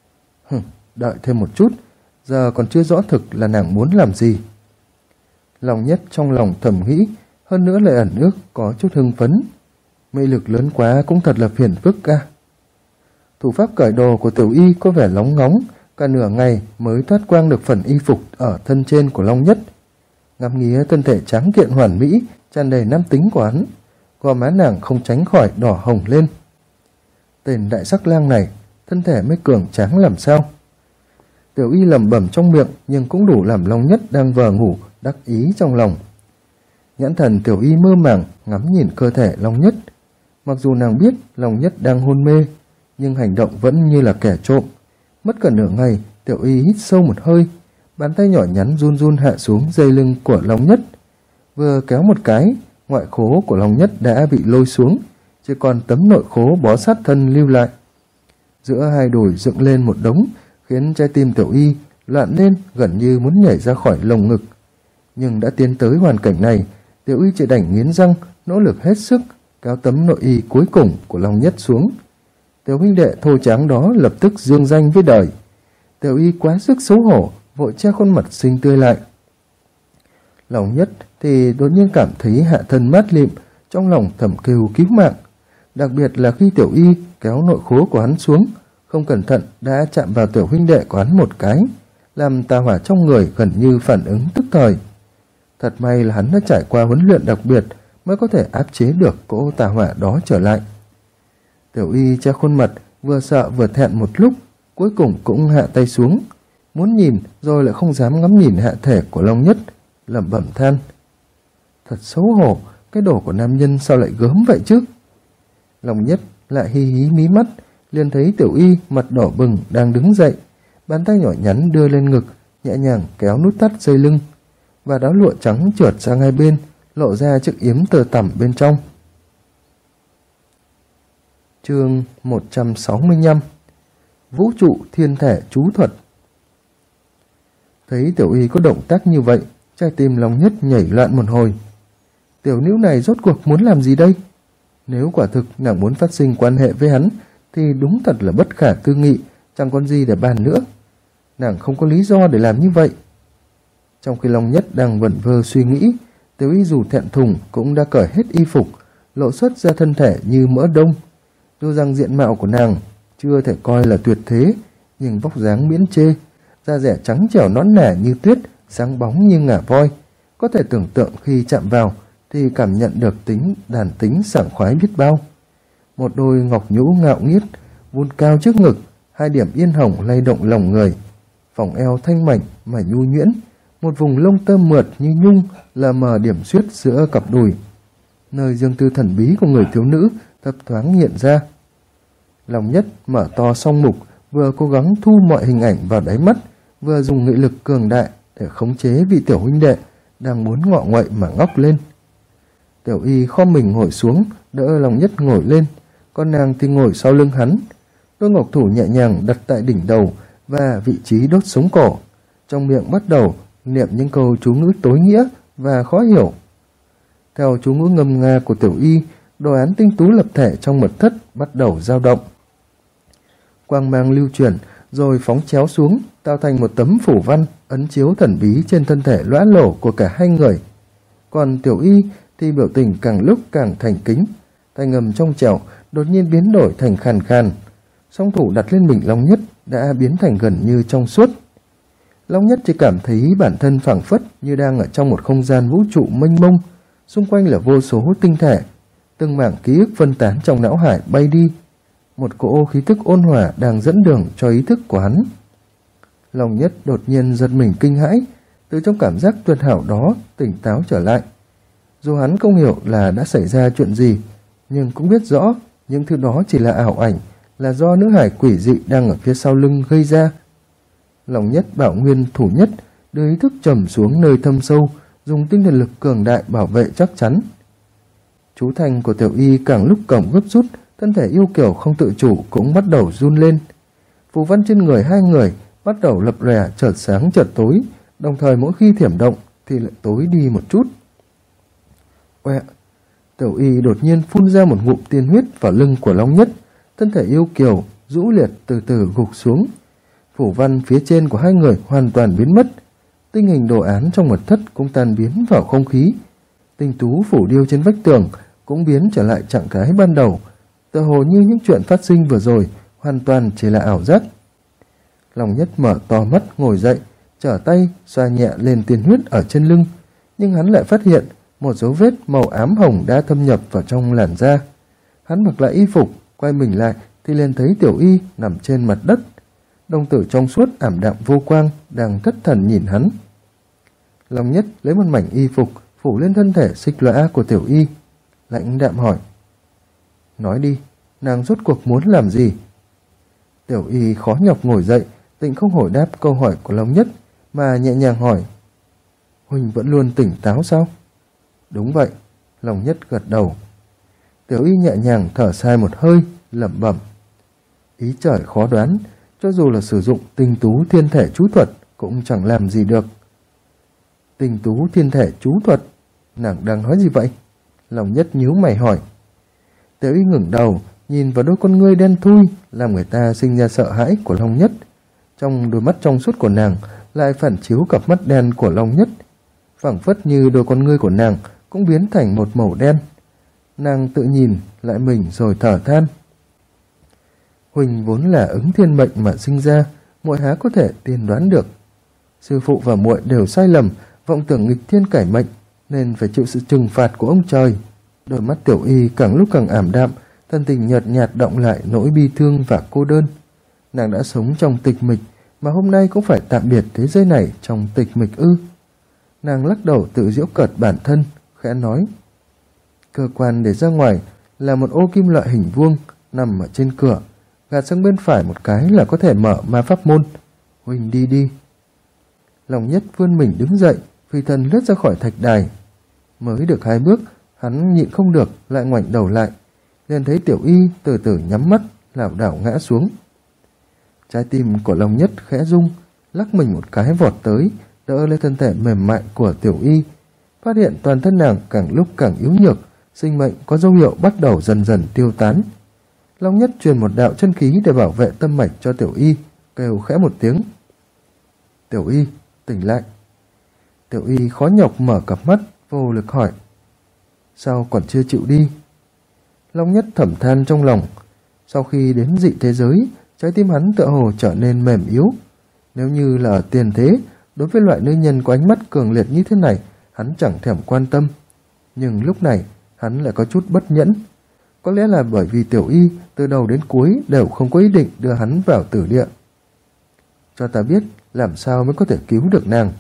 Đợi thêm một chút, giờ còn chưa rõ thực là nàng muốn làm gì. Long Nhất trong lòng thầm nghĩ, hơn nữa lại ẩn ước có chút hưng phấn. Mê lực lớn quá cũng thật là phiền phức ca. Thủ pháp cởi đồ của Tiểu Y có vẻ lóng ngóng, cả nửa ngày mới thoát quang được phần y phục ở thân trên của Long Nhất. Ngắm nghía thân thể trắng kiện hoàn mỹ, tràn đầy nam tính của hắn, gò má nàng không tránh khỏi đỏ hồng lên. Tên đại sắc lang này, thân thể mới cường tráng làm sao? Tiểu Y lẩm bẩm trong miệng, nhưng cũng đủ làm Long Nhất đang vờ ngủ đắc ý trong lòng. Nhãn thần Tiểu Y mơ màng ngắm nhìn cơ thể Long Nhất. Mặc dù nàng biết Long Nhất đang hôn mê, nhưng hành động vẫn như là kẻ trộm. Mất cả nửa ngày, Tiểu Y hít sâu một hơi, bàn tay nhỏ nhắn run run hạ xuống dây lưng của Long Nhất. Vừa kéo một cái, ngoại khố của Long Nhất đã bị lôi xuống, chỉ còn tấm nội khố bó sát thân lưu lại. Giữa hai đùi dựng lên một đống, khiến trái tim Tiểu Y loạn lên gần như muốn nhảy ra khỏi lồng ngực. Nhưng đã tiến tới hoàn cảnh này, Tiểu Y chỉ đành nghiến răng, nỗ lực hết sức kéo tấm nội y cuối cùng của Long Nhất xuống. Tiểu huynh đệ thô tráng đó lập tức dương danh với đời. Tiểu Y quá sức xấu hổ, vội che khuôn mặt xinh tươi lại. Long Nhất thì đột nhiên cảm thấy hạ thân mát lịm, trong lòng thầm kêu cứu mạng. Đặc biệt là khi Tiểu Y kéo nội khố của hắn xuống, không cẩn thận đã chạm vào tiểu huynh đệ của hắn một cái, làm tà hỏa trong người gần như phản ứng tức thời. Thật may là hắn đã trải qua huấn luyện đặc biệt mới có thể áp chế được cỗ tà hỏa đó trở lại. Tiểu Y che khuôn mặt, vừa sợ vừa thẹn một lúc, cuối cùng cũng hạ tay xuống, muốn nhìn rồi lại không dám ngắm nhìn hạ thể của Long Nhất, lẩm bẩm than: thật xấu hổ, cái đồ của nam nhân sao lại gớm vậy chứ? Long Nhất lại hí hí mí mắt, liền thấy Tiểu Y mặt đỏ bừng đang đứng dậy, bàn tay nhỏ nhắn đưa lên ngực, nhẹ nhàng kéo nút thắt dây lưng, và áo lụa trắng trượt sang hai bên, lộ ra chiếc yếm tơ tằm bên trong. Chương 165 Vũ trụ thiên thể chú thuật. Thấy Tiểu Y có động tác như vậy, trái tim Long Nhất nhảy loạn một hồi. Tiểu nữ này rốt cuộc muốn làm gì đây? Nếu quả thực nàng muốn phát sinh quan hệ với hắn, thì đúng thật là bất khả tư nghị, chẳng còn gì để bàn nữa. Nàng không có lý do để làm như vậy. Trong khi Long Nhất đang vẩn vơ suy nghĩ, Tiểu Y dù thẹn thùng cũng đã cởi hết y phục, lộ xuất ra thân thể như mỡ đông. Dù rằng diện mạo của nàng chưa thể coi là tuyệt thế, nhưng vóc dáng miễn chê, da dẻ trắng trẻo nõn nả như tuyết, sáng bóng như ngà voi. Có thể tưởng tượng khi chạm vào thì cảm nhận được tính đàn tính sảng khoái biết bao. Một đôi ngọc nhũ ngạo nghiết vun cao trước ngực, hai điểm yên hồng lay động lòng người, vòng eo thanh mảnh mà nhu nhuyễn, một vùng lông tơ mượt như nhung lờ mờ điểm xuyết giữa cặp đùi. Nơi riêng tư thần bí của người thiếu nữ thấp thoáng hiện ra. Lòng Nhất mở to song mục, vừa cố gắng thu mọi hình ảnh vào đáy mắt, vừa dùng nghị lực cường đại để khống chế vị tiểu huynh đệ đang muốn ngọ nguậy mà ngóc lên. Tiểu Y khom mình ngồi xuống, đỡ Lòng Nhất ngồi lên, còn nàng thì ngồi sau lưng hắn. Đôi ngọc thủ nhẹ nhàng đặt tại đỉnh đầu và vị trí đốt sống cổ, trong miệng bắt đầu niệm những câu chú ngữ tối nghĩa và khó hiểu. Theo chú ngữ ngâm nga của Tiểu Y, đồ án tinh tú lập thể trong mật thất bắt đầu dao động. Quang mang lưu chuyển rồi phóng chéo xuống, tạo thành một tấm phủ văn ấn chiếu thần bí trên thân thể lõa lổ của cả hai người. Còn Tiểu Y thì biểu tình càng lúc càng thành kính, tay ngầm trong trẻo đột nhiên biến đổi thành khàn khàn. Song thủ đặt lên mình Long Nhất đã biến thành gần như trong suốt. Long Nhất chỉ cảm thấy bản thân phảng phất như đang ở trong một không gian vũ trụ mênh mông, xung quanh là vô số tinh thể, từng mảng ký ức phân tán trong não hải bay đi. Một cỗ khí tức ôn hòa đang dẫn đường cho ý thức của hắn. Long Nhất đột nhiên giật mình kinh hãi, từ trong cảm giác tuyệt hảo đó tỉnh táo trở lại. Dù hắn không hiểu là đã xảy ra chuyện gì, nhưng cũng biết rõ những thứ đó chỉ là ảo ảnh, là do nữ hải quỷ dị đang ở phía sau lưng gây ra. Long Nhất bảo nguyên thủ nhất, đưa ý thức trầm xuống nơi thâm sâu, dùng tinh thần lực cường đại bảo vệ chắc chắn. Chú thành của Tiểu Y càng lúc càng gấp rút, thân thể yêu kiều không tự chủ cũng bắt đầu run lên. Phù văn trên người hai người bắt đầu lập lòe, chợt sáng chợt tối, đồng thời mỗi khi thiểm động thì lại tối đi một chút. Oẹ! Tiểu Y đột nhiên phun ra một ngụm tiên huyết vào lưng của Long Nhất, thân thể yêu kiều rũ liệt từ từ gục xuống. Phủ văn phía trên của hai người hoàn toàn biến mất, tinh hình đồ án trong mật thất cũng tan biến vào không khí. Tinh tú phủ điêu trên vách tường cũng biến trở lại trạng thái ban đầu, tựa hồ như những chuyện phát sinh vừa rồi hoàn toàn chỉ là ảo giác. Long Nhất mở to mắt ngồi dậy, trở tay xoa nhẹ lên tiên huyết ở trên lưng, nhưng hắn lại phát hiện một dấu vết màu ám hồng đã thâm nhập vào trong làn da. Hắn mặc lại y phục, quay mình lại thì liền thấy Tiểu Y nằm trên mặt đất, đồng tử trong suốt ảm đạm vô quang đang thất thần nhìn hắn. Long Nhất lấy một mảnh y phục phủ lên thân thể xích lõa của Tiểu Y, lãnh đạm hỏi: nói đi, nàng rốt cuộc muốn làm gì? Tiểu Y khó nhọc ngồi dậy, định không hồi đáp câu hỏi của Long Nhất, mà nhẹ nhàng hỏi: huynh vẫn luôn tỉnh táo sao? Đúng vậy, Long Nhất gật đầu. Tiểu Y nhẹ nhàng thở dài một hơi, lẩm bẩm: ý trời khó đoán, cho dù là sử dụng tinh tú thiên thể chú thuật cũng chẳng làm gì được. Tinh tú thiên thể chú thuật? Nàng đang nói gì vậy? Long Nhất nhíu mày hỏi. Tiểu Y ngẩng đầu, nhìn vào đôi con ngươi đen thui, làm người ta sinh ra sợ hãi của Long Nhất. Trong đôi mắt trong suốt của nàng lại phản chiếu cặp mắt đen của Long Nhất, phảng phất như đôi con ngươi của nàng cũng biến thành một màu đen. Nàng tự nhìn lại mình rồi thở than: huynh vốn là ứng thiên mệnh mà sinh ra, muội há có thể tiên đoán được. Sư phụ và muội đều sai lầm, vọng tưởng nghịch thiên cải mệnh, nên phải chịu sự trừng phạt của ông trời. Đôi mắt Tiểu Y càng lúc càng ảm đạm, thân tình nhợt nhạt động lại nỗi bi thương và cô đơn. Nàng đã sống trong tịch mịch, mà hôm nay cũng phải tạm biệt thế giới này trong tịch mịch ư? Nàng lắc đầu tự giễu cợt bản thân, khẽ nói: cơ quan để ra ngoài là một ô kim loại hình vuông nằm ở trên cửa, gạt sang bên phải một cái là có thể mở ma pháp môn. Huynh đi đi. Long Nhất vươn mình đứng dậy, phi thân lướt ra khỏi thạch đài. Mới được 2 bước, hắn nhịn không được lại ngoảnh đầu lại, liền thấy Tiểu Y từ từ nhắm mắt, lảo đảo ngã xuống. Trái tim của Long Nhất khẽ rung, lắc mình một cái vọt tới, đỡ lấy thân thể mềm mại của Tiểu Y, phát hiện toàn thân nàng càng lúc càng yếu nhược, sinh mệnh có dấu hiệu bắt đầu dần dần tiêu tán. Long Nhất truyền một đạo chân khí để bảo vệ tâm mạch cho Tiểu Y, kêu khẽ một tiếng: Tiểu Y, tỉnh lại. Tiểu Y khó nhọc mở cặp mắt, vô lực hỏi: sao còn chưa chịu đi? Long Nhất thầm than trong lòng. Sau khi đến dị thế giới, trái tim hắn tựa hồ trở nên mềm yếu. Nếu như là ở tiền thế, đối với loại nữ nhân có ánh mắt cường liệt như thế này, hắn chẳng thèm quan tâm. Nhưng lúc này, hắn lại có chút bất nhẫn. Có lẽ là bởi vì Tiểu Y từ đầu đến cuối đều không có ý định đưa hắn vào tử địa. Cho ta biết làm sao mới có thể cứu được nàng.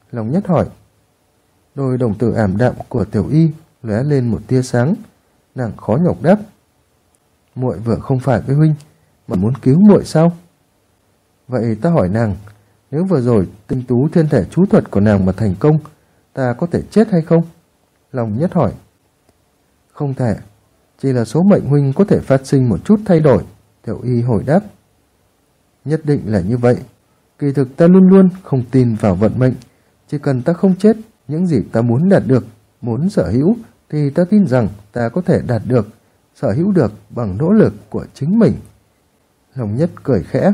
Long Nhất hỏi. Đôi đồng tử ảm đạm của Tiểu Y lóe lên một tia sáng. Nàng khó nhọc đáp. Muội vừa không phải với huynh mà muốn cứu muội sao? Vậy ta hỏi nàng, nếu vừa rồi tinh tú thiên thể chú thuật của nàng mà thành công, ta có thể chết hay không? Long Nhất hỏi. Không thể, chỉ là số mệnh huynh có thể phát sinh một chút thay đổi. Tiểu Y hồi đáp. Nhất định là như vậy. Kỳ thực ta luôn luôn không tin vào vận mệnh. Chỉ cần ta không chết, những gì ta muốn đạt được, muốn sở hữu, thì ta tin rằng ta có thể đạt được, sở hữu được bằng nỗ lực của chính mình. Long Nhất cười khẽ.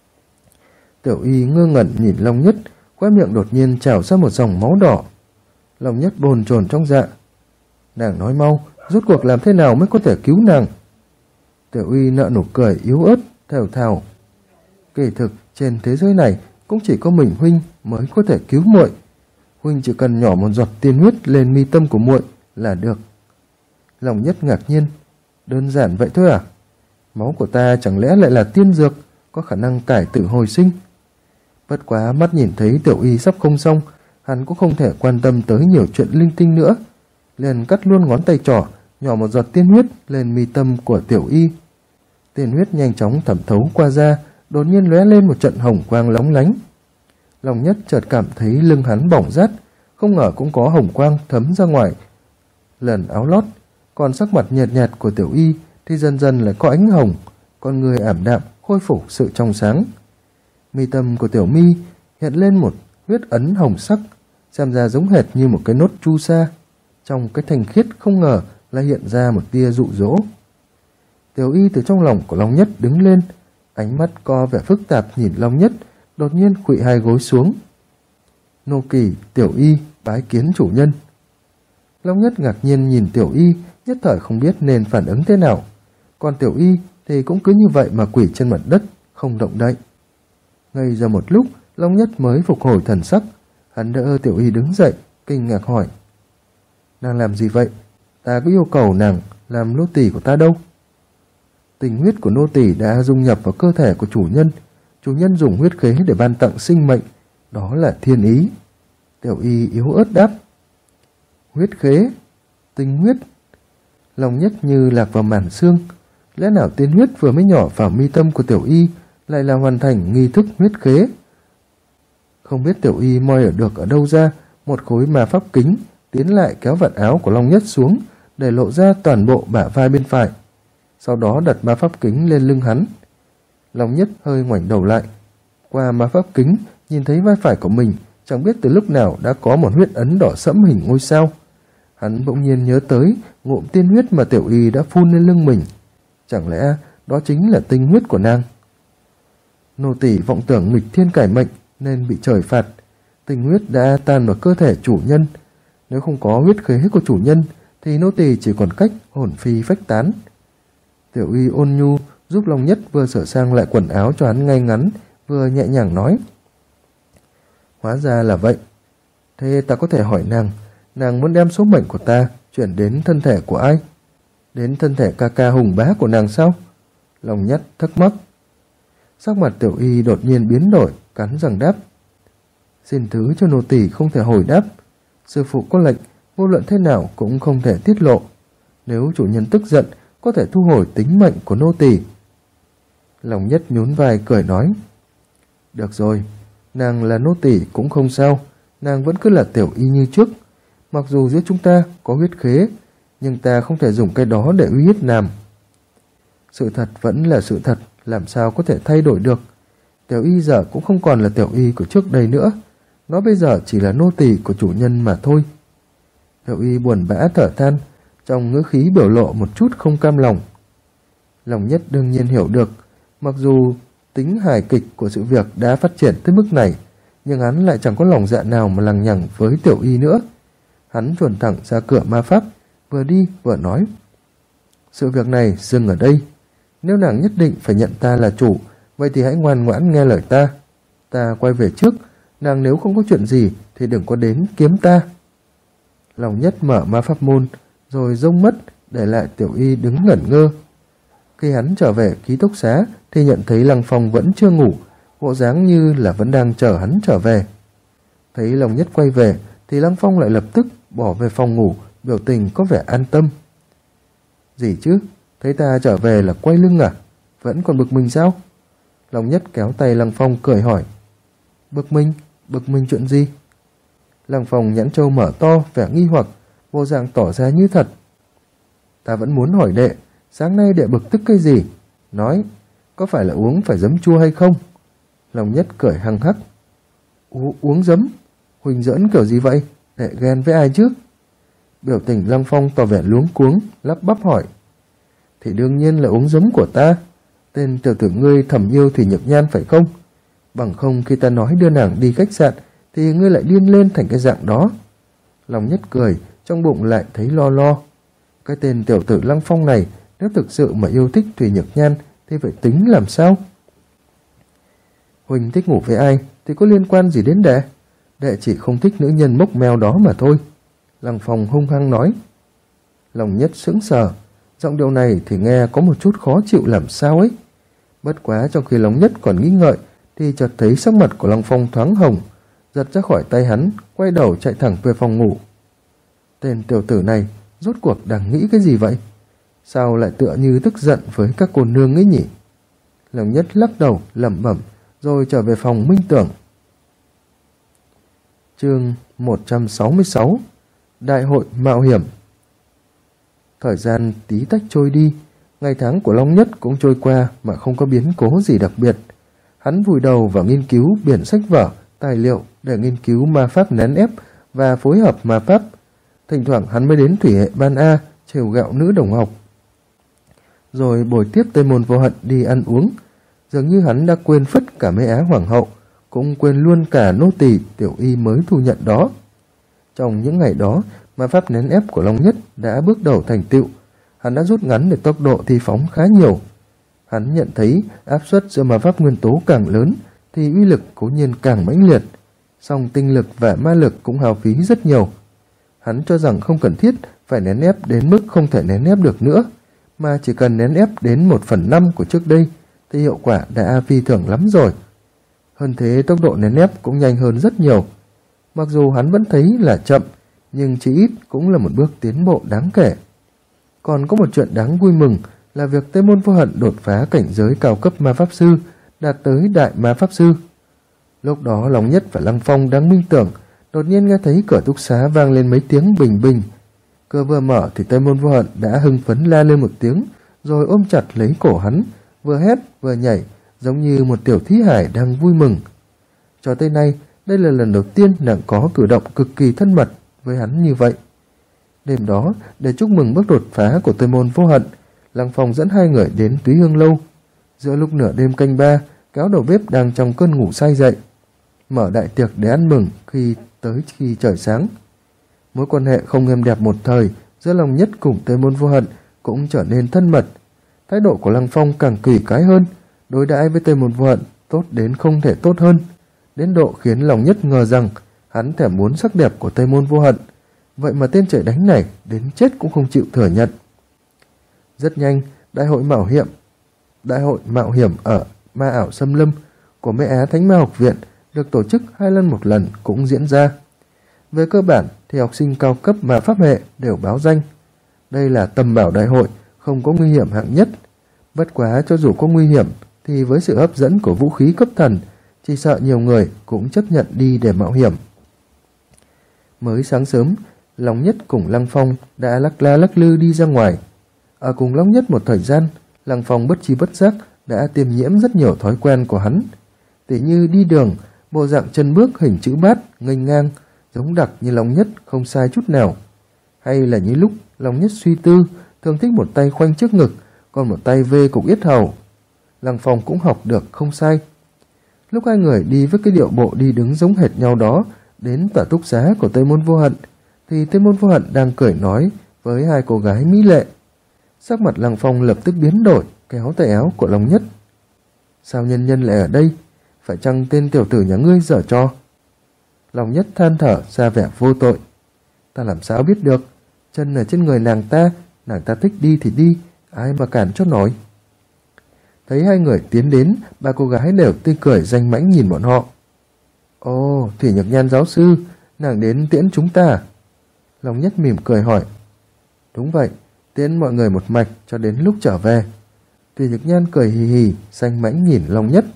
Tiểu Y ngơ ngẩn nhìn Long Nhất, khóe miệng đột nhiên trào ra một dòng máu đỏ. Long Nhất bồn chồn trong dạ. Nàng nói mau, rốt cuộc làm thế nào mới có thể cứu nàng? Tiểu Y nở nụ cười yếu ớt, thều thào. Kỳ thực trên thế giới này cũng chỉ có mình huynh mới có thể cứu muội. Huynh chỉ cần nhỏ một giọt tiên huyết lên mi tâm của muội là được. Long Nhất ngạc nhiên. Đơn giản vậy thôi à? Máu của ta chẳng lẽ lại là tiên dược, có khả năng cải tử hồi sinh? Bất quá mắt nhìn thấy Tiểu Y sắp không xong, hắn cũng không thể quan tâm tới nhiều chuyện linh tinh nữa, liền cắt luôn ngón tay trỏ, nhỏ một giọt tiên huyết lên mi tâm của Tiểu Y. Tiên huyết nhanh chóng thẩm thấu qua da, đột nhiên lóe lên một trận hồng quang lóng lánh. Long Nhất chợt cảm thấy lưng hắn bỏng rát, không ngờ cũng có hồng quang thấm ra ngoài lần áo lót, còn sắc mặt nhợt nhạt của Tiểu Y thì dần dần lại có ánh hồng, con người ảm đạm khôi phục sự trong sáng. Mi tâm của Tiểu Mi hiện lên một huyết ấn hồng sắc, xem ra giống hệt như một cái nốt chu sa. Trong cái thanh khiết không ngờ lại hiện ra một tia dụ dỗ. Tiểu Y từ trong lòng của Long Nhất đứng lên, ánh mắt co vẻ phức tạp nhìn Long Nhất, đột nhiên khuỵu hai gối xuống. Nô kỳ Tiểu Y bái kiến chủ nhân. Long Nhất ngạc nhiên nhìn Tiểu Y, nhất thời không biết nên phản ứng thế nào. Còn Tiểu Y thì cũng cứ như vậy mà quỳ trên mặt đất, không động đậy. Ngây ra một lúc, Long Nhất mới phục hồi thần sắc. Hắn đỡ Tiểu Y đứng dậy, kinh ngạc hỏi. Nàng làm gì vậy? Ta có yêu cầu nàng làm nô tỳ của ta đâu? Tình huyết của nô tỳ đã dung nhập vào cơ thể của chủ nhân. Chủ nhân dùng huyết khế để ban tặng sinh mệnh, đó là thiên ý. Tiểu Y yếu ớt đáp. Huyết khế? Tinh huyết? Long Nhất như lạc vào màn xương. Lẽ nào tiên huyết vừa mới nhỏ vào mi tâm của Tiểu Y lại là hoàn thành nghi thức huyết khế? Không biết Tiểu Y moi được ở đâu ra một khối ma pháp kính, tiến lại kéo vạt áo của Long Nhất xuống để lộ ra toàn bộ bả vai bên phải, sau đó đặt ma pháp kính lên lưng hắn. Long Nhất hơi ngoảnh đầu lại, qua ma pháp kính nhìn thấy vai phải của mình chẳng biết từ lúc nào đã có một huyết ấn đỏ sẫm hình ngôi sao. Hắn bỗng nhiên nhớ tới ngụm tiên huyết mà Tiểu Y đã phun lên lưng mình, chẳng lẽ đó chính là tinh huyết của nàng? Nô tỳ vọng tưởng nghịch thiên cải mệnh nên bị trời phạt. Tinh huyết đã tan vào cơ thể chủ nhân, nếu không có huyết khế của chủ nhân thì nô tỳ chỉ còn cách hồn phi phách tán. Tiểu Y ôn nhu giúp Long Nhất vừa sửa sang lại quần áo cho hắn ngay ngắn, vừa nhẹ nhàng nói. Hóa ra là vậy. Thế ta có thể hỏi nàng muốn đem số mệnh của ta chuyển đến thân thể của ai? Đến thân thể ca ca hùng bá của nàng sao? Long Nhất thắc mắc. Sắc mặt Tiểu Y đột nhiên biến đổi, cắn răng đáp. Xin thứ cho nô tỳ không thể hồi đáp. Sư phụ có lệnh, vô luận thế nào cũng không thể tiết lộ. Nếu chủ nhân tức giận, có thể thu hồi tính mệnh của nô tỳ. Long Nhất nhún vai cười nói. Được rồi, nàng là nô tỳ cũng không sao, nàng vẫn cứ là Tiểu Y như trước. Mặc dù giữa chúng ta có huyết khế, nhưng ta không thể dùng cái đó để uy hiếp nàng. Sự thật vẫn là sự thật, làm sao có thể thay đổi được. Tiểu Y giờ cũng không còn là Tiểu Y của trước đây nữa, nó bây giờ chỉ là nô tỳ của chủ nhân mà thôi. Tiểu Y buồn bã thở than, trong ngữ khí biểu lộ một chút không cam lòng. Long Nhất đương nhiên hiểu được, mặc dù tính hài kịch của sự việc đã phát triển tới mức này, nhưng hắn lại chẳng có lòng dạ nào mà lằng nhằng với Tiểu Y nữa. Hắn chuồn thẳng ra cửa ma pháp, vừa đi vừa nói. Sự việc này dừng ở đây. Nếu nàng nhất định phải nhận ta là chủ, vậy thì hãy ngoan ngoãn nghe lời ta. Ta quay về trước, nàng nếu không có chuyện gì thì đừng có đến kiếm ta. Long Nhất mở ma pháp môn, rồi rông mất, để lại Tiểu Y đứng ngẩn ngơ. Khi hắn trở về ký túc xá thì nhận thấy Lăng Phong vẫn chưa ngủ, bộ dáng như là vẫn đang chờ hắn trở về. Thấy Long Nhất quay về thì Lăng Phong lại lập tức bỏ về phòng ngủ, biểu tình có vẻ an tâm. Gì chứ? Thấy ta trở về là quay lưng à? Vẫn còn bực mình sao? Long Nhất kéo tay Lăng Phong cười hỏi. Bực mình? Bực mình chuyện gì? Lăng Phong nhãn châu mở to, vẻ nghi hoặc, vô dạng tỏ ra như thật. Ta vẫn muốn hỏi đệ, sáng nay đệ bực tức cái gì? Nói, có phải là uống phải giấm chua hay không? Long Nhất cười hăng hắc. Uống giấm? Huỳnh giỡn kiểu gì vậy? Đệ ghen với ai chứ? Biểu tình Lăng Phong tỏ vẻ luống cuống, lắp bắp hỏi. Thì đương nhiên là uống giấm của ta. Tên tiểu tử ngươi thầm yêu Thủy Nhược Nhan phải không? Bằng không khi ta nói đưa nàng đi khách sạn thì ngươi lại điên lên thành cái dạng đó. Long Nhất cười, trong bụng lại thấy lo lo. Cái tên tiểu tử Lăng Phong này nếu thực sự mà yêu thích Thủy Nhược Nhan thì phải tính làm sao? Huỳnh thích ngủ với ai thì có liên quan gì đến đệ? Đệ chỉ không thích nữ nhân mốc meo đó mà thôi. Lăng Phong hung hăng nói. Long Nhất sững sờ, giọng điều này thì nghe có một chút khó chịu làm sao ấy. Bất quá trong khi Long Nhất còn nghĩ ngợi thì chợt thấy sắc mặt của Lăng Phong thoáng hồng, giật ra khỏi tay hắn, quay đầu chạy thẳng về phòng ngủ. Tên tiểu tử này rốt cuộc đang nghĩ cái gì vậy? Sao lại tựa như tức giận với các cô nương ấy nhỉ? Long Nhất lắc đầu lẩm bẩm rồi trở về phòng minh tưởng. Chương 166 Đại hội mạo hiểm. Thời gian tí tách trôi đi, ngày tháng của Long Nhất cũng trôi qua mà không có biến cố gì đặc biệt. Hắn vùi đầu vào nghiên cứu biển sách vở, tài liệu để nghiên cứu ma pháp nén ép và phối hợp ma pháp. Thỉnh thoảng hắn mới đến thủy hệ ban A trêu ghẹo nữ đồng học, rồi bồi tiếp Tây Môn Vô Hận đi ăn uống. Dường như hắn đã quên phất cả Mê Á Hoàng hậu, cũng quên luôn cả nô tỳ tiểu y mới thu nhận đó. Trong những ngày đó, ma pháp nén ép của Long Nhất đã bước đầu thành tựu. Hắn đã rút ngắn được tốc độ thi phóng khá nhiều. Hắn nhận thấy áp suất giữa ma pháp nguyên tố càng lớn thì uy lực cố nhiên càng mãnh liệt, song tinh lực và ma lực cũng hao phí rất nhiều. Hắn cho rằng không cần thiết phải nén ép đến mức không thể nén ép được nữa, mà chỉ cần nén ép đến 1/5 của trước đây thì hiệu quả đã phi thường lắm rồi. Hơn thế, tốc độ nén ép cũng nhanh hơn rất nhiều. Mặc dù hắn vẫn thấy là chậm, nhưng chỉ ít cũng là một bước tiến bộ đáng kể. Còn có một chuyện đáng vui mừng là việc Tây Môn Vô Hận đột phá cảnh giới cao cấp ma pháp sư, đạt tới đại ma pháp sư. Lúc đó Long Nhất và Lăng Phong đang minh tưởng, đột nhiên nghe thấy cửa túc xá vang lên mấy tiếng bình bình. Cửa vừa mở thì Tây Môn Vô Hận đã hưng phấn la lên một tiếng, rồi ôm chặt lấy cổ hắn, vừa hét vừa nhảy, giống như một tiểu thí hải đang vui mừng. Cho tới nay, đây là lần đầu tiên nàng có cử động cực kỳ thân mật với hắn như vậy. Đêm đó, để chúc mừng bước đột phá của Tây Môn Vô Hận, Lăng Phong dẫn hai người đến Túy Hương Lâu. Giữa lúc nửa đêm canh ba, kéo đầu bếp đang trong cơn ngủ say dậy, mở đại tiệc để ăn mừng khi trời sáng. Mối quan hệ không êm đẹp một thời giữa Long Nhất cùng Tây Môn Vô Hận cũng trở nên thân mật. Thái độ của Lăng Phong càng kỳ quái hơn, đối đãi với Tây Môn Vô Hận tốt đến không thể tốt hơn, đến độ khiến Long Nhất ngờ rằng hắn thèm muốn sắc đẹp của Tây Môn Vô Hận. Vậy mà tên trời đánh này đến chết cũng không chịu thừa nhận. Rất nhanh, đại hội mạo hiểm ở Ma Ảo Xâm Lâm của Mê Á Thánh Ma Học Viện được tổ chức 2 lần một lần cũng diễn ra. Về cơ bản thì học sinh cao cấp ma pháp hệ đều báo danh. Đây là tầm bảo đại hội, không có nguy hiểm hạng nhất. Bất quá cho dù có nguy hiểm thì với sự hấp dẫn của vũ khí cấp thần, chỉ sợ nhiều người cũng chấp nhận đi để mạo hiểm. Mới sáng sớm, Long Nhất cùng Lăng Phong đã lắc la lắc lư đi ra ngoài. Ở cùng Long Nhất một thời gian, Lăng Phong bất chi bất giác đã tiêm nhiễm rất nhiều thói quen của hắn. Tỉ như đi đường, bộ dạng chân bước hình chữ bát, nghênh ngang, giống đặc như Long Nhất không sai chút nào. Hay là như lúc Long Nhất suy tư, thường thích một tay khoanh trước ngực, còn một tay vê cục yết hầu. Lăng Phong cũng học được không sai. Lúc hai người đi với cái điệu bộ đi đứng giống hệt nhau đó đến tòa túc xá của Tây Môn Vô Hận, thì Tây Môn Vô Hận đang cười nói với hai cô gái mỹ lệ. Sắc mặt Lăng Phong lập tức biến đổi, kéo tay áo của Long Nhất. Sao nhân nhân lại ở đây? Phải chăng tên tiểu tử nhà ngươi giở trò? Long Nhất than thở ra vẻ vô tội. Ta làm sao biết được? Chân ở trên người nàng ta thích đi thì đi, ai mà cản cho nổi. Thấy hai người tiến đến, ba cô gái đều tươi cười danh mãnh nhìn bọn họ. Ồ, Thủy Nhược Nhan giáo sư, nàng đến tiễn chúng ta. Long Nhất mỉm cười hỏi. Đúng vậy, tiễn mọi người một mạch cho đến lúc trở về. Thủy Nhược Nhan cười hì hì, xanh mãnh nhìn Long Nhất.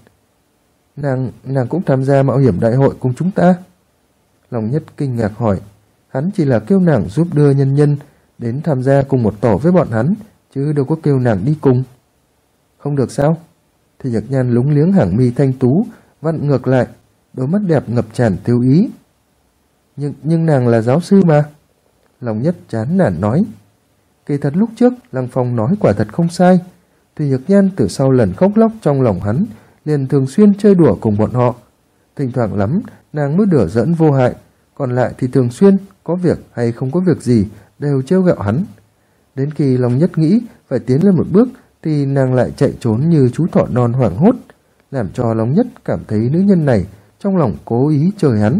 Nàng cũng tham gia mạo hiểm đại hội cùng chúng ta. Long Nhất kinh ngạc hỏi. Hắn chỉ là kêu nàng giúp đưa nhân nhân đến tham gia cùng một tổ với bọn hắn, chứ đâu có kêu nàng đi cùng. Không được sao? Thủy Nhược Nhan lúng liếng hàng mi thanh tú, vặn ngược lại, đôi mắt đẹp ngập tràn tiêu ý. Nhưng nàng là giáo sư mà. Long Nhất chán nản nói. Kỳ thật lúc trước Lăng Phong nói quả thật không sai. Thủy Nhược Nhan từ sau lần khóc lóc trong lòng hắn liền thường xuyên chơi đùa cùng bọn họ. Thỉnh thoảng lắm nàng mới đùa giỡn vô hại, còn lại thì thường xuyên có việc hay không có việc gì đều trêu ghẹo hắn. Đến khi Long Nhất nghĩ phải tiến lên một bước thì nàng lại chạy trốn như chú thỏ non hoảng hốt, làm cho Long Nhất cảm thấy nữ nhân này trong lòng cố ý chơi hắn.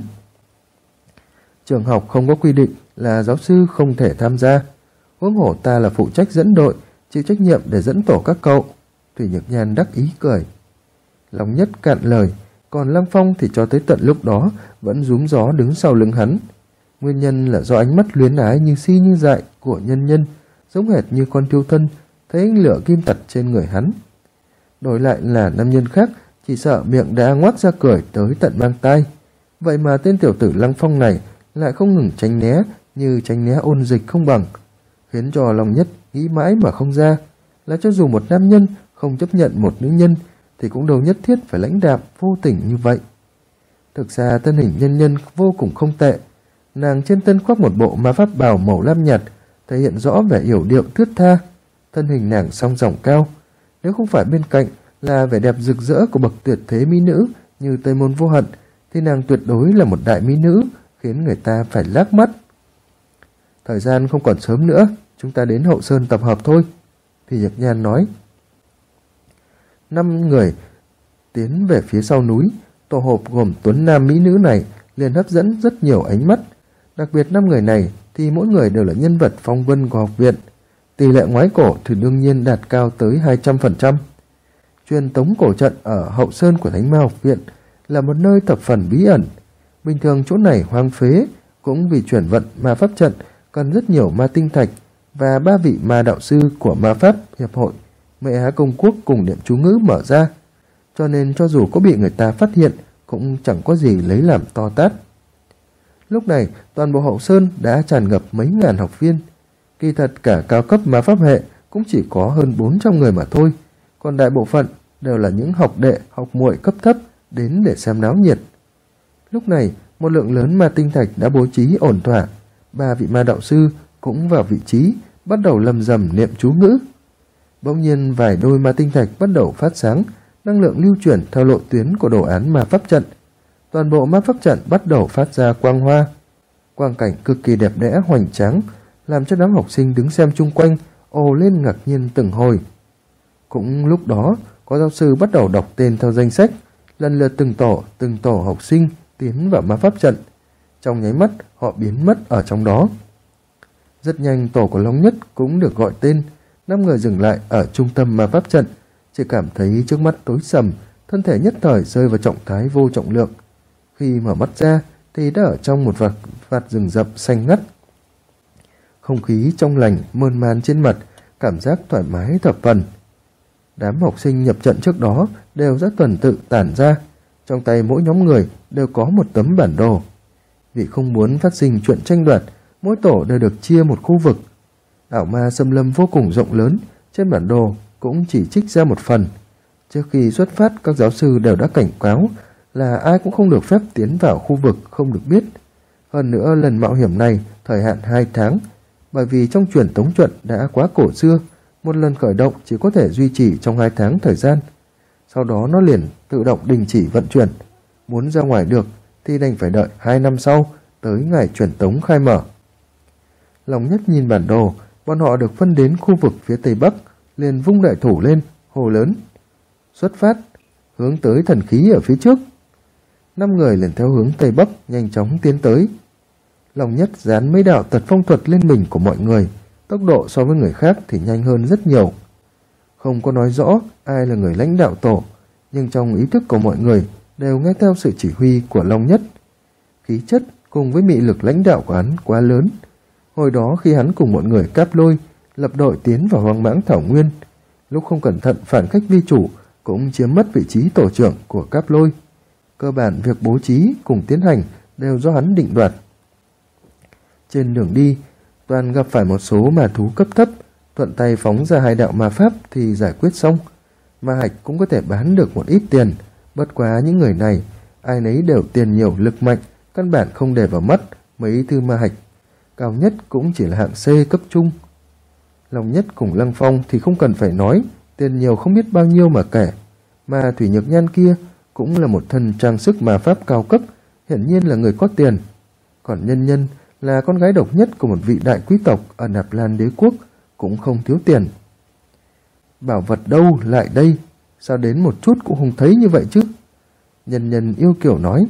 Trường học không có quy định là giáo sư không thể tham gia, huống hồ ta là phụ trách dẫn đội, chịu trách nhiệm để dẫn tổ các cậu. Thủy Nhược Nhan đắc ý cười. Long Nhất cạn lời, còn Lăng Phong thì cho tới tận lúc đó vẫn rúm gió đứng sau lưng hắn. Nguyên nhân là do ánh mắt luyến ái như si như dại của nhân nhân, giống hệt như con thiêu thân thấy ánh lửa kim tật trên người hắn. Đổi lại là nam nhân khác, chỉ sợ miệng đã ngoác ra cười tới tận mang tai. Vậy mà tên tiểu tử Lăng Phong này lại không ngừng tránh né, như tránh né ôn dịch không bằng, khiến cho Long Nhất nghĩ mãi mà không ra là cho dù một nam nhân không chấp nhận một nữ nhân thì cũng đâu nhất thiết phải lãnh đạm vô tình như vậy. Thực ra thân hình nhân nhân vô cùng không tệ. Nàng trên thân khoác một bộ ma pháp bào màu lam nhạt, thể hiện rõ vẻ yểu điệu thướt tha. Thân hình nàng song dòng cao, nếu không phải bên cạnh là vẻ đẹp rực rỡ của bậc tuyệt thế mỹ nữ như Tây Môn Vô Hận thì nàng tuyệt đối là một đại mỹ nữ, khiến người ta phải lác mắt. Thời gian không còn sớm nữa, chúng ta đến Hậu Sơn tập hợp thôi, Thủy Nhược Nhan nói. 5 người tiến về phía sau núi, tổ hợp gồm tuấn nam mỹ nữ này liền hấp dẫn rất nhiều ánh mắt. Đặc biệt 5 người này thì mỗi người đều là nhân vật phong vân của học viện. Tỷ lệ ngoái cổ thì đương nhiên đạt cao tới 200%. Truyền tống cổ trận ở Hậu Sơn của Thánh Ma học viện là một nơi thập phần bí ẩn. Bình thường chỗ này hoang phế, cũng vì chuyển vận ma pháp trận cần rất nhiều ma tinh thạch và 3 vị ma đạo sư của ma pháp hiệp hội Mệ Á Công Quốc cùng niệm chú ngữ mở ra, cho nên cho dù có bị người ta phát hiện cũng chẳng có gì lấy làm to tát. Lúc này toàn bộ Hậu Sơn đã tràn ngập mấy ngàn học viên. Kỳ thật cả cao cấp ma pháp hệ cũng chỉ có hơn 400 người mà thôi, còn đại bộ phận đều là những học đệ, học muội cấp thấp đến để xem náo nhiệt. Lúc này một lượng lớn ma tinh thạch đã bố trí ổn thỏa, 3 vị ma đạo sư cũng vào vị trí, bắt đầu lầm rầm niệm chú ngữ. Bỗng nhiên vài đôi ma tinh thạch bắt đầu phát sáng, năng lượng lưu chuyển theo lộ tuyến của đồ án ma pháp trận. Toàn bộ ma pháp trận bắt đầu phát ra quang hoa. Quang cảnh cực kỳ đẹp đẽ hoành tráng, làm cho đám học sinh đứng xem chung quanh ồ lên ngạc nhiên từng hồi. Cũng lúc đó, có giáo sư bắt đầu đọc tên theo danh sách, lần lượt từng tổ học sinh tiến vào ma pháp trận. Trong nháy mắt, họ biến mất ở trong đó. Rất nhanh tổ của Long Nhất cũng được gọi tên. 5 người dừng lại ở trung tâm ma pháp trận, chỉ cảm thấy trước mắt tối sầm, thân thể nhất thời rơi vào trạng thái vô trọng lượng. Khi mở mắt ra thì đã ở trong một vạt rừng rậm xanh ngắt. Không khí trong lành mơn man trên mặt, cảm giác thoải mái thập phần. Đám học sinh nhập trận trước đó đều rất tuần tự tản ra, trong tay mỗi nhóm người đều có một tấm bản đồ. Vì không muốn phát sinh chuyện tranh đoạt, mỗi tổ đều được chia một khu vực. Ảo ma xâm lâm vô cùng rộng lớn, trên bản đồ cũng chỉ trích ra một phần. Trước khi xuất phát, các giáo sư đều đã cảnh cáo là ai cũng không được phép tiến vào khu vực không được biết. Hơn nữa lần mạo hiểm này thời hạn 2 tháng, bởi vì trong truyền tống trận đã quá cổ xưa, một lần khởi động chỉ có thể duy trì trong 2 tháng thời gian. Sau đó nó liền tự động đình chỉ vận chuyển. Muốn ra ngoài được thì đành phải đợi 2 năm sau, tới ngày truyền tống khai mở. Long Nhất nhìn bản đồ, bọn họ được phân đến khu vực phía tây bắc, liền vung đại thủ lên, hô lớn: xuất phát, hướng tới thần khí ở phía trước. 5 người liền theo hướng tây bắc nhanh chóng tiến tới. Long Nhất dán mấy đạo tật phong thuật lên mình của mọi người, tốc độ so với người khác thì nhanh hơn rất nhiều. Không có nói rõ ai là người lãnh đạo tổ, nhưng trong ý thức của mọi người đều nghe theo sự chỉ huy của Long Nhất. Khí chất cùng với mị lực lãnh đạo của hắn quá lớn. Hồi đó khi hắn cùng mọi người Cáp Lôi lập đội tiến vào hoang mãng thảo nguyên, lúc không cẩn thận phản khách vi chủ cũng chiếm mất vị trí tổ trưởng của Cáp Lôi. Cơ bản việc bố trí cùng tiến hành đều do hắn định đoạt. Trên đường đi, toàn gặp phải một số ma thú cấp thấp, thuận tay phóng ra 2 đạo ma pháp thì giải quyết xong. Ma hạch cũng có thể bán được một ít tiền, bất quá những người này, ai nấy đều tiền nhiều lực mạnh, căn bản không để vào mắt mấy thứ ma hạch, cao nhất cũng chỉ là hạng C cấp trung. Long Nhất cùng Lăng Phong thì không cần phải nói, tiền nhiều không biết bao nhiêu mà kể, mà Thủy Nhược Nhan kia cũng là một thân trang sức ma pháp cao cấp, hiển nhiên là người có tiền. Còn Nhân Nhân là con gái độc nhất của một vị đại quý tộc ở Nạp Lan đế quốc, cũng không thiếu tiền. Bảo vật đâu lại đây, sao đến một chút cũng không thấy như vậy chứ? Nhân Nhân yêu kiểu nói.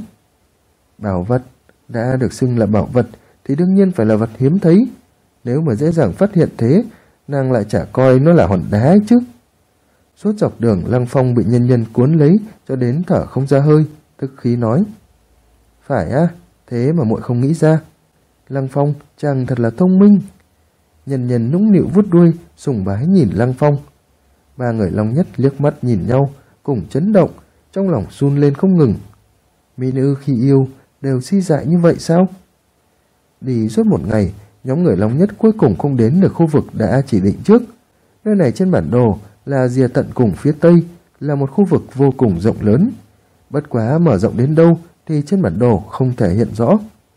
Bảo vật, đã được xưng là bảo vật thì đương nhiên phải là vật hiếm thấy. Nếu mà dễ dàng phát hiện thế, nàng lại chả coi nó là hòn đá ấy chứ. Suốt dọc đường Lăng Phong bị Nhân Nhân cuốn lấy cho đến thở không ra hơi, tức khí nói. Phải á, thế mà muội không nghĩ ra. Lăng Phong chàng thật là thông minh. Nhân Nhân nũng nịu vuốt đuôi, sùng bái nhìn Lăng Phong. 3 người Long Nhất liếc mắt nhìn nhau, cùng chấn động, trong lòng run lên không ngừng. Mỹ nữ khi yêu đều si dại như vậy sao? Đi suốt một ngày, nhóm người Long Nhất cuối cùng không đến được khu vực đã chỉ định trước. Nơi này trên bản đồ là rìa tận cùng phía tây, là một khu vực vô cùng rộng lớn. Bất quá mở rộng đến đâu thì trên bản đồ không thể hiện rõ.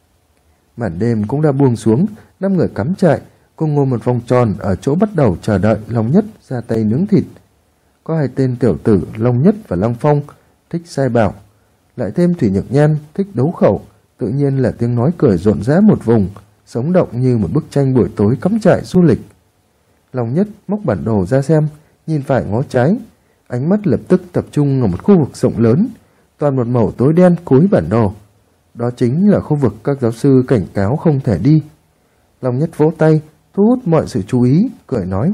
Màn đêm cũng đã buông xuống, 5 người cắm trại, cùng ngồi một vòng tròn ở chỗ bắt đầu chờ đợi Long Nhất ra tay nướng thịt. Có 2 tên tiểu tử Long Nhất và Lăng Phong thích sai bảo, lại thêm Thủy Nhược Nhan thích đấu khẩu, tự nhiên là tiếng nói cười rộn rã một vùng, sống động như một bức tranh buổi tối cắm trại du lịch. Long Nhất móc bản đồ ra xem, nhìn phải ngó trái, ánh mắt lập tức tập trung ở một khu vực rộng lớn, toàn một màu tối đen cuối bản đồ. Đó chính là khu vực các giáo sư cảnh cáo không thể đi. Long Nhất vỗ tay, thu hút mọi sự chú ý, cười nói.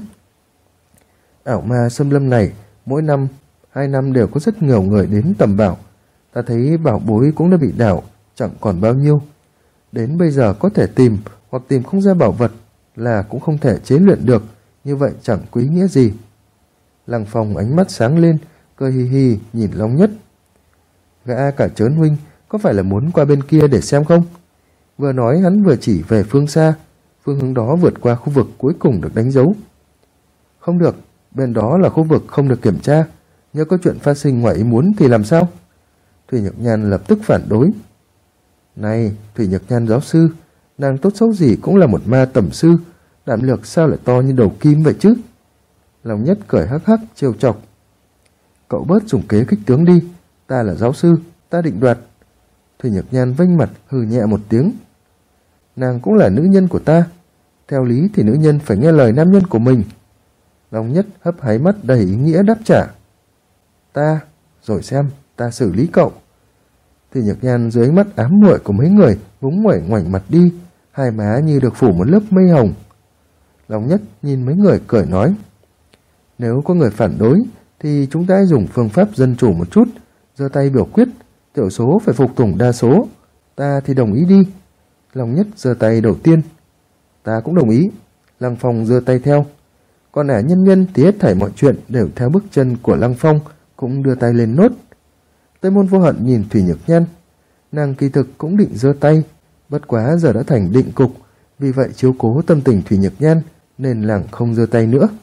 Ảo ma xâm lâm này, mỗi năm, 2 năm đều có rất nhiều người đến tầm bảo. Ta thấy bảo bối cũng đã bị đảo, chẳng còn bao nhiêu. Đến bây giờ có thể tìm, hoặc tìm không ra bảo vật, là cũng không thể chế luyện được, như vậy chẳng quý nghĩa gì. Lăng Phong ánh mắt sáng lên, cười hì hì nhìn Long Nhất. Gã cả trớn huynh, có phải là muốn qua bên kia để xem không? Vừa nói hắn vừa chỉ về phương xa, phương hướng đó vượt qua khu vực cuối cùng được đánh dấu. Không được, bên đó là khu vực không được kiểm tra, nhớ có chuyện phát sinh ngoài ý muốn thì làm sao? Thủy Nhược Nhan lập tức phản đối. Này, Thủy Nhược Nhan giáo sư, nàng tốt xấu gì cũng là một ma tẩm sư, đảm lược sao lại to như đầu kim vậy chứ? Long Nhất cười hắc hắc trêu chọc. Cậu bớt dùng kế kích tướng đi, ta là giáo sư, ta định đoạt. Thủy Nhược Nhan vênh mặt hừ nhẹ một tiếng. Nàng cũng là nữ nhân của ta, theo lý thì nữ nhân phải nghe lời nam nhân của mình. Long Nhất hấp háy mắt đầy ý nghĩa đáp trả. Ta, rồi xem, ta xử lý cậu. Thủy Nhược Nhan dưới ánh mắt ám muội của mấy người ngúng nguẩy ngoảnh mặt đi, 2 má như được phủ một lớp mây hồng. Long Nhất nhìn mấy người cười nói. Nếu có người phản đối thì chúng ta dùng phương pháp dân chủ một chút, giơ tay biểu quyết, thiểu số phải phục tùng đa số. Ta thì đồng ý đi. Long Nhất giơ tay đầu tiên. Ta cũng đồng ý. Lăng Phong giơ tay theo. Còn Nhân Nhân thì hết thảy mọi chuyện đều theo bước chân của Lăng Phong, cũng đưa tay lên nốt. Tây Môn Vô Hận nhìn Thủy Nhược Nhan, nàng kỳ thực cũng định giơ tay, bất quá giờ đã thành định cục, vì vậy chiếu cố tâm tình Thủy Nhược Nhan nên nàng không giơ tay nữa.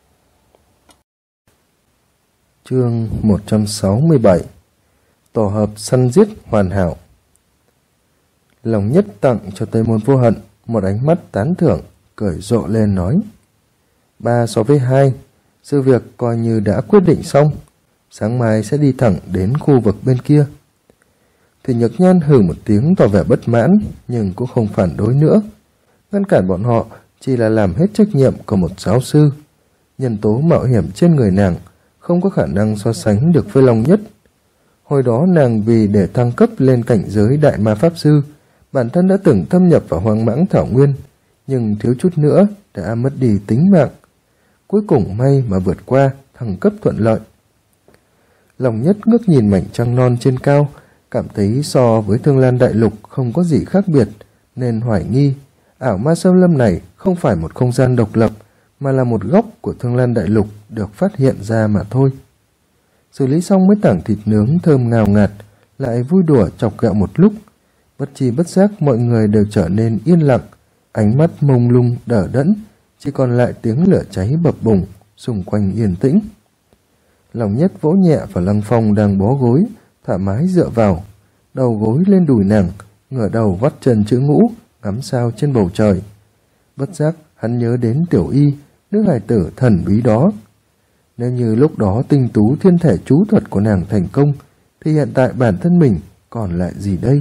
Chương 167. Tổ hợp săn giết hoàn hảo. Long Nhất tặng cho Tây Môn Vô Hận một ánh mắt tán thưởng, cười rộ lên nói. 3 so với 2, sự việc coi như đã quyết định xong, sáng mai sẽ đi thẳng đến khu vực bên kia. Thì Nhược Nhan hừ một tiếng tỏ vẻ bất mãn, nhưng cũng không phản đối nữa. Ngăn cản bọn họ chỉ là làm hết trách nhiệm của một giáo sư. Nhân tố mạo hiểm trên người nàng không có khả năng so sánh được với Long Nhất. Hồi đó nàng vì để thăng cấp lên cảnh giới đại ma pháp sư, bản thân đã từng thâm nhập vào hoang mãng thảo nguyên, nhưng thiếu chút nữa đã mất đi tính mạng. Cuối cùng may mà vượt qua, thăng cấp thuận lợi. Lòng Nhất ngước nhìn mảnh trăng non trên cao, cảm thấy so với Thương Lan Đại Lục không có gì khác biệt, nên hoài nghi ảo ma xâm lâm này không phải một không gian độc lập, mà là một góc của Thương Lan Đại Lục được phát hiện ra mà thôi. Xử lý xong mấy tảng thịt nướng thơm ngào ngạt, lại vui đùa chọc ghẹo một lúc, bất tri bất giác mọi người đều trở nên yên lặng, ánh mắt mông lung đờ đẫn, chỉ còn lại tiếng lửa cháy bập bùng, xung quanh yên tĩnh. Lòng Nhất vỗ nhẹ vào Lăng Phong đang bó gối, thoải mái dựa vào, đầu gối lên đùi nàng, ngửa đầu vắt chân chữ ngũ, ngắm sao trên bầu trời. Bất giác hắn nhớ đến Tiểu Y, nữ hài tử thần bí đó. Nếu như lúc đó tinh tú thiên thể chú thuật của nàng thành công, thì hiện tại bản thân mình còn lại gì đây?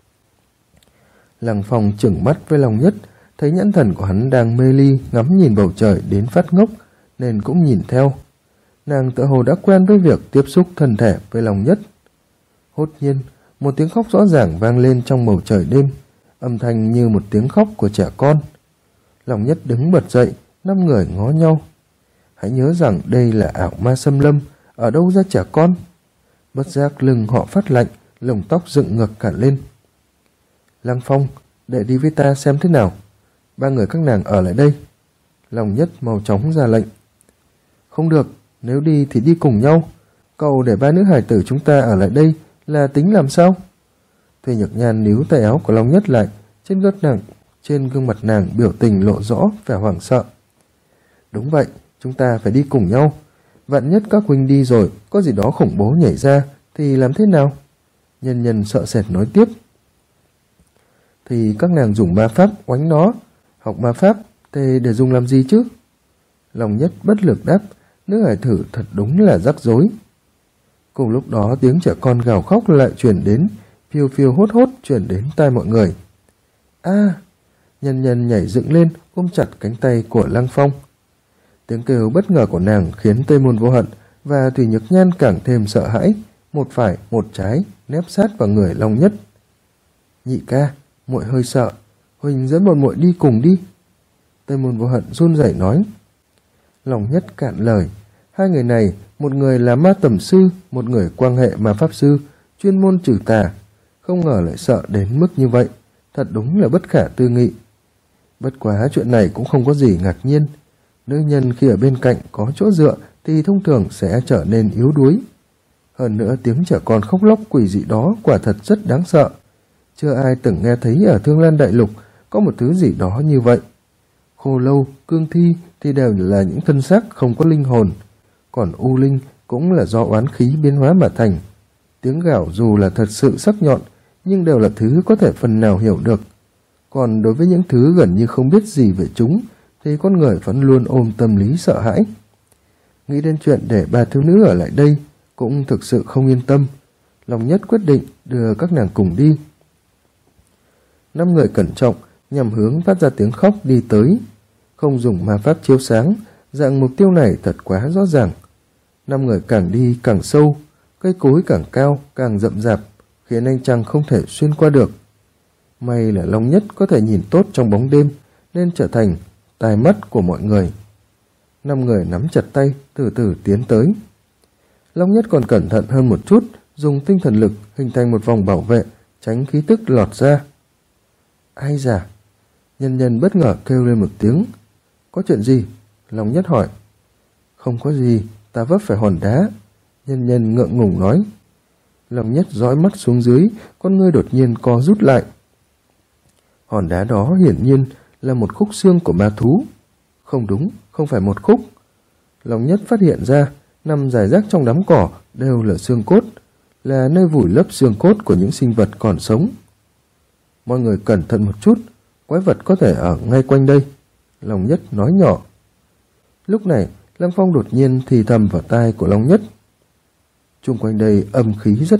Lăng Phong chừng mắt với Lòng Nhất, thấy nhãn thần của hắn đang mê ly ngắm nhìn bầu trời đến phát ngốc, nên cũng nhìn theo. Nàng tựa hồ đã quen với việc tiếp xúc thân thể với Lòng Nhất. Hốt nhiên, một tiếng khóc rõ ràng vang lên trong bầu trời đêm, âm thanh như một tiếng khóc của trẻ con. Lòng Nhất đứng bật dậy, 5 người ngó nhau. Hãy nhớ rằng đây là ảo ma xâm lâm, ở đâu ra trẻ con? Bất giác lưng họ phát lạnh, lồng tóc dựng ngược cả lên. Lăng Phong, đệ đi với ta xem thế nào. 3 người các nàng ở lại đây. Lòng Nhất mau chóng ra lệnh. Không được, nếu đi thì đi cùng nhau. Cậu để 3 nữ hài tử chúng ta ở lại đây là tính làm sao? Thuê Nhược Nhan níu tay áo của Long Nhất lại, trên gương mặt nàng biểu tình lộ rõ vẻ hoảng sợ. Đúng vậy, chúng ta phải đi cùng nhau. Vạn nhất các huynh đi rồi, có gì đó khủng bố nhảy ra, thì làm thế nào? Nhân Nhân sợ sệt nói tiếp. Thì các nàng dùng ma pháp oánh nó. Học ma pháp, thế để dùng làm gì chứ? Long Nhất bất lực đáp, nữ hải tử thật đúng là rắc rối. Cùng lúc đó tiếng trẻ con gào khóc lại truyền đến, phiêu phiêu hốt hốt truyền đến tai mọi người. A! Nhân Nhân nhảy dựng lên, ôm chặt cánh tay của Lăng Phong. Tiếng kêu bất ngờ của nàng khiến Tây Môn Vô Hận và Thủy Nhược Nhan càng thêm sợ hãi, một phải một trái nép sát vào người Long Nhất. Nhị ca, muội hơi sợ, Huỳnh dẫn bọn muội đi cùng đi. Tây Môn Vô Hận run rẩy nói. Long Nhất cạn lời. Hai người này, một người là ma tẩm sư, một người quan hệ ma pháp sư, chuyên môn trừ tà, không ngờ lại sợ đến mức như vậy, thật đúng là bất khả tư nghị. Bất quá chuyện này cũng không có gì ngạc nhiên. Nữ nhân khi ở bên cạnh có chỗ dựa thì thông thường sẽ trở nên yếu đuối. Hơn nữa tiếng trẻ con khóc lóc quỷ dị đó quả thật rất đáng sợ. Chưa ai từng nghe thấy ở Thương Lan Đại Lục có một thứ gì đó như vậy. Khô lâu, cương thi thì đều là những thân xác không có linh hồn, còn u linh cũng là do oán khí biến hóa mà thành. Tiếng gào dù là thật sự sắc nhọn, nhưng đều là thứ có thể phần nào hiểu được. Còn đối với những thứ gần như không biết gì về chúng, thì con người vẫn luôn ôm tâm lý sợ hãi. Nghĩ đến chuyện để 3 thiếu nữ ở lại đây, cũng thực sự không yên tâm. Long Nhất quyết định đưa các nàng cùng đi. 5 người cẩn trọng, nhằm hướng phát ra tiếng khóc đi tới. Không dùng ma pháp chiếu sáng, dạng mục tiêu này thật quá rõ ràng. 5 người càng đi càng sâu, cây cối càng cao, càng rậm rạp, khiến anh chàng không thể xuyên qua được. May là Long Nhất có thể nhìn tốt trong bóng đêm, nên trở thành tai mắt của mọi người. 5 người nắm chặt tay, từ từ tiến tới. Long Nhất còn cẩn thận hơn một chút, dùng tinh thần lực hình thành một vòng bảo vệ, tránh khí tức lọt ra. Ai da? Nhân Nhân bất ngờ kêu lên một tiếng. Có chuyện gì? Long Nhất hỏi. Không có gì, ta vấp phải hòn đá. Nhân Nhân ngượng ngùng nói. Long Nhất dõi mắt xuống dưới, con ngươi đột nhiên co rút lại. Hòn đá đó hiển nhiên là một khúc xương của ma thú. Không đúng, không phải một khúc. Long Nhất phát hiện ra, nằm rải rác trong đám cỏ đều là xương cốt, là nơi vùi lấp xương cốt của những sinh vật còn sống. Mọi người cẩn thận một chút, quái vật có thể ở ngay quanh đây. Long Nhất nói nhỏ. Lúc này, Lăng Phong đột nhiên thì thầm vào tai của Long Nhất. Chung quanh đây âm khí rất